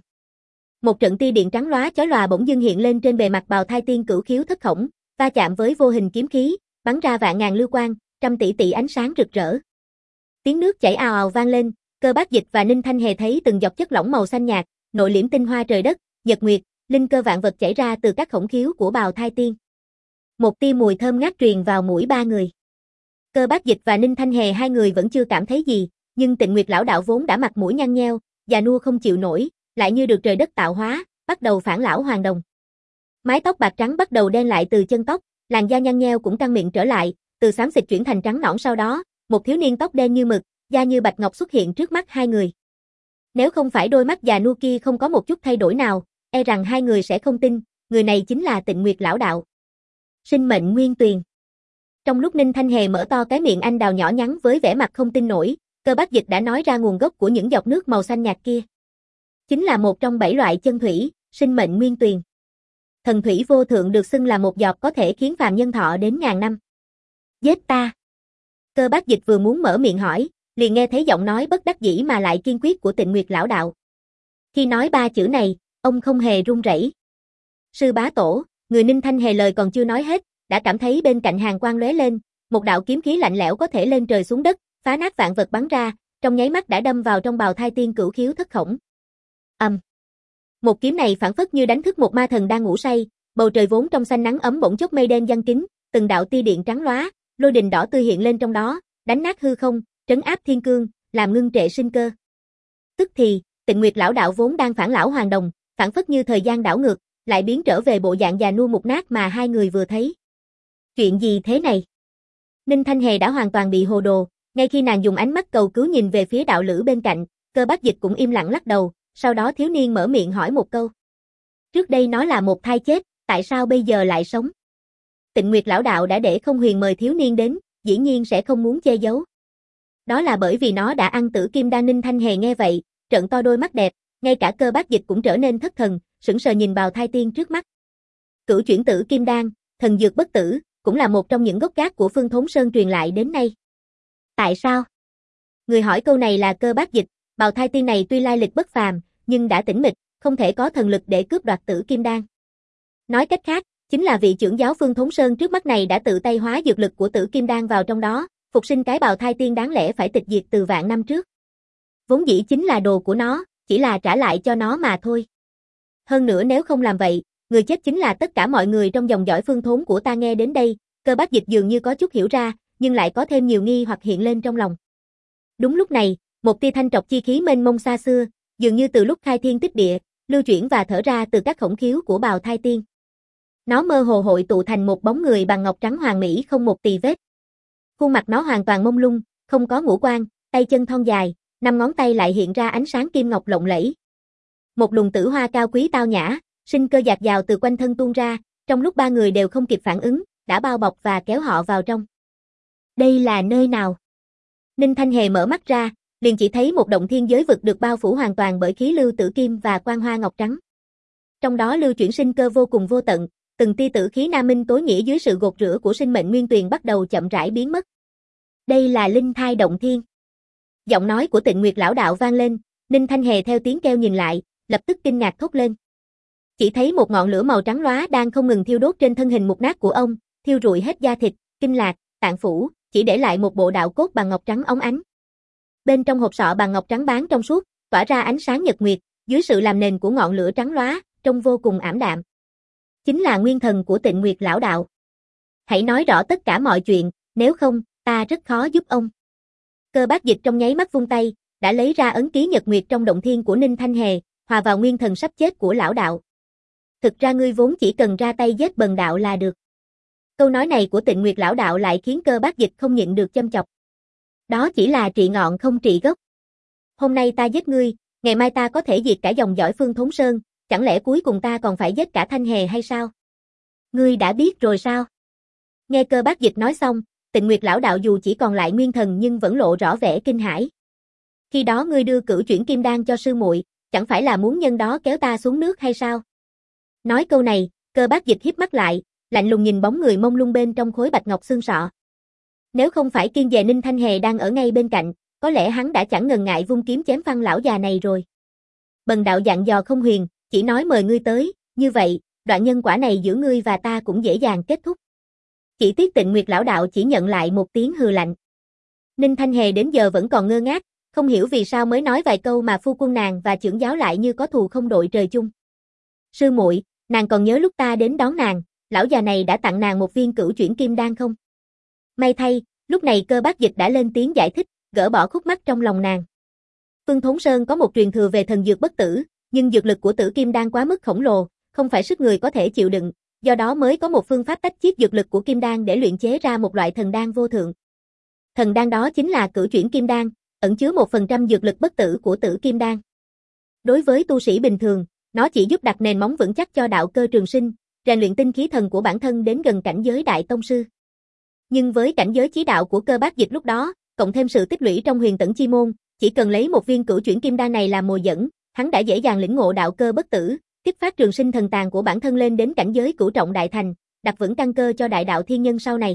Một trận tia điện trắng lóa chói lòa bỗng dưng hiện lên trên bề mặt bào thai tiên cửu khiếu thất khổng, va chạm với vô hình kiếm khí, bắn ra vạn ngàn lưu quang, trăm tỷ tỷ ánh sáng rực rỡ. Tiếng nước chảy ào ào vang lên, Cơ Bác Dịch và Ninh Thanh Hề thấy từng giọt chất lỏng màu xanh nhạt, nội liễm tinh hoa trời đất, nhật nguyệt, linh cơ vạn vật chảy ra từ các khổng khiếu của bào thai tiên. Một tia mùi thơm ngát truyền vào mũi ba người. Cơ Bác Dịch và Ninh Thanh Hề hai người vẫn chưa cảm thấy gì, nhưng Tịnh Nguyệt lão đạo vốn đã mặt mũi nhăn nheo, già nua không chịu nổi, lại như được trời đất tạo hóa, bắt đầu phản lão hoàn đồng. Mái tóc bạc trắng bắt đầu đen lại từ chân tóc, làn da nhăn nheo cũng căng miệng trở lại, từ xám xịt chuyển thành trắng nõn sau đó, một thiếu niên tóc đen như mực, da như bạch ngọc xuất hiện trước mắt hai người. Nếu không phải đôi mắt già nua kia không có một chút thay đổi nào, e rằng hai người sẽ không tin, người này chính là Tịnh Nguyệt lão đạo. Sinh mệnh nguyên tuyền. Trong lúc Ninh Thanh Hề mở to cái miệng anh đào nhỏ nhắn với vẻ mặt không tin nổi, Cơ Bác Dịch đã nói ra nguồn gốc của những giọt nước màu xanh nhạt kia. Chính là một trong bảy loại chân thủy, sinh mệnh nguyên tuyền. Thần thủy vô thượng được xưng là một giọt có thể khiến phàm nhân thọ đến ngàn năm. Giết ta. Cơ Bác Dịch vừa muốn mở miệng hỏi, liền nghe thấy giọng nói bất đắc dĩ mà lại kiên quyết của Tịnh Nguyệt lão đạo. Khi nói ba chữ này, ông không hề run rẩy. Sư bá tổ, người Ninh Thanh Hề lời còn chưa nói hết, đã cảm thấy bên cạnh hàng quang lóe lên, một đạo kiếm khí lạnh lẽo có thể lên trời xuống đất, phá nát vạn vật bắn ra, trong nháy mắt đã đâm vào trong bào thai tiên cửu khiếu thất khổng. Ầm. Um. Một kiếm này phảng phất như đánh thức một ma thần đang ngủ say, bầu trời vốn trong xanh nắng ấm bỗng chốc mây đen giăng kín, từng đạo tia điện trắng lóa, lôi đình đỏ tươi hiện lên trong đó, đánh nát hư không, trấn áp thiên cương, làm ngưng trệ sinh cơ. Tức thì, Tịnh Nguyệt lão đạo vốn đang phản lão hoàn đồng, phảng phất như thời gian đảo ngược, lại biến trở về bộ dạng già nua mục nát mà hai người vừa thấy. Chuyện gì thế này? Ninh Thanh Hề đã hoàn toàn bị hồ đồ, ngay khi nàng dùng ánh mắt cầu cứu nhìn về phía đạo lữ bên cạnh, Cơ Bác Dịch cũng im lặng lắc đầu, sau đó thiếu niên mở miệng hỏi một câu. Trước đây nó là một thai chết, tại sao bây giờ lại sống? Tịnh Nguyệt lão đạo đã để Không Huyền mời thiếu niên đến, dĩ nhiên sẽ không muốn che giấu. Đó là bởi vì nó đã ăn tử kim đan. Ninh Thanh Hề nghe vậy, trợn to đôi mắt đẹp, ngay cả Cơ Bác Dịch cũng trở nên thất thần, sững sờ nhìn bào thai tiên trước mắt. Cửu chuyển tử kim đan, thần dược bất tử, cũng là một trong những gốc gác của Phương Thốn Sơn truyền lại đến nay. Tại sao? Người hỏi câu này là Cơ Bác Dịch, bào thai tiên này tuy lai lịch bất phàm, nhưng đã tĩnh mịch, không thể có thần lực để cướp đoạt tử kim đan. Nói cách khác, chính là vị trưởng giáo Phương Thốn Sơn trước mắt này đã tự tay hóa dược lực của tử kim đan vào trong đó, phục sinh cái bào thai tiên đáng lẽ phải tịch diệt từ vạn năm trước. Vốn dĩ chính là đồ của nó, chỉ là trả lại cho nó mà thôi. Hơn nữa nếu không làm vậy, người chết chính là tất cả mọi người trong dòng dõi Phương Thốn của ta. Nghe đến đây, Cơ Bác Dịch dường như có chút hiểu ra, nhưng lại có thêm nhiều nghi hoặc hiện lên trong lòng. Đúng lúc này, một tia thanh trọc chi khí mênh mông xa xưa, dường như từ lúc khai thiên tích địa, lưu chuyển và thở ra từ các khổng khiếu của bào thai tiên. Nó mơ hồ hội tụ thành một bóng người bằng ngọc trắng hoàn mỹ không một tì vết. Khuôn mặt nó hoàn toàn mông lung, không có ngũ quan, tay chân thon dài, năm ngón tay lại hiện ra ánh sáng kim ngọc lộng lẫy. Một luồng tử hoa cao quý tao nhã, sinh cơ dạt dào từ quanh thân tuôn ra, trong lúc ba người đều không kịp phản ứng, đã bao bọc và kéo họ vào trong. Đây là nơi nào? Ninh Thanh Hề mở mắt ra, liền chỉ thấy một động thiên giới vực được bao phủ hoàn toàn bởi khí lưu tử kim và quang hoa ngọc trắng. Trong đó lưu chuyển sinh cơ vô cùng vô tận, từng tia tử khí nam minh tối nghĩa dưới sự gột rửa của sinh mệnh nguyên tuyền bắt đầu chậm rãi biến mất. Đây là linh thai động thiên. Giọng nói của Tịnh Nguyệt lão đạo vang lên, Ninh Thanh Hề theo tiếng kêu nhìn lại, lập tức kinh ngạc thốt lên. Chỉ thấy một ngọn lửa màu trắng lóa đang không ngừng thiêu đốt trên thân hình mục nát của ông, thiêu rụi hết da thịt, kinh lạc, tạng phủ, chỉ để lại một bộ đạo cốt bằng ngọc trắng óng ánh. Bên trong hộp sọ bằng ngọc trắng bán trong suốt, tỏa ra ánh sáng nhật nguyệt, dưới sự làm nền của ngọn lửa trắng lóa, trông vô cùng ảm đạm. Chính là nguyên thần của Tịnh Nguyệt lão đạo. Hãy nói rõ tất cả mọi chuyện, nếu không, ta rất khó giúp ông. Cơ Bác Dịch trong nháy mắt vung tay, đã lấy ra ấn ký nhật nguyệt trong động thiên của Ninh Thanh Hề, hòa vào nguyên thần sắp chết của lão đạo. Thực ra ngươi vốn chỉ cần ra tay giết bần đạo là được. Câu nói này của Tịnh Nguyệt lão đạo lại khiến Cơ Bác Dịch không nhịn được châm chọc. Đó chỉ là trị ngọn không trị gốc. Hôm nay ta giết ngươi, ngày mai ta có thể diệt cả dòng dõi Phương Thốn Sơn, chẳng lẽ cuối cùng ta còn phải giết cả Thanh Hề hay sao? Ngươi đã biết rồi sao? Nghe Cơ Bác Dịch nói xong, Tịnh Nguyệt lão đạo dù chỉ còn lại nguyên thần nhưng vẫn lộ rõ vẻ kinh hãi. Khi đó ngươi đưa cửu chuyển kim đan cho sư muội, chẳng phải là muốn nhân đó kéo ta xuống nước hay sao? Nói câu này, Cơ Bác Dịch híp mắt lại, lạnh lùng nhìn bóng người mông lung bên trong khối bạch ngọc xương sọ. Nếu không phải kiêng dè Ninh Thanh Hề đang ở ngay bên cạnh, có lẽ hắn đã chẳng ngần ngại vung kiếm chém phăng lão già này rồi. Bần đạo dặn dò Không Huyền, chỉ nói mời ngươi tới, như vậy, đoạn nhân quả này giữa ngươi và ta cũng dễ dàng kết thúc. Chỉ tiếc Tịnh Nguyệt lão đạo chỉ nhận lại một tiếng hừ lạnh. Ninh Thanh Hề đến giờ vẫn còn ngơ ngác, không hiểu vì sao mới nói vài câu mà phu quân nàng và trưởng giáo lại như có thù không đội trời chung. Sư muội, nàng còn nhớ lúc ta đến đón nàng, lão già này đã tặng nàng một viên cửu chuyển kim đan không? May thay, lúc này Cơ Bác Dịch đã lên tiếng giải thích, gỡ bỏ khúc mắc trong lòng nàng. Phương Thốn Sơn có một truyền thừa về thần dược bất tử, Nhưng dược lực của Tử Kim Đan quá mức khổng lồ, không phải sức người có thể chịu đựng, do đó mới có một phương pháp tách chiết dược lực của Kim Đan để luyện chế ra một loại thần đan vô thượng. Thần đan đó chính là Cửu Chuyển Kim Đan, ẩn chứa một phần trăm dược lực bất tử của Tử Kim Đan. Đối với tu sĩ bình thường, nó chỉ giúp đặt nền móng vững chắc cho đạo cơ trường sinh, rèn luyện tinh khí thần của bản thân đến gần cảnh giới đại tông sư. Nhưng với cảnh giới chí đạo của Cơ Bác Dịch lúc đó, cộng thêm sự tích lũy trong Huyền Tẫn Chi môn, chỉ cần lấy một viên Cửu Chuyển Kim Đan này làm mồi dẫn, hắn đã dễ dàng lĩnh ngộ đạo cơ bất tử, kích phát trường sinh thần tàng của bản thân lên đến cảnh giới cửu trọng đại thành, đặt vững căn cơ cho đại đạo thiên nhân sau này.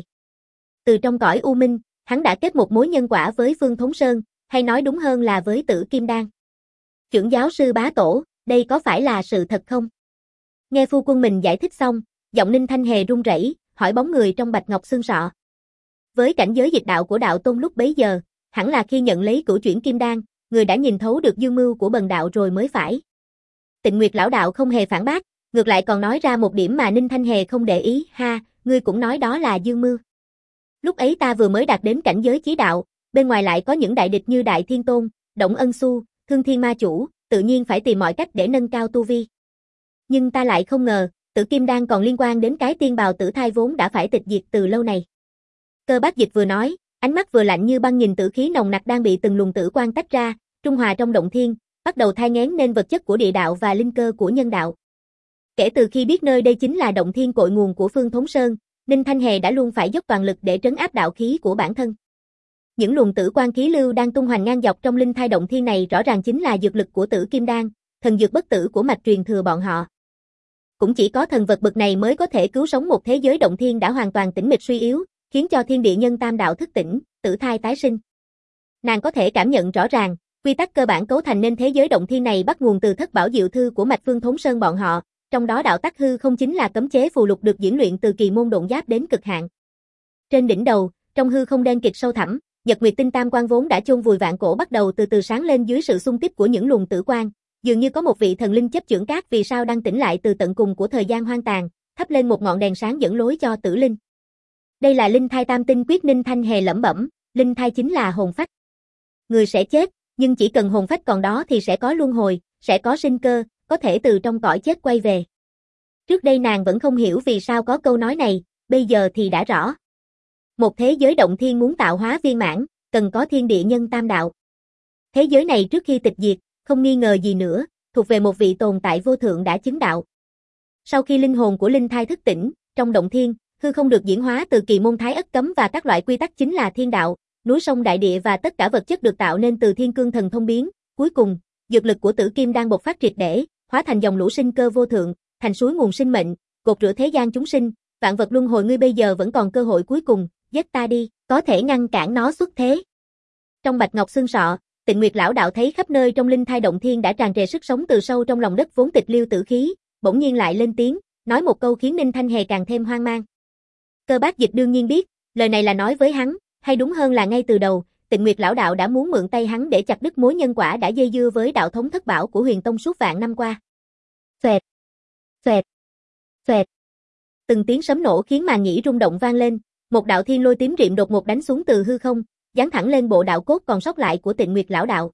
Từ trong cõi u minh, hắn đã kết một mối nhân quả với Phương Thống Sơn, hay nói đúng hơn là với Tử Kim Đan. Trưởng giáo sư bá tổ, đây có phải là sự thật không? Nghe phu quân mình giải thích xong, giọng Ninh Thanh Hề run rẩy, hỏi bóng người trong bạch ngọc xương sọ. Với cảnh giới dịch đạo của đạo tôn lúc bấy giờ, hẳn là khi nhận lấy Cửu Chuyển Kim Đan, người đã nhìn thấu được dương mưu của bần đạo rồi mới phải. Tịnh Nguyệt lão đạo không hề phản bác, ngược lại còn nói ra một điểm mà Ninh Thanh Hề không để ý, ha, ngươi cũng nói đó là dương mưu. Lúc ấy ta vừa mới đạt đến cảnh giới chí đạo, bên ngoài lại có những đại địch như Đại Thiên Tôn, Động Ân Xu, Thương Thiên Ma Chủ, tự nhiên phải tìm mọi cách để nâng cao tu vi. Nhưng ta lại không ngờ, Tử Kim Đan còn liên quan đến cái tiên bào tử thai vốn đã phải tịch diệt từ lâu này. Cơ Bác Dịch vừa nói, ánh mắt vừa lạnh như băng nhìn tử khí nồng nặc đang bị từng luồng tử quang tách ra, trung hòa trong động thiên, bắt đầu thai nghén nên vật chất của địa đạo và linh cơ của nhân đạo. Kể từ khi biết nơi đây chính là động thiên cội nguồn của Phương Thống Sơn, Ninh Thanh Hề đã luôn phải dốc toàn lực để trấn áp đạo khí của bản thân. Những luồng tử quang khí lưu đang tung hoành ngang dọc trong linh thai động thiên này rõ ràng chính là dược lực của Tử Kim Đan, thần dược bất tử của mạch truyền thừa bọn họ. Cũng chỉ có thần vật bậc này mới có thể cứu sống một thế giới động thiên đã hoàn toàn tĩnh mịch suy yếu, khiến cho thiên địa nhân tam đạo thức tỉnh, tử thai tái sinh. Nàng có thể cảm nhận rõ ràng, quy tắc cơ bản cấu thành nên thế giới động thiên này bắt nguồn từ thất bảo diệu thư của mạch Phương Thống Sơn bọn họ, trong đó đạo tắc hư không chính là cấm chế phù lục được diễn luyện từ kỳ môn độn giáp đến cực hạn. Trên đỉnh đầu, trong hư không đen kịt sâu thẳm, Nhật Nguyệt Tinh Tam Quang vốn đã chôn vùi vạn cổ bắt đầu từ từ sáng lên dưới sự xung kích của những luồng tử quang, dường như có một vị thần linh chấp chưởng các vì sao đang tỉnh lại từ tận cùng của thời gian hoang tàn, thắp lên một ngọn đèn sáng dẫn lối cho tử linh. Đây là linh thai tam tinh quyết. Ninh Thanh Hề lẩm bẩm, linh thai chính là hồn phách. Người sẽ chết, nhưng chỉ cần hồn phách còn đó thì sẽ có luân hồi, sẽ có sinh cơ, có thể từ trong cõi chết quay về. Trước đây nàng vẫn không hiểu vì sao có câu nói này, bây giờ thì đã rõ. Một thế giới động thiên muốn tạo hóa viên mãn, cần có thiên địa nhân tam đạo. Thế giới này trước khi tịch diệt, không nghi ngờ gì nữa, thuộc về một vị tồn tại vô thượng đã chứng đạo. Sau khi linh hồn của linh thai thức tỉnh, trong động thiên, hư không được diễn hóa từ kỳ môn thái ất cấm và các loại quy tắc chính là thiên đạo, núi sông đại địa và tất cả vật chất được tạo nên từ thiên cương thần thông biến, cuối cùng, dược lực của Tử Kim đang bộc phát triệt để, hóa thành dòng lũ sinh cơ vô thượng, thành suối nguồn sinh mệnh, cột rửa thế gian chúng sinh, vạn vật luân hồi. Ngươi bây giờ vẫn còn cơ hội cuối cùng, giết ta đi, có thể ngăn cản nó xuất thế. Trong bạch ngọc xương sọ, Tịnh Nguyệt lão đạo thấy khắp nơi trong linh thai động thiên đã tràn trề sức sống từ sâu trong lòng đất vốn tịch liêu tử khí, bỗng nhiên lại lên tiếng, nói một câu khiến Ninh Thanh Hề càng thêm hoang mang. Cơ Bác Dịch đương nhiên biết, lời này là nói với hắn, hay đúng hơn là ngay từ đầu, Tịnh Nguyệt lão đạo đã muốn mượn tay hắn để chặt đứt mối nhân quả đã dây dưa với đạo thống thất bảo của Huyền Tông suốt vạn năm qua. Xoẹt, xoẹt, xoẹt. Từng tiếng sấm nổ khiến màn nhĩ rung động vang lên, một đạo thiên lôi tím riệm đột ngột đánh xuống từ hư không, giáng thẳng lên bộ đạo cốt còn sót lại của Tịnh Nguyệt lão đạo.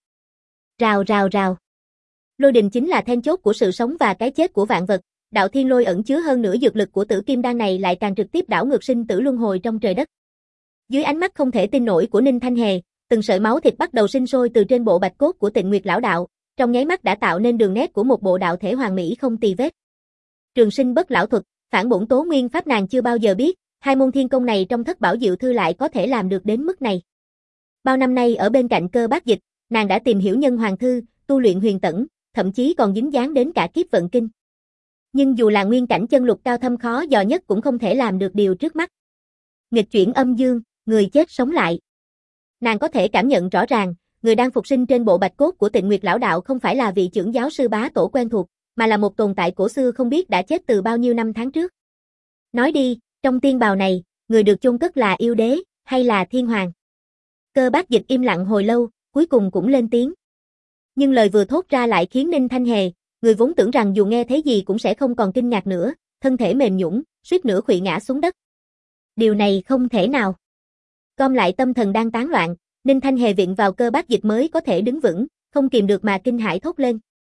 Rào rào rào. Lôi đình chính là then chốt của sự sống và cái chết của vạn vật, đạo thiên lôi ẩn chứa hơn nửa dược lực của Tử Kim Đan này lại càng trực tiếp đảo ngược sinh tử luân hồi trong trời đất. Dưới ánh mắt không thể tin nổi của Ninh Thanh Hề, từng sợi máu thịt bắt đầu sinh sôi từ trên bộ bạch cốt của Tịnh Nguyệt lão đạo, trong nháy mắt đã tạo nên đường nét của một bộ đạo thể hoàn mỹ không tì vết. Trường sinh bất lão thuật, phản bổn tố nguyên pháp nàng chưa bao giờ biết, hai môn thiên công này trong thất bảo diệu thư lại có thể làm được đến mức này. Bao năm nay ở bên cạnh Cơ Bác Dịch, nàng đã tìm hiểu nhân hoàng thư, tu luyện huyền tẫn, thậm chí còn dính dáng đến cả kiếp vận kinh. Nhưng dù là nguyên cảnh chân lục cao thâm khó dò nhất cũng không thể làm được điều trước mắt. Nghịch chuyển âm dương, người chết sống lại. Nàng có thể cảm nhận rõ ràng, người đang phục sinh trên bộ bạch cốt của Tịnh Nguyệt lão đạo không phải là vị trưởng giáo sư bá tổ quen thuộc, mà là một tồn tại cổ xưa không biết đã chết từ bao nhiêu năm tháng trước. Nói đi, trong tiên bào này, người được chôn cất là yêu đế, hay là thiên hoàng? Cơ Bác Dịch im lặng hồi lâu, cuối cùng cũng lên tiếng. Nhưng lời vừa thốt ra lại khiến Ninh Thanh Hề, người vốn tưởng rằng dù nghe thấy gì cũng sẽ không còn kinh ngạc nữa, thân thể mềm nhũn, suýt nữa khuỵu ngã xuống đất. Điều này không thể nào. Gom lại tâm thần đang tán loạn, Ninh Thanh Hề viện vào Cơ Bác Dịch mới có thể đứng vững, không kìm được mà kinh hãi thốt lên.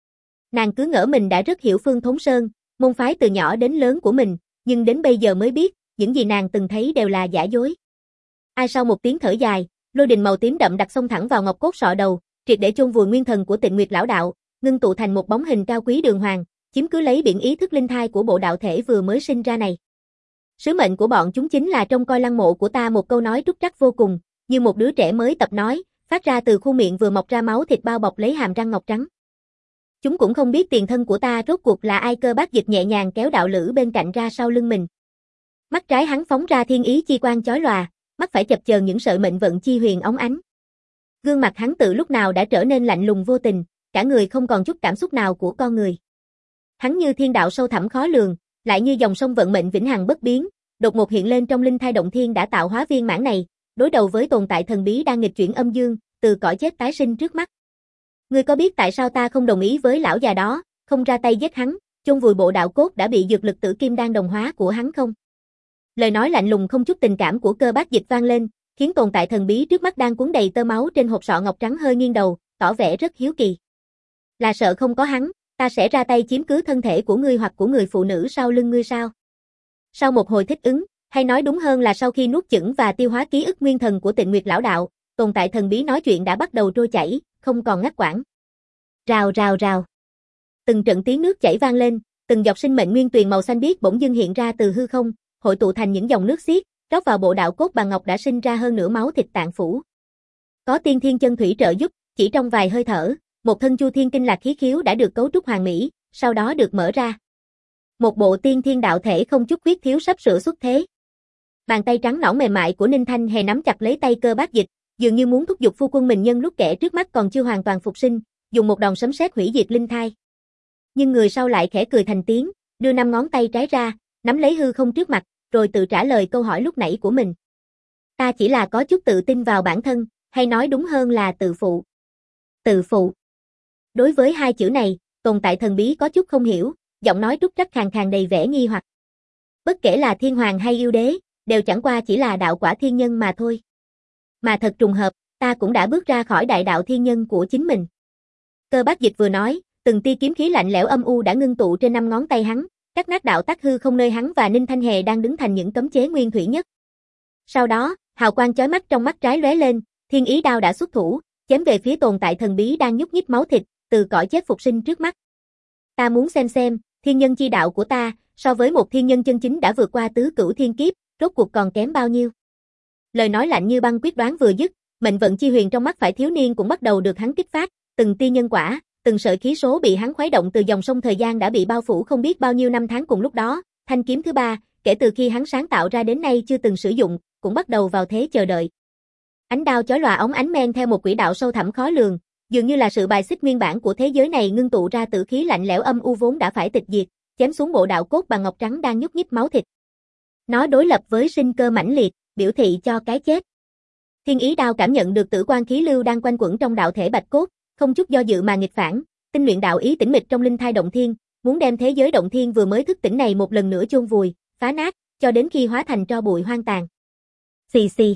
Nàng cứ ngỡ mình đã rất hiểu Phương Thốn Sơn, môn phái từ nhỏ đến lớn của mình, nhưng đến bây giờ mới biết, những gì nàng từng thấy đều là giả dối. Ai sau một tiếng thở dài, lôi đình màu tím đậm đặt xông thẳng vào ngọc cốt sọ đầu, triệt để chôn vùi nguyên thần của Tịnh Nguyệt lão đạo, ngưng tụ thành một bóng hình cao quý đường hoàng, chiếm cứ lấy biển ý thức linh thai của bộ đạo thể vừa mới sinh ra này. Sứ mệnh của bọn chúng chính là trông coi lăng mộ của ta, một câu nói trúc trắc vô cùng, như một đứa trẻ mới tập nói, phát ra từ khuôn miệng vừa mọc ra máu thịt bao bọc lấy hàm răng ngọc trắng. Chúng cũng không biết tiền thân của ta rốt cuộc là ai. Cơ Bác Dịch nhẹ nhàng kéo đạo lữ bên cạnh ra sau lưng mình. Mắt trái hắn phóng ra thiên ý chi quang chói lòa, mắt phải chập chờn những sợi mệnh vận chi huyền óng ánh. Gương mặt hắn từ lúc nào đã trở nên lạnh lùng vô tình, cả người không còn chút cảm xúc nào của con người. Hắn như thiên đạo sâu thẳm khó lường, lại như dòng sông vận mệnh vĩnh hằng bất biến, đột ngột hiện lên trong linh thai động thiên đã tạo hóa viên mãn này, đối đầu với tồn tại thần bí đang nghịch chuyển âm dương, từ cõi chết tái sinh trước mắt. Ngươi có biết tại sao ta không đồng ý với lão già đó, không ra tay giết hắn, chôn vùi bộ đạo cốt đã bị dược lực tử kim đan đồng hóa của hắn không? Lời nói lạnh lùng không chút tình cảm của Cơ Bác Dịch vang lên, khiến tồn tại thần bí trước mắt đang cuốn đầy tơ máu trên hộp sọ ngọc trắng hơi nghiêng đầu, tỏ vẻ rất hiếu kỳ. Là sợ không có hắn, ta sẽ ra tay chiếm cứ thân thể của ngươi hoặc của người phụ nữ sau lưng ngươi sao? Sau một hồi thích ứng, hay nói đúng hơn là sau khi nuốt chửng và tiêu hóa ký ức nguyên thần của Tịnh Nguyệt lão đạo, tồn tại thần bí nói chuyện đã bắt đầu trôi chảy, không còn ngắt quãng. Rào rào rào. Từng trận tiếng nước chảy vang lên, từng dọc sinh mệnh nguyên tuyền màu xanh biếc bỗng dưng hiện ra từ hư không, hội tụ thành những dòng nước xiết, rót vào bộ đạo cốt bằng ngọc đã sinh ra hơn nửa máu thịt tạng phủ. Có tiên thiên chân thủy trợ giúp, chỉ trong vài hơi thở, một thân chu thiên kinh lạc khí khiếu đã được cấu trúc hoàn mỹ, sau đó được mở ra. Một bộ tiên thiên đạo thể không chút khuyết thiếu sắp sửa xuất thế. Bàn tay trắng nõn mềm mại của Ninh Thanh Hề nắm chặt lấy tay Cơ Bác Dịch, dường như muốn thúc giục phu quân mình nhân lúc kẻ trước mắt còn chưa hoàn toàn phục sinh, dùng một đòn sấm sét hủy diệt linh thai. Nhưng người sau lại khẽ cười thành tiếng, đưa năm ngón tay trái ra, nắm lấy hư không trước mặt, rồi tự trả lời câu hỏi lúc nãy của mình. Ta chỉ là có chút tự tin vào bản thân, hay nói đúng hơn là tự phụ. Tự phụ. Đối với hai chữ này, tồn tại thần bí có chút không hiểu, giọng nói trúc trắc khàn khàn đầy vẻ nghi hoặc. Bất kể là thiên hoàng hay yêu đế, đều chẳng qua chỉ là đạo quả thiên nhân mà thôi. Mà thật trùng hợp, ta cũng đã bước ra khỏi đại đạo thiên nhân của chính mình. Cơ Bác Dịch vừa nói, từng tia kiếm khí lạnh lẽo âm u đã ngưng tụ trên năm ngón tay hắn, cắt nát đạo tắc hư không nơi hắn và Ninh Thanh Hề đang đứng thành những cấm chế nguyên thủy nhất. Sau đó, hào quang chói mắt trong mắt trái lóe lên, thiên ý đao đã xuất thủ, chém về phía tồn tại thần bí đang nhúc nhích máu thịt, từ cõi chết phục sinh trước mắt. Ta muốn xem xem, thiên nhân chi đạo của ta, so với một thiên nhân chân chính đã vượt qua tứ cửu thiên kiếp, rốt cuộc còn kém bao nhiêu. Lời nói lạnh như băng quyết đoán vừa dứt, mệnh vận chi huyền trong mắt phải thiếu niên cũng bắt đầu được hắn kích phát, từng tia nhân quả, từng sợi khí số bị hắn khuấy động từ dòng sông thời gian đã bị bao phủ không biết bao nhiêu năm tháng cùng lúc đó, thanh kiếm thứ ba, kể từ khi hắn sáng tạo ra đến nay chưa từng sử dụng, cũng bắt đầu vào thế chờ đợi. Ánh đao chói lòa óng ánh men theo một quỹ đạo sâu thẳm khó lường, dường như là sự bài xích nguyên bản của thế giới này ngưng tụ ra tử khí lạnh lẽo âm u vốn đã phải tịch diệt, chém xuống bộ đạo cốt bằng ngọc trắng đang nhúc nhích máu thịt. Nó đối lập với sinh cơ mãnh liệt, biểu thị cho cái chết. Thiên ý đao cảm nhận được tử quan khí lưu đang quanh quẩn trong đạo thể bạch cốt, không chút do dự mà nghịch phản, tinh luyện đạo ý tĩnh mịch trong linh thai động thiên, muốn đem thế giới động thiên vừa mới thức tỉnh này một lần nữa chôn vùi, phá nát, cho đến khi hóa thành tro bụi hoang tàn. Xì xì.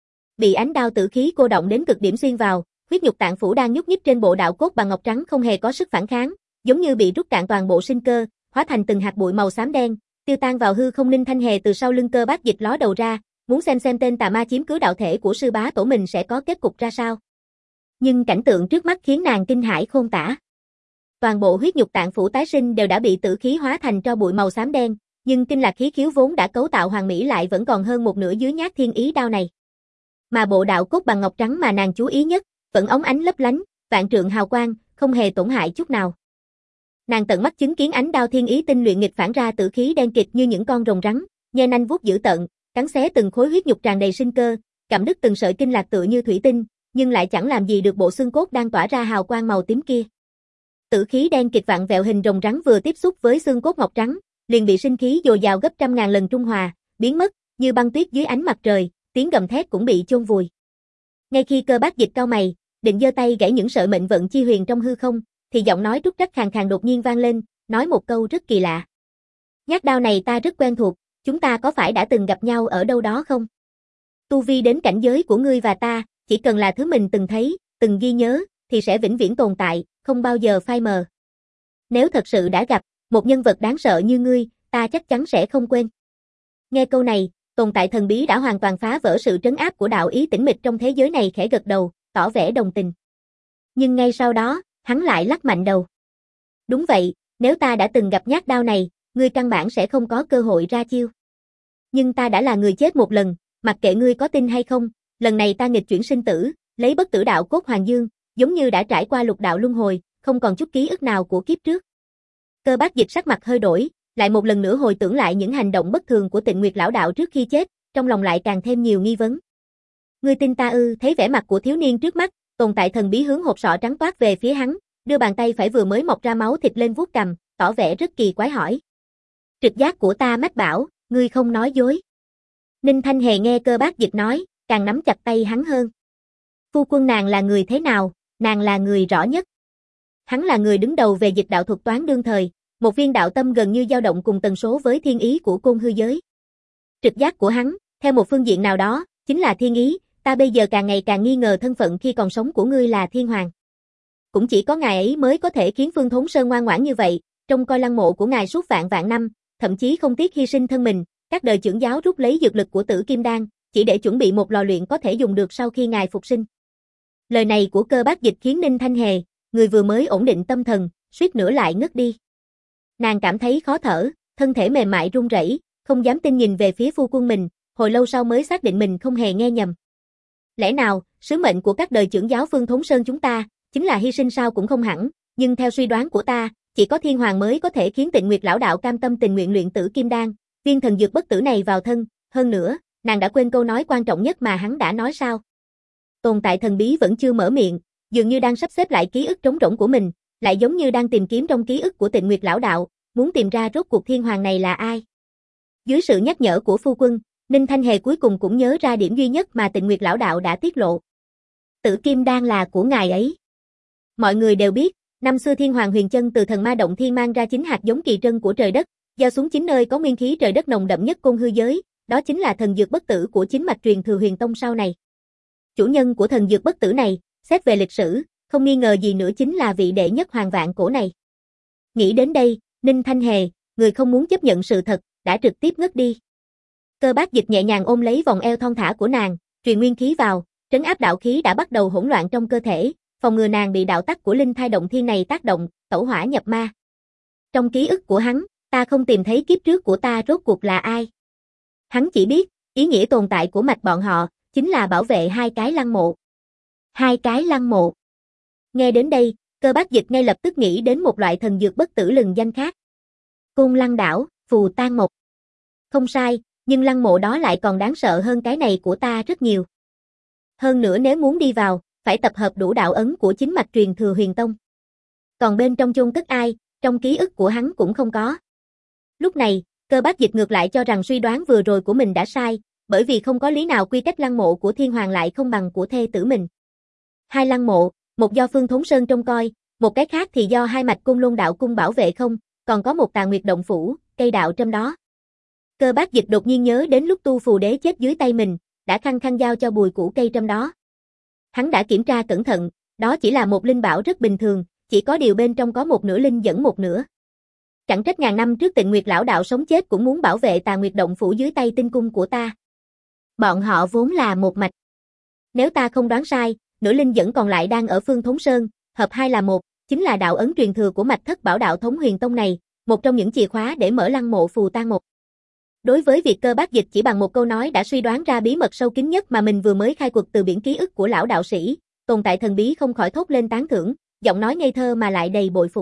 Bị ánh đao tử khí cô động đến cực điểm xuyên vào, huyết nhục tạng phủ đang nhúc nhích trên bộ đạo cốt bằng ngọc trắng không hề có sức phản kháng, giống như bị rút cạn toàn bộ sinh cơ, hóa thành từng hạt bụi màu xám đen, tiêu tan vào hư không. Ninh Thanh Hề từ sau lưng Cơ Bác Dịch ló đầu ra, muốn xem xem tên tà ma chiếm cứ đạo thể của sư bá tổ mình sẽ có kết cục ra sao. Nhưng cảnh tượng trước mắt khiến nàng kinh hãi khôn tả. Toàn bộ huyết nhục tạng phủ tái sinh đều đã bị tử khí hóa thành tro bụi màu xám đen, nhưng kinh lạc khí khiếu vốn đã cấu tạo hoàn mỹ lại vẫn còn hơn một nửa dưới nhát thiên ý đao này. Mà bộ đạo cốt bằng ngọc trắng mà nàng chú ý nhất, vẫn óng ánh lấp lánh, vạn trượng hào quang, không hề tổn hại chút nào. Nàng tận mắt chứng kiến ánh đao thiên ý tinh luyện nghịch phản ra tử khí đen kịt như những con rồng rắn, nhe nanh vuốt dữ tợn, cắn xé từng khối huyết nhục tràn đầy sinh cơ, cặm đứt từng sợi kinh lạc tựa như thủy tinh, nhưng lại chẳng làm gì được bộ xương cốt đang tỏa ra hào quang màu tím kia. Tử khí đen kịt vặn vẹo hình rồng rắn vừa tiếp xúc với xương cốt ngọc trắng, liền bị sinh khí dồi dào gấp trăm ngàn lần trung hòa, biến mất như băng tuyết dưới ánh mặt trời, tiếng gầm thét cũng bị chôn vùi. Ngay khi Cơ Bác Dịch cau mày, định giơ tay gãy những sợi mệnh vận chi huyền trong hư không, thì giọng nói trúc trắc khàn khàn đột nhiên vang lên, nói một câu rất kỳ lạ. Nhát đao này ta rất quen thuộc, chúng ta có phải đã từng gặp nhau ở đâu đó không? Tu vi đến cảnh giới của ngươi và ta, chỉ cần là thứ mình từng thấy, từng ghi nhớ, thì sẽ vĩnh viễn tồn tại, không bao giờ phai mờ. Nếu thật sự đã gặp một nhân vật đáng sợ như ngươi, ta chắc chắn sẽ không quên. Nghe câu này, tồn tại thần bí đã hoàn toàn phá vỡ sự trấn áp của đạo ý tĩnh mịch trong thế giới này, khẽ gật đầu, tỏ vẻ đồng tình. Nhưng ngay sau đó, hắn lại lắc mạnh đầu. Đúng vậy, nếu ta đã từng gặp nhát đao này, ngươi căn bản sẽ không có cơ hội ra chiêu. Nhưng ta đã là người chết một lần, mặc kệ ngươi có tin hay không, lần này ta nghịch chuyển sinh tử, lấy bất tử đạo cốt hoàng dương, giống như đã trải qua lục đạo luân hồi, không còn chút ký ức nào của kiếp trước. Cơ Bác Dịch sắc mặt hơi đổi, lại một lần nữa hồi tưởng lại những hành động bất thường của Tịnh Nguyệt lão đạo trước khi chết, trong lòng lại càng thêm nhiều nghi vấn. Ngươi tin ta ư? Thấy vẻ mặt của thiếu niên trước mắt, tồn tại thần bí hướng hộp sọ trắng toát về phía hắn, đưa bàn tay phải vừa mới mọc ra máu thịt lên vuốt cằm, tỏ vẻ rất kỳ quái hỏi. Trực giác của ta mách bảo, ngươi không nói dối. Ninh Thanh Hề nghe Cơ Bác Dịch nói, càng nắm chặt tay hắn hơn. Phu quân nàng là người thế nào, nàng là người rõ nhất. Hắn là người đứng đầu về dịch đạo thuật toán đương thời, một viên đạo tâm gần như dao động cùng tần số với thiên ý của côn hư giới. Trực giác của hắn, theo một phương diện nào đó, chính là thiên ý, ta bây giờ càng ngày càng nghi ngờ thân phận khi còn sống của ngươi là thiên hoàng. Cũng chỉ có ngài ấy mới có thể khiến Phương Thốn Sơn ngoan ngoãn như vậy, trông coi lăng mộ của ngài suốt vạn vạn năm, thậm chí không tiếc hy sinh thân mình, các đời trưởng giáo rút lấy dược lực của Tử Kim Đan, chỉ để chuẩn bị một lò luyện có thể dùng được sau khi ngài phục sinh. Lời này của Cơ Bác Dịch khiến Ninh Thanh Hề, người vừa mới ổn định tâm thần, suýt nữa lại ngất đi. Nàng cảm thấy khó thở, thân thể mềm mại run rẩy, không dám tin nhìn về phía phu quân mình, hồi lâu sau mới xác định mình không hề nghe nhầm. Lẽ nào, sứ mệnh của các đời trưởng giáo Phương Thốn Sơn chúng ta, chính là hy sinh sao cũng không hẳn, nhưng theo suy đoán của ta, chỉ có thiên hoàng mới có thể khiến Tịnh Nguyệt lão đạo cam tâm tình nguyện luyện Tử Kim Đan, viên thần dược bất tử này vào thân, hơn nữa, nàng đã quên câu nói quan trọng nhất mà hắn đã nói sao? Tồn tại thần bí vẫn chưa mở miệng, dường như đang sắp xếp lại ký ức trống rỗng của mình, lại giống như đang tìm kiếm trong ký ức của Tịnh Nguyệt lão đạo, muốn tìm ra rốt cuộc thiên hoàng này là ai. Dưới sự nhắc nhở của phu quân, Ninh Thanh Hề cuối cùng cũng nhớ ra điểm duy nhất mà Tịnh Nguyệt lão đạo đã tiết lộ. Tử Kim Đan là của ngài ấy. Mọi người đều biết, năm xưa thiên hoàng Huyền Chân từ thần ma động thiên mang ra chính hạt giống kỳ trân của trời đất, gieo xuống chính nơi có nguyên khí trời đất nồng đậm nhất côn hư giới, đó chính là thần dược bất tử của chính mạch truyền thừa Huyền Tông sau này. Chủ nhân của thần dược bất tử này, xét về lịch sử, không nghi ngờ gì nữa chính là vị đệ nhất hoàng vạn cổ này. Nghĩ đến đây, Ninh Thanh Hề, người không muốn chấp nhận sự thật, đã trực tiếp ngất đi. Cơ Bác Dịch nhẹ nhàng ôm lấy vòng eo thon thả của nàng, truyền nguyên khí vào, trấn áp đạo khí đã bắt đầu hỗn loạn trong cơ thể, phòng ngừa nàng bị đạo tắc của linh thai động thiên này tác động, tẩu hỏa nhập ma. Trong ký ức của hắn, ta không tìm thấy kiếp trước của ta rốt cuộc là ai. Hắn chỉ biết, ý nghĩa tồn tại của mạch bọn họ, chính là bảo vệ hai cái lăng mộ. Hai cái lăng mộ. Nghe đến đây, Cơ Bác Dịch ngay lập tức nghĩ đến một loại thần dược bất tử lừng danh khác. Côn Lăng Đảo, Phù Tang Mộc. Không sai, nhưng lăng mộ đó lại còn đáng sợ hơn cái này của ta rất nhiều. Hơn nữa nếu muốn đi vào, phải tập hợp đủ đạo ấn của chính mạch truyền thừa Huyền Tông. Còn bên trong chôn cất ai, trong ký ức của hắn cũng không có. Lúc này, Cơ Bác Dịch ngược lại cho rằng suy đoán vừa rồi của mình đã sai, bởi vì không có lý nào quy cách lăng mộ của thiên hoàng lại không bằng của thê tử mình. Hai lăng mộ, một do Phương Thốn Sơn trông coi, một cái khác thì do hai mạch Côn Lôn đạo cung bảo vệ không, còn có một Tà Nguyệt động phủ, cây đạo trong đó. Cơ Bác Dịch đột nhiên nhớ đến lúc Tu Phù Đế chết dưới tay mình, đã khăng khăng giao cho bùi củ cây trong đó. Hắn đã kiểm tra cẩn thận, đó chỉ là một linh bảo rất bình thường, chỉ có điều bên trong có một nửa linh dẫn một nửa. Chẳng trách ngàn năm trước Tịnh Nguyệt lão đạo sống chết cũng muốn bảo vệ Tà Nguyệt động phủ dưới tay tinh cung của ta. Bọn họ vốn là một mạch. Nếu ta không đoán sai, nửa linh dẫn còn lại đang ở Phương Thốn Sơn, hợp hai là một, chính là đạo ấn truyền thừa của mạch thất bảo đạo thống Huyền Tông này, một trong những chìa khóa để mở lăng mộ Phù Tang Mộc. Đối với việc Cơ Bác Dịch chỉ bằng một câu nói đã suy đoán ra bí mật sâu kín nhất mà mình vừa mới khai quật từ biển ký ức của lão đạo sĩ, tồn tại thần bí không khỏi thốt lên tán thưởng, giọng nói ngây thơ mà lại đầy bội phục.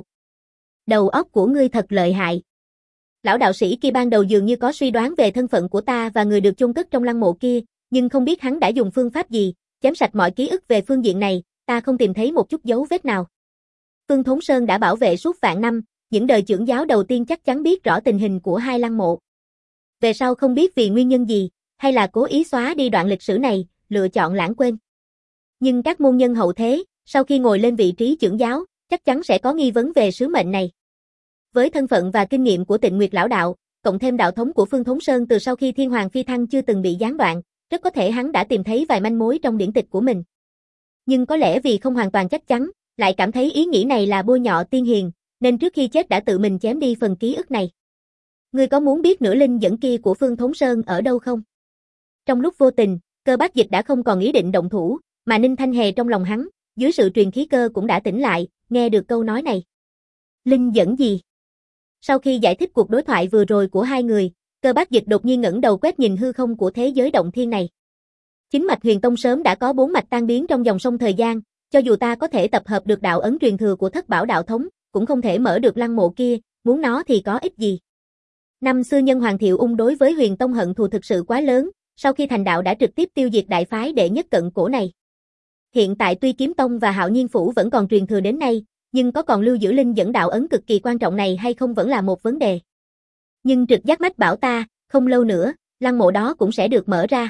Đầu óc của ngươi thật lợi hại. Lão đạo sĩ kia ban đầu dường như có suy đoán về thân phận của ta và người được chôn cất trong lăng mộ kia, nhưng không biết hắn đã dùng phương pháp gì, chém sạch mọi ký ức về phương diện này, ta không tìm thấy một chút dấu vết nào. Phương Thốn Sơn đã bảo vệ suốt vạn năm, những đời trưởng giáo đầu tiên chắc chắn biết rõ tình hình của hai lăng mộ. Về sau không biết vì nguyên nhân gì, hay là cố ý xóa đi đoạn lịch sử này, lựa chọn lãng quên. Nhưng các môn nhân hậu thế, sau khi ngồi lên vị trí trưởng giáo, chắc chắn sẽ có nghi vấn về sứ mệnh này. Với thân phận và kinh nghiệm của Tịnh Nguyệt lão đạo, cộng thêm đạo thống của Phương Thốn Sơn từ sau khi Thiên Hoàng phi thăng chưa từng bị gián đoạn, rất có thể hắn đã tìm thấy vài manh mối trong điển tịch của mình. Nhưng có lẽ vì không hoàn toàn chắc chắn, lại cảm thấy ý nghĩ này là bôi nhọ tiên hiền, nên trước khi chết đã tự mình chém đi phần ký ức này. Ngươi có muốn biết nửa linh dẫn kia của Phương Thốn Sơn ở đâu không? Trong lúc vô tình, Cơ Bác Dịch đã không còn ý định động thủ, mà Ninh Thanh Hề trong lòng hắn, dưới sự truyền khí cơ cũng đã tỉnh lại, nghe được câu nói này. Linh dẫn gì? Sau khi giải thích cuộc đối thoại vừa rồi của hai người, Cơ Bác Dịch đột nhiên ngẩng đầu quét nhìn hư không của thế giới động thiên này. Chính mạch Huyền Tông sớm đã có bốn mạch tan biến trong dòng sông thời gian, cho dù ta có thể tập hợp được đạo ấn truyền thừa của Thất Bảo đạo thống, cũng không thể mở được lăng mộ kia, muốn nó thì có ích gì. Năm xưa nhân Hoàng Thiệu Ung đối với Huyền Tông hận thù thực sự quá lớn, sau khi thành đạo đã trực tiếp tiêu diệt đại phái đệ nhất cận cổ này. Hiện tại tuy Kiếm Tông và Hạo Nhiên Phủ vẫn còn truyền thừa đến nay, nhưng có còn lưu giữ linh dẫn đạo ấn cực kỳ quan trọng này hay không vẫn là một vấn đề. Nhưng trực giác mách bảo ta, không lâu nữa, lăng mộ đó cũng sẽ được mở ra.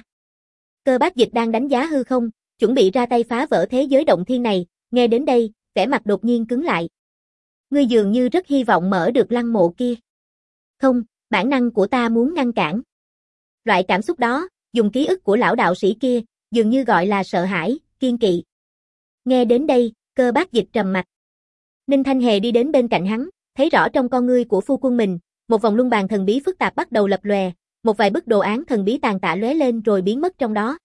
Cơ Bác Dịch đang đánh giá hư không, chuẩn bị ra tay phá vỡ thế giới động thiên này, nghe đến đây, vẻ mặt đột nhiên cứng lại. Ngươi dường như rất hy vọng mở được lăng mộ kia. Không, bản năng của ta muốn ngăn cản. Loại cảm xúc đó, dùng ký ức của lão đạo sĩ kia, dường như gọi là sợ hãi, kiên kỵ. Nghe đến đây, Cơ Bác Dịch trầm mặt. Ninh Thanh Hề đi đến bên cạnh hắn, thấy rõ trong con ngươi của phu quân mình, một vòng luân bàn thần bí phức tạp bắt đầu lập lòe, một vài bức đồ án thần bí tàn tạ lóe lên rồi biến mất trong đó.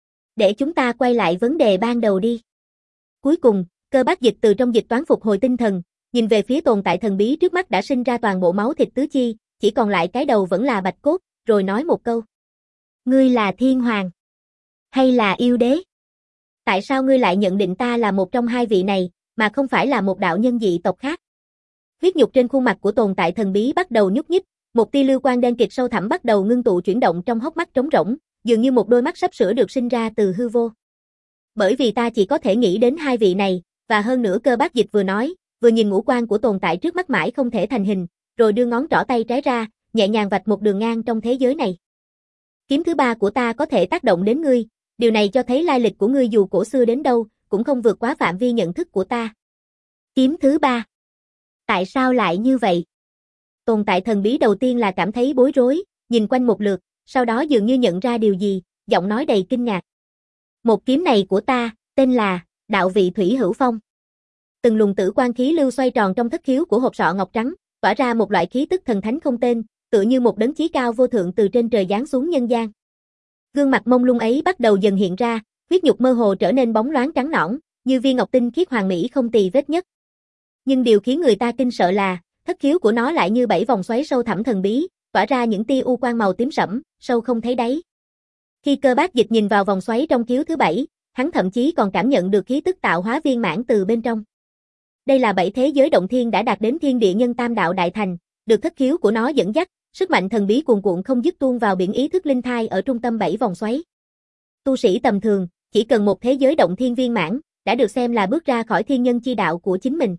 Để chúng ta quay lại vấn đề ban đầu đi. Cuối cùng, Cơ Bác Dịch từ trong dịch toán phục hồi tinh thần, nhìn về phía tồn tại thần bí trước mắt đã sinh ra toàn bộ máu thịt tứ chi, chỉ còn lại cái đầu vẫn là bạch cốt, rồi nói một câu. Ngươi là thiên hoàng? Hay là yêu đế? Tại sao ngươi lại nhận định ta là một trong hai vị này, mà không phải là một đạo nhân dị tộc khác? Huyết nhục trên khuôn mặt của tồn tại thần bí bắt đầu nhúc nhích, một tia lưu quang đen kịt sâu thẳm bắt đầu ngưng tụ chuyển động trong hốc mắt trống rỗng, dường như một đôi mắt sắp sửa được sinh ra từ hư vô. Bởi vì ta chỉ có thể nghĩ đến hai vị này, và hơn nữa Cơ Bác Dịch vừa nói, vừa nhìn ngũ quan của tồn tại trước mắt mãi không thể thành hình, rồi đưa ngón trỏ tay trái ra, nhẹ nhàng vạch một đường ngang trong thế giới này. Kiếm thứ ba của ta có thể tác động đến ngươi, điều này cho thấy lai lịch của ngươi dù cổ xưa đến đâu, cũng không vượt quá phạm vi nhận thức của ta. Kiếm thứ ba. Tại sao lại như vậy? Tồn tại thần bí đầu tiên là cảm thấy bối rối, nhìn quanh một lượt, sau đó dường như nhận ra điều gì, giọng nói đầy kinh ngạc. Một kiếm này của ta, tên là Đạo Vị Thủy Hữu Phong. Từng luồng tử quang khí lưu xoay tròn trong thất khiếu của hộp sọ ngọc trắng, tỏa ra một loại khí tức thần thánh không tên, tựa như một đấng chí cao vô thượng từ trên trời giáng xuống nhân gian. Gương mặt mông lung ấy bắt đầu dần hiện ra, huyết nhục mơ hồ trở nên bóng loáng trắng nõn, như viên ngọc tinh khiết hoàn mỹ không tì vết nhất. Nhưng điều khiến người ta kinh sợ là, thất khiếu của nó lại như bảy vòng xoáy sâu thẳm thần bí, tỏa ra những tia u quang màu tím sẫm, sâu không thấy đáy. Khi Cơ Bác Dịch nhìn vào vòng xoáy trong khiếu thứ bảy, hắn thậm chí còn cảm nhận được khí tức tạo hóa viên mãn từ bên trong. Đây là bảy thế giới động thiên đã đạt đến thiên địa nhân tam đạo đại thành, được thất khiếu của nó dẫn dắt, sức mạnh thần bí cuồn cuộn không dứt tuôn vào biển ý thức linh thai ở trung tâm bảy vòng xoáy. Tu sĩ tầm thường, chỉ cần một thế giới động thiên viên mãn, đã được xem là bước ra khỏi thiên nhân chi đạo của chính mình.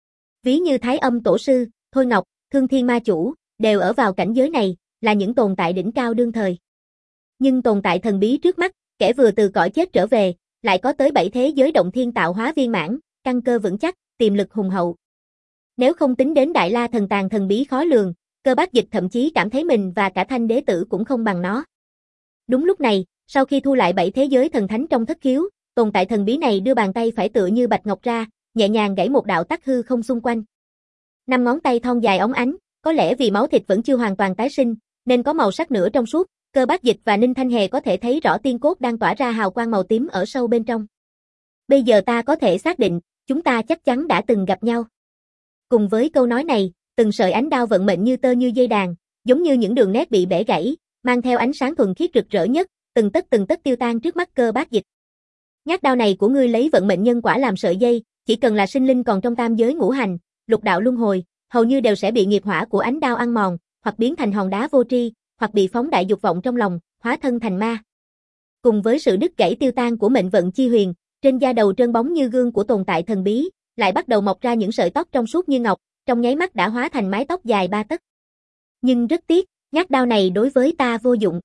Ví như Thái Âm Tổ Sư, Thôi Ngọc, Thương Thiên Ma Chủ, đều ở vào cảnh giới này, là những tồn tại đỉnh cao đương thời. Nhưng tồn tại thần bí trước mắt, kẻ vừa từ cõi chết trở về, lại có tới bảy thế giới động thiên tạo hóa viên mãn, căn cơ vững chắc, tiềm lực hùng hậu. Nếu không tính đến Đại La thần tàng thần bí khó lường, Cơ Bác Dịch thậm chí cảm thấy mình và cả Thanh Đế Tử cũng không bằng nó. Đúng lúc này, sau khi thu lại bảy thế giới thần thánh trong thất khiếu, tồn tại thần bí này đưa bàn tay phải tựa như bạch ngọc ra, nhẹ nhàng gãy một đạo tắc hư không xung quanh. Năm ngón tay thon dài óng ánh, có lẽ vì máu thịt vẫn chưa hoàn toàn tái sinh, nên có màu sắc nửa trong suốt, Cơ Bác Dịch và Ninh Thanh Hề có thể thấy rõ tiên cốt đang tỏa ra hào quang màu tím ở sâu bên trong. Bây giờ ta có thể xác định, chúng ta chắc chắn đã từng gặp nhau. Cùng với câu nói này, từng sợi ánh đao vận mệnh như tơ như dây đàn, giống như những đường nét bị bẻ gãy, mang theo ánh sáng thuần khiết rực rỡ nhất, từng tấc từng tấc tiêu tan trước mắt Cơ Bác Dịch. Nhát đao này của ngươi lấy vận mệnh nhân quả làm sợi dây, chỉ cần là sinh linh còn trong tam giới ngũ hành, lục đạo luân hồi, hầu như đều sẽ bị nghiệp hỏa của ánh đao ăn mòn, hoặc biến thành hòn đá vô tri, hoặc bị phóng đại dục vọng trong lòng, hóa thân thành ma. Cùng với sự đứt gãy tiêu tan của mệnh vận chi huyền, trên da đầu trơn bóng như gương của tồn tại thần bí, lại bắt đầu mọc ra những sợi tóc trong suốt như ngọc, trong nháy mắt đã hóa thành mái tóc dài ba tấc. Nhưng rất tiếc, nhát đao này đối với ta vô dụng.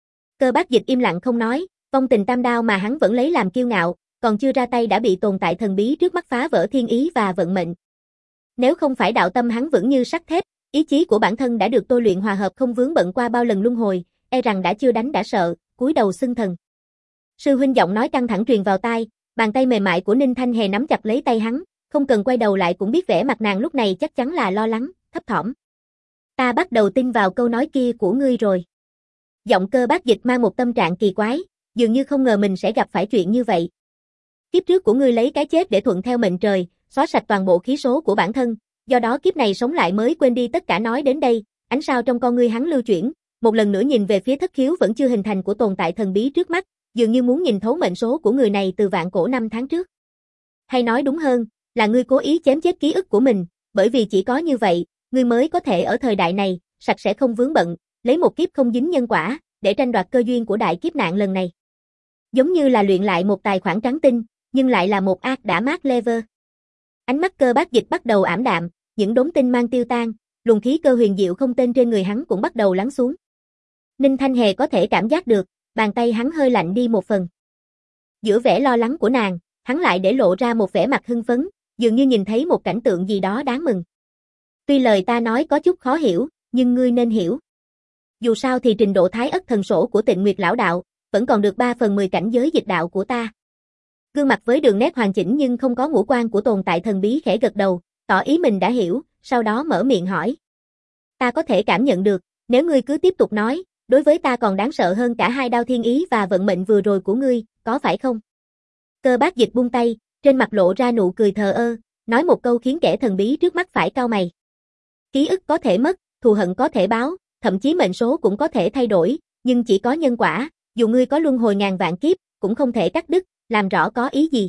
Cơ Bác Dịch im lặng không nói, vong tình tam đao mà hắn vẫn lấy làm kiêu ngạo, còn chưa ra tay đã bị tồn tại thần bí trước mắt phá vỡ thiên ý và vận mệnh. Nếu không phải đạo tâm hắn vững như sắt thép, ý chí của bản thân đã được tôi luyện hòa hợp không vướng bận qua bao lần luân hồi, e rằng đã chưa đánh đã sợ, cúi đầu xưng thần. Sư huynh giọng nói căng thẳng truyền vào tai, bàn tay mềm mại của Ninh Thanh Hề nắm chặt lấy tay hắn, không cần quay đầu lại cũng biết vẻ mặt nàng lúc này chắc chắn là lo lắng, thấp thỏm. Ta bắt đầu tin vào câu nói kia của ngươi rồi. Giọng Cơ Bác Dịch mang một tâm trạng kỳ quái, dường như không ngờ mình sẽ gặp phải chuyện như vậy. Kiếp trước của ngươi lấy cái chết để thuận theo mệnh trời, xóa sạch toàn bộ khí số của bản thân, do đó kiếp này sống lại mới quên đi tất cả. Nói đến đây, ánh sao trong con ngươi hắn lưu chuyển, một lần nữa nhìn về phía thất khiếu vẫn chưa hình thành của tồn tại thần bí trước mắt, dường như muốn nhìn thấu mệnh số của người này từ vạn cổ năm tháng trước. Hay nói đúng hơn, là ngươi cố ý chém chết ký ức của mình, bởi vì chỉ có như vậy, ngươi mới có thể ở thời đại này, sạch sẽ không vướng bận, lấy một kiếp không dính nhân quả, để tranh đoạt cơ duyên của đại kiếp nạn lần này. Giống như là luyện lại một tài khoản trắng tinh, nhưng lại là một ác đã mát lever. Ánh mắt Cơ Bác Dịch bắt đầu ảm đạm, những đốm tinh mang tiêu tan, luồng khí cơ huyền diệu không tên trên người hắn cũng bắt đầu lắng xuống. Ninh Thanh Hề có thể cảm giác được, bàn tay hắn hơi lạnh đi một phần. Giữa vẻ lo lắng của nàng, hắn lại để lộ ra một vẻ mặt hưng phấn, dường như nhìn thấy một cảnh tượng gì đó đáng mừng. Tuy lời ta nói có chút khó hiểu, nhưng ngươi nên hiểu. Dù sao thì trình độ thái ất thần sổ của Tịnh Nguyệt lão đạo, vẫn còn được ba phần mười cảnh giới dịch đạo của ta. Gương mặt với đường nét hoàn chỉnh nhưng không có ngũ quan của tồn tại thần bí khẽ gật đầu, tỏ ý mình đã hiểu, sau đó mở miệng hỏi. Ta có thể cảm nhận được, nếu ngươi cứ tiếp tục nói, đối với ta còn đáng sợ hơn cả hai đao thiên ý và vận mệnh vừa rồi của ngươi, có phải không? Cơ Bác Dịch buông tay, trên mặt lộ ra nụ cười thờ ơ, nói một câu khiến kẻ thần bí trước mắt phải cau mày. Ký ức có thể mất, thù hận có thể báo, thậm chí mệnh số cũng có thể thay đổi, nhưng chỉ có nhân quả, dù ngươi có luân hồi ngàn vạn kiếp, cũng không thể cắt đứt, làm rõ có ý gì.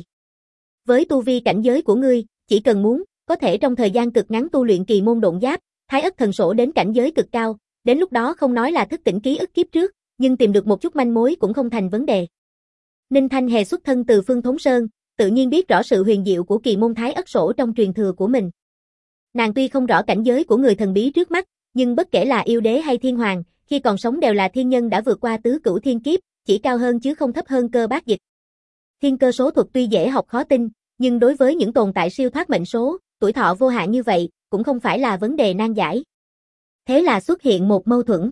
Với tu vi cảnh giới của ngươi, chỉ cần muốn, có thể trong thời gian cực ngắn tu luyện kỳ môn độn giáp, thái ất thần sổ đến cảnh giới cực cao, đến lúc đó không nói là thức tỉnh ký ức kiếp trước, nhưng tìm được một chút manh mối cũng không thành vấn đề. Ninh Thanh Hề xuất thân từ Phương Thốn Sơn, tự nhiên biết rõ sự huyền diệu của kỳ môn thái ất sổ trong truyền thừa của mình. Nàng tuy không rõ cảnh giới của người thần bí trước mắt, nhưng bất kể là yêu đế hay thiên hoàng, khi còn sống đều là thiên nhân đã vượt qua tứ cửu thiên kiếp, chỉ cao hơn chứ không thấp hơn Cơ Bác Dịch. Thiên cơ số thuật tuy dễ học khó tin, nhưng đối với những tồn tại siêu thoát mệnh số, tuổi thọ vô hạn như vậy, cũng không phải là vấn đề nan giải. Thế là xuất hiện một mâu thuẫn.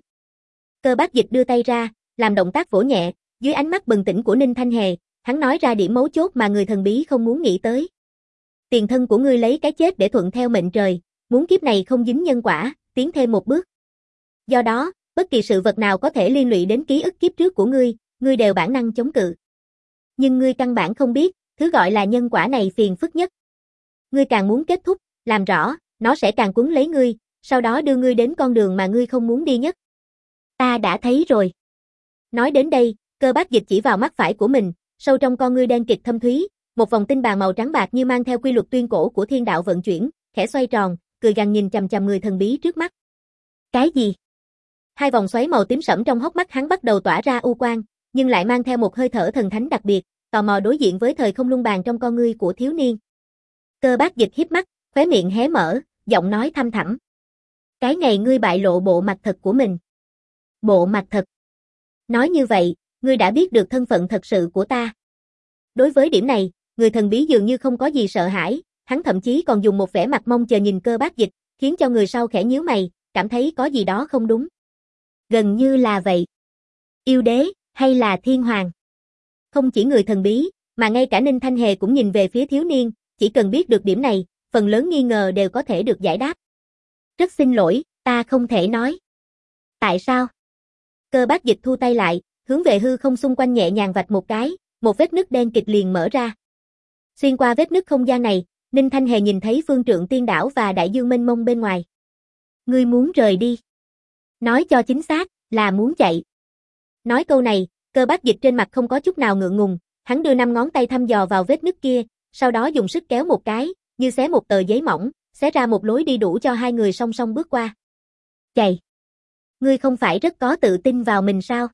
Cơ Bác Dịch đưa tay ra, làm động tác vỗ nhẹ, dưới ánh mắt bừng tỉnh của Ninh Thanh Hề, hắn nói ra điểm mấu chốt mà người thần bí không muốn nghĩ tới. Tiền thân của ngươi lấy cái chết để thuận theo mệnh trời, muốn kiếp này không dính nhân quả, tiến thêm một bước. Do đó, bất kỳ sự vật nào có thể liên lụy đến ký ức kiếp trước của ngươi, ngươi đều bản năng chống cự. Nhưng ngươi căn bản không biết, thứ gọi là nhân quả này phiền phức nhất. Ngươi càng muốn kết thúc, làm rõ, nó sẽ càng quấn lấy ngươi, sau đó đưa ngươi đến con đường mà ngươi không muốn đi nhất. Ta đã thấy rồi. Nói đến đây, Cơ Bác Dịch chỉ vào mắt phải của mình, sâu trong con ngươi đen kịt thâm thúy, một vòng tinh bàn màu trắng bạc như mang theo quy luật tuyên cổ của thiên đạo vận chuyển, khẽ xoay tròn, cười gằn nhìn chằm chằm người thần bí trước mắt. Cái gì? Hai vòng xoáy màu tím sẫm trong hốc mắt hắn bắt đầu tỏa ra u quang, nhưng lại mang theo một hơi thở thần thánh đặc biệt, tò mò đối diện với thời không luân bàn trong con ngươi của thiếu niên. Cơ Bác Dịch híp mắt, khóe miệng hé mở, giọng nói thăm thẳm. Cái ngày ngươi bại lộ bộ mặt thật của mình. Bộ mặt thật. Nói như vậy, ngươi đã biết được thân phận thật sự của ta. Đối với điểm này, người thần bí dường như không có gì sợ hãi, hắn thậm chí còn dùng một vẻ mặt mong chờ nhìn Cơ Bác Dịch, khiến cho người sau khẽ nhíu mày, cảm thấy có gì đó không đúng. Gần như là vậy. Yêu đế, hay là thiên hoàng? Không chỉ người thần bí, mà ngay cả Ninh Thanh Hề cũng nhìn về phía thiếu niên, chỉ cần biết được điểm này, phần lớn nghi ngờ đều có thể được giải đáp. Rất xin lỗi, ta không thể nói. Tại sao? Cơ Bác Dịch thu tay lại, hướng về hư không xung quanh nhẹ nhàng vạch một cái, một vết nứt đen kịt liền mở ra. Xuyên qua vết nứt không gian này, Ninh Thanh Hề nhìn thấy phương trượng tiên đảo và đại dương mênh mông bên ngoài. Ngươi muốn rời đi. Nói cho chính xác, là muốn chạy. Nói câu này, Cơ Bác Dịch trên mặt không có chút nào ngượng ngùng, hắn đưa năm ngón tay thăm dò vào vết nứt kia, sau đó dùng sức kéo một cái, như xé một tờ giấy mỏng, xé ra một lối đi đủ cho hai người song song bước qua. Chạy. Ngươi không phải rất có tự tin vào mình sao?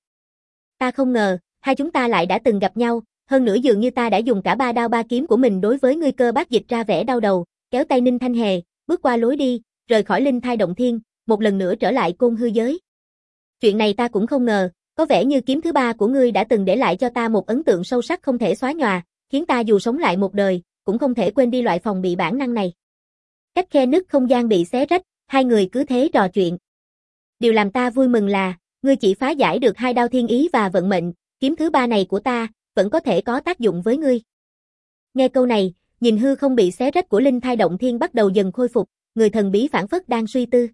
Ta không ngờ, hai chúng ta lại đã từng gặp nhau, hơn nữa dường như ta đã dùng cả ba đao ba kiếm của mình đối với ngươi. Cơ Bác Dịch ra vẻ đau đầu, kéo tay Ninh Thanh Hề, bước qua lối đi, rời khỏi linh thai động thiên, một lần nữa trở lại côn hư giới. Chuyện này ta cũng không ngờ, có vẻ như kiếm thứ ba của ngươi đã từng để lại cho ta một ấn tượng sâu sắc không thể xóa nhòa, khiến ta dù sống lại một đời, cũng không thể quên đi loại phòng bị bản năng này. Cách khe nứt không gian bị xé rách, hai người cứ thế trò chuyện. Điều làm ta vui mừng là, ngươi chỉ phá giải được hai đao thiên ý và vận mệnh, kiếm thứ ba này của ta, vẫn có thể có tác dụng với ngươi. Nghe câu này, nhìn hư không bị xé rách của linh thai động thiên bắt đầu dần khôi phục, người thần bí phảng phất đang suy tư.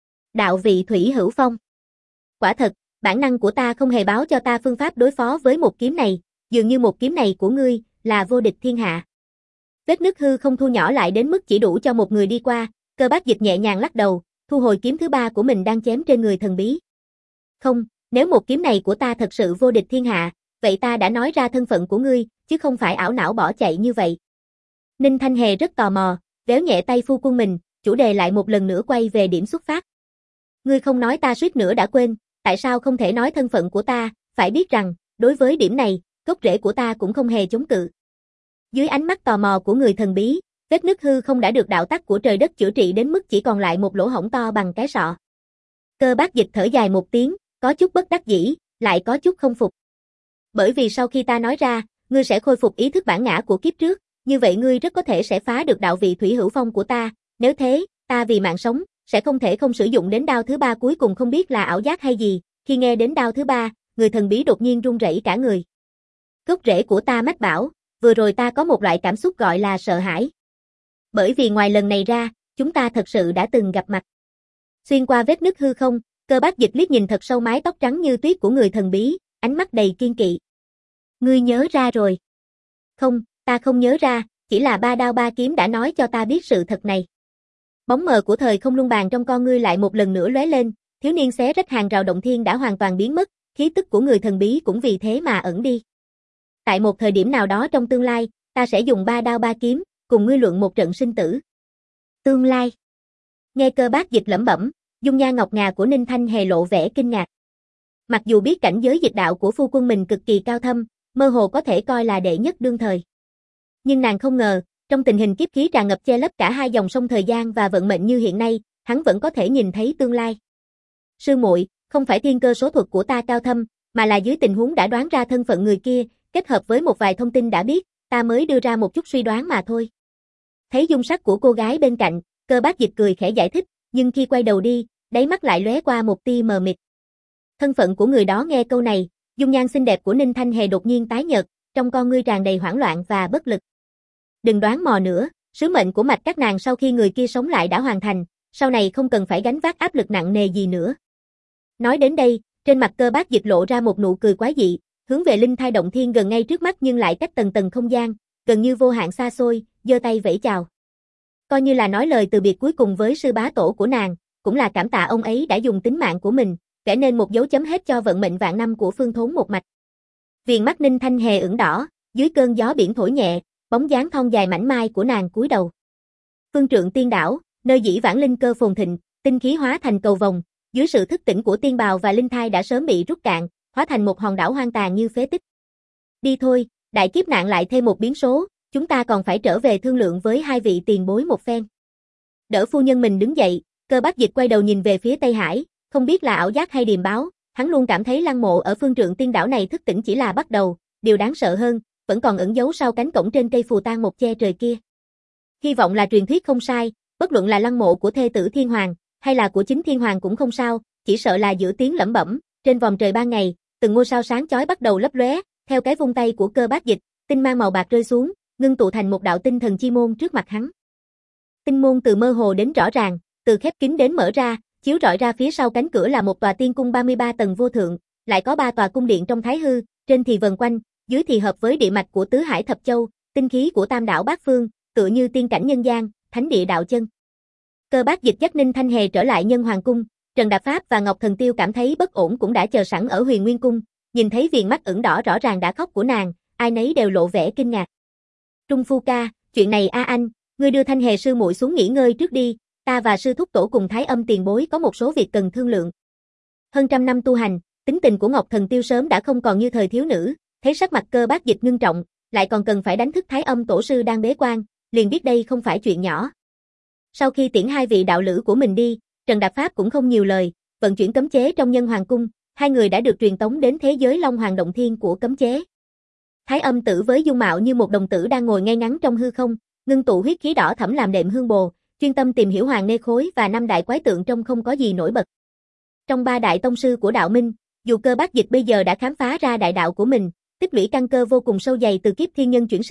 Đạo vị thủy hữu phong. Quả thật, bản năng của ta không hề báo cho ta phương pháp đối phó với một kiếm này, dường như một kiếm này của ngươi là vô địch thiên hạ. Vết nứt hư không thu nhỏ lại đến mức chỉ đủ cho một người đi qua, Cơ Bác Dịch nhẹ nhàng lắc đầu, thu hồi kiếm thứ ba của mình đang chém trên người thần bí. Không, nếu một kiếm này của ta thật sự vô địch thiên hạ, vậy ta đã nói ra thân phận của ngươi, chứ không phải ảo não bỏ chạy như vậy. Ninh Thanh Hề rất tò mò, véo nhẹ tay phu quân mình, chủ đề lại một lần nữa quay về điểm xuất phát. Ngươi không nói ta suýt nữa đã quên, tại sao không thể nói thân phận của ta, phải biết rằng, đối với điểm này, gốc rễ của ta cũng không hề chống cự. Dưới ánh mắt tò mò của người thần bí, vết nứt hư không đã được đạo tắc của trời đất chữa trị đến mức chỉ còn lại một lỗ hổng to bằng cái sọ. Cơ Bác Dịch thở dài một tiếng, có chút bất đắc dĩ, lại có chút không phục. Bởi vì sau khi ta nói ra, ngươi sẽ khôi phục ý thức bản ngã của kiếp trước, như vậy ngươi rất có thể sẽ phá được đạo vị thủy hữu phong của ta, nếu thế, ta vì mạng sống, sẽ không thể không sử dụng đến đao thứ ba cuối cùng không biết là ảo giác hay gì, khi nghe đến đao thứ ba, người thần bí đột nhiên run rẩy cả người. Gốc rễ của ta mách bảo, vừa rồi ta có một loại cảm xúc gọi là sợ hãi. Bởi vì ngoài lần này ra, chúng ta thật sự đã từng gặp mặt. Xuyên qua vết nứt hư không, Cơ Bác Dịch liếc nhìn thật sâu mái tóc trắng như tuyết của người thần bí, ánh mắt đầy kiên kỵ. Ngươi nhớ ra rồi. Không, ta không nhớ ra, chỉ là ba đao ba kiếm đã nói cho ta biết sự thật này. Bóng mờ của thời không luân bàn trong con ngươi lại một lần nữa lóe lên, thiếu niên xé rách hàng rào động thiên đã hoàn toàn biến mất, khí tức của người thần bí cũng vì thế mà ẩn đi. Tại một thời điểm nào đó trong tương lai, ta sẽ dùng ba đao ba kiếm, cùng ngươi luận một trận sinh tử. Tương lai. Nghe Cơ Bác Dịch lẩm bẩm, dung nhan ngọc ngà của Ninh Thanh Hề lộ vẻ kinh ngạc. Mặc dù biết cảnh giới dịch đạo của phu quân mình cực kỳ cao thâm, mơ hồ có thể coi là đệ nhất đương thời. Nhưng nàng không ngờ, trong tình hình kiếp khí tràn ngập che lấp cả hai dòng sông thời gian và vận mệnh như hiện nay, hắn vẫn có thể nhìn thấy tương lai. Sư muội, không phải thiên cơ số thuật của ta cao thâm, mà là dưới tình huống đã đoán ra thân phận người kia, kết hợp với một vài thông tin đã biết, ta mới đưa ra một chút suy đoán mà thôi. Thấy dung sắc của cô gái bên cạnh, Cơ Bác Dịch cười khẽ giải thích, nhưng khi quay đầu đi, đáy mắt lại lóe qua một tia mờ mịt. Thân phận của người đó nghe câu này, dung nhan xinh đẹp của Ninh Thanh Hề đột nhiên tái nhợt, trong con ngươi tràn đầy hoảng loạn và bất lực. Đừng đoán mò nữa, sứ mệnh của mạch các nàng sau khi người kia sống lại đã hoàn thành, sau này không cần phải gánh vác áp lực nặng nề gì nữa. Nói đến đây, trên mặt Cơ Bác Dịch lộ ra một nụ cười quái dị, hướng về linh thai động thiên gần ngay trước mắt nhưng lại cách tầng tầng không gian, gần như vô hạn xa xôi, giơ tay vẫy chào. Coi như là nói lời từ biệt cuối cùng với sư bá tổ của nàng, cũng là cảm tạ ông ấy đã dùng tính mạng của mình, vẽ nên một dấu chấm hết cho vận mệnh vạn năm của Phương Thốn một mạch. Viền mắt Ninh Thanh Hề ửng đỏ, dưới cơn gió biển thổi nhẹ, bóng dáng thon dài mảnh mai của nàng cúi đầu. Phương Trượng Tiên Đảo, nơi dĩ vãng linh cơ phồn thịnh, tinh khí hóa thành cầu vồng, dưới sự thức tỉnh của tiên bào và linh thai đã sớm bị rút cạn, hóa thành một hòn đảo hoang tàn như phế tích. Đi thôi, đại kiếp nạn lại thêm một biến số, chúng ta còn phải trở về thương lượng với hai vị tiền bối một phen. Đỡ phu nhân mình đứng dậy, Cơ Bác Dịch quay đầu nhìn về phía Tây Hải, không biết là ảo giác hay điềm báo, hắn luôn cảm thấy lăng mộ ở Phương Trượng Tiên Đảo này thức tỉnh chỉ là bắt đầu, điều đáng sợ hơn, vẫn còn ẩn giấu sau cánh cổng trên cây phù tang một che trời kia. Hy vọng là truyền thuyết không sai, bất luận là lăng mộ của thê tử Thiên Hoàng, hay là của chính Thiên Hoàng cũng không sao, chỉ sợ là giữa tiếng lẩm bẩm, trên vòng trời ban ngày, từng ngôi sao sáng chói bắt đầu lấp lóe, theo cái vung tay của Cơ Bác Dịch, tinh mang màu bạc rơi xuống, ngưng tụ thành một đạo tinh thần chi môn trước mặt hắn. Tinh môn từ mơ hồ đến rõ ràng, từ khép kín đến mở ra, chiếu rọi ra phía sau cánh cửa là một tòa tiên cung ba mươi ba tầng vô thượng, lại có ba tòa cung điện trong thái hư, trên thì vần quanh, dưới thì hợp với địa mạch của tứ hải thập châu, tinh khí của tam đảo bát phương, tựa như tiên cảnh nhân gian, thánh địa đạo chân. Cơ Bác Dịch dắt Ninh Thanh Hề trở lại Nhân Hoàng cung, Trần Đạp Pháp và Ngọc Thần Tiêu cảm thấy bất ổn cũng đã chờ sẵn ở Huyền Nguyên cung, nhìn thấy viền mắt ửng đỏ rõ ràng đã khóc của nàng, ai nấy đều lộ vẻ kinh ngạc. Trung phu ca, chuyện này a anh, ngươi đưa Thanh Hề sư muội xuống nghỉ ngơi trước đi, ta và sư thúc tổ cùng Thái Âm tiền bối có một số việc cần thương lượng. Hơn trăm năm tu hành, tính tình của Ngọc Thần Tiêu sớm đã không còn như thời thiếu nữ, thấy sắc mặt Cơ Bác Dịch ngưng trọng, lại còn cần phải đánh thức Thái Âm tổ sư đang bế quan, liền biết đây không phải chuyện nhỏ. Sau khi tiễn hai vị đạo lữ của mình đi, Trần Đạp Pháp cũng không nhiều lời, vận chuyển cấm chế trong Nhân Hoàng cung, hai người đã được truyền tống đến thế giới Long Hoàng động thiên của cấm chế. Thái Âm tử với dung mạo như một đồng tử đang ngồi ngay ngắn trong hư không, ngưng tụ huyết khí đỏ thẫm làm đệm hương bồ, chuyên tâm tìm hiểu Hoàng Nê Khối và năm đại quái tượng trong không có gì nổi bật. Trong ba đại tông sư của đạo minh, dù Cơ Bác Dịch bây giờ đã khám phá ra đại đạo của mình, tích lũy căn cơ vô cùng sâu dày từ kiếp thiên nhân chuyển sinh,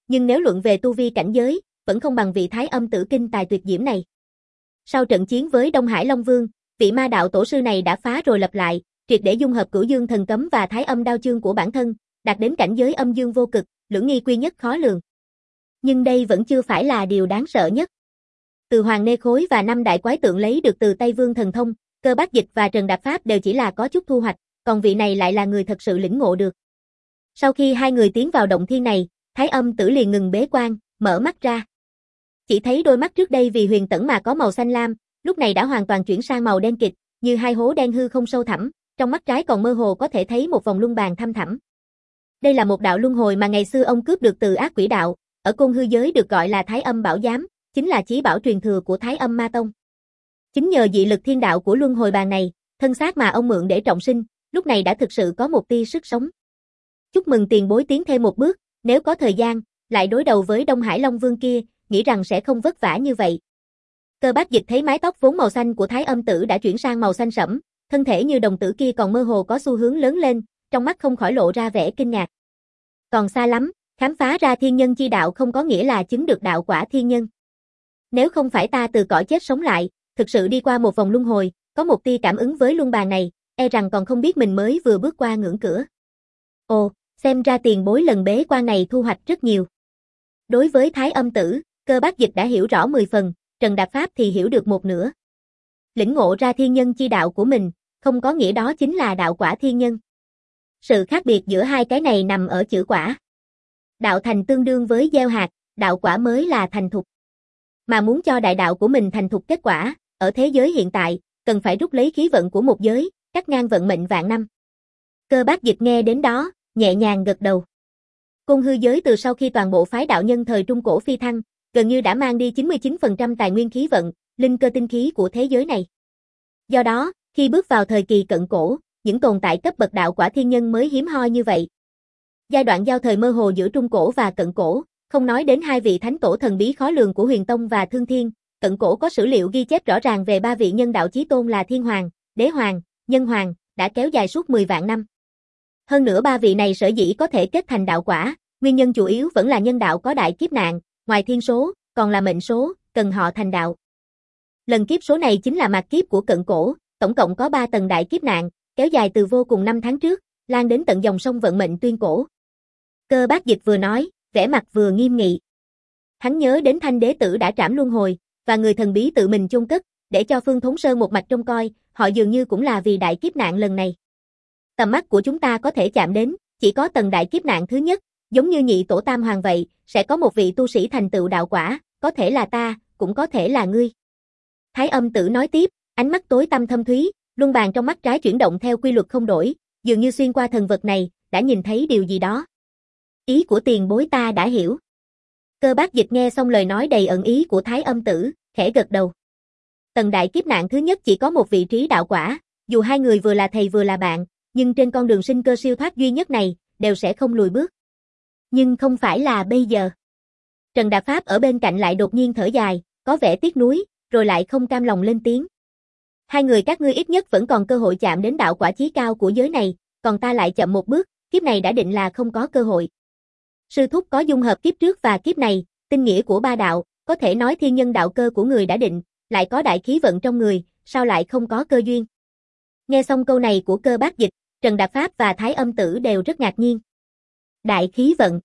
nhưng nếu luận về tu vi cảnh giới, vẫn không bằng vị Thái Âm Tử kinh tài tuyệt diễm này. Sau trận chiến với Đông Hải Long Vương, vị ma đạo tổ sư này đã phá rồi lập lại, triệt để dung hợp Cửu Dương Thần Cấm và Thái Âm Đao Chương của bản thân, đạt đến cảnh giới âm dương vô cực, lưỡng nghi quy nhất khó lường. Nhưng đây vẫn chưa phải là điều đáng sợ nhất. Từ Hoàng Nê Khối và năm đại quái tượng lấy được từ Tây Vương Thần Thông, Cơ Bác Dịch và Trần Đạp Pháp đều chỉ là có chút thu hoạch, còn vị này lại là người thật sự lĩnh ngộ được. Sau khi hai người tiến vào động thiên này, Thái Âm Tử liền ngừng bế quan, mở mắt ra. Chỉ thấy đôi mắt trước đây vì huyền tẫn mà có màu xanh lam, lúc này đã hoàn toàn chuyển sang màu đen kịt, như hai hố đen hư không sâu thẳm, trong mắt trái còn mơ hồ có thể thấy một vòng luân bàn thăm thẳm. Đây là một đạo luân hồi mà ngày xưa ông cướp được từ ác quỷ đạo, ở côn hư giới được gọi là Thái Âm Bảo Giám, chính là chí bảo truyền thừa của Thái Âm Ma Tông. Chính nhờ dị lực thiên đạo của luân hồi bàn này, thân xác mà ông mượn để trọng sinh, lúc này đã thực sự có một tia sức sống. Chúc mừng tiền bối tiến thêm một bước, nếu có thời gian, lại đối đầu với Đông Hải Long Vương kia, nghĩ rằng sẽ không vất vả như vậy. Cơ Bác Dịch thấy mái tóc vốn màu xanh của Thái Âm Tử đã chuyển sang màu xanh sẫm, thân thể như đồng tử kia còn mơ hồ có xu hướng lớn lên, trong mắt không khỏi lộ ra vẻ kinh ngạc. Còn xa lắm, khám phá ra thiên nhân chi đạo không có nghĩa là chứng được đạo quả thiên nhân. Nếu không phải ta từ cõi chết sống lại, thực sự đi qua một vòng luân hồi, có một tia cảm ứng với luân bàn này, e rằng còn không biết mình mới vừa bước qua ngưỡng cửa. Ồ, xem ra tiền bối lần bế quan này thu hoạch rất nhiều. Đối với Thái Âm Tử, Cơ Bác Dịch đã hiểu rõ mười phần, Trần Đạp Pháp thì hiểu được một nửa. Lĩnh ngộ ra thiên nhân chi đạo của mình, không có nghĩa đó chính là đạo quả thiên nhân. Sự khác biệt giữa hai cái này nằm ở chữ quả. Đạo thành tương đương với gieo hạt, đạo quả mới là thành thục. Mà muốn cho đại đạo của mình thành thục kết quả, ở thế giới hiện tại, cần phải rút lấy khí vận của một giới, cắt ngang vận mệnh vạn năm. Cơ Bác Dịch nghe đến đó, nhẹ nhàng gật đầu. Côn hư giới từ sau khi toàn bộ phái đạo nhân thời Trung Cổ phi thăng, gần như đã mang đi chín mươi chín phần trăm tài nguyên khí vận, linh cơ tinh khí của thế giới này. Do đó, khi bước vào thời kỳ cận cổ, những tồn tại cấp bậc đạo quả thiên nhân mới hiếm hoi như vậy. Giai đoạn giao thời mơ hồ giữa Trung Cổ và Cận Cổ, không nói đến hai vị thánh tổ thần bí khó lường của Huyền Tông và Thương Thiên, Cận Cổ có sử liệu ghi chép rõ ràng về ba vị nhân đạo chí tôn là Thiên Hoàng, Đế Hoàng, Nhân Hoàng, đã kéo dài suốt mười vạn năm. Hơn nữa ba vị này sở dĩ có thể kết thành đạo quả, nguyên nhân chủ yếu vẫn là nhân đạo có đại kiếp nạn, ngoài thiên số, còn là mệnh số, cần họ thành đạo. Lần kiếp số này chính là mạt kiếp của Cận Cổ, tổng cộng có ba tầng đại kiếp nạn, kéo dài từ vô cùng năm tháng trước, lan đến tận dòng sông vận mệnh tuyên cổ. Cơ Bác Dịch vừa nói, vẻ mặt vừa nghiêm nghị. Hắn nhớ đến Thanh Đế Tử đã trảm luân hồi, và người thần bí tự mình chôn cất, để cho Phương Thốn Sơn một mạch trông coi, họ dường như cũng là vì đại kiếp nạn lần này. Tầm mắt của chúng ta có thể chạm đến, chỉ có tầng đại kiếp nạn thứ nhất, giống như nhị tổ tam hoàng vậy, sẽ có một vị tu sĩ thành tựu đạo quả, có thể là ta, cũng có thể là ngươi. Thái Âm Tử nói tiếp, ánh mắt tối tăm thâm thúy, luân bàn trong mắt trái chuyển động theo quy luật không đổi, dường như xuyên qua thần vật này, đã nhìn thấy điều gì đó. Ý của tiền bối ta đã hiểu. Cơ Bác Dịch nghe xong lời nói đầy ẩn ý của Thái Âm Tử, khẽ gật đầu. Tầng đại kiếp nạn thứ nhất chỉ có một vị trí đạo quả, dù hai người vừa là thầy vừa là bạn, nhưng trên con đường sinh cơ siêu thoát duy nhất này, đều sẽ không lùi bước. Nhưng không phải là bây giờ. Trần Đạp Pháp ở bên cạnh lại đột nhiên thở dài, có vẻ tiếc nuối, rồi lại không cam lòng lên tiếng. Hai người các ngươi ít nhất vẫn còn cơ hội chạm đến đạo quả chí cao của giới này, còn ta lại chậm một bước, kiếp này đã định là không có cơ hội. Sư thúc có dung hợp kiếp trước và kiếp này, tinh nghĩa của ba đạo, có thể nói thiên nhân đạo cơ của người đã định, lại có đại khí vận trong người, sao lại không có cơ duyên. Nghe xong câu này của Cơ Bác Dịch, Trần Đạp Pháp và Thái Âm Tử đều rất ngạc nhiên. Đại khí vận,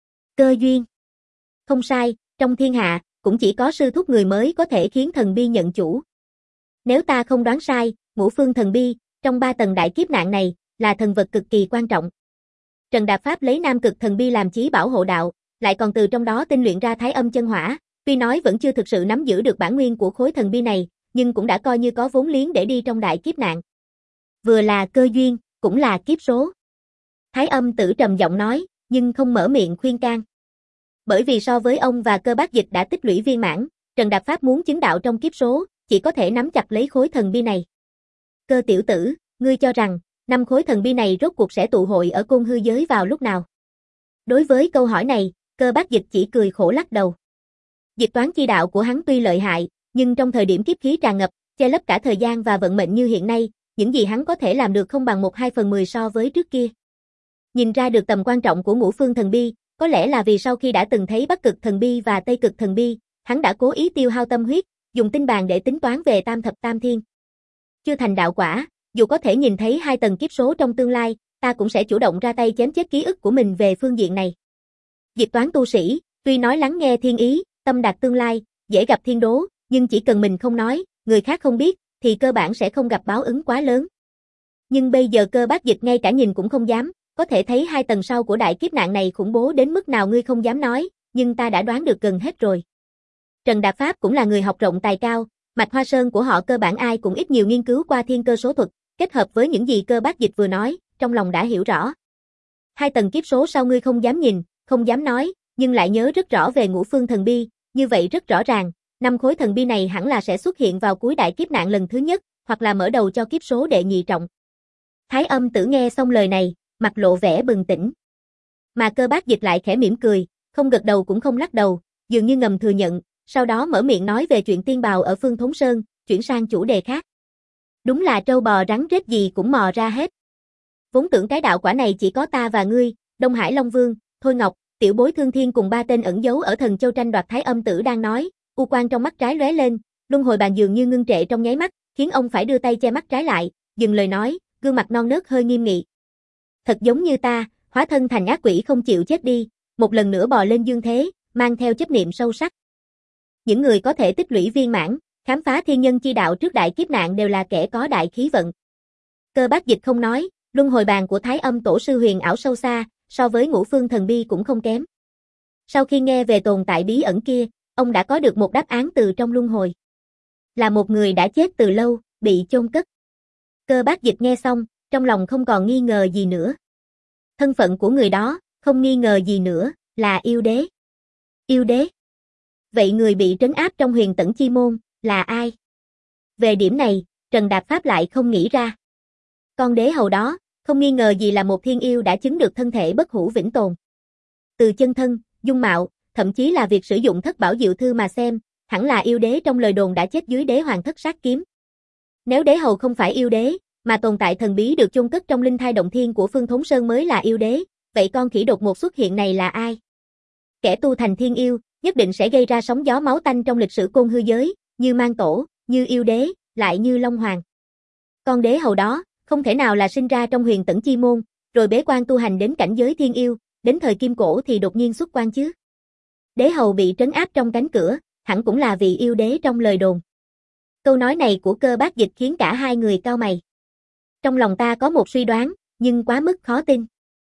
cơ duyên. Không sai, trong thiên hạ, cũng chỉ có sư thúc người mới có thể khiến thần bi nhận chủ. Nếu ta không đoán sai, ngũ phương thần bi, trong ba tầng đại kiếp nạn này, là thần vật cực kỳ quan trọng. Trần Đạp Pháp lấy Nam Cực Thần Bi làm chí bảo hộ đạo, lại còn từ trong đó tinh luyện ra Thái Âm Chân Hỏa, tuy nói vẫn chưa thực sự nắm giữ được bản nguyên của khối thần bi này, nhưng cũng đã coi như có vốn liếng để đi trong đại kiếp nạn. Vừa là cơ duyên, cũng là kiếp số. Thái Âm Tử trầm giọng nói, nhưng không mở miệng khuyên can. Bởi vì so với ông và Cơ Bác Dịch đã tích lũy viên mãn, Trần Đạp Pháp muốn chứng đạo trong kiếp số, chỉ có thể nắm chặt lấy khối thần bi này. Cơ tiểu tử, ngươi cho rằng, năm khối thần bi này rốt cuộc sẽ tụ hội ở côn hư giới vào lúc nào? Đối với câu hỏi này, Cơ Bác Dịch chỉ cười khổ lắc đầu. Dịch toán chi đạo của hắn tuy lợi hại, nhưng trong thời điểm kiếp khí tràn ngập, che lấp cả thời gian và vận mệnh như hiện nay, những gì hắn có thể làm được không bằng một hai phần mười so với trước kia. Nhìn ra được tầm quan trọng của ngũ phương thần bi, Có lẽ là vì sau khi đã từng thấy Bắc Cực Thần Bi và Tây Cực Thần Bi, hắn đã cố ý tiêu hao tâm huyết, dùng tinh bàn để tính toán về tam thập tam thiên. Chưa thành đạo quả, dù có thể nhìn thấy hai tầng kiếp số trong tương lai, ta cũng sẽ chủ động ra tay chém chết ký ức của mình về phương diện này. Diệt toán tu sĩ, tuy nói lắng nghe thiên ý, tâm đạt tương lai, dễ gặp thiên đố, nhưng chỉ cần mình không nói, người khác không biết, thì cơ bản sẽ không gặp báo ứng quá lớn. Nhưng bây giờ Cơ Bác Dịch ngay cả nhìn cũng không dám, có thể thấy hai tầng sau của đại kiếp nạn này khủng bố đến mức nào ngươi không dám nói, nhưng ta đã đoán được gần hết rồi. Trần Đạp Pháp cũng là người học rộng tài cao, Mạch Hoa Sơn của họ cơ bản ai cũng ít nhiều nghiên cứu qua thiên cơ số thuật, kết hợp với những gì Cơ Bác Dịch vừa nói, trong lòng đã hiểu rõ. Hai tầng kiếp số sau ngươi không dám nhìn, không dám nói, nhưng lại nhớ rất rõ về ngũ phương thần bi, như vậy rất rõ ràng, năm khối thần bi này hẳn là sẽ xuất hiện vào cuối đại kiếp nạn lần thứ nhất, hoặc là mở đầu cho kiếp số đệ nhị trọng. Thái Âm Tử nghe xong lời này, mặt lộ vẻ bừng tỉnh. Mà Cơ Bác Dịch lại khẽ mỉm cười, không gật đầu cũng không lắc đầu, dường như ngầm thừa nhận, sau đó mở miệng nói về chuyện tiên bào ở Phương Thốn Sơn, chuyển sang chủ đề khác. Đúng là trâu bò rắn rết gì cũng mò ra hết. Vốn tưởng cái đạo quả này chỉ có ta và ngươi, Đông Hải Long Vương, Thôi Ngọc, Tiểu Bối Thương Thiên cùng ba tên ẩn giấu ở Thần Châu tranh đoạt. Thái Âm Tử đang nói, u quang trong mắt trái lóe lên, luân hồi bàn dường như ngưng trệ trong nháy mắt, khiến ông phải đưa tay che mắt trái lại, dừng lời nói, gương mặt non nớt hơi nghiêm nghị. Thật giống như ta, hóa thân thành ác quỷ không chịu chết đi, một lần nữa bò lên dương thế, mang theo chấp niệm sâu sắc. Những người có thể tích lũy viên mãn, khám phá thiên nhân chi đạo trước đại kiếp nạn đều là kẻ có đại khí vận. Cơ Bác Dịch không nói, luân hồi bàn của Thái Âm Tổ sư huyền ảo sâu xa, so với ngũ phương thần bi cũng không kém. Sau khi nghe về tồn tại bí ẩn kia, ông đã có được một đáp án từ trong luân hồi. Là một người đã chết từ lâu, bị chôn cất. Cơ Bác Dịch nghe xong, trong lòng không còn nghi ngờ gì nữa. Thân phận của người đó, không nghi ngờ gì nữa, là yêu đế. Yêu đế? Vậy người bị trấn áp trong huyền tẫn chi môn, là ai? Về điểm này, Trần Đạp Pháp lại không nghĩ ra. Con đế hầu đó, không nghi ngờ gì là một thiên yêu đã chứng được thân thể bất hủ vĩnh tồn. Từ chân thân, dung mạo, thậm chí là việc sử dụng thất bảo diệu thư mà xem, hẳn là yêu đế trong lời đồn đã chết dưới đế hoàng thất sát kiếm. Nếu đế hầu không phải yêu đế, mà tồn tại thần bí được chôn cất trong linh thai động thiên của Phương Thốn Sơn mới là yêu đế, vậy con khỉ đột ngột xuất hiện này là ai? Kẻ tu thành thiên yêu, nhất định sẽ gây ra sóng gió máu tanh trong lịch sử côn hư giới, như Mang Tổ, như yêu đế, lại như Long Hoàng. Con đế hầu đó, không thể nào là sinh ra trong huyền tẫn chi môn, rồi bế quan tu hành đến cảnh giới thiên yêu, đến thời kim cổ thì đột nhiên xuất quan chứ. Đế hầu bị trấn áp trong cánh cửa, hẳn cũng là vị yêu đế trong lời đồn. Câu nói này của Cơ Bác Dịch khiến cả hai người cau mày. Trong lòng ta có một suy đoán, nhưng quá mức khó tin.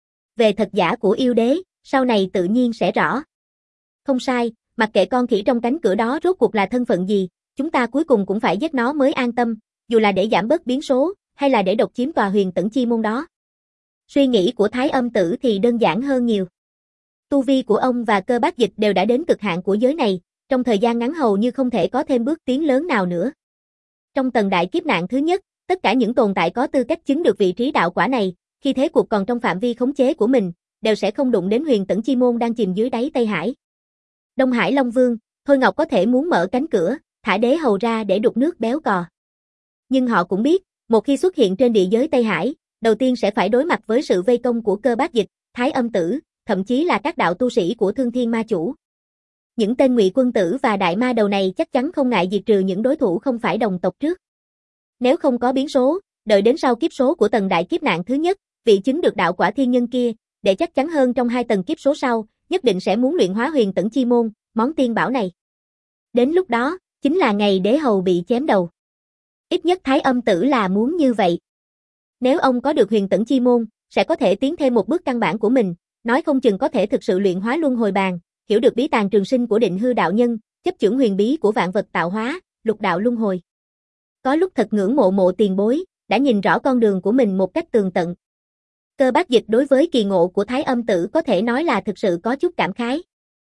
Về thật giả của yêu đế, sau này tự nhiên sẽ rõ. Không sai, mặc kệ con khỉ trong cánh cửa đó rốt cuộc là thân phận gì, chúng ta cuối cùng cũng phải giết nó mới an tâm, dù là để giảm bớt biến số, hay là để độc chiếm tòa huyền tẫn chi môn đó. Suy nghĩ của Thái Âm Tử thì đơn giản hơn nhiều. Tu vi của ông và Cơ Bác Dịch đều đã đến cực hạn của giới này, trong thời gian ngắn hầu như không thể có thêm bước tiến lớn nào nữa. Trong tầng đại kiếp nạn thứ nhất, tất cả những tồn tại có tư cách chứng được vị trí đạo quả này, khi thế cuộc còn trong phạm vi khống chế của mình, đều sẽ không đụng đến huyền tẫn chi môn đang chìm dưới đáy Tây Hải. Đông Hải Long Vương, Thôi Ngọc có thể muốn mở cánh cửa, thả đế hầu ra để đục nước béo cò. Nhưng họ cũng biết, một khi xuất hiện trên địa giới Tây Hải, đầu tiên sẽ phải đối mặt với sự vây công của Cơ Bác Dịch, Thái Âm Tử, thậm chí là các đạo tu sĩ của Thương Thiên Ma Chủ. Những tên Ngụy Quân Tử và Đại Ma Đầu này chắc chắn không ngại diệt trừ những đối thủ không phải đồng tộc trước. Nếu không có biến số, đợi đến sau kiếp số của tầng đại kiếp nạn thứ nhất, vị chứng được đạo quả thiên nhân kia, để chắc chắn hơn trong hai tầng kiếp số sau, nhất định sẽ muốn luyện hóa huyền tẫn chi môn, món tiên bảo này. Đến lúc đó, chính là ngày đế hầu bị chém đầu. Ít nhất Thái Âm Tử là muốn như vậy. Nếu ông có được huyền tẫn chi môn, sẽ có thể tiến thêm một bước căn bản của mình, nói không chừng có thể thực sự luyện hóa luân hồi bàn, hiểu được bí tàng trường sinh của Định Hư đạo nhân, chấp chưởng huyền bí của vạn vật tạo hóa, lục đạo luân hồi. Có lúc thật ngưỡng mộ mộ tiền bối, đã nhìn rõ con đường của mình một cách tường tận. Cơ Bác Dịch đối với kỳ ngộ của Thái Âm Tử có thể nói là thực sự có chút cảm khái.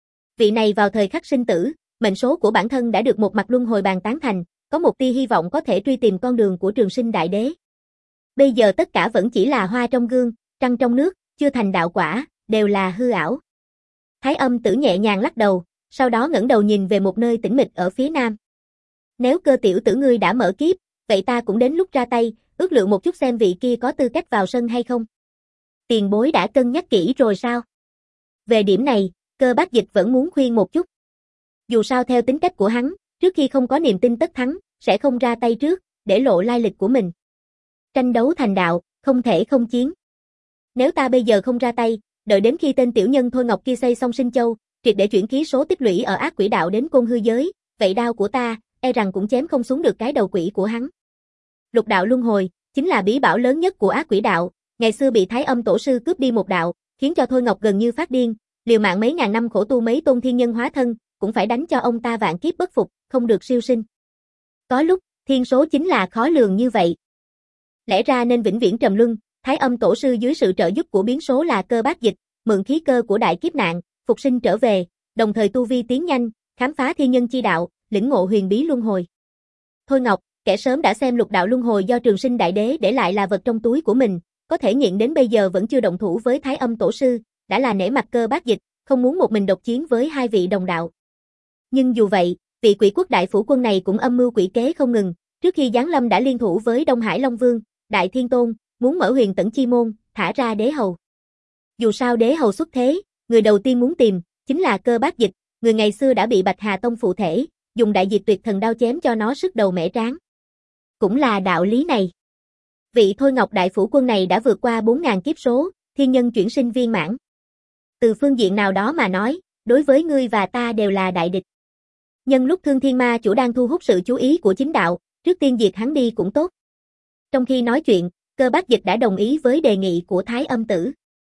Vị này vào thời khắc sinh tử, mệnh số của bản thân đã được một mặt luân hồi bàn tán thành, có một tia hy vọng có thể truy tìm con đường của trường sinh đại đế. Bây giờ tất cả vẫn chỉ là hoa trong gương, trăng trong nước, chưa thành đạo quả, đều là hư ảo. Thái Âm Tử nhẹ nhàng lắc đầu, sau đó ngẩng đầu nhìn về một nơi tĩnh mịch ở phía nam. Nếu Cơ tiểu tử ngươi đã mở kiếp, vậy ta cũng đến lúc ra tay, ước lượng một chút xem vị kia có tư cách vào sân hay không. Tiền bối đã cân nhắc kỹ rồi sao? Về điểm này, Cơ Bác Dịch vẫn muốn khuyên một chút. Dù sao theo tính cách của hắn, trước khi không có niềm tin tất thắng, sẽ không ra tay trước, để lộ lai lịch của mình. Tranh đấu thành đạo, không thể không chiến. Nếu ta bây giờ không ra tay, đợi đến khi tên tiểu nhân Thôi Ngọc kia xây xong Sinh Châu, triệt để chuyển khí số tích lũy ở ác quỷ đạo đến côn hư giới, vậy đao của ta, e rằng cũng chém không xuống được cái đầu quỷ của hắn. Lục đạo luân hồi, chính là bí bảo lớn nhất của ác quỷ đạo, ngày xưa bị Thái Âm Tổ sư cướp đi một đạo, khiến cho Thôi Ngọc gần như phát điên, liều mạng mấy ngàn năm khổ tu mấy tôn thiên nhân hóa thân, cũng phải đánh cho ông ta vạn kiếp bất phục, không được siêu sinh. Có lúc, thiên số chính là khó lường như vậy. Lẽ ra nên vĩnh viễn trầm luân, Thái Âm Tổ sư dưới sự trợ giúp của biến số là Cơ Bác Dịch, mượn khí cơ của đại kiếp nạn, phục sinh trở về, đồng thời tu vi tiến nhanh, khám phá thiên nhân chi đạo, lĩnh ngộ huyền bí luân hồi. Thôi Ngọc, kẻ sớm đã xem lục đạo luân hồi do Trường Sinh Đại Đế để lại là vật trong túi của mình, có thể nhịn đến bây giờ vẫn chưa động thủ với Thái Âm Tổ sư, đã là nể mặt Cơ Bác Dịch, không muốn một mình độc chiến với hai vị đồng đạo. Nhưng dù vậy, vị quỷ quốc đại phủ quân này cũng âm mưu quỷ kế không ngừng, trước khi giáng lâm đã liên thủ với Đông Hải Long Vương, Đại Thiên Tôn, muốn mở Huyền Tẫn Chi môn, thả ra đế hầu. Dù sao đế hầu xuất thế, người đầu tiên muốn tìm chính là Cơ Bác Dịch, người ngày xưa đã bị Bạch Hà Tông phụ thể, dùng đại diệt tuyệt thần đao chém cho nó sức đầu mẻ trán. Cũng là đạo lý này. Vị Thôi Ngọc đại phủ quân này đã vượt qua bốn ngàn kiếp số, thiên nhân chuyển sinh viên mãn. Từ phương diện nào đó mà nói, đối với ngươi và ta đều là đại địch. Nhân lúc Thương Thiên Ma chủ đang thu hút sự chú ý của chính đạo, trước tiên diệt hắn đi cũng tốt. Trong khi nói chuyện, Cơ Bác Dịch đã đồng ý với đề nghị của Thái Âm Tử.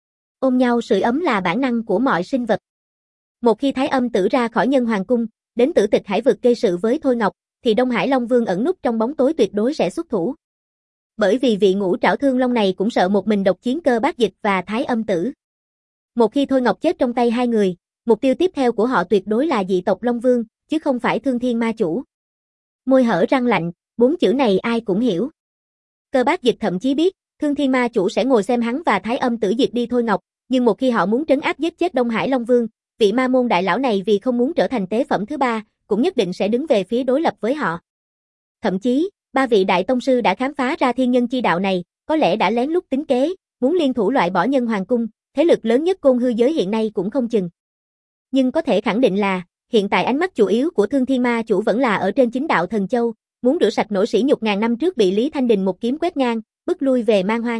Ôm nhau sưởi ấm là bản năng của mọi sinh vật. Một khi Thái Âm Tử ra khỏi Nhân Hoàng cung, đến Tử Tịch Hải vực gây sự với Thôi Ngọc, thì Đông Hải Long Vương ẩn núp trong bóng tối tuyệt đối sẽ xuất thủ. Bởi vì vị ngũ trảo thương long này cũng sợ một mình độc chiến Cơ Bác Dịch và Thái Âm Tử. Một khi Thôi Ngọc chết trong tay hai người, mục tiêu tiếp theo của họ tuyệt đối là dị tộc Long Vương, chứ không phải Thương Thiên Ma chủ. Môi hở răng lạnh, bốn chữ này ai cũng hiểu. Cơ Bác Dịch thậm chí biết, Thương Thiên Ma chủ sẽ ngồi xem hắn và Thái Âm Tử diệt đi Thôi Ngọc, nhưng một khi họ muốn trấn áp giết chết Đông Hải Long Vương, vị ma môn đại lão này vì không muốn trở thành tế phẩm thứ ba, cũng nhất định sẽ đứng về phía đối lập với họ. Thậm chí, ba vị đại tông sư đã khám phá ra thiên nhân chi đạo này, có lẽ đã lén lút tính kế, muốn liên thủ loại bỏ Nhân Hoàng cung, thế lực lớn nhất côn hư giới hiện nay cũng không chừng. Nhưng có thể khẳng định là, hiện tại ánh mắt chủ yếu của Thương Thiên Ma chủ vẫn là ở trên chính đạo Thần Châu, muốn rửa sạch nỗi sỉ nhục ngàn năm trước bị Lý Thanh Đình một kiếm quét ngang, bức lui về Man Hoang.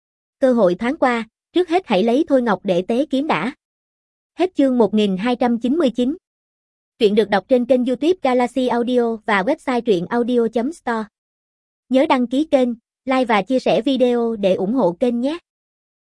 Cơ hội thoáng qua, trước hết hãy lấy Thôi Ngọc để tế kiếm đã. Hết chương một nghìn hai trăm chín mươi chín. Truyện được đọc trên kênh YouTube Galaxy Audio và website truyện audio chấm store. Nhớ đăng ký kênh, like và chia sẻ video để ủng hộ kênh nhé.